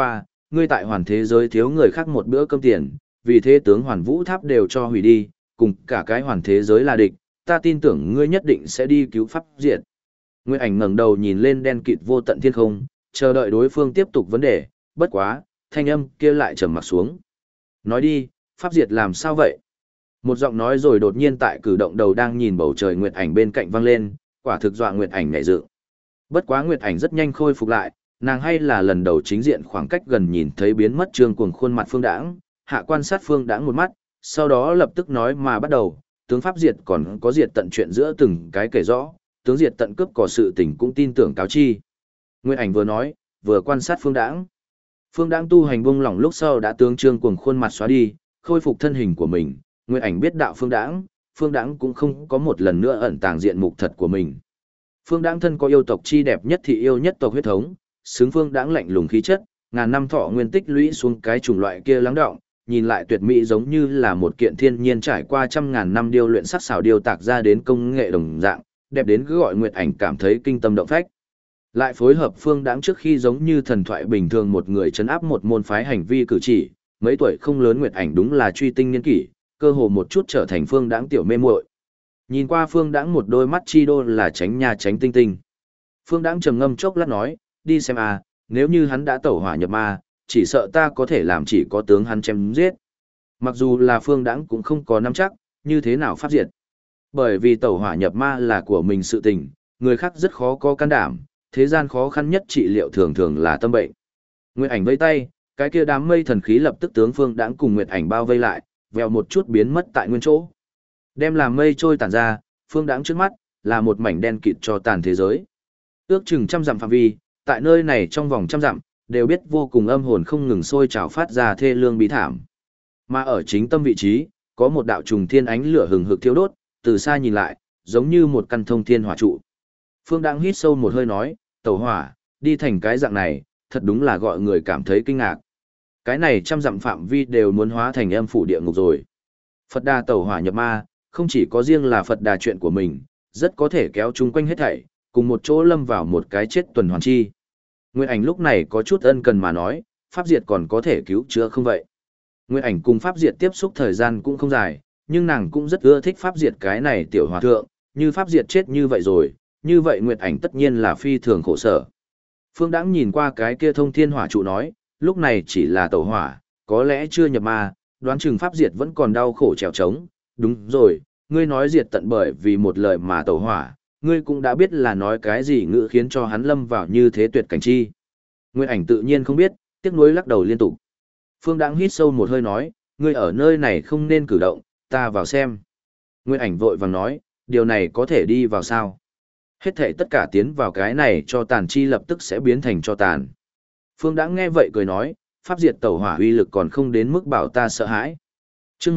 ngươi tại hoàn thế giới thiếu người khác một bữa cơm tiền, vì thế tướng hoàn vũ tháp đều cho hủy đi, cùng cả cái hoàn thế giới là địch, ta tin tưởng ngươi nhất định sẽ đi cứu pháp diệt. Nguyệt Ảnh ngẩng đầu nhìn lên đen kịt vô tận thiên không, chờ đợi đối phương tiếp tục vấn đề, bất quá, thanh âm kia lại trầm mặc xuống. Nói đi, pháp diệt làm sao vậy? Một giọng nói rồi đột nhiên tại cử động đầu đang nhìn bầu trời Nguyệt Ảnh bên cạnh vang lên, quả thực dọa Nguyệt Ảnh nhảy dựng. Bất quá Nguyệt Ảnh rất nhanh khôi phục lại, nàng hay là lần đầu chính diện khoảng cách gần nhìn thấy biến mất Trương Cuồng khuôn mặt Phương Đãng, hạ quan sát Phương Đãng một mắt, sau đó lập tức nói mà bắt đầu, tướng pháp diệt còn có diệt tận chuyện giữa từng cái kể rõ, tướng diệt tận cướp có sự tình cũng tin tưởng cáo chi. Nguyệt Ảnh vừa nói, vừa quan sát Phương Đãng. Phương Đãng tu hành buông lỏng lúc sau đã tướng Trương Cuồng khuôn mặt xóa đi, khôi phục thân hình của mình, Nguyệt Ảnh biết đạo Phương Đãng cũng không có một lần nữa ẩn tàng diện mục thật của mình. Phương Đãng thân có yêu tộc chi đẹp nhất thị yêu nhất tộc huyết thống, xứng Phương Đãng lạnh lùng khí chất, ngàn năm thọ nguyên tích lũy xuống cái chủng loại kia lắng đọng, nhìn lại tuyệt mỹ giống như là một kiện thiên nhiên trải qua trăm ngàn năm điêu luyện sắc xảo điêu tạc ra đến công nghệ đồng dạng, đẹp đến cứ gọi Nguyệt Ảnh cảm thấy kinh tâm động phách. Lại phối hợp Phương Đãng trước khi giống như thần thoại bình thường một người trấn áp một môn phái hành vi cử chỉ, mấy tuổi không lớn Nguyệt Ảnh đúng là truy tinh niên kỷ, cơ hồ một chút trở thành Phương Đãng tiểu mê muội. Nhìn qua Phương Đãng một đôi mắt chi đô là tránh nha tránh tinh tinh. Phương Đãng trầm ngâm chốc lát nói, đi xem à, nếu như hắn đã tẩu hỏa nhập ma, chỉ sợ ta có thể làm chỉ có tướng hắn chém giết. Mặc dù là Phương Đãng cũng không có nắm chắc, như thế nào pháp diệt. Bởi vì tẩu hỏa nhập ma là của mình sự tình, người khác rất khó có can đảm, thế gian khó khăn nhất trị liệu thường thường là tâm bệnh. Nguyệt Ảnh vây tay, cái kia đám mây thần khí lập tức tướng Phương Đãng cùng Nguyệt Ảnh bao vây lại, vèo một chút biến mất tại nguyên chỗ. Đem làm mây trôi tản ra, Phương Đãng trước mắt là một mảnh đen kịt cho tàn thế giới. Ước chừng trăm dặm phạm vi, tại nơi này trong vòng trăm dặm, đều biết vô cùng âm hồn không ngừng sôi trào phát ra thê lương bí thảm. Mà ở chính tâm vị trí, có một đạo trùng thiên ánh lửa hừng hực thiêu đốt, từ xa nhìn lại, giống như một căn thông thiên hỏa trụ. Phương Đãng hít sâu một hơi nói, tẩu hỏa, đi thành cái dạng này, thật đúng là gọi người cảm thấy kinh ngạc. Cái này trăm dặm phạm vi đều muốn hóa thành âm phủ địa ngục rồi. Phật Đà tẩu hỏa nhập ma, không chỉ có riêng là Phật Đà chuyện của mình, rất có thể kéo chung quanh hết thảy, cùng một chỗ lâm vào một cái chết tuần hoàn chi. Nguyệt Ảnh lúc này có chút ân cần mà nói, pháp diệt còn có thể cứu chữa không vậy? Nguyệt Ảnh cùng pháp diệt tiếp xúc thời gian cũng không dài, nhưng nàng cũng rất ưa thích pháp diệt cái này tiểu hòa thượng, như pháp diệt chết như vậy rồi, như vậy Nguyệt Ảnh tất nhiên là phi thường khổ sở. Phương Đãng nhìn qua cái kia thông thiên hỏa trụ nói, lúc này chỉ là tẩu hỏa, có lẽ chưa nhập ma, đoán chừng pháp diệt vẫn còn đau khổ trèo trống. Đúng rồi, ngươi nói diệt tận bởi vì một lời mà tẩu hỏa, ngươi cũng đã biết là nói cái gì ngữ khiến cho hắn lâm vào như thế tuyệt cảnh chi. Nguyệt Ảnh tự nhiên không biết, tiếc nuối lắc đầu liên tục. Phương Đãng hít sâu một hơi nói, ngươi ở nơi này không nên cử động, ta vào xem. Nguyệt Ảnh vội vàng nói, điều này có thể đi vào sao? Hết thảy tất cả tiến vào cái này cho tàn chi lập tức sẽ biến thành cho tàn. Phương Đãng nghe vậy cười nói, pháp diệt tẩu hỏa uy lực còn không đến mức bảo ta sợ hãi. Chương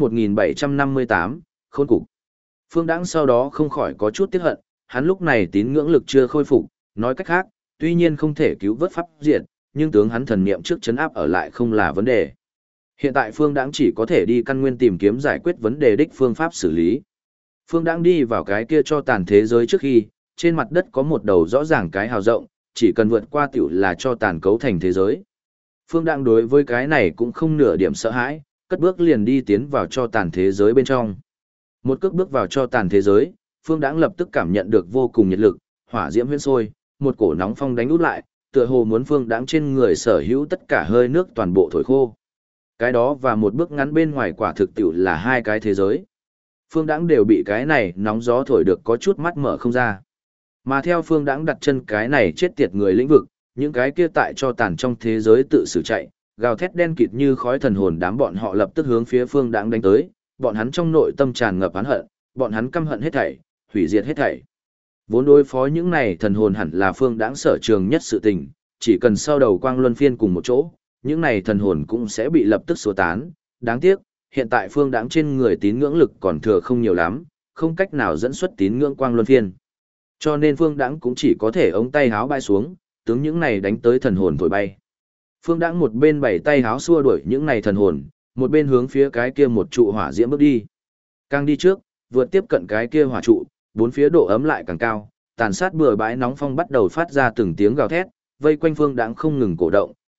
1758, khôn cục. Phương Đãng sau đó không khỏi có chút tiếc hận, hắn lúc này tín ngưỡng lực chưa khôi phục, nói cách khác, tuy nhiên không thể cứu vớt pháp diệt, nhưng tướng hắn thần niệm trước chấn áp ở lại không là vấn đề. Hiện tại Phương Đãng chỉ có thể đi căn nguyên tìm kiếm giải quyết vấn đề đích phương pháp xử lý. Phương Đãng đi vào cái kia cho tàn thế giới trước khi, trên mặt đất có một đầu rõ ràng cái hào rộng, chỉ cần vượt qua tiểu là cho tàn cấu thành thế giới. Phương Đãng đối với cái này cũng không nửa điểm sợ hãi, cất bước liền đi tiến vào cho tàn thế giới bên trong. Một cước bước vào cho tàn thế giới, Phương Đãng lập tức cảm nhận được vô cùng nhiệt lực, hỏa diễm huyễn sôi, một cổ nóng phong đánh út lại, tựa hồ muốn Phương Đãng trên người sở hữu tất cả hơi nước toàn bộ thổi khô. Cái đó và một bước ngắn bên ngoài quả thực tiểu là hai cái thế giới. Phương Đãng đều bị cái này nóng gió thổi được có chút mắt mở không ra. Mà theo Phương Đãng đặt chân cái này chết tiệt người lĩnh vực, những cái kia tại cho tàn trong thế giới tự xử chạy, gào thét đen kịt như khói thần hồn đám bọn họ lập tức hướng phía Phương Đãng đánh tới, bọn hắn trong nội tâm tràn ngập oán hận, bọn hắn căm hận hết thảy, hủy diệt hết thảy. Vốn đối phó những này thần hồn hẳn là Phương Đãng sở trường nhất sự tình, chỉ cần sau đầu quang luân phiên cùng một chỗ, những này thần hồn cũng sẽ bị lập tức xua tán. Đáng tiếc, hiện tại Phương Đãng trên người tín ngưỡng lực còn thừa không nhiều lắm, không cách nào dẫn xuất tín ngưỡng quang luân phiên. Cho nên Phương Đãng cũng chỉ có thể ống tay háo bay xuống, tướng những này đánh tới thần hồn thổi bay. Phương Đãng một bên bảy tay háo xua đuổi những này thần hồn, một bên hướng phía cái kia một trụ hỏa diễm bước đi. Càng đi trước, vượt tiếp cận cái kia hỏa trụ, bốn phía độ ấm lại càng cao, tàn sát bừa bãi nóng phong bắt đầu phát ra từng tiếng gào thét, vây quanh Phương Đãng không ngừng cổ động,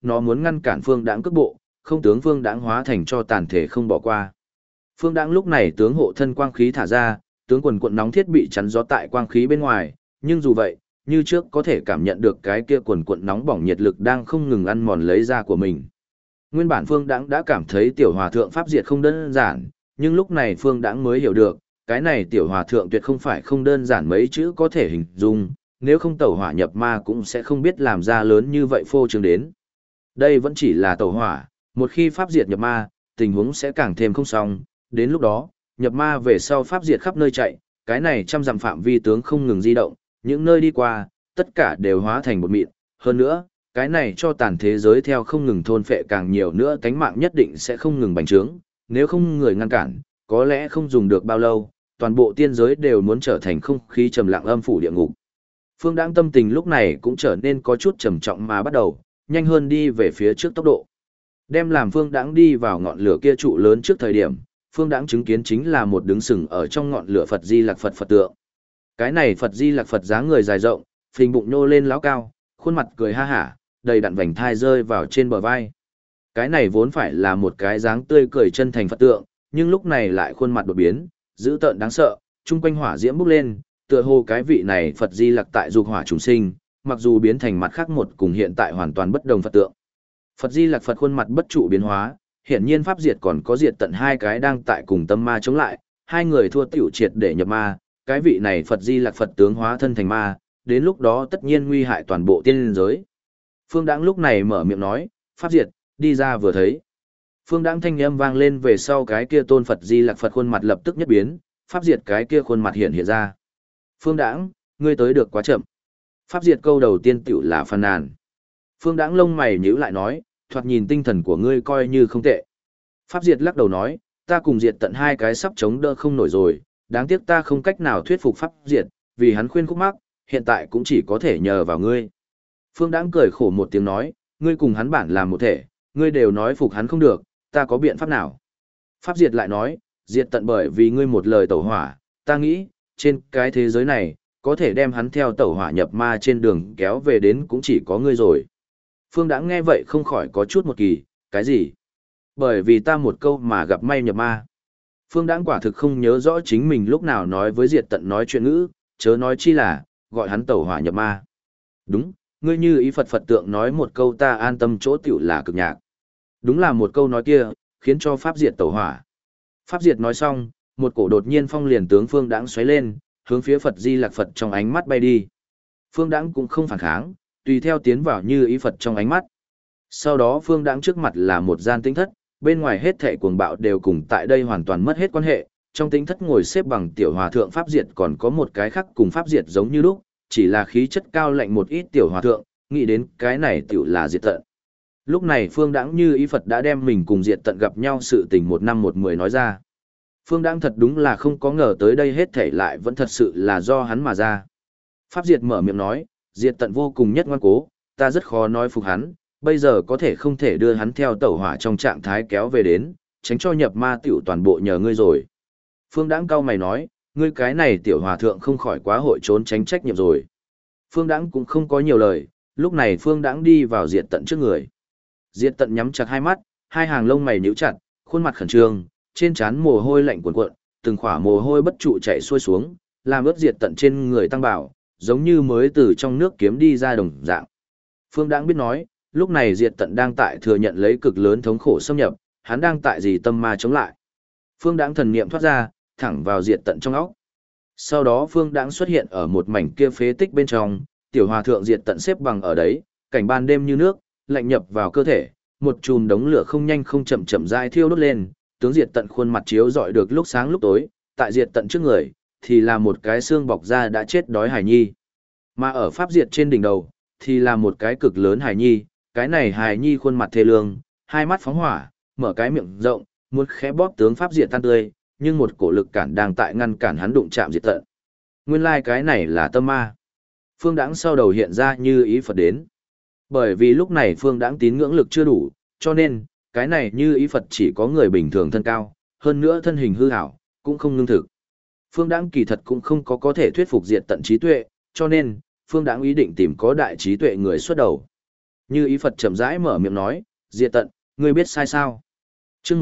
nó muốn ngăn cản Phương Đãng cước bộ, không tướng Phương Đãng hóa thành cho tàn thể không bỏ qua. Phương Đãng lúc này tướng hộ thân quang khí thả ra, tướng quần quận nóng thiết bị chắn gió tại quang khí bên ngoài, nhưng dù vậy, như trước có thể cảm nhận được cái kia quần quận nóng bỏng nhiệt lực đang không ngừng ăn mòn lấy da của mình. Nguyên bản Phương Đãng đã cảm thấy tiểu hòa thượng pháp diệt không đơn giản, nhưng lúc này Phương Đãng mới hiểu được, cái này tiểu hòa thượng tuyệt không phải không đơn giản mấy chữ có thể hình dung, nếu không tẩu hỏa nhập ma cũng sẽ không biết làm ra lớn như vậy phô trương đến. Đây vẫn chỉ là tẩu hỏa, một khi pháp diệt nhập ma, tình huống sẽ càng thêm không xong, đến lúc đó, nhập ma về sau pháp diệt khắp nơi chạy, cái này trăm dặm phạm vi tướng không ngừng di động, những nơi đi qua, tất cả đều hóa thành một mịn, hơn nữa, cái này cho tàn thế giới theo không ngừng thôn phệ càng nhiều nữa cánh mạng nhất định sẽ không ngừng bành trướng, nếu không người ngăn cản, có lẽ không dùng được bao lâu, toàn bộ tiên giới đều muốn trở thành không khí trầm lặng âm phủ địa ngục. Phương Đãng tâm tình lúc này cũng trở nên có chút trầm trọng mà bắt đầu, nhanh hơn đi về phía trước tốc độ. Đem làm Phương Đãng đi vào ngọn lửa kia trụ lớn trước thời điểm, Phương Đãng chứng kiến chính là một đứng sừng ở trong ngọn lửa Phật Di Lặc Phật Phật tượng. Cái này Phật Di Lặc Phật dáng người dài rộng, phình bụng nhô lên láo cao, khuôn mặt cười ha hả, đầy đặn vành thai rơi vào trên bờ vai. Cái này vốn phải là một cái dáng tươi cười chân thành Phật tượng, nhưng lúc này lại khuôn mặt đột biến, dữ tợn đáng sợ, chung quanh hỏa diễm bốc lên, tựa hồ cái vị này Phật Di Lặc tại dục hỏa trùng sinh, mặc dù biến thành mặt khác một cùng hiện tại hoàn toàn bất đồng Phật tượng. Phật Di Lặc Phật khuôn mặt bất trụ biến hóa, hiển nhiên pháp diệt còn có diệt tận hai cái đang tại cùng tâm ma chống lại, hai người thua tiểu triệt để nhập ma, cái vị này Phật Di Lặc Phật tướng hóa thân thành ma, đến lúc đó tất nhiên nguy hại toàn bộ tiên giới. Phương Đãng lúc này mở miệng nói, pháp diệt, đi ra vừa thấy. Phương Đãng thanh âm vang lên về sau cái kia tôn Phật Di Lặc Phật khuôn mặt lập tức nhất biến, pháp diệt cái kia khuôn mặt hiện ra. Phương Đãng, ngươi tới được quá chậm. Pháp diệt câu đầu tiên tiểu là phàn nàn. Phương Đãng lông mày nhíu lại nói, thoạt nhìn tinh thần của ngươi coi như không tệ. Pháp diệt lắc đầu nói, ta cùng diệt tận hai cái sắp chống đỡ không nổi rồi, đáng tiếc ta không cách nào thuyết phục pháp diệt, vì hắn khuyên khúc mắc, hiện tại cũng chỉ có thể nhờ vào ngươi. Phương Đãng cười khổ một tiếng nói, ngươi cùng hắn bản làm một thể, ngươi đều nói phục hắn không được, ta có biện pháp nào? Pháp diệt lại nói, diệt tận bởi vì ngươi một lời tẩu hỏa, ta nghĩ, trên cái thế giới này, có thể đem hắn theo tẩu hỏa nhập ma trên đường kéo về đến cũng chỉ có ngươi rồi. Phương Đãng nghe vậy không khỏi có chút một kỳ, cái gì? Bởi vì ta một câu mà gặp may nhập ma. Phương Đãng quả thực không nhớ rõ chính mình lúc nào nói với diệt tận nói chuyện ngữ, chớ nói chi là, gọi hắn tẩu hỏa nhập ma. Đúng, ngươi như ý Phật Phật tượng nói một câu ta an tâm chỗ tiểu là cực nhạc. Đúng là một câu nói kia, khiến cho Pháp diệt tẩu hỏa. Pháp diệt nói xong, một cổ đột nhiên phong liền tướng Phương Đãng xoáy lên, hướng phía Phật Di Lặc Phật trong ánh mắt bay đi. Phương Đãng cũng không phản kháng, tùy theo tiến vào như ý Phật trong ánh mắt. Sau đó Phương Đãng trước mặt là một gian tĩnh thất, bên ngoài hết thảy cuồng bạo đều cùng tại đây hoàn toàn mất hết quan hệ. Trong tĩnh thất ngồi xếp bằng tiểu hòa thượng Pháp diệt còn có một cái khác cùng Pháp diệt giống như lúc, chỉ là khí chất cao lạnh một ít tiểu hòa thượng, nghĩ đến cái này tiểu là diệt tận. Lúc này Phương Đãng như ý Phật đã đem mình cùng diệt tận gặp nhau sự tình 1 năm 1 10 nói ra. Phương Đãng thật đúng là không có ngờ tới đây hết thảy lại vẫn thật sự là do hắn mà ra. Pháp diệt mở miệng nói, diệt tận vô cùng nhất ngoan cố, ta rất khó nói phục hắn, bây giờ có thể không thể đưa hắn theo tẩu hỏa trong trạng thái kéo về đến, tránh cho nhập ma tiểu toàn bộ nhờ ngươi rồi. Phương Đãng cau mày nói, ngươi cái này tiểu hòa thượng không khỏi quá hội trốn tránh trách nhiệm rồi. Phương Đãng cũng không có nhiều lời, lúc này Phương Đãng đi vào diệt tận trước người. Diệt tận nhắm chặt hai mắt, hai hàng lông mày nhíu chặt, khuôn mặt khẩn trương, trên trán mồ hôi lạnh cuồn cuộn, từng khỏa mồ hôi bất trụ chảy xuôi xuống, làm ướt diệt tận trên người tăng bảo, giống như mới từ trong nước kiếm đi ra đồng dạng. Phương Đãng biết nói, lúc này diệt tận đang tại thừa nhận lấy cực lớn thống khổ xâm nhập, hắn đang tại gì tâm ma chống lại. Phương Đãng thần niệm thoát ra, thẳng vào diệt tận trong óc. Sau đó Phương Đãng xuất hiện ở một mảnh kia phế tích bên trong, tiểu hòa thượng diệt tận xếp bằng ở đấy, cảnh ban đêm như nước, lạnh nhập vào cơ thể, một chùm đống lửa không nhanh không chậm chậm rãi thiêu đốt lên, tướng diệt tận khuôn mặt chiếu rọi được lúc sáng lúc tối, tại diệt tận trước người thì là một cái xương bọc da đã chết đói hài nhi. Mà ở pháp diệt trên đỉnh đầu thì là một cái cực lớn hài nhi, cái này hài nhi khuôn mặt thê lương, hai mắt phóng hỏa, mở cái miệng rộng, muốn khẽ bóp tướng pháp diệt tan tươi, nhưng một cổ lực cản đang tại ngăn cản hắn đụng chạm diệt tận. Nguyên lai cái này là tâm ma. Phương Đãng sau đầu hiện ra như ý Phật đến. Bởi vì lúc này Phương Đãng tín ngưỡng lực chưa đủ, cho nên, cái này như ý Phật chỉ có người bình thường thân cao, hơn nữa thân hình hư ảo, cũng không ngưng thực. Phương Đãng kỳ thật cũng không có thể thuyết phục diệt tận trí tuệ, cho nên, Phương Đãng ý định tìm có đại trí tuệ người xuất đầu. Như ý Phật chậm rãi mở miệng nói, Diệt Tận, ngươi biết sai sao? Chương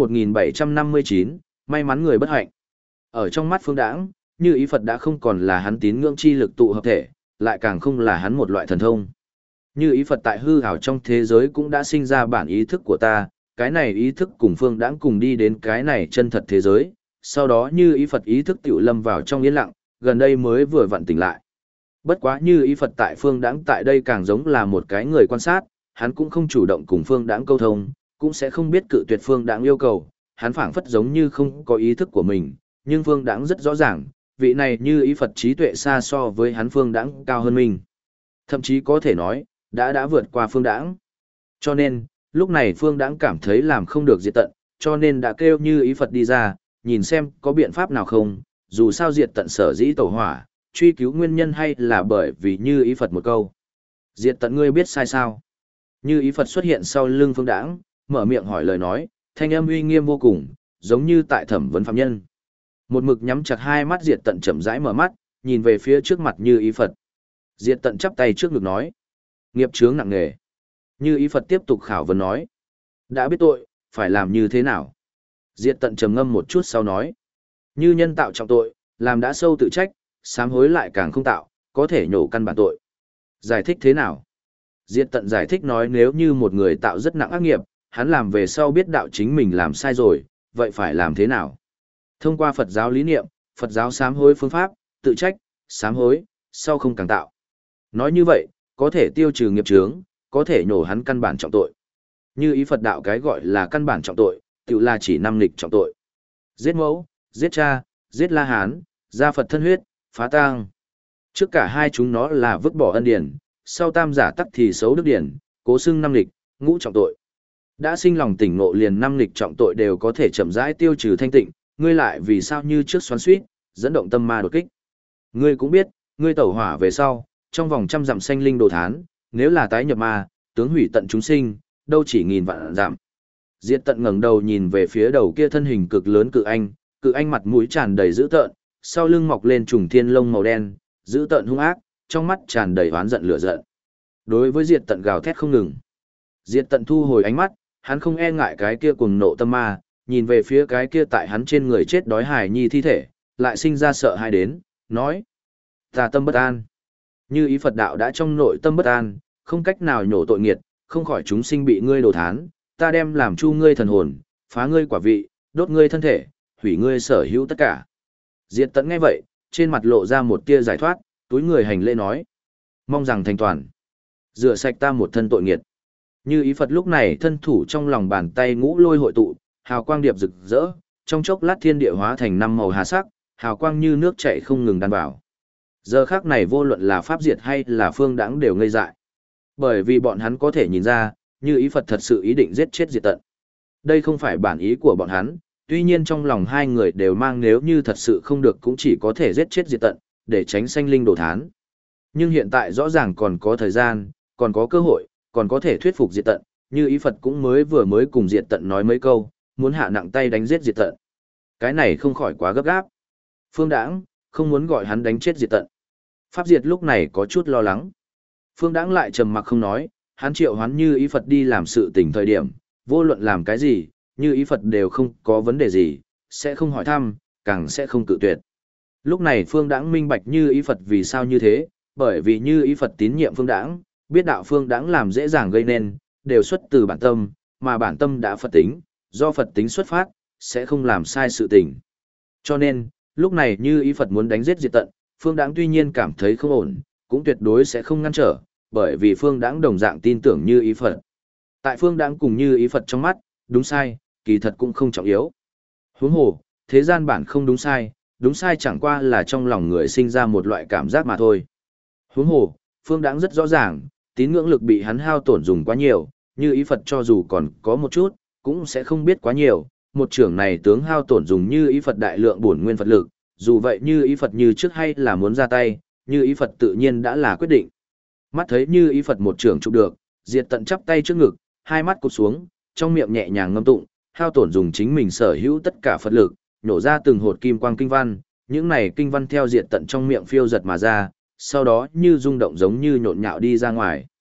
1759, may mắn người bất hạnh. Ở trong mắt Phương Đãng, Như ý Phật đã không còn là hắn tín ngưỡng chi lực tụ hợp thể, lại càng không là hắn một loại thần thông. Như ý Phật tại hư ảo trong thế giới cũng đã sinh ra bản ý thức của ta, cái này ý thức cùng Phương Đãng cùng đi đến cái này chân thật thế giới, sau đó Như ý Phật ý thức tiểu lâm vào trong yên lặng, gần đây mới vừa vặn tỉnh lại. Bất quá Như ý Phật tại Phương Đãng tại đây càng giống là một cái người quan sát, hắn cũng không chủ động cùng Phương Đãng câu thông, cũng sẽ không biết cự tuyệt Phương Đãng yêu cầu, hắn phảng phất giống như không có ý thức của mình, nhưng Phương Đãng rất rõ ràng, vị này Như ý Phật trí tuệ xa so với hắn Phương Đãng cao hơn mình. Thậm chí có thể nói, đã vượt qua Phương Đãng. Cho nên, lúc này Phương Đãng cảm thấy làm không được Diệt Tận, cho nên đã kêu Như ý Phật đi ra, nhìn xem có biện pháp nào không, dù sao Diệt Tận sở dĩ tẩu hỏa, truy cứu nguyên nhân hay là bởi vì Như ý Phật một câu. Diệt Tận ngươi biết sai sao? Như ý Phật xuất hiện sau lưng Phương Đãng, mở miệng hỏi lời nói, thanh âm uy nghiêm vô cùng, giống như tại thẩm vấn phạm nhân. Một mực nhắm chặt hai mắt Diệt Tận chậm rãi mở mắt, nhìn về phía trước mặt Như ý Phật. Diệt Tận chắp tay trước ngực nói, nghiệp chướng nặng nề. Như ý Phật tiếp tục khảo vấn nói, đã biết tội, phải làm như thế nào? Diệt Tận trầm ngâm một chút sau nói, như nhân tạo trọng tội, làm đã sâu tự trách, sám hối lại càng không tạo, có thể nhổ căn bản tội. Giải thích thế nào? Diệt Tận giải thích nói nếu như một người tạo rất nặng ác nghiệp, hắn làm về sau biết đạo chính mình làm sai rồi, vậy phải làm thế nào? Thông qua Phật giáo lý niệm, Phật giáo sám hối phương pháp, tự trách, sám hối, sau không càng tạo. Nói như vậy, có thể tiêu trừ nghiệp chướng, có thể nhổ hắn căn bản trọng tội. Như ý Phật đạo cái gọi là căn bản trọng tội, tự là chỉ năm nghịch trọng tội. Giết mẫu, giết cha, giết La Hán, gia Phật thân huyết, phá tang. Trước cả hai chúng nó là vứt bỏ ân điển, sau tam giả tắc thì xấu đức điển, cố xưng năm nghịch, ngũ trọng tội. Đã sinh lòng tỉnh ngộ liền năm nghịch trọng tội đều có thể chậm rãi tiêu trừ thanh tịnh, ngươi lại vì sao như trước xoắn xuýt, dẫn động tâm ma đột kích. Ngươi cũng biết, ngươi tẩu hỏa về sau, trong vòng trăm dặm sanh linh đồ thán, nếu là tái nhập ma, tướng hủy tận chúng sinh, đâu chỉ nghìn vạn dặm. Diệt Tận ngẩng đầu nhìn về phía đầu kia thân hình cực lớn cự anh mặt mũi tràn đầy dữ tợn, sau lưng mọc lên trùng thiên lông màu đen, dữ tợn hung ác, trong mắt tràn đầy oán giận lửa giận. Đối với Diệt Tận gào thét không ngừng. Diệt Tận thu hồi ánh mắt, hắn không e ngại cái kia cuồng nộ tâm ma, nhìn về phía cái kia tại hắn trên người chết đói hài nhi thi thể, lại sinh ra sợ hãi đến, nói: "Ta tâm bất an." Như ý Phật đạo đã trong nội tâm bất an, không cách nào nhổ tội nghiệt, không khỏi chúng sinh bị ngươi đổ thán, ta đem làm chu ngươi thần hồn, phá ngươi quả vị, đốt ngươi thân thể, hủy ngươi sở hữu tất cả. Diệt Tận nghe vậy, trên mặt lộ ra một tia giải thoát, túi người hành lễ nói: "Mong rằng thành toàn, rửa sạch ta một thân tội nghiệt." Như ý Phật lúc này thân thủ trong lòng bàn tay ngũ lôi hội tụ, hào quang điệp rực rỡ, trong chốc lát thiên địa hóa thành năm màu hà sắc, hào quang như nước chảy không ngừng đan vào. Giờ khắc này vô luận là Pháp Diệt hay là Phương Đãng đều ngây dại. Bởi vì bọn hắn có thể nhìn ra, Như ý Phật thật sự ý định giết chết Diệt Tận. Đây không phải bản ý của bọn hắn, tuy nhiên trong lòng hai người đều mang nếu như thật sự không được cũng chỉ có thể giết chết Diệt Tận, để tránh sanh linh đổ thán. Nhưng hiện tại rõ ràng còn có thời gian, còn có cơ hội, còn có thể thuyết phục Diệt Tận, Như ý Phật cũng mới cùng Diệt Tận nói mấy câu, muốn hạ nặng tay đánh giết Diệt Tận. Cái này không khỏi quá gấp gáp. Phương Đãng không muốn gọi hắn đánh chết Diệt Tận. Pháp Diệt lúc này có chút lo lắng. Phương Đãng lại trầm mặc không nói, hắn triệu hoán Như ý Phật đi làm sự tình thời điểm, vô luận làm cái gì, Như ý Phật đều không có vấn đề gì, sẽ không hỏi thăm, càng sẽ không cự tuyệt. Lúc này Phương Đãng minh bạch Như ý Phật vì sao như thế, bởi vì Như ý Phật tín nhiệm Phương Đãng, biết đạo Phương Đãng làm dễ dàng gây nên, đều xuất từ bản tâm, mà bản tâm đã Phật tính, do Phật tính xuất phát, sẽ không làm sai sự tình. Cho nên, lúc này Như ý Phật muốn đánh giết Diệt Tận, Phương Đãng tuy nhiên cảm thấy không ổn, cũng tuyệt đối sẽ không ngăn trở, bởi vì Phương Đãng đồng dạng tin tưởng Như ý Phật. Tại Phương Đãng cùng Như ý Phật trong mắt, đúng sai, kỳ thật cũng không trọng yếu. Huống hồ, thế gian bản không đúng sai chẳng qua là trong lòng người sinh ra một loại cảm giác mà thôi. Huống hồ, Phương Đãng rất rõ ràng, tín ngưỡng lực bị hắn hao tổn dùng quá nhiều, Như ý Phật cho dù còn có một chút, cũng sẽ không biết quá nhiều. Một trưởng này tướng hao tổn dùng Như ý Phật đại lượng bổn nguyên Phật lực, dù vậy Như ý Phật như trước hay là muốn ra tay, Như ý Phật tự nhiên đã là quyết định. Mắt thấy Như ý Phật một trưởng chụp được, Diệt Tận chắp tay trước ngực, hai mắt cụp xuống, trong miệng nhẹ nhàng ngâm tụng, hao tổn dùng chính mình sở hữu tất cả Phật lực, nổ ra từng hột kim quang kinh văn, những này kinh văn theo Diệt Tận trong miệng phiêu giật mà ra, sau đó như rung động giống như nhộn nhạo đi ra ngoài.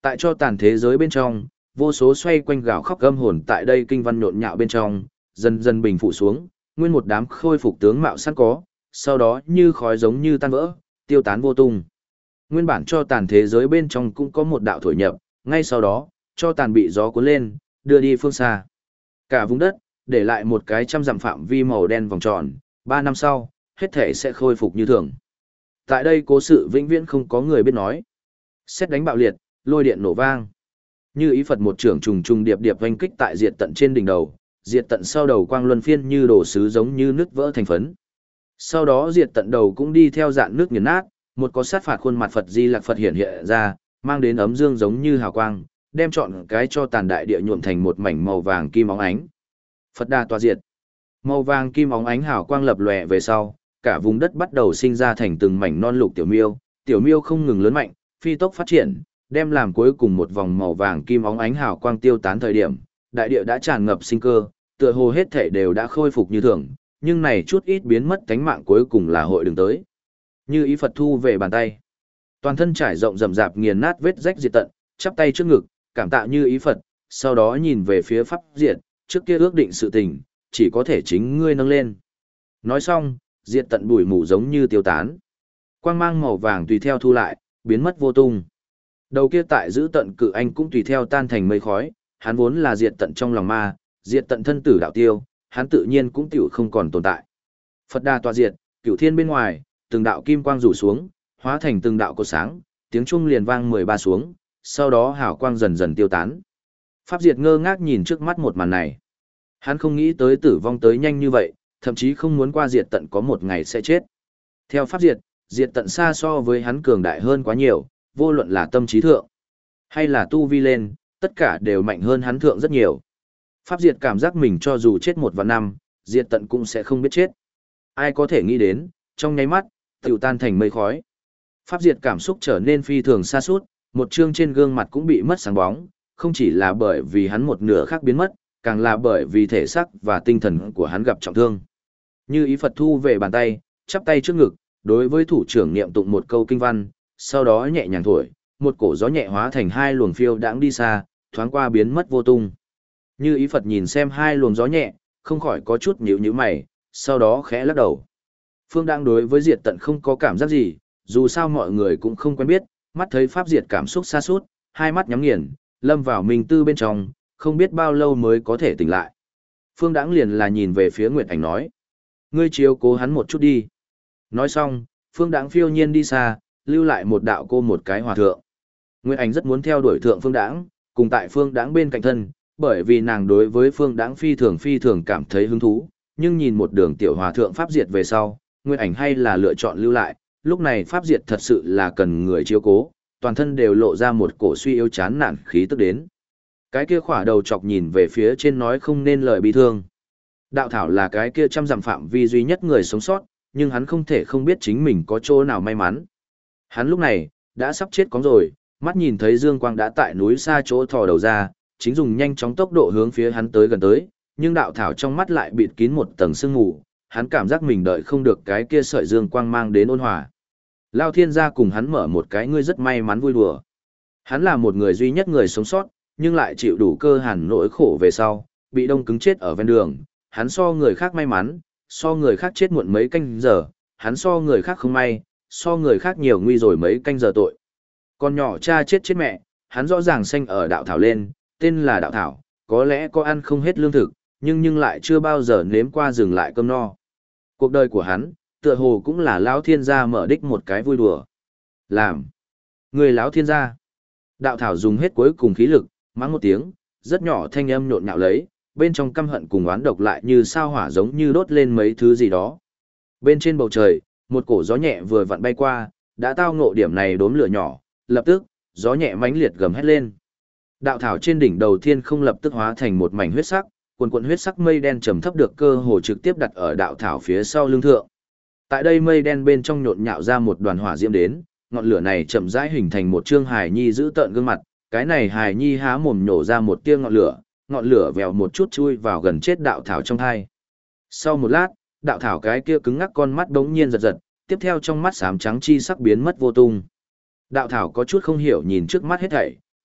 Tại cho tàn thế giới bên trong, vô số xoay quanh gào khóc gâm hồn tại đây kinh văn nhộn nhạo bên trong, dần dần bình phụ xuống, nguyên một đám khôi phục tướng mạo sẵn có, sau đó như khói giống như tan vỡ, tiêu tán vô tung. Nguyên bản cho tàn thế giới bên trong cũng có một đạo thổi nhập, ngay sau đó, cho tàn bị gió cuốn lên, đưa đi phương xa. Cả vùng đất, để lại một cái trăm dặm phạm vi màu đen vòng tròn, 3 năm sau, hết thể sẽ khôi phục như thường. Tại đây cố sự vĩnh viễn không có người biết nói. Sét đánh bạo liệt, lôi điện nổ vang. Như ý Phật một trưởng trùng trùng điệp điệp oanh kích tại diệt tận trên đỉnh đầu, diệt tận sau đầu quang luân phiên như đổ sứ giống như nứt vỡ thành phấn. Sau đó diệt tận đầu cũng đi theo dạng nước nghiền nát, một có sát phạt khuôn mặt Phật Di Lặc Phật hiện hiện ra, mang đến ấm dương giống như hào quang, đem trọn cái cho tàn đại địa nhuộm thành một mảnh màu vàng kim óng ánh. Phật Đà tọa diệt. Màu vàng kim óng ánh hào quang lập lòe về sau, cả vùng đất bắt đầu sinh ra thành từng mảnh non lục tiểu miêu không ngừng lớn mạnh, phi tốc phát triển, đem làm cuối cùng một vòng màu vàng kim óng ánh hào quang tiêu tán thời điểm, đại địa đã tràn ngập sinh cơ, tựa hồ hết thể đều đã khôi phục như thường, nhưng này chút ít biến mất cánh mạng cuối cùng là hội đường tới. Như ý Phật thu về bàn tay, toàn thân trải rộng rậm rạp nghiền nát vết rách diệt tận, chắp tay trước ngực, cảm tạ như ý Phật, sau đó nhìn về phía pháp diệt, trước kia ước định sự tình, chỉ có thể chính ngươi nâng lên. Nói xong, diệt tận bụi mù giống như tiêu tán. Quang mang màu vàng tùy theo thu lại, biến mất vô tung. Đầu kia tại giữ tận cự anh cũng tùy theo tan thành mây khói, hắn vốn là diệt tận trong lòng ma, diệt tận thân tử đạo tiêu, hắn tự nhiên cũng tiểu không còn tồn tại. Phật Đà tọa diệt, cửu thiên bên ngoài, từng đạo kim quang rủ xuống, hóa thành từng đạo cột sáng, tiếng chuông liền vang 13 xuống, sau đó hào quang dần dần tiêu tán. Pháp diệt ngơ ngác nhìn trước mắt một màn này. Hắn không nghĩ tới tử vong tới nhanh như vậy, thậm chí không muốn qua diệt tận có một ngày sẽ chết. Theo pháp diệt, diệt tận xa so với hắn cường đại hơn quá nhiều, vô luận là tâm trí thượng, hay là tu vi lên, tất cả đều mạnh hơn hắn thượng rất nhiều. Pháp diệt cảm giác mình cho dù chết 1 vạn năm, diệt tận cũng sẽ không biết chết. Ai có thể nghĩ đến, trong nháy mắt, tiểu tan thành mây khói. Pháp diệt cảm xúc trở nên phi thường xa sút, một chương trên gương mặt cũng bị mất sáng bóng, không chỉ là bởi vì hắn một nửa khác biến mất, càng là bởi vì thể xác và tinh thần của hắn gặp trọng thương. Như ý Phật thu về bàn tay, chắp tay trước ngực, đối với thủ trưởng niệm tụng một câu kinh văn, sau đó nhẹ nhàng thổi, một cổ gió nhẹ hóa thành 2 luồng phiêu đãng đi xa, thoáng qua biến mất vô tung. Như ý Phật nhìn xem 2 luồng gió nhẹ, không khỏi có chút nhíu nhíu mày, sau đó khẽ lắc đầu. Phương đang đối với diệt tận không có cảm giác gì, dù sao mọi người cũng không quen biết, mắt thấy pháp diệt cảm xúc xa sút, hai mắt nhắm nghiền, lâm vào minh tư bên trong, không biết bao lâu mới có thể tỉnh lại. Phương Đãng liền là nhìn về phía Nguyệt Ảnh nói, ngươi chiếu cố hắn một chút đi. Nói xong, Phương Đãng phiêu nhiên đi xa, lưu lại một đạo cô một cái hòa thượng. Nguyệt Ảnh rất muốn theo đuổi thượng Phương Đãng, cùng tại Phương Đãng bên cạnh thân, bởi vì nàng đối với Phương Đãng phi thường cảm thấy hứng thú, nhưng nhìn một đường tiểu hòa thượng pháp diệt về sau, Nguyệt Ảnh hay là lựa chọn lưu lại, lúc này pháp diệt thật sự là cần người chiếu cố, toàn thân đều lộ ra một cổ suy yếu chán nản khí tức đến. Cái kia khỏa đầu chọc nhìn về phía trên nói không nên lời bi thương. Đạo thảo là cái kia trăm dặm phạm vi duy nhất người sống sót, nhưng hắn không thể không biết chính mình có chỗ nào may mắn. Hắn lúc này, đã sắp chết cóng rồi, mắt nhìn thấy dương quang đã tại núi xa chỗ thò đầu ra, chính dùng nhanh chóng tốc độ hướng phía hắn tới gần tới, nhưng đạo thảo trong mắt lại bịt kín một tầng sương mù, hắn cảm giác mình đợi không được cái kia sợi dương quang mang đến ôn hòa. Lao Thiên gia cùng hắn mở một cái ngươi rất may mắn vui đùa. Hắn là một người duy nhất người sống sót, nhưng lại chịu đủ cơ hàn nỗi khổ về sau, bị đông cứng chết ở ven đường. Hắn so người khác may mắn, so người khác chết muộn mấy canh giờ, hắn so người khác không may, so người khác nhiều nguy rồi mấy canh giờ tội. Con nhỏ cha chết chết mẹ, hắn rõ ràng sanh ở đạo thảo lên, tên là đạo thảo, có lẽ có ăn không hết lương thực, nhưng lại chưa bao giờ nếm qua dừng lại cơm no. Cuộc đời của hắn, tựa hồ cũng là lão thiên gia mở đích một cái vui đùa. Làm. Người lão thiên gia. Đạo thảo dùng hết cuối cùng khí lực, mắng một tiếng, rất nhỏ thanh âm nhộn nhạo lấy, bên trong căm hận cùng oán độc lại như sao hỏa giống như đốt lên mấy thứ gì đó. Bên trên bầu trời, một cổ gió nhẹ vừa vặn bay qua, đã tao ngộ điểm này đốm lửa nhỏ, lập tức, gió nhẹ mãnh liệt gầm hét lên. Đạo thảo trên đỉnh đầu thiên không lập tức hóa thành một mảnh huyết sắc, cuồn huyết sắc mây đen trầm thấp được cơ hồ trực tiếp đặt ở đạo thảo phía sau lưng thượng. Tại đây mây đen bên trong nhộn nhạo ra một đoàn hỏa diễm đến, ngọn lửa này chậm rãi hình thành một trương hài nhi giữ tợn gương mặt, cái này hài nhi há mồm nhổ ra một tia ngọn lửa vèo một chút chui vào gần chết đạo thảo trong thai. Sau một lát, đạo thảo cái kia cứng ngắc con mắt đống nhiên giật giật, tiếp theo trong mắt xám trắng chi sắc biến mất vô tung. Đạo thảo có chút không hiểu nhìn trước mắt hết thảy,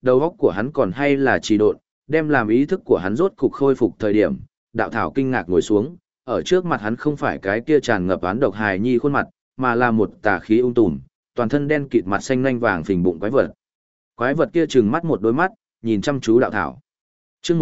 đầu óc của hắn còn hay là trì độn, đem làm ý thức của hắn rốt cục khôi phục thời điểm, đạo thảo kinh ngạc ngồi xuống, ở trước mặt hắn không phải cái kia tràn ngập oán độc hài nhi khuôn mặt, mà là một tà khí tùm, toàn thân đen kịt mặt xanh nanh vàng phình bụng quái vật. Quái vật kia trừng mắt một đôi mắt, nhìn chăm chú đạo thảo. Chương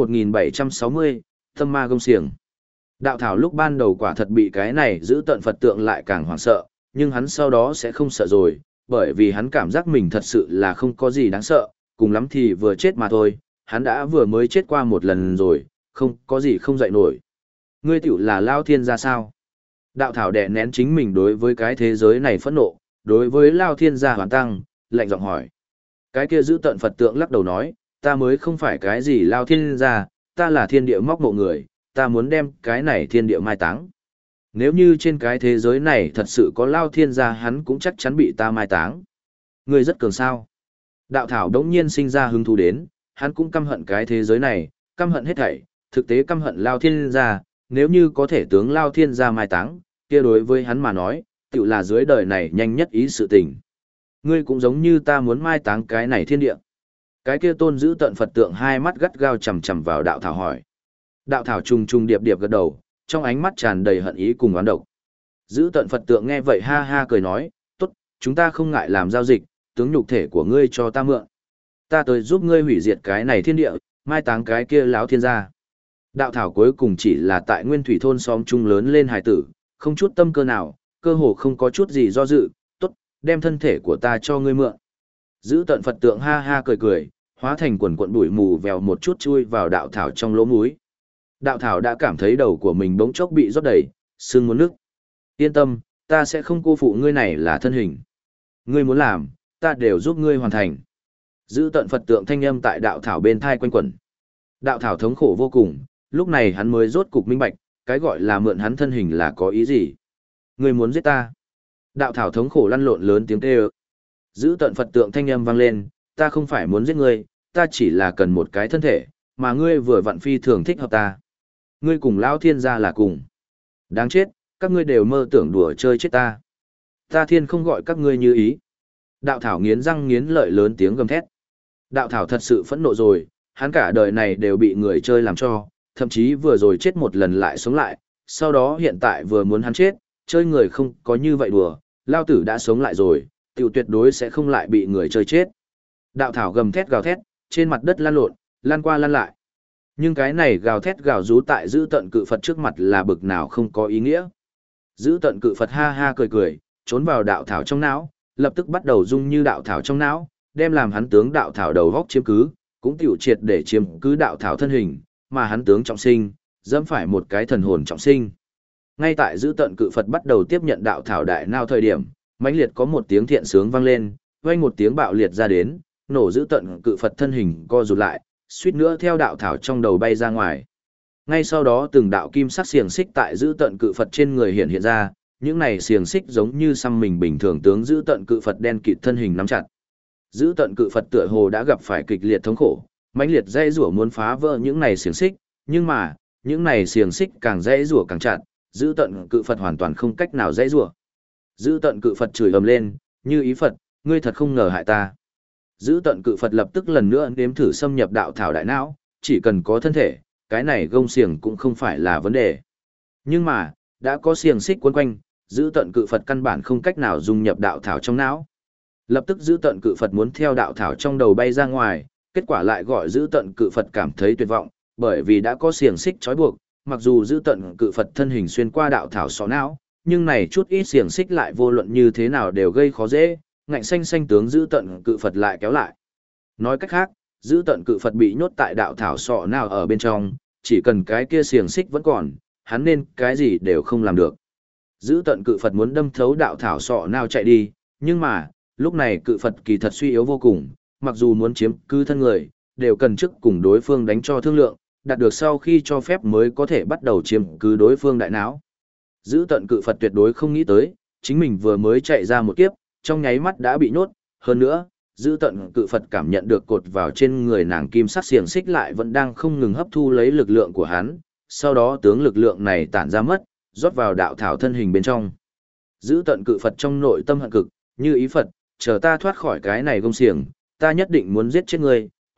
1760, Tâm ma gông xiềng. Đạo thảo lúc ban đầu quả thật bị cái này giữ tận Phật tượng lại càng hoảng sợ, nhưng hắn sau đó sẽ không sợ rồi, bởi vì hắn cảm giác mình thật sự là không có gì đáng sợ, cùng lắm thì vừa chết mà thôi, hắn đã vừa mới chết qua một lần rồi, không có gì không dậy nổi. Ngươi tiểu là Lao Thiên gia sao? Đạo thảo đè nén chính mình đối với cái thế giới này phẫn nộ, đối với Lao Thiên gia hoàn tăng, lạnh giọng hỏi. Cái kia giữ tận Phật tượng lắc đầu nói, ta mới không phải cái gì Lao Thiên gia, ta là thiên địa móc mộ người, ta muốn đem cái này thiên địa mai táng. Nếu như trên cái thế giới này thật sự có Lao Thiên gia hắn cũng chắc chắn bị ta mai táng. Ngươi rất cường sao. Đạo thảo đống nhiên sinh ra hứng thú đến, hắn cũng căm hận cái thế giới này, căm hận hết thảy, thực tế căm hận Lao Thiên gia, nếu như có thể tướng Lao Thiên gia mai táng, kia đối với hắn mà nói, tự là dưới đời này nhanh nhất ý sự tình. Ngươi cũng giống như ta muốn mai táng cái này thiên địa. Cái kia tôn giữ tận Phật tượng hai mắt gắt gao chằm chằm vào đạo thảo hỏi. Đạo thảo trùng trùng điệp điệp gật đầu, trong ánh mắt tràn đầy hận ý cùng oán độc. Giữ tận Phật tượng nghe vậy ha ha cười nói, tốt, chúng ta không ngại làm giao dịch, tướng nhục thể của ngươi cho ta mượn. Ta tới giúp ngươi hủy diệt cái này thiên địa, mai táng cái kia láo thiên gia. Đạo thảo cuối cùng chỉ là tại nguyên thủy thôn xóm chung lớn lên hài tử, không chút tâm cơ nào, cơ hồ không có chút gì do dự, tốt, đem thân thể của ta cho ngươi mượn. Giữ tận Phật tượng ha ha cười cười, hóa thành quần cuộn bụi mù vèo một chút chui vào đạo thảo trong lỗ mũi. Đạo thảo đã cảm thấy đầu của mình bỗng chốc bị rót đầy, sưng muốn nước. Yên tâm, ta sẽ không cô phụ ngươi này là thân hình. Ngươi muốn làm, ta đều giúp ngươi hoàn thành. Giữ tận Phật tượng thanh âm tại đạo thảo bên thai quanh quẩn. Đạo thảo thống khổ vô cùng, lúc này hắn mới rốt cục minh bạch, cái gọi là mượn hắn thân hình là có ý gì. Ngươi muốn giết ta. Đạo thảo thống khổ lăn lộn lớn tiếng kêu. Giữ tận Phật tượng thanh âm vang lên, ta không phải muốn giết ngươi, ta chỉ là cần một cái thân thể, mà ngươi vừa vặn phi thường thích hợp ta. Ngươi cùng Lão Thiên gia là cùng. Đáng chết, các ngươi đều mơ tưởng đùa chơi chết ta. Ta thiên không gọi các ngươi như ý. Đạo thảo nghiến răng nghiến lợi lớn tiếng gầm thét. Đạo thảo thật sự phẫn nộ rồi, hắn cả đời này đều bị người chơi làm cho, thậm chí vừa rồi chết một lần lại sống lại, sau đó hiện tại vừa muốn hắn chết, chơi người không có như vậy đùa, Lao tử đã sống lại rồi, tiểu tuyệt đối sẽ không lại bị người chơi chết. Đạo thảo gầm thét gào thét, trên mặt đất lăn lộn, lăn qua lăn lại. Nhưng cái này gào thét gào rú tại giữ tận cự Phật trước mặt là bực nào không có ý nghĩa. Giữ tận cự Phật ha ha cười cười, trốn vào đạo thảo trong não, lập tức bắt đầu dung như đạo thảo trong não, đem làm hắn tướng đạo thảo đầu góc chiếm cứ, cũng tiểu triệt để chiếm cứ đạo thảo thân hình, mà hắn tướng trọng sinh, dẫm phải một cái thần hồn trọng sinh. Ngay tại giữ tận cự Phật bắt đầu tiếp nhận đạo thảo đại nao thời điểm, mãnh liệt có một tiếng thiện sướng vang lên, vang một tiếng bạo liệt ra đến, nổ giữ tận cự Phật thân hình co rụt lại, suýt nữa theo đạo thảo trong đầu bay ra ngoài. Ngay sau đó từng đạo kim sắc xiềng xích tại giữ tận cự Phật trên người hiện ra, những này xiềng xích giống như xăm mình bình thường tướng giữ tận cự Phật đen kịt thân hình nắm chặt. Giữ tận cự Phật tựa hồ đã gặp phải kịch liệt thống khổ, mãnh liệt dây rủa muốn phá vỡ những này xiềng xích, nhưng mà, những này xiềng xích càng dây rủa càng chặt, giữ tận cự Phật hoàn toàn không cách nào dây rủa. Giữ tận cự Phật chửi ầm lên, như ý Phật, ngươi thật không ngờ hại ta. Giữ tận cự Phật lập tức lần nữa nếm thử xâm nhập đạo thảo đại não, chỉ cần có thân thể, cái này gông xiềng cũng không phải là vấn đề. Nhưng mà, đã có xiềng xích quấn quanh, giữ tận cự Phật căn bản không cách nào dung nhập đạo thảo trong não. Lập tức giữ tận cự Phật muốn theo đạo thảo trong đầu bay ra ngoài, kết quả lại gọi giữ tận cự Phật cảm thấy tuyệt vọng, bởi vì đã có xiềng xích trói buộc, mặc dù giữ tận cự Phật thân hình xuyên qua đạo thảo sọ não, nhưng này chút ít xiềng xích lại vô luận như thế nào đều gây khó dễ, ngạnh xanh xanh tướng giữ tận cự Phật lại kéo lại. Nói cách khác, giữ tận cự Phật bị nhốt tại đạo thảo sọ não ở bên trong, chỉ cần cái kia xiềng xích vẫn còn, hắn nên cái gì đều không làm được. Giữ tận cự Phật muốn đâm thấu đạo thảo sọ não chạy đi, nhưng mà, lúc này cự Phật kỳ thật suy yếu vô cùng, mặc dù muốn chiếm cứ thân người, đều cần trước cùng đối phương đánh cho thương lượng, đạt được sau khi cho phép mới có thể bắt đầu chiếm cứ đối phương đại não. Giữ tận cự Phật tuyệt đối không nghĩ tới, chính mình vừa mới chạy ra một kiếp, trong nháy mắt đã bị nhốt, hơn nữa, giữ tận cự Phật cảm nhận được cột vào trên người nàng kim sắc xiềng xích lại vẫn đang không ngừng hấp thu lấy lực lượng của hắn, sau đó tướng lực lượng này tản ra mất, rót vào đạo thảo thân hình bên trong. Giữ tận cự Phật trong nội tâm hận cực, như ý Phật, chờ ta thoát khỏi cái này gông xiềng, ta nhất định muốn giết chết ngươi,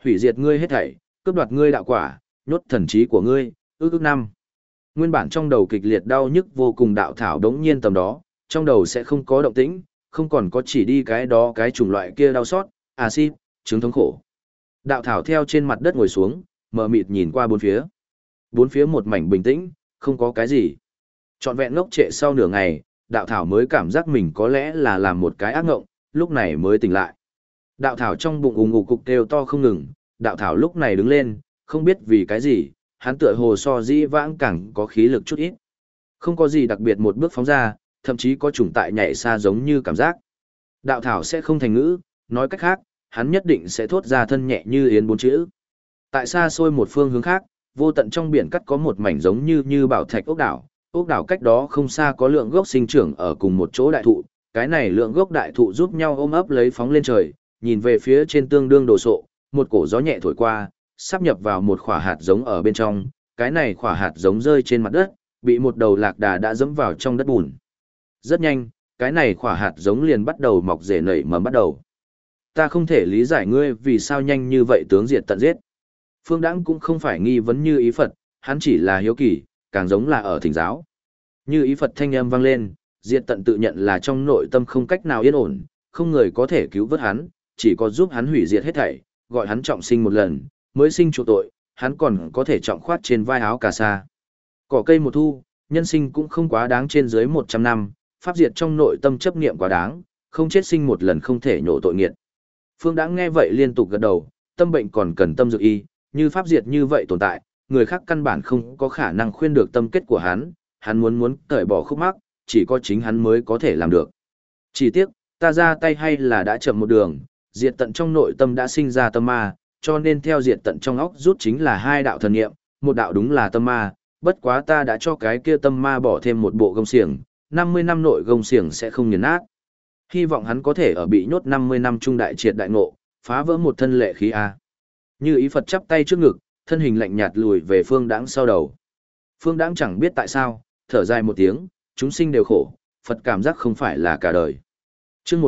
hủy diệt ngươi hết thảy, cướp đoạt ngươi đạo quả, nhốt thần trí của ngươi, ước năm. Nguyên bản trong đầu kịch liệt đau nhức vô cùng đạo thảo đống nhiên tầm đó, trong đầu sẽ không có động tĩnh, không còn có chỉ đi cái đó cái chủng loại kia đau xót, axit, chứng thống khổ. Đạo thảo theo trên mặt đất ngồi xuống, mờ mịt nhìn qua bốn phía. Bốn phía một mảnh bình tĩnh, không có cái gì. Trọn vẹn ngốc trệ sau nửa ngày, đạo thảo mới cảm giác mình có lẽ là làm một cái ác ngộng, lúc này mới tỉnh lại. Đạo thảo trong bụng ùng ục cục kêu to không ngừng, đạo thảo lúc này đứng lên, không biết vì cái gì, hắn tựa hồ so dĩ vãng càng có khí lực chút ít. Không có gì đặc biệt một bước phóng ra, thậm chí có chủng tại nhảy xa giống như cảm giác. Đạo thảo sẽ không thành ngữ, nói cách khác, hắn nhất định sẽ thốt ra thân nhẹ như yến bốn chữ. Tại xa xôi một phương hướng khác, vô tận trong biển cắt có một mảnh giống như bảo thạch ốc đảo cách đó không xa có lượng gốc sinh trưởng ở cùng một chỗ đại thụ, cái này lượng gốc đại thụ giúp nhau ôm ấp lấy phóng lên trời, nhìn về phía trên tương đương đồ sộ, một cổ gió nhẹ thổi qua, sắp nhập vào một quả hạt giống ở bên trong, cái này quả hạt giống rơi trên mặt đất, bị một đầu lạc đà đã dẫm vào trong đất bùn. Rất nhanh, cái này quả hạt giống liền bắt đầu mọc rễ nảy mầm bắt đầu. Ta không thể lý giải ngươi vì sao nhanh như vậy tướng diệt tận giết. Phương Đãng cũng không phải nghi vấn Như Ý Phật, hắn chỉ là hiếu kỳ, càng giống là ở thỉnh giáo. Như Ý Phật thanh âm vang lên, diệt tận tự nhận là trong nội tâm không cách nào yên ổn, không người có thể cứu vớt hắn, chỉ có giúp hắn hủy diệt hết thảy, gọi hắn trọng sinh một lần, mới sinh chuộc tội, hắn còn có thể trọng khoát trên vai áo cà sa. Cỏ cây một thu, nhân sinh cũng không quá đáng trên dưới 100 năm, pháp diệt trong nội tâm chấp niệm quá đáng, không chết sinh một lần không thể nhổ tội nghiệt. Phương Đãng nghe vậy liên tục gật đầu, tâm bệnh còn cần tâm dược y, như pháp diệt như vậy tồn tại, người khác căn bản không có khả năng khuyên được tâm kết của hắn muốn cởi bỏ khúc mắc, chỉ có chính hắn mới có thể làm được. Chỉ tiếc, ta ra tay hay là đã chậm một đường, diệt tận trong nội tâm đã sinh ra tâm ma, cho nên theo diệt tận trong óc rút chính là hai đạo thần nghiệm, một đạo đúng là tâm ma, bất quá ta đã cho cái kia tâm ma bỏ thêm một bộ gông xiềng, 50 năm nội gông xiềng sẽ không nghiền nát. Hy vọng hắn có thể ở bị nhốt 50 năm trung đại triệt đại ngộ, phá vỡ một thân lệ khí A. Như Ý Phật chắp tay trước ngực, thân hình lạnh nhạt lùi về Phương Đãng sau đầu. Phương Đãng chẳng biết tại sao, thở dài một tiếng, chúng sinh đều khổ, Phật cảm giác không phải là cả đời. Chương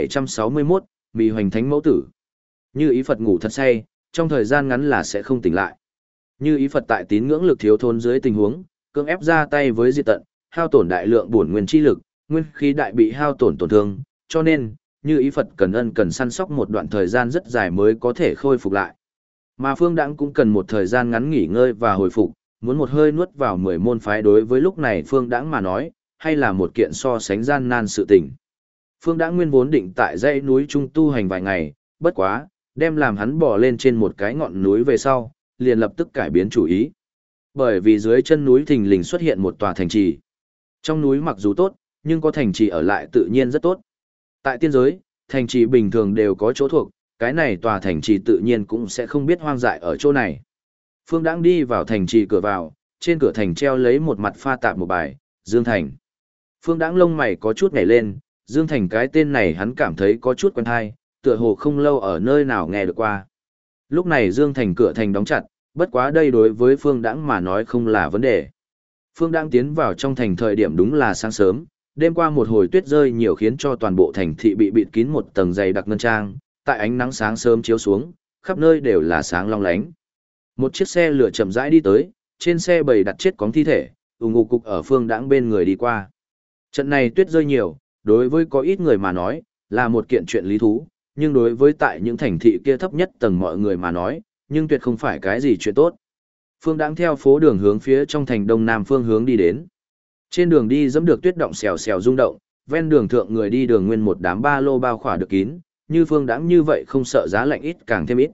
1761, Mị Hoành Thánh Mẫu Tử. Như Ý Phật ngủ thật say, trong thời gian ngắn là sẽ không tỉnh lại. Như Ý Phật tại tín ngưỡng lực thiếu thốn dưới tình huống, cưỡng ép ra tay với diệt tận, hao tổn đại lượng bổn nguyên chi lực, nguyên khí đại bị hao tổn tổn thương, cho nên, Như Ý Phật cần săn sóc một đoạn thời gian rất dài mới có thể khôi phục lại. Mà Phương Đãng cũng cần một thời gian ngắn nghỉ ngơi và hồi phục, muốn một hơi nuốt vào 10 môn phái đối với lúc này Phương Đãng mà nói, hay là một kiện so sánh gian nan sự tình. Phương Đãng nguyên vốn định tại dãy núi trung tu hành vài ngày, bất quá, đem làm hắn bỏ lên trên một cái ngọn núi về sau, liền lập tức cải biến chủ ý. Bởi vì dưới chân núi thình lình xuất hiện một tòa thành trì. Trong núi mặc dù tốt, nhưng có thành trì ở lại tự nhiên rất tốt. Tại tiên giới, thành trì bình thường đều có chỗ thuộc, cái này tòa thành trì tự nhiên cũng sẽ không biết hoang dại ở chỗ này. Phương Đãng đi vào thành trì cửa vào, trên cửa thành treo lấy một mặt pha tạp một bài, Dương Thành. Phương Đãng lông mày có chút nhảy lên, Dương Thành cái tên này hắn cảm thấy có chút quen tai, tựa hồ không lâu ở nơi nào nghe được qua. Lúc này Dương Thành cửa thành đóng chặt, bất quá đây đối với Phương Đãng mà nói không là vấn đề. Phương Đãng tiến vào trong thành thời điểm đúng là sáng sớm, đêm qua một hồi tuyết rơi nhiều khiến cho toàn bộ thành thị bị bịt kín một tầng dày đặc ngân trang, tại ánh nắng sáng sớm chiếu xuống, khắp nơi đều là sáng long lánh. Một chiếc xe lửa chậm rãi đi tới, trên xe bầy đặt chết cóng thi thể, ùng ục cục ở Phương Đãng bên người đi qua. Trận này tuyết rơi nhiều, đối với có ít người mà nói, là một kiện chuyện lý thú, nhưng đối với tại những thành thị kia thấp nhất tầng mọi người mà nói, nhưng tuyệt không phải cái gì chuyện tốt. Phương Đãng theo phố đường hướng phía trong thành đông nam phương hướng đi đến. Trên đường đi dẫm được tuyết động xèo xèo rung động, ven đường thượng người đi đường nguyên một đám ba lô bao khỏa được kín, như Phương Đãng như vậy không sợ giá lạnh ít càng thêm ít.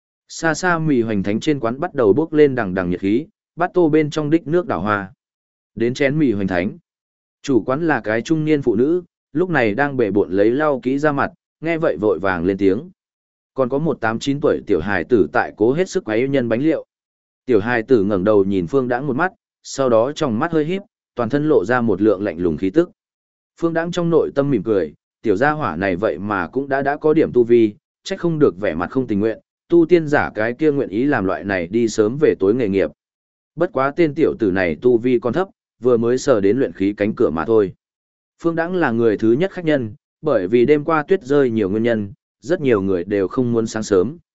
Xa xa Mị Hoành Thánh trên quán bắt đầu bốc lên đằng đằng nhiệt khí, bát tô bên trong đích nước đảo hoa. Đến chén Mị Hoành Thánh. Chủ quán là cái trung niên phụ nữ, lúc này đang bể bộn lấy lau kỹ ra mặt, nghe vậy vội vàng lên tiếng. Còn có một 8-9 tuổi tiểu hài tử tại cố hết sức quấy nhân bánh liệu. Tiểu hài tử ngẩng đầu nhìn Phương Đãng một mắt, sau đó trong mắt hơi híp, toàn thân lộ ra một lượng lạnh lùng khí tức. Phương Đãng trong nội tâm mỉm cười, tiểu gia hỏa này vậy mà cũng đã có điểm tu vi, trách không được vẻ mặt không tình nguyện, tu tiên giả cái kia nguyện ý làm loại này đi sớm về tối nghề nghiệp. Bất quá tên tiểu tử này tu vi còn thấp, vừa mới sờ đến luyện khí cánh cửa mà thôi. Phương Đãng là người thứ nhất khách nhân, bởi vì đêm qua tuyết rơi nhiều nguyên nhân, rất nhiều người đều không muốn sáng sớm.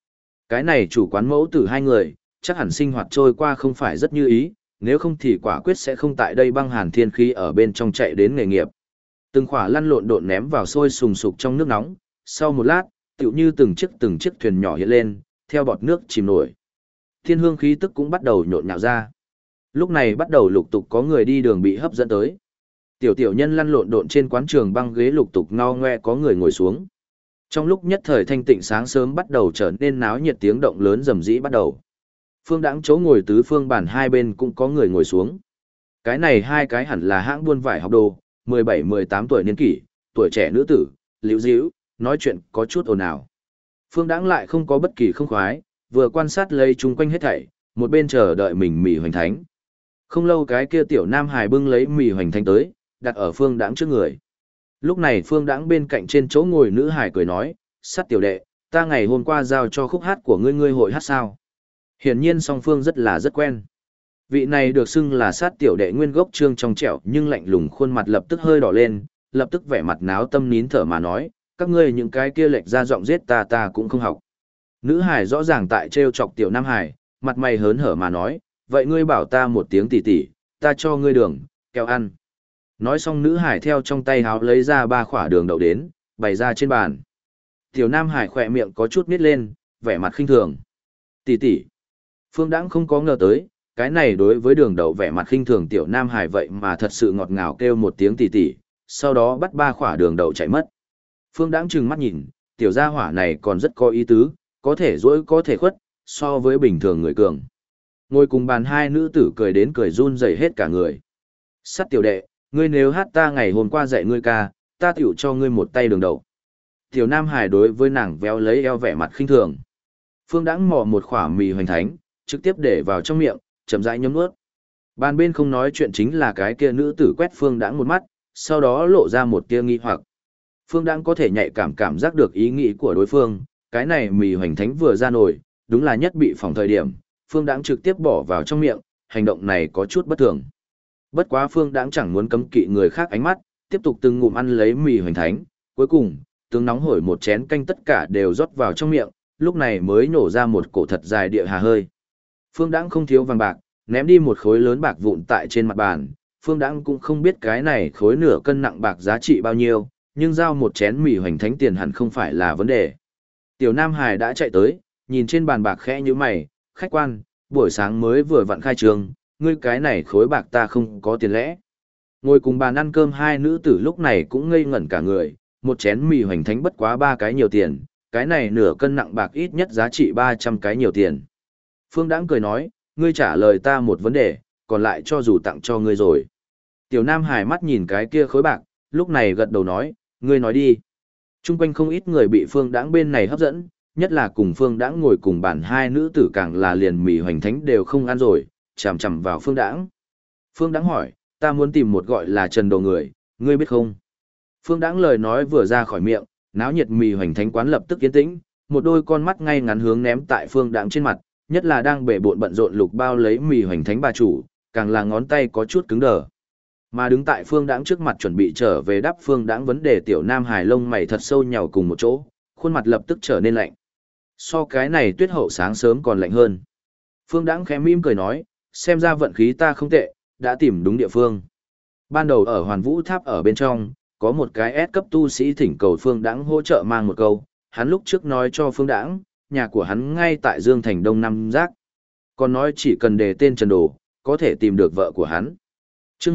Cái này chủ quán mẫu tử hai người, chắc hẳn sinh hoạt trôi qua không phải rất như ý, nếu không thì quả quyết sẽ không tại đây băng hàn thiên khí ở bên trong chạy đến nghề nghiệp. Từng khỏa lăn lộn độn ném vào sôi sùng sục trong nước nóng, sau một lát, tựu như từng chiếc thuyền nhỏ hiện lên, theo bọt nước chìm nổi. Thiên hương khí tức cũng bắt đầu nhộn nhạo ra. Lúc này bắt đầu lục tục có người đi đường bị hấp dẫn tới. Tiểu nhân lăn lộn độn trên quán trường băng ghế lục tục ngao ngoe có người ngồi xuống. Trong lúc nhất thời thanh tịnh sáng sớm bắt đầu trở nên náo nhiệt, tiếng động lớn rầm rĩ bắt đầu. Phương đãng chỗ ngồi tứ phương bàn hai bên cũng có người ngồi xuống. Cái này hai cái hẳn là hãng buôn vải học đồ, 17-18 tuổi niên kỷ, tuổi trẻ nữ tử, liễu díu, nói chuyện có chút ồn ào. Phương đãng lại không có bất kỳ không khoái, vừa quan sát lấy chung quanh hết thảy, một bên chờ đợi mình mì hoành thánh. Không lâu cái kia tiểu nam hài bưng lấy mì hoành thánh tới, đặt ở phương đãng trước người. Lúc này phương đãng bên cạnh trên chỗ ngồi nữ hài cười nói, sắt tiểu đệ, ta ngày hôm qua giao cho khúc hát của ngươi hội hát sao. Hiển nhiên song phương rất quen. Vị này được xưng là sát tiểu đệ nguyên gốc trương trong trẻo nhưng lạnh lùng khuôn mặt lập tức hơi đỏ lên, lập tức vẻ mặt náo tâm nín thở mà nói, các ngươi những cái kia lệch ra giọng giết ta cũng không học. Nữ hải rõ ràng tại trêu chọc tiểu nam hải, mặt mày hớn hở mà nói, vậy ngươi bảo ta một tiếng tỉ tỉ, ta cho ngươi đường, kẹo ăn. Nói xong nữ hải theo trong tay háo lấy ra 3 khỏa đường đậu đến, bày ra trên bàn. Tiểu nam hải khỏe miệng có chút nít lên, vẻ mặt khinh thường. Tỉ tỉ. Phương Đãng không có ngờ tới, cái này đối với đường đậu vẻ mặt khinh thường tiểu nam hải vậy mà thật sự ngọt ngào kêu một tiếng tỉ tỉ, sau đó bắt 3 khỏa đường đậu chạy mất. Phương Đãng trừng mắt nhìn, tiểu gia hỏa này còn rất có ý tứ, có thể dỗi có thể khuất, so với bình thường người cường. Ngồi cùng bàn hai nữ tử cười đến cười run rẩy hết cả người. Sắt tiểu đệ, ngươi nếu hát ta ngày hôm qua dạy ngươi ca, ta tiểu cho ngươi một tay đường đậu. Tiểu nam hải đối với nàng véo lấy eo vẻ mặt khinh thường. Phương Đãng mò một khỏa mì hoành thánh, trực tiếp để vào trong miệng, chậm rãi nhấm nuốt. Bàn bên không nói chuyện chính là cái kia nữ tử quét Phương Đãng một mắt, sau đó lộ ra một tia nghi hoặc. Phương Đãng có thể nhạy cảm giác được ý nghĩ của đối phương, cái này mì hoành thánh vừa ra nồi, đúng là nhất bị phòng thời điểm, Phương Đãng trực tiếp bỏ vào trong miệng, hành động này có chút bất thường. Bất quá Phương Đãng chẳng muốn cấm kỵ người khác ánh mắt, tiếp tục từng ngụm ăn lấy mì hoành thánh, cuối cùng, tướng nóng hổi một chén canh tất cả đều rót vào trong miệng, lúc này mới nổ ra một cổ thật dài địa hà hơi. Phương Đãng không thiếu vàng bạc, ném đi một khối lớn bạc vụn tại trên mặt bàn, Phương Đãng cũng không biết cái này khối nửa cân nặng bạc giá trị bao nhiêu, nhưng giao một chén mì hoành thánh tiền hẳn không phải là vấn đề. Tiểu Nam Hải đã chạy tới, nhìn trên bàn bạc khẽ như mày, khách quan, buổi sáng mới vừa vặn khai trường, ngươi cái này khối bạc ta không có tiền lẽ. Ngồi cùng bàn ăn cơm hai nữ tử lúc này cũng ngây ngẩn cả người, một chén mì hoành thánh bất quá 3 cái nhiều tiền, cái này nửa cân nặng bạc ít nhất giá trị 300 cái nhiều tiền. Phương Đãng cười nói, ngươi trả lời ta một vấn đề, còn lại cho dù tặng cho ngươi rồi. Tiểu Nam Hải mắt nhìn cái kia khối bạc, lúc này gật đầu nói, ngươi nói đi. Trung quanh không ít người bị Phương Đãng bên này hấp dẫn, nhất là cùng Phương Đãng ngồi cùng bàn hai nữ tử càng là liền mì hoành thánh đều không ăn rồi, chằm chằm vào Phương Đãng. Phương Đãng hỏi, ta muốn tìm một gọi là Trần Đồ người, ngươi biết không? Phương Đãng lời nói vừa ra khỏi miệng, náo nhiệt mì hoành thánh quán lập tức yên tĩnh, một đôi con mắt ngay ngắn hướng ném tại Phương Đãng trên mặt, nhất là đang bể bộn bận rộn lục bao lấy mì hoành thánh bà chủ, càng là ngón tay có chút cứng đờ. Mà đứng tại Phương Đãng trước mặt chuẩn bị trở về đáp Phương Đãng vấn đề tiểu Nam Hải lông mày thật sâu nhào cùng một chỗ, khuôn mặt lập tức trở nên lạnh. So cái này tuyết hậu sáng sớm còn lạnh hơn. Phương Đãng khẽ mỉm cười nói, xem ra vận khí ta không tệ, đã tìm đúng địa phương. Ban đầu ở Hoàn Vũ Tháp ở bên trong, có một cái S cấp tu sĩ thỉnh cầu Phương Đãng hỗ trợ mang một câu, hắn lúc trước nói cho Phương Đãng, nhà của hắn ngay tại Dương Thành Đông Nam Giác. Còn nói chỉ cần đề tên Trần Đồ, có thể tìm được vợ của hắn. Trước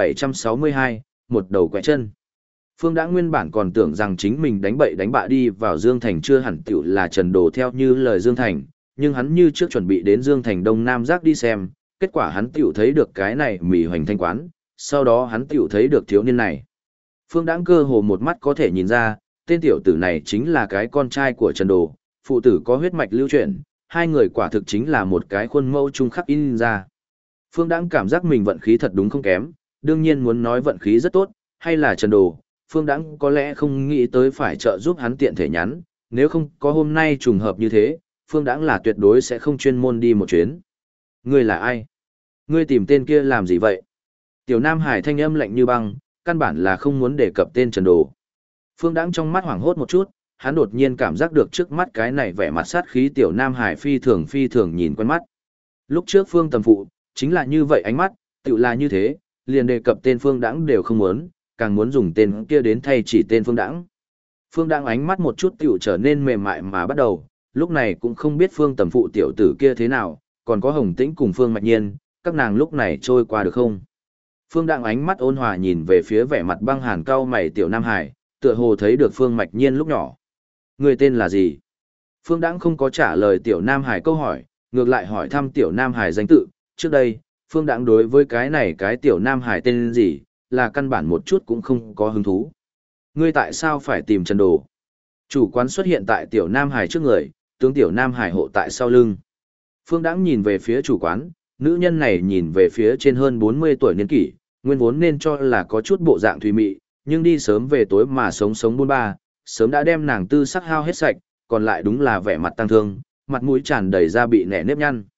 1762, một đầu quẹ chân. Phương Đãng nguyên bản còn tưởng rằng chính mình đánh bậy đánh bạ đi vào Dương Thành chưa hẳn tiểu là Trần Đồ theo như lời Dương Thành, nhưng hắn như trước chuẩn bị đến Dương Thành Đông Nam Giác đi xem, kết quả hắn tiểu thấy được cái này mì hoành thanh quán, sau đó hắn tiểu thấy được thiếu niên này. Phương Đãng cơ hồ một mắt có thể nhìn ra, tên tiểu tử này chính là cái con trai của Trần Đồ, phụ tử có huyết mạch lưu truyền, hai người quả thực chính là một cái khuôn mẫu chung khắc in ra. Phương Đãng cảm giác mình vận khí thật đúng không kém, đương nhiên muốn nói vận khí rất tốt, hay là Trần Đồ, Phương Đãng có lẽ không nghĩ tới phải trợ giúp hắn tiện thể nhắn, nếu không có hôm nay trùng hợp như thế, Phương Đãng là tuyệt đối sẽ không chuyên môn đi một chuyến. Ngươi là ai? Ngươi tìm tên kia làm gì vậy? Tiểu Nam Hải thanh âm lạnh như băng, căn bản là không muốn đề cập tên Trần Đồ. Phương Đãng trong mắt hoảng hốt một chút, hắn đột nhiên cảm giác được trước mắt cái này vẻ mặt sát khí tiểu Nam Hải phi thường nhìn quen mắt. Lúc trước Phương Tầm Phụ, chính là như vậy ánh mắt, tự là như thế, liền đề cập tên Phương Đãng đều không muốn, càng muốn dùng tên kia đến thay chỉ tên Phương Đãng. Phương Đãng ánh mắt một chút tiểu trở nên mềm mại mà bắt đầu, lúc này cũng không biết Phương Tầm Phụ tiểu tử kia thế nào, còn có Hồng Tĩnh cùng Phương Mạch Nhiên, các nàng lúc này trôi qua được không? Phương Đãng ánh mắt ôn hòa nhìn về phía vẻ mặt băng hàn cau mày tiểu Nam Hải, tựa hồ thấy được Phương Mạch Nhiên lúc nhỏ. Người tên là gì? Phương Đãng không có trả lời tiểu Nam Hải câu hỏi, ngược lại hỏi thăm tiểu Nam Hải danh tự. Trước đây, Phương Đãng đối với cái này cái tiểu Nam Hải tên gì, là căn bản một chút cũng không có hứng thú. Ngươi tại sao phải tìm Trần Đồ? Chủ quán xuất hiện tại tiểu Nam Hải trước người, tướng tiểu Nam Hải hộ tại sau lưng. Phương Đãng nhìn về phía chủ quán, nữ nhân này nhìn về phía trên hơn 40 tuổi niên kỷ, nguyên vốn nên cho là có chút bộ dạng thùy mị, nhưng đi sớm về tối mà sống sống buôn ba, sớm đã đem nàng tư sắc hao hết sạch, còn lại đúng là vẻ mặt tăng thương, mặt mũi tràn đầy da bị nẻ nếp nhăn.